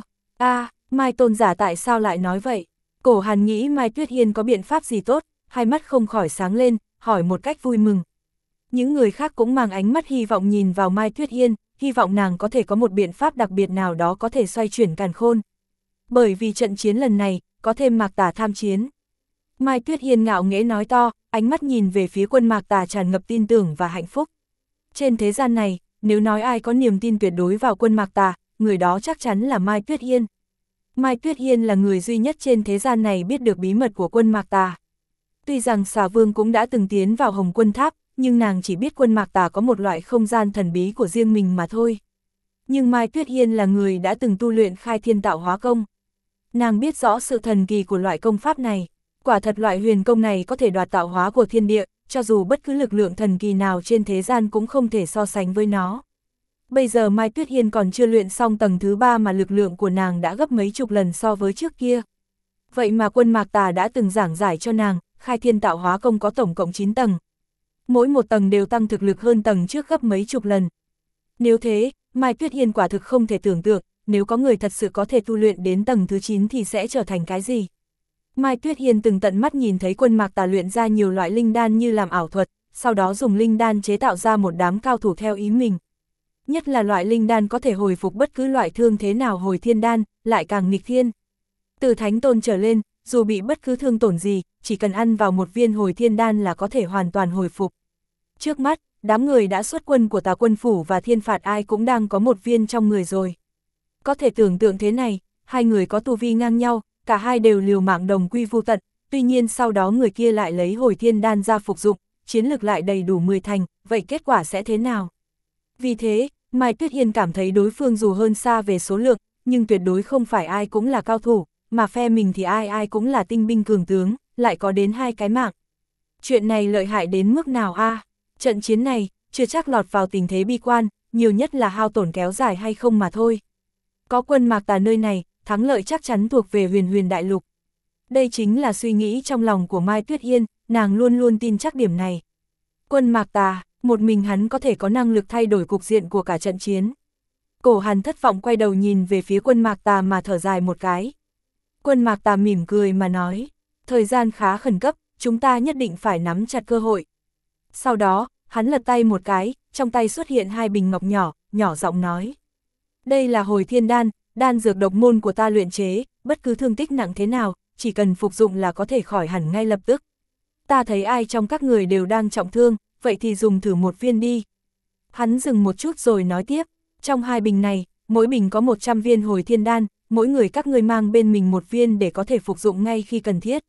Mai tôn giả tại sao lại nói vậy? Cổ Hàn nghĩ Mai Tuyết Yên có biện pháp gì tốt, hai mắt không khỏi sáng lên, hỏi một cách vui mừng. Những người khác cũng mang ánh mắt hy vọng nhìn vào Mai Tuyết Yên, hy vọng nàng có thể có một biện pháp đặc biệt nào đó có thể xoay chuyển càn khôn. Bởi vì trận chiến lần này, có thêm Mạc Tà tham chiến. Mai Tuyết Yên ngạo nghễ nói to, ánh mắt nhìn về phía quân Mạc Tà tràn ngập tin tưởng và hạnh phúc. Trên thế gian này, nếu nói ai có niềm tin tuyệt đối vào quân Mạc Tà, người đó chắc chắn là Mai Tuyết Yên. Mai Tuyết Yên là người duy nhất trên thế gian này biết được bí mật của quân Mạc Tà. Tuy rằng Xà Vương cũng đã từng tiến vào Hồng Quân Tháp, nhưng nàng chỉ biết quân Mạc Tà có một loại không gian thần bí của riêng mình mà thôi. Nhưng Mai Tuyết Yên là người đã từng tu luyện Khai Thiên Tạo Hóa Công. Nàng biết rõ sự thần kỳ của loại công pháp này. Quả thật loại huyền công này có thể đoạt tạo hóa của thiên địa, cho dù bất cứ lực lượng thần kỳ nào trên thế gian cũng không thể so sánh với nó. Bây giờ Mai Tuyết Yên còn chưa luyện xong tầng thứ 3 mà lực lượng của nàng đã gấp mấy chục lần so với trước kia. Vậy mà quân Mạc Tà đã từng giảng giải cho nàng, Khai Thiên Tạo Hóa Công có tổng cộng 9 tầng. Mỗi một tầng đều tăng thực lực hơn tầng trước gấp mấy chục lần. Nếu thế, Mai Tuyết Yên quả thực không thể tưởng tượng, nếu có người thật sự có thể tu luyện đến tầng thứ 9 thì sẽ trở thành cái gì. Mai Tuyết Yên từng tận mắt nhìn thấy quân Mạc Tà luyện ra nhiều loại linh đan như làm ảo thuật, sau đó dùng linh đan chế tạo ra một đám cao thủ theo ý mình. Nhất là loại linh đan có thể hồi phục bất cứ loại thương thế nào hồi thiên đan, lại càng nghịch thiên. Từ thánh tôn trở lên, dù bị bất cứ thương tổn gì, chỉ cần ăn vào một viên hồi thiên đan là có thể hoàn toàn hồi phục. Trước mắt, đám người đã xuất quân của Tà Quân Phủ và Thiên Phạt Ai cũng đang có một viên trong người rồi. Có thể tưởng tượng thế này, hai người có tu vi ngang nhau, cả hai đều liều mạng đồng quy vu tận, tuy nhiên sau đó người kia lại lấy hồi thiên đan ra phục dụng, chiến lực lại đầy đủ 10 thành, vậy kết quả sẽ thế nào? Vì thế, Mai Tuyết Yên cảm thấy đối phương dù hơn xa về số lượng, nhưng tuyệt đối không phải ai cũng là cao thủ, mà phe mình thì ai ai cũng là tinh binh cường tướng, lại có đến 2 cái mạng. Chuyện này lợi hại đến mức nào a? Trận chiến này, chưa chắc lọt vào tình thế bi quan, nhiều nhất là hao tổn kéo dài hay không mà thôi. Có quân Mạc Tà nơi này, thắng lợi chắc chắn thuộc về Huyền Huyền Đại Lục. Đây chính là suy nghĩ trong lòng của Mai Tuyết Yên, nàng luôn luôn tin chắc điểm này. Quân Mạc Tà, một mình hắn có thể có năng lực thay đổi cục diện của cả trận chiến. Cổ Hàn thất vọng quay đầu nhìn về phía quân Mạc Tà mà thở dài một cái. Quân Mạc Tà mỉm cười mà nói, thời gian khá khẩn cấp, chúng ta nhất định phải nắm chặt cơ hội. Sau đó, hắn lật tay một cái, trong tay xuất hiện 2 bình ngọc nhỏ, nhỏ giọng nói. Đây là hồi thiên đan, đan dược độc môn của ta luyện chế, bất cứ thương tích nặng thế nào, chỉ cần phục dụng là có thể khỏi hẳn ngay lập tức. Ta thấy ai trong các người đều đang trọng thương, vậy thì dùng thử một viên đi. Hắn dừng một chút rồi nói tiếp, trong 2 bình này, mỗi bình có 100 viên hồi thiên đan, mỗi người các ngươi mang bên mình 1 viên để có thể phục dụng ngay khi cần thiết.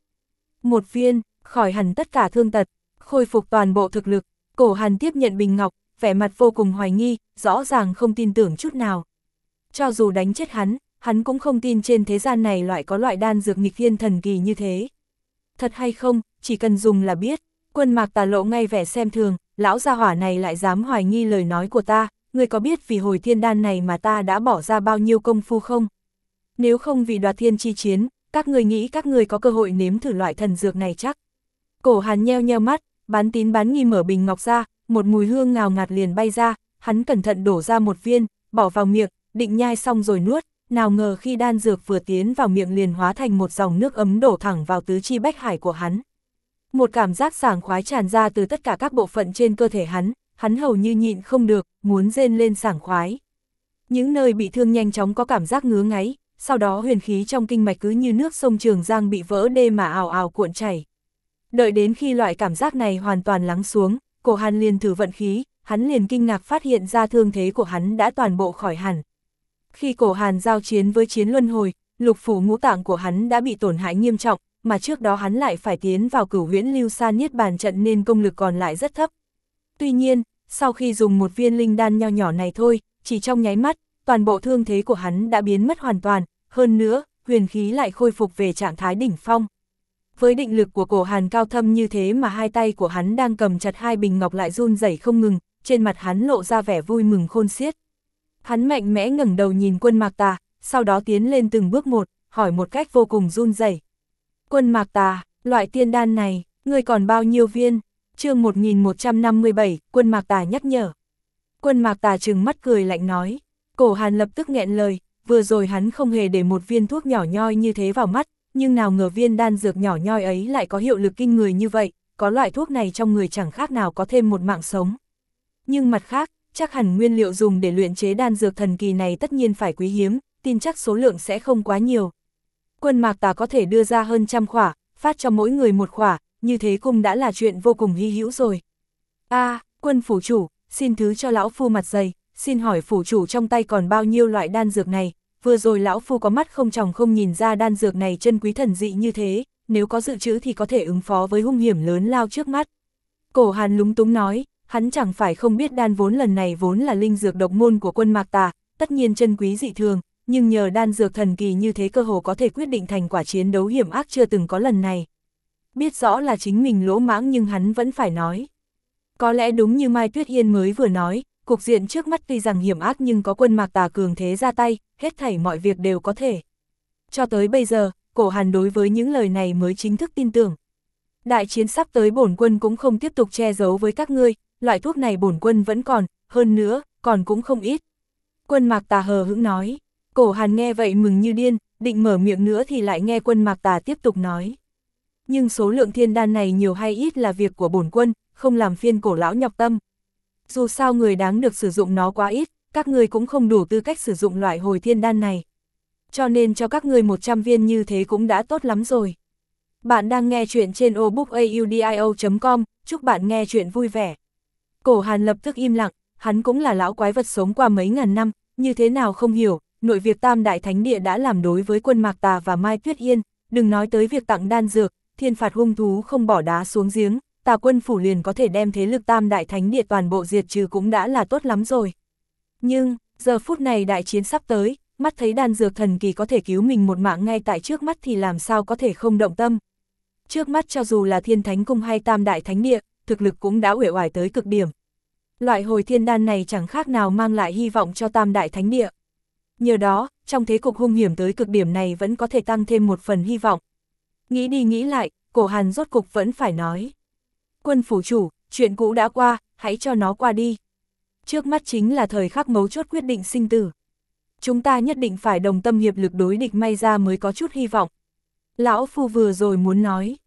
1 viên, khỏi hẳn tất cả thương tật, khôi phục toàn bộ thực lực. Cổ Hàn tiếp nhận bình ngọc, vẻ mặt vô cùng hoài nghi, rõ ràng không tin tưởng chút nào. Cho dù đánh chết hắn cũng không tin trên thế gian này loại có loại đan dược nghịch thiên thần kỳ như thế. Thật hay không, chỉ cần dùng là biết. Quân Mạc Tà lộ ngay vẻ xem thường, lão gia hỏa này lại dám hoài nghi lời nói của ta, ngươi có biết vì hồi thiên đan này mà ta đã bỏ ra bao nhiêu công phu không? Nếu không vì đoạt thiên chi chiến, các ngươi nghĩ các ngươi có cơ hội nếm thử loại thần dược này chắc? Cổ Hàn nheo nheo mắt, bán tín bán nghi mở bình ngọc ra, một mùi hương ngào ngạt liền bay ra, hắn cẩn thận đổ ra một viên, bỏ vào miệng, định nhai xong rồi nuốt, nào ngờ khi đan dược vừa tiến vào miệng liền hóa thành một dòng nước ấm đổ thẳng vào tứ chi bách hải của hắn. Một cảm giác sảng khoái tràn ra từ tất cả các bộ phận trên cơ thể hắn hầu như nhịn không được, muốn rên lên sảng khoái. Những nơi bị thương nhanh chóng có cảm giác ngứa ngáy, sau đó huyền khí trong kinh mạch cứ như nước sông Trường Giang bị vỡ đê mà ào ào cuộn chảy. Đợi đến khi loại cảm giác này hoàn toàn lắng xuống, Cổ Hàn liền thử vận khí, hắn liền kinh ngạc phát hiện ra thương thế của hắn đã toàn bộ khỏi hẳn. Khi Cổ Hàn giao chiến với Chiến Luân Hồi, lục phủ ngũ tạng của hắn đã bị tổn hại nghiêm trọng, mà trước đó hắn lại phải tiến vào Cửu Huyễn Lưu Sa Niết Bàn trận nên công lực còn lại rất thấp. Tuy nhiên, sau khi dùng một viên linh đan nho nhỏ này thôi, chỉ trong nháy mắt, toàn bộ thương thế của hắn đã biến mất hoàn toàn, hơn nữa, huyền khí lại khôi phục về trạng thái đỉnh phong. Với định lực của Cổ Hàn cao thâm như thế mà hai tay của hắn đang cầm chặt hai bình ngọc lại run rẩy không ngừng, trên mặt hắn lộ ra vẻ vui mừng khôn xiết. Hắn mạnh mẽ ngẩng đầu nhìn Quân Mạc Tà, sau đó tiến lên từng bước một, hỏi một cách vô cùng run rẩy. Quân Mạc Tà, loại tiên đan này, ngươi còn bao nhiêu viên? Chương 1157, Quân Mạc Tà nhắc nhở. Quân Mạc Tà trừng mắt cười lạnh nói. Cổ Hàn lập tức nghẹn lời, vừa rồi hắn không hề để một viên thuốc nhỏ nhoi như thế vào mắt, nhưng nào ngờ viên đan dược nhỏ nhoi ấy lại có hiệu lực kinh người như vậy, có loại thuốc này trong người chẳng khác nào có thêm một mạng sống. Nhưng mặt khác, chắc hẳn nguyên liệu dùng để luyện chế đan dược thần kỳ này tất nhiên phải quý hiếm, tin chắc số lượng sẽ không quá nhiều. Quân Mạc Tà có thể đưa ra hơn 100 khỏa, phát cho mỗi người một khỏa, như thế cũng đã là chuyện vô cùng hy hữu rồi. Quân phủ chủ, xin thứ cho lão phu mặt dày, xin hỏi phủ chủ trong tay còn bao nhiêu loại đan dược này, vừa rồi lão phu có mắt không tròng không nhìn ra đan dược này chân quý thần dị như thế, nếu có dự trữ thì có thể ứng phó với hung hiểm lớn lao trước mắt. Cổ Hàn lúng túng nói, hắn chẳng phải không biết đan vốn lần này vốn là linh dược độc môn của Quân Mạc Tà, tất nhiên chân quý dị thường, nhưng nhờ đan dược thần kỳ như thế cơ hồ có thể quyết định thành quả chiến đấu hiểm ác chưa từng có lần này. Biết rõ là chính mình lỗ mãng nhưng hắn vẫn phải nói. Có lẽ đúng như Mai Tuyết Yên mới vừa nói, cục diện trước mắt tuy rằng hiểm ác nhưng có Quân Mạc Tà cường thế ra tay, hết thảy mọi việc đều có thể. Cho tới bây giờ, Cổ Hàn đối với những lời này mới chính thức tin tưởng. Đại chiến sắp tới bổn quân cũng không tiếp tục che giấu với các ngươi, loại thuốc này bổn quân vẫn còn, hơn nữa, còn cũng không ít. Quân Mạc Tà hờ hững nói. Cổ Hàn nghe vậy mừng như điên, định mở miệng nữa thì lại nghe Quân Mạc Tà tiếp tục nói. Nhưng số lượng thiên đan này nhiều hay ít là việc của bổn quân, không làm phiên cổ lão nhọc tâm. Dù sao người đáng được sử dụng nó quá ít, các ngươi cũng không đủ tư cách sử dụng loại hồi thiên đan này. Cho nên cho các ngươi 100 viên như thế cũng đã tốt lắm rồi. Bạn đang nghe chuyện trên obookaudio.com, chúc bạn nghe chuyện vui vẻ. Cổ Hàn lập tức im lặng, hắn cũng là lão quái vật sống qua mấy ngàn năm, như thế nào không hiểu, nội việc Tam Đại Thánh Địa đã làm đối với Quân Mạc Tà và Mai Tuyết Yên, đừng nói tới việc tặng đan dược, thiên phạt hung thú không bỏ đá xuống giếng, Tà Quân phủ liền có thể đem thế lực Tam Đại Thánh Địa toàn bộ diệt trừ cũng đã là tốt lắm rồi. Nhưng, giờ phút này đại chiến sắp tới, mắt thấy đan dược thần kỳ có thể cứu mình một mạng ngay tại trước mắt thì làm sao có thể không động tâm. Trước mắt cho dù là Thiên Thánh Cung hay Tam Đại Thánh Địa, thực lực cũng đã uể oải tới cực điểm. Loại hồi thiên đan này chẳng khác nào mang lại hy vọng cho Tam Đại Thánh Địa. Nhờ đó, trong thế cục hung hiểm tới cực điểm này vẫn có thể tăng thêm một phần hy vọng. Nghĩ đi nghĩ lại, Cổ Hàn rốt cục vẫn phải nói. Quân phủ chủ, chuyện cũ đã qua, hãy cho nó qua đi. Trước mắt chính là thời khắc mấu chốt quyết định sinh tử. Chúng ta nhất định phải đồng tâm hiệp lực đối địch may ra mới có chút hy vọng. Lão Phu vừa rồi muốn nói.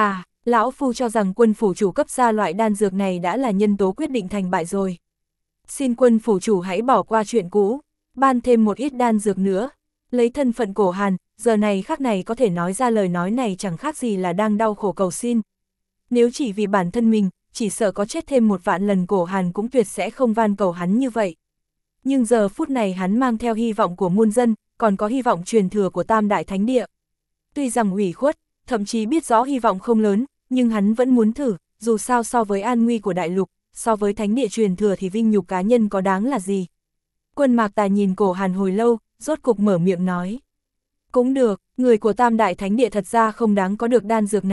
Lão Phu cho rằng quân phủ chủ cấp ra loại đan dược này đã là nhân tố quyết định thành bại rồi. Xin quân phủ chủ hãy bỏ qua chuyện cũ, ban thêm một ít đan dược nữa. Lấy thân phận Cổ Hàn, giờ này khắc này có thể nói ra lời nói này chẳng khác gì là đang đau khổ cầu xin. Nếu chỉ vì bản thân mình, chỉ sợ có chết thêm 1.000 lần Cổ Hàn cũng tuyệt sẽ không van cầu hắn như vậy. Nhưng giờ phút này hắn mang theo hy vọng của muôn dân, còn có hy vọng truyền thừa của Tam Đại Thánh Địa. Tuy rằng ủy khuất, thậm chí biết rõ hy vọng không lớn, nhưng hắn vẫn muốn thử, dù sao so với an nguy của đại lục, so với Thánh Địa truyền thừa thì vinh nhục cá nhân có đáng là gì. Quân Mạc Tà nhìn Cổ Hàn hồi lâu, rốt cục mở miệng nói. Cũng được, người của Tam Đại Thánh Địa thật ra không đáng có được đan dược này,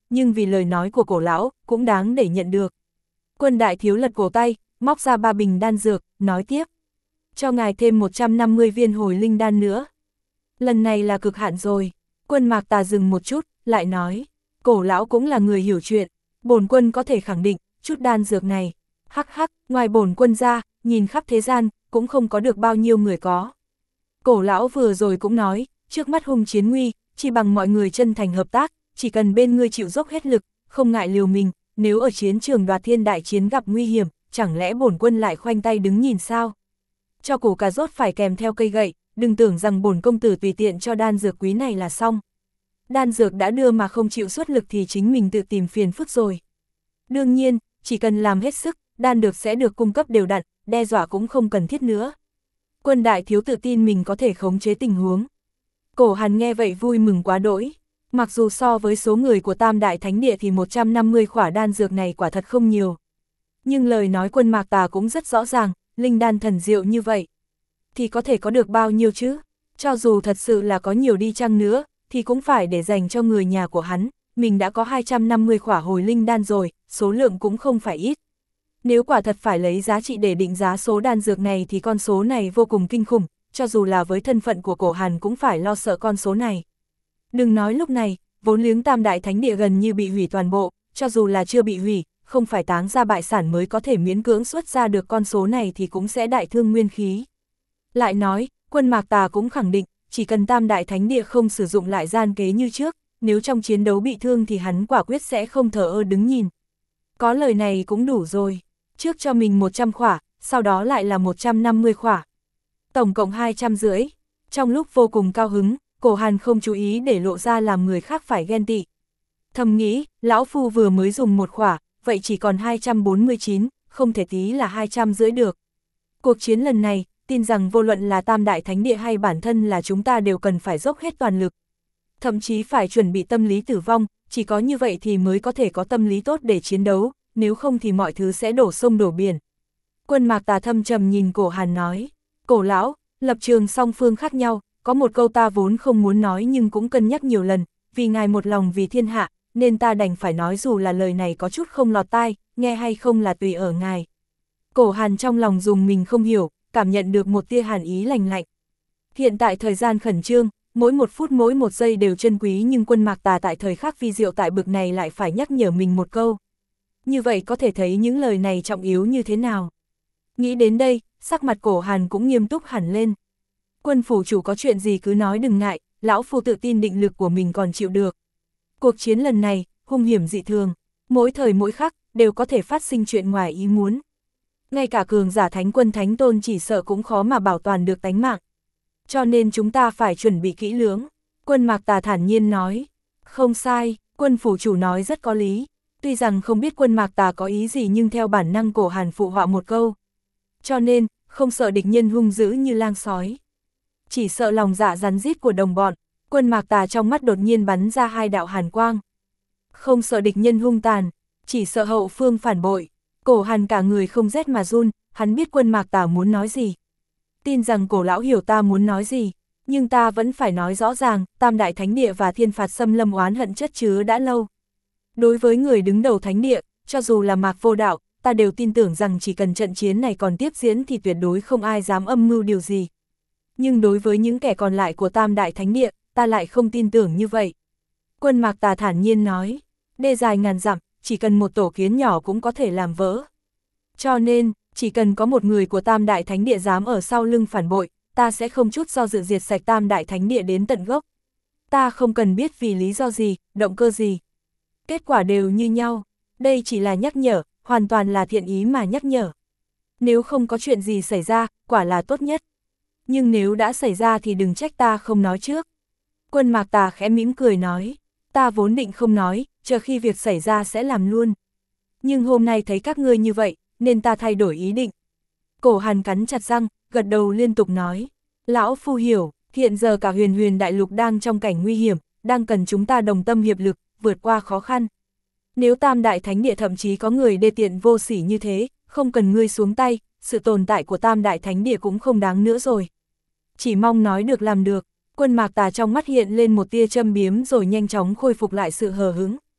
nhưng vì lời nói của cổ lão, cũng đáng để nhận được. Quân đại thiếu lật cổ tay, móc ra 3 bình đan dược, nói tiếp. Cho ngài thêm 150 viên hồi linh đan nữa. Lần này là cực hạn rồi. Quân Mạc Tà dừng một chút, lại nói. Cổ lão cũng là người hiểu chuyện, bổn quân có thể khẳng định, chút đan dược này. Hắc hắc, ngoài bổn quân ra, nhìn khắp thế gian, cũng không có được bao nhiêu người có. Cổ lão vừa rồi cũng nói, trước mắt hung chiến nguy, chỉ bằng mọi người chân thành hợp tác, chỉ cần bên ngươi chịu dốc hết lực, không ngại liều mình, nếu ở chiến trường Đoạt Thiên đại chiến gặp nguy hiểm, chẳng lẽ bổn quân lại khoanh tay đứng nhìn sao? Cho củ cà rốt phải kèm theo cây gậy, đừng tưởng rằng bổn công tử tùy tiện cho đan dược quý này là xong. Đan dược đã đưa mà không chịu xuất lực thì chính mình tự tìm phiền phức rồi. Đương nhiên, chỉ cần làm hết sức, đan dược sẽ được cung cấp đều đặn, đe dọa cũng không cần thiết nữa. Quân đại thiếu tự tin mình có thể khống chế tình huống. Cổ Hàn nghe vậy vui mừng quá đỗi. Mặc dù so với số người của Tam Đại Thánh Địa thì 150 khỏa đan dược này quả thật không nhiều. Nhưng lời nói Quân Mạc Tà cũng rất rõ ràng, linh đan thần diệu như vậy. Thì có thể có được bao nhiêu chứ? Cho dù thật sự là có nhiều đi chăng nữa, thì cũng phải để dành cho người nhà của hắn. Mình đã có 250 khỏa hồi linh đan rồi, số lượng cũng không phải ít. Nếu quả thật phải lấy giá trị để định giá số đan dược này thì con số này vô cùng kinh khủng, cho dù là với thân phận của Cổ Hàn cũng phải lo sợ con số này. Đừng nói lúc này, vốn liếng Tam Đại Thánh Địa gần như bị hủy toàn bộ, cho dù là chưa bị hủy, không phải táng ra bại sản mới có thể miễn cưỡng xuất ra được con số này thì cũng sẽ đại thương nguyên khí. Lại nói, Quân Mạc Tà cũng khẳng định, chỉ cần Tam Đại Thánh Địa không sử dụng lại gian kế như trước, nếu trong chiến đấu bị thương thì hắn quả quyết sẽ không thờ ơ đứng nhìn. Có lời này cũng đủ rồi, trước cho mình 100 khỏa, sau đó lại là 150 khỏa. Tổng cộng 250. Trong lúc vô cùng cao hứng, Cổ Hàn không chú ý để lộ ra làm người khác phải ghen tị. Thầm nghĩ, lão phu vừa mới dùng 1 khỏa, vậy chỉ còn 249, không thể tí là 250 được. Cuộc chiến lần này, tin rằng vô luận là Tam Đại Thánh Địa hay bản thân là chúng ta đều cần phải dốc hết toàn lực. Thậm chí phải chuẩn bị tâm lý tử vong, chỉ có như vậy thì mới có thể có tâm lý tốt để chiến đấu, nếu không thì mọi thứ sẽ đổ sông đổ biển. Quân Mạc Tà thâm trầm nhìn Cổ Hàn nói, Cổ lão, lập trường song phương khác nhau, có một câu ta vốn không muốn nói nhưng cũng cân nhắc nhiều lần, vì ngài một lòng vì thiên hạ, nên ta đành phải nói dù là lời này có chút không lọt tai, nghe hay không là tùy ở ngài. Cổ Hàn trong lòng dùng mình không hiểu, cảm nhận được một tia hàn ý lành lạnh. Hiện tại thời gian khẩn trương, mỗi một phút mỗi một giây đều trân quý nhưng Quân Mạc Tà tại thời khắc vi diệu tại bực này lại phải nhắc nhở mình một câu. Như vậy có thể thấy những lời này trọng yếu như thế nào. Nghĩ đến đây, sắc mặt Cổ Hàn cũng nghiêm túc hẳn lên. Quân phủ chủ có chuyện gì cứ nói đừng ngại, lão phu tự tin định lực của mình còn chịu được. Cuộc chiến lần này, hung hiểm dị thường, mỗi thời mỗi khắc, đều có thể phát sinh chuyện ngoài ý muốn. Ngay cả cường giả thánh quân thánh tôn chỉ sợ cũng khó mà bảo toàn được tánh mạng. Cho nên chúng ta phải chuẩn bị kỹ lưỡng. Quân Mạc Tà thản nhiên nói. Không sai, quân phủ chủ nói rất có lý. Tuy rằng không biết Quân Mạc Tà có ý gì nhưng theo bản năng Cổ Hàn phụ họa một câu. Cho nên, không sợ địch nhân hung dữ như lang sói. Chỉ sợ lòng dạ rắn rít của đồng bọn. Quân Mạc Tà trong mắt đột nhiên bắn ra 2 đạo hàn quang. Không sợ địch nhân hung tàn, chỉ sợ hậu phương phản bội. Cổ Hàn cả người không rét mà run, hắn biết Quân Mạc Tà muốn nói gì. Tin rằng Cổ lão hiểu ta muốn nói gì, nhưng ta vẫn phải nói rõ ràng, Tam Đại Thánh Địa và Thiên Phạt xâm lâm oán hận chất chứa đã lâu. Đối với người đứng đầu Thánh Địa, cho dù là Mạc Vô Đạo, ta đều tin tưởng rằng chỉ cần trận chiến này còn tiếp diễn thì tuyệt đối không ai dám âm mưu điều gì. Nhưng đối với những kẻ còn lại của Tam Đại Thánh Địa, ta lại không tin tưởng như vậy. Quân Mạc Tà thản nhiên nói, đê dài ngàn dặm, chỉ cần một tổ kiến nhỏ cũng có thể làm vỡ. Cho nên, chỉ cần có một người của Tam Đại Thánh Địa dám ở sau lưng phản bội, ta sẽ không chút do dự diệt sạch Tam Đại Thánh Địa đến tận gốc. Ta không cần biết vì lý do gì, động cơ gì. Kết quả đều như nhau, đây chỉ là nhắc nhở, hoàn toàn là thiện ý mà nhắc nhở. Nếu không có chuyện gì xảy ra, quả là tốt nhất. Nhưng nếu đã xảy ra thì đừng trách ta không nói trước. Quân Mạc Tà khẽ mỉm cười nói, ta vốn định không nói, chờ khi việc xảy ra sẽ làm luôn. Nhưng hôm nay thấy các ngươi như vậy, nên ta thay đổi ý định. Cổ Hàn cắn chặt răng, gật đầu liên tục nói, lão phu hiểu, hiện giờ cả huyền huyền đại lục đang trong cảnh nguy hiểm, đang cần chúng ta đồng tâm hiệp lực, vượt qua khó khăn. Nếu Tam Đại Thánh Địa thậm chí có người đê tiện vô sỉ như thế, không cần ngươi xuống tay, sự tồn tại của Tam Đại Thánh Địa cũng không đáng nữa rồi. Chỉ mong nói được làm được. Quân Mạc Tà trong mắt hiện lên một tia châm biếm rồi nhanh chóng khôi phục lại sự hờ hững.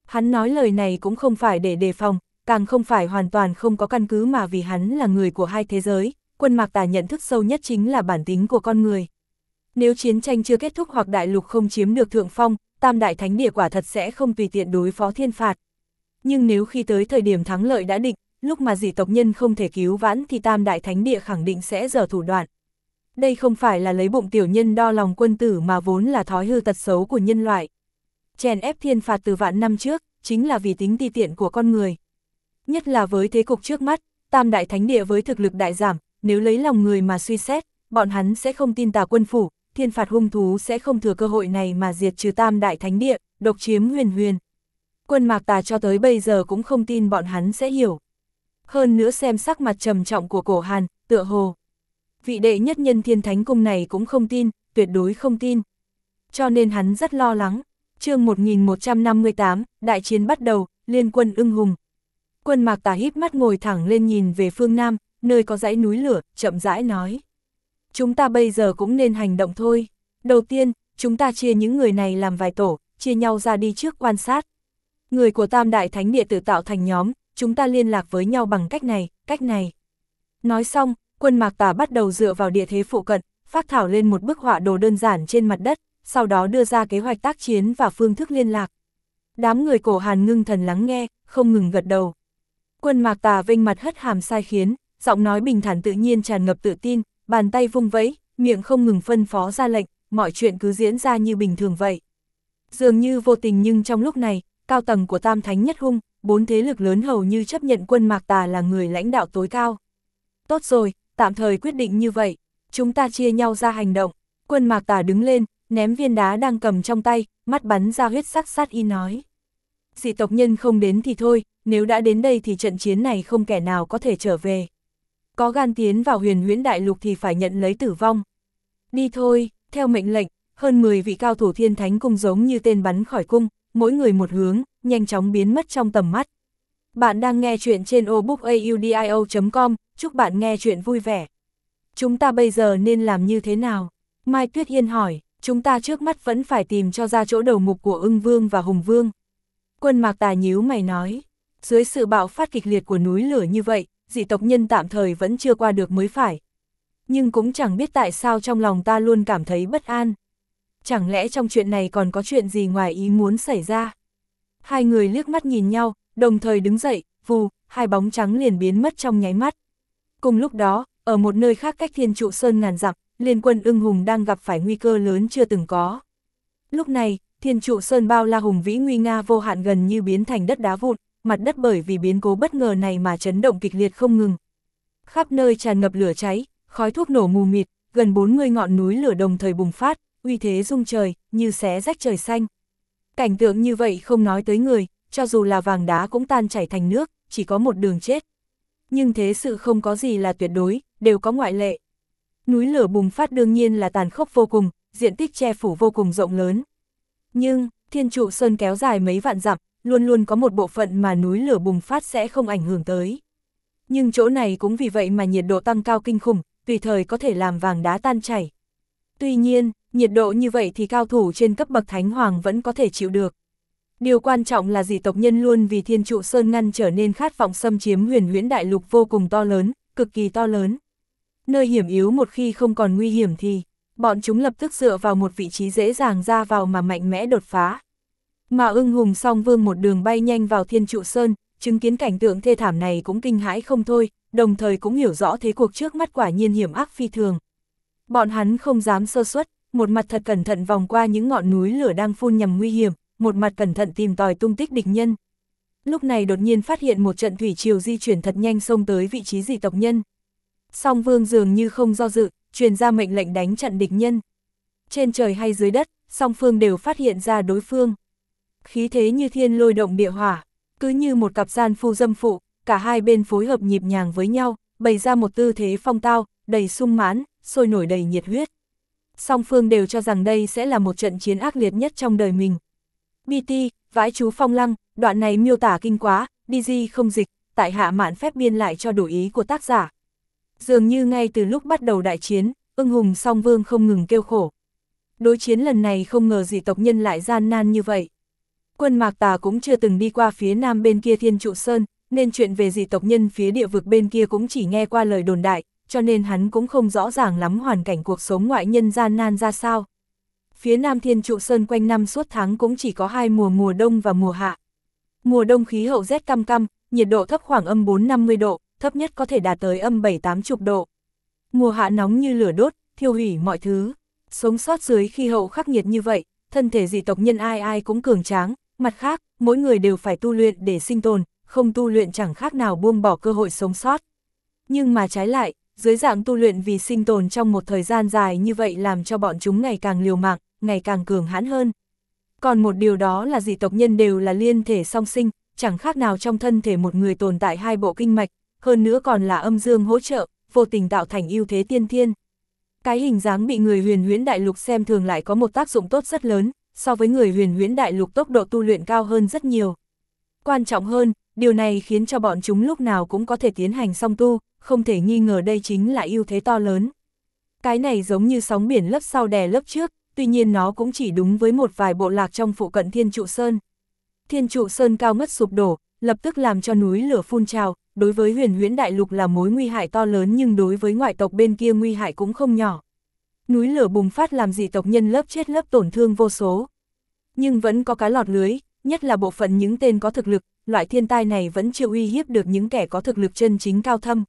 Hắn nói lời này cũng không phải để đề phòng, càng không phải hoàn toàn không có căn cứ mà vì hắn là người của hai thế giới, Quân Mạc Tà nhận thức sâu nhất chính là bản tính của con người. Nếu chiến tranh chưa kết thúc hoặc đại lục không chiếm được thượng phong, Tam Đại Thánh Địa quả thật sẽ không tùy tiện đối phó thiên phạt. Nhưng nếu khi tới thời điểm thắng lợi đã định, lúc mà dị tộc nhân không thể cứu vãn thì Tam Đại Thánh Địa khẳng định sẽ giở thủ đoạn. Đây không phải là lấy bụng tiểu nhân đo lòng quân tử mà vốn là thói hư tật xấu của nhân loại. Chèn ép thiên phạt từ vạn năm trước, chính là vì tính ti tiện của con người. Nhất là với thế cục trước mắt, Tam Đại Thánh Địa với thực lực đại giảm, nếu lấy lòng người mà suy xét, bọn hắn sẽ không tin Tà Quân Phủ, thiên phạt hung thú sẽ không thừa cơ hội này mà diệt trừ Tam Đại Thánh Địa, độc chiếm Huyền Huyền. Quân Mạc Tà cho tới bây giờ cũng không tin bọn hắn sẽ hiểu. Hơn nữa xem sắc mặt trầm trọng của Cổ Hàn, tựa hồ vị đệ nhất nhân Thiên Thánh Cung này cũng không tin, tuyệt đối không tin. Cho nên hắn rất lo lắng. Chương 1158, đại chiến bắt đầu, liên quân ưng hùng. Quân Mạc Tà híp mắt ngồi thẳng lên nhìn về phương Nam, nơi có dãy núi lửa, chậm rãi nói. Chúng ta bây giờ cũng nên hành động thôi. Đầu tiên, chúng ta chia những người này làm vài tổ, chia nhau ra đi trước quan sát. Người của Tam Đại Thánh Địa tự tạo thành nhóm, chúng ta liên lạc với nhau bằng cách này. Nói xong, Quân Mạc Tà bắt đầu dựa vào địa thế phụ cận, phác thảo lên một bức họa đồ đơn giản trên mặt đất, sau đó đưa ra kế hoạch tác chiến và phương thức liên lạc. Đám người Cổ Hàn ngưng thần lắng nghe, không ngừng gật đầu. Quân Mạc Tà vênh mặt hất hàm sai khiến, giọng nói bình thản tự nhiên tràn ngập tự tin, bàn tay vung vẫy, miệng không ngừng phân phó ra lệnh, mọi chuyện cứ diễn ra như bình thường vậy. Dường như vô tình nhưng trong lúc này, cao tầng của Tam Thánh Nhất Hung, 4 thế lực lớn hầu như chấp nhận Quân Mạc Tà là người lãnh đạo tối cao. Tốt rồi, tạm thời quyết định như vậy, chúng ta chia nhau ra hành động. Quân Mạc Tà đứng lên, ném viên đá đang cầm trong tay, mắt bắn ra huyết sắc sát y nói. Dị tộc nhân không đến thì thôi, nếu đã đến đây thì trận chiến này không kẻ nào có thể trở về. Có gan tiến vào Huyền Huyễn Đại Lục thì phải nhận lấy tử vong. Đi thôi, theo mệnh lệnh, hơn 10 vị cao thủ Thiên Thánh Cung giống như tên bắn khỏi cung, mỗi người một hướng, nhanh chóng biến mất trong tầm mắt. Bạn đang nghe chuyện trên obookaudio.com, chúc bạn nghe chuyện vui vẻ. Chúng ta bây giờ nên làm như thế nào? Mai Tuyết Yên hỏi, chúng ta trước mắt vẫn phải tìm cho ra chỗ đầu mục của Ưng Vương và Hùng Vương. Quân Mạc Tà nhíu mày nói, dưới sự bạo phát kịch liệt của núi lửa như vậy, dị tộc nhân tạm thời vẫn chưa qua được mới phải. Nhưng cũng chẳng biết tại sao trong lòng ta luôn cảm thấy bất an. Chẳng lẽ trong chuyện này còn có chuyện gì ngoài ý muốn xảy ra? Hai người liếc mắt nhìn nhau, đồng thời đứng dậy, vù, hai bóng trắng liền biến mất trong nháy mắt. Cùng lúc đó, ở một nơi khác cách Thiên Trụ Sơn ngàn dặm, liên quân ưng hùng đang gặp phải nguy cơ lớn chưa từng có. Lúc này, Thiên Trụ Sơn bao la hùng vĩ nguy nga vô hạn gần như biến thành đất đá vụn, mặt đất bởi vì biến cố bất ngờ này mà chấn động kịch liệt không ngừng. Khắp nơi tràn ngập lửa cháy, khói thuốc nổ mù mịt, gần 40 ngọn núi lửa đồng thời bùng phát, uy thế rung trời, như xé rách trời xanh. Cảnh tượng như vậy không nói tới người, cho dù là vàng đá cũng tan chảy thành nước, chỉ có một đường chết. Nhưng thế sự không có gì là tuyệt đối, đều có ngoại lệ. Núi lửa bùng phát đương nhiên là tàn khốc vô cùng, diện tích che phủ vô cùng rộng lớn. Nhưng, Thiên Trụ Sơn kéo dài mấy vạn dặm, luôn luôn có một bộ phận mà núi lửa bùng phát sẽ không ảnh hưởng tới. Nhưng chỗ này cũng vì vậy mà nhiệt độ tăng cao kinh khủng, tùy thời có thể làm vàng đá tan chảy. Tuy nhiên, nhiệt độ như vậy thì cao thủ trên cấp bậc Thánh Hoàng vẫn có thể chịu được. Điều quan trọng là dị tộc nhân luôn vì Thiên Trụ Sơn ngăn trở nên khát vọng xâm chiếm Huyền Huyễn Đại Lục vô cùng to lớn, cực kỳ to lớn. Nơi hiểm yếu một khi không còn nguy hiểm thì, bọn chúng lập tức dựa vào một vị trí dễ dàng ra vào mà mạnh mẽ đột phá. Mà Ưng Hùng Song Vương một đường bay nhanh vào Thiên Trụ Sơn, chứng kiến cảnh tượng thê thảm này cũng kinh hãi không thôi, đồng thời cũng hiểu rõ thế cuộc trước mắt quả nhiên hiểm ác phi thường. Bọn hắn không dám sơ suất, một mặt thật cẩn thận vòng qua những ngọn núi lửa đang phun nhằm nguy hiểm, một mặt cẩn thận tìm tòi tung tích địch nhân. Lúc này đột nhiên phát hiện một trận thủy triều di chuyển thật nhanh xông tới vị trí dị tộc nhân. Song Vương dường như không do dự, truyền ra mệnh lệnh đánh chặn địch nhân. Trên trời hay dưới đất, song phương đều phát hiện ra đối phương. Khí thế như thiên lôi động địa hỏa, cứ như một cặp gian phu dâm phụ, cả hai bên phối hợp nhịp nhàng với nhau, bày ra một tư thế phong tao, đầy sung mãn, sôi nổi đầy nhiệt huyết. Song phương đều cho rằng đây sẽ là một trận chiến ác liệt nhất trong đời mình. BT, vãi chú Phong Lăng, đoạn này miêu tả kinh quá, DG không dịch, tại hạ mạn phép biên lại cho đủ ý của tác giả. Dường như ngay từ lúc bắt đầu đại chiến, Ưng Hùng Song Vương không ngừng kêu khổ. Đối chiến lần này không ngờ dị tộc nhân lại gian nan như vậy. Quân Mạc Tà cũng chưa từng đi qua phía nam bên kia Thiên Trụ Sơn, nên chuyện về dị tộc nhân phía địa vực bên kia cũng chỉ nghe qua lời đồn đại, cho nên hắn cũng không rõ ràng lắm hoàn cảnh cuộc sống ngoại nhân gian nan ra sao. Phía nam Thiên Trụ Sơn quanh năm suốt tháng cũng chỉ có hai mùa, mùa đông và mùa hạ. Mùa đông khí hậu rét căm căm, nhiệt độ thấp khoảng âm 4-50 độ, thấp nhất có thể đạt tới âm 7-80 độ. Mùa hạ nóng như lửa đốt, thiêu hủy mọi thứ. Sống sót dưới khí hậu khắc nghiệt như vậy, thân thể dị tộc nhân ai ai cũng cường tráng, mặt khác, mỗi người đều phải tu luyện để sinh tồn, không tu luyện chẳng khác nào buông bỏ cơ hội sống sót. Nhưng mà trái lại, dưới dạng tu luyện vì sinh tồn trong một thời gian dài như vậy làm cho bọn chúng ngày càng liều mạng, ngày càng cường hãn hơn. Còn một điều đó là dị tộc nhân đều là liên thể song sinh, chẳng khác nào trong thân thể một người tồn tại hai bộ kinh mạch, hơn nữa còn là âm dương hỗ trợ, vô tình tạo thành ưu thế tiên thiên. Cái hình dáng bị người Huyền Huyễn Đại Lục xem thường lại có một tác dụng tốt rất lớn, so với người Huyền Huyễn Đại Lục tốc độ tu luyện cao hơn rất nhiều. Quan trọng hơn, điều này khiến cho bọn chúng lúc nào cũng có thể tiến hành song tu, không thể nghi ngờ đây chính là ưu thế to lớn. Cái này giống như sóng biển lớp sau đè lớp trước, tuy nhiên nó cũng chỉ đúng với một vài bộ lạc trong phụ cận Thiên Trụ Sơn. Thiên Trụ Sơn cao ngất sụp đổ, lập tức làm cho núi lửa phun trào, đối với Huyền Huyễn Đại Lục là mối nguy hại to lớn nhưng đối với ngoại tộc bên kia nguy hại cũng không nhỏ. Núi lửa bùng phát làm dị tộc nhân lớp chết lớp tổn thương vô số. Nhưng vẫn có cá lọt lưới, nhất là bộ phận những tên có thực lực, loại thiên tai này vẫn chưa uy hiếp được những kẻ có thực lực chân chính cao thâm.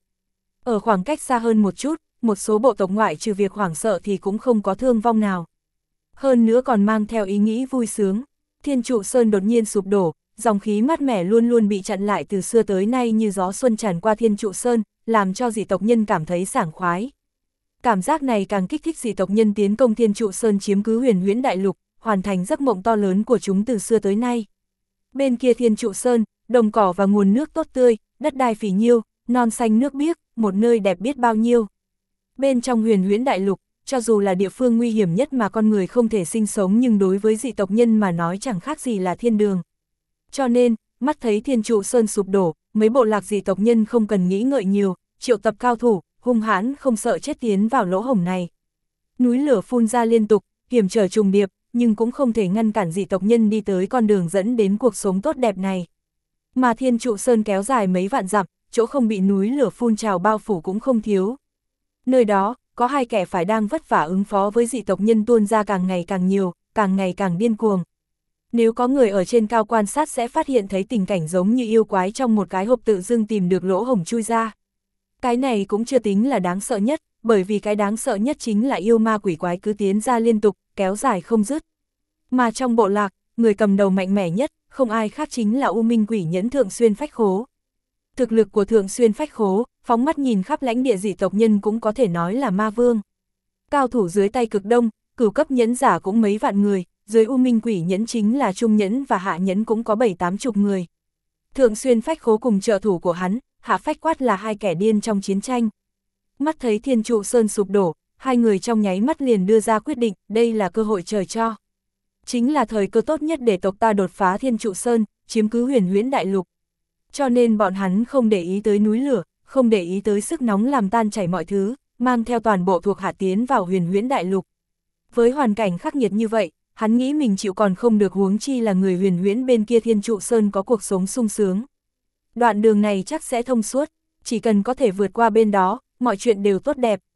Ở khoảng cách xa hơn một chút, một số bộ tộc ngoại trừ việc hoảng sợ thì cũng không có thương vong nào. Hơn nữa còn mang theo ý nghĩ vui sướng. Thiên Trụ Sơn đột nhiên sụp đổ, dòng khí mát mẻ luôn luôn bị chặn lại từ xưa tới nay như gió xuân tràn qua Thiên Trụ Sơn, làm cho dị tộc nhân cảm thấy sảng khoái. Cảm giác này càng kích thích dị tộc nhân tiến công Thiên Trụ Sơn chiếm cứ Huyền Huyễn Đại Lục, hoàn thành giấc mộng to lớn của chúng từ xưa tới nay. Bên kia Thiên Trụ Sơn, đồng cỏ và nguồn nước tốt tươi, đất đai phì nhiêu, non xanh nước biếc, một nơi đẹp biết bao nhiêu. Bên trong Huyền Huyễn Đại Lục, cho dù là địa phương nguy hiểm nhất mà con người không thể sinh sống nhưng đối với dị tộc nhân mà nói chẳng khác gì là thiên đường. Cho nên, mắt thấy Thiên Trụ Sơn sụp đổ, mấy bộ lạc dị tộc nhân không cần nghĩ ngợi nhiều, triệu tập cao thủ, hung hãn không sợ chết tiến vào lỗ hổng này. Núi lửa phun ra liên tục, hiểm trở trùng điệp, nhưng cũng không thể ngăn cản dị tộc nhân đi tới con đường dẫn đến cuộc sống tốt đẹp này. Mà Thiên Trụ Sơn kéo dài mấy vạn dặm, chỗ không bị núi lửa phun trào bao phủ cũng không thiếu. Nơi đó, có hai kẻ phải đang vất vả ứng phó với dị tộc nhân tuôn ra càng ngày càng nhiều, càng ngày càng điên cuồng. Nếu có người ở trên cao quan sát sẽ phát hiện thấy tình cảnh giống như yêu quái trong một cái hộp tự dưng tìm được lỗ hổng chui ra. Cái này cũng chưa tính là đáng sợ nhất, bởi vì cái đáng sợ nhất chính là yêu ma quỷ quái cứ tiến ra liên tục, kéo dài không dứt. Mà trong bộ lạc, người cầm đầu mạnh mẽ nhất, không ai khác chính là U Minh Quỷ Nhẫn Thượng Xuyên Phách Khố. Thực lực của Thượng Xuyên Phách Khố, phóng mắt nhìn khắp lãnh địa dị tộc nhân cũng có thể nói là ma vương. Cao thủ dưới tay cực đông, cửu cấp nhẫn giả cũng mấy vạn người, dưới U Minh Quỷ Nhẫn chính là trung nhẫn và hạ nhẫn cũng có 7-80 người. Thượng Xuyên Phách Khố cùng trợ thủ của hắn, Hạ Phách Quát là hai kẻ điên trong chiến tranh. Mắt thấy Thiên Trụ Sơn sụp đổ, hai người trong nháy mắt liền đưa ra quyết định, đây là cơ hội trời cho. Chính là thời cơ tốt nhất để tộc ta đột phá Thiên Trụ Sơn, chiếm cứ Huyền Huyễn Đại Lục. Cho nên bọn hắn không để ý tới núi lửa, không để ý tới sức nóng làm tan chảy mọi thứ, mang theo toàn bộ thuộc hạ tiến vào Huyền Huyễn Đại Lục. Với hoàn cảnh khắc nghiệt như vậy, hắn nghĩ mình chịu còn không được, huống chi là người Huyền Huyễn bên kia Thiên Trụ Sơn có cuộc sống sung sướng. Đoạn đường này chắc sẽ thông suốt, chỉ cần có thể vượt qua bên đó, mọi chuyện đều tốt đẹp.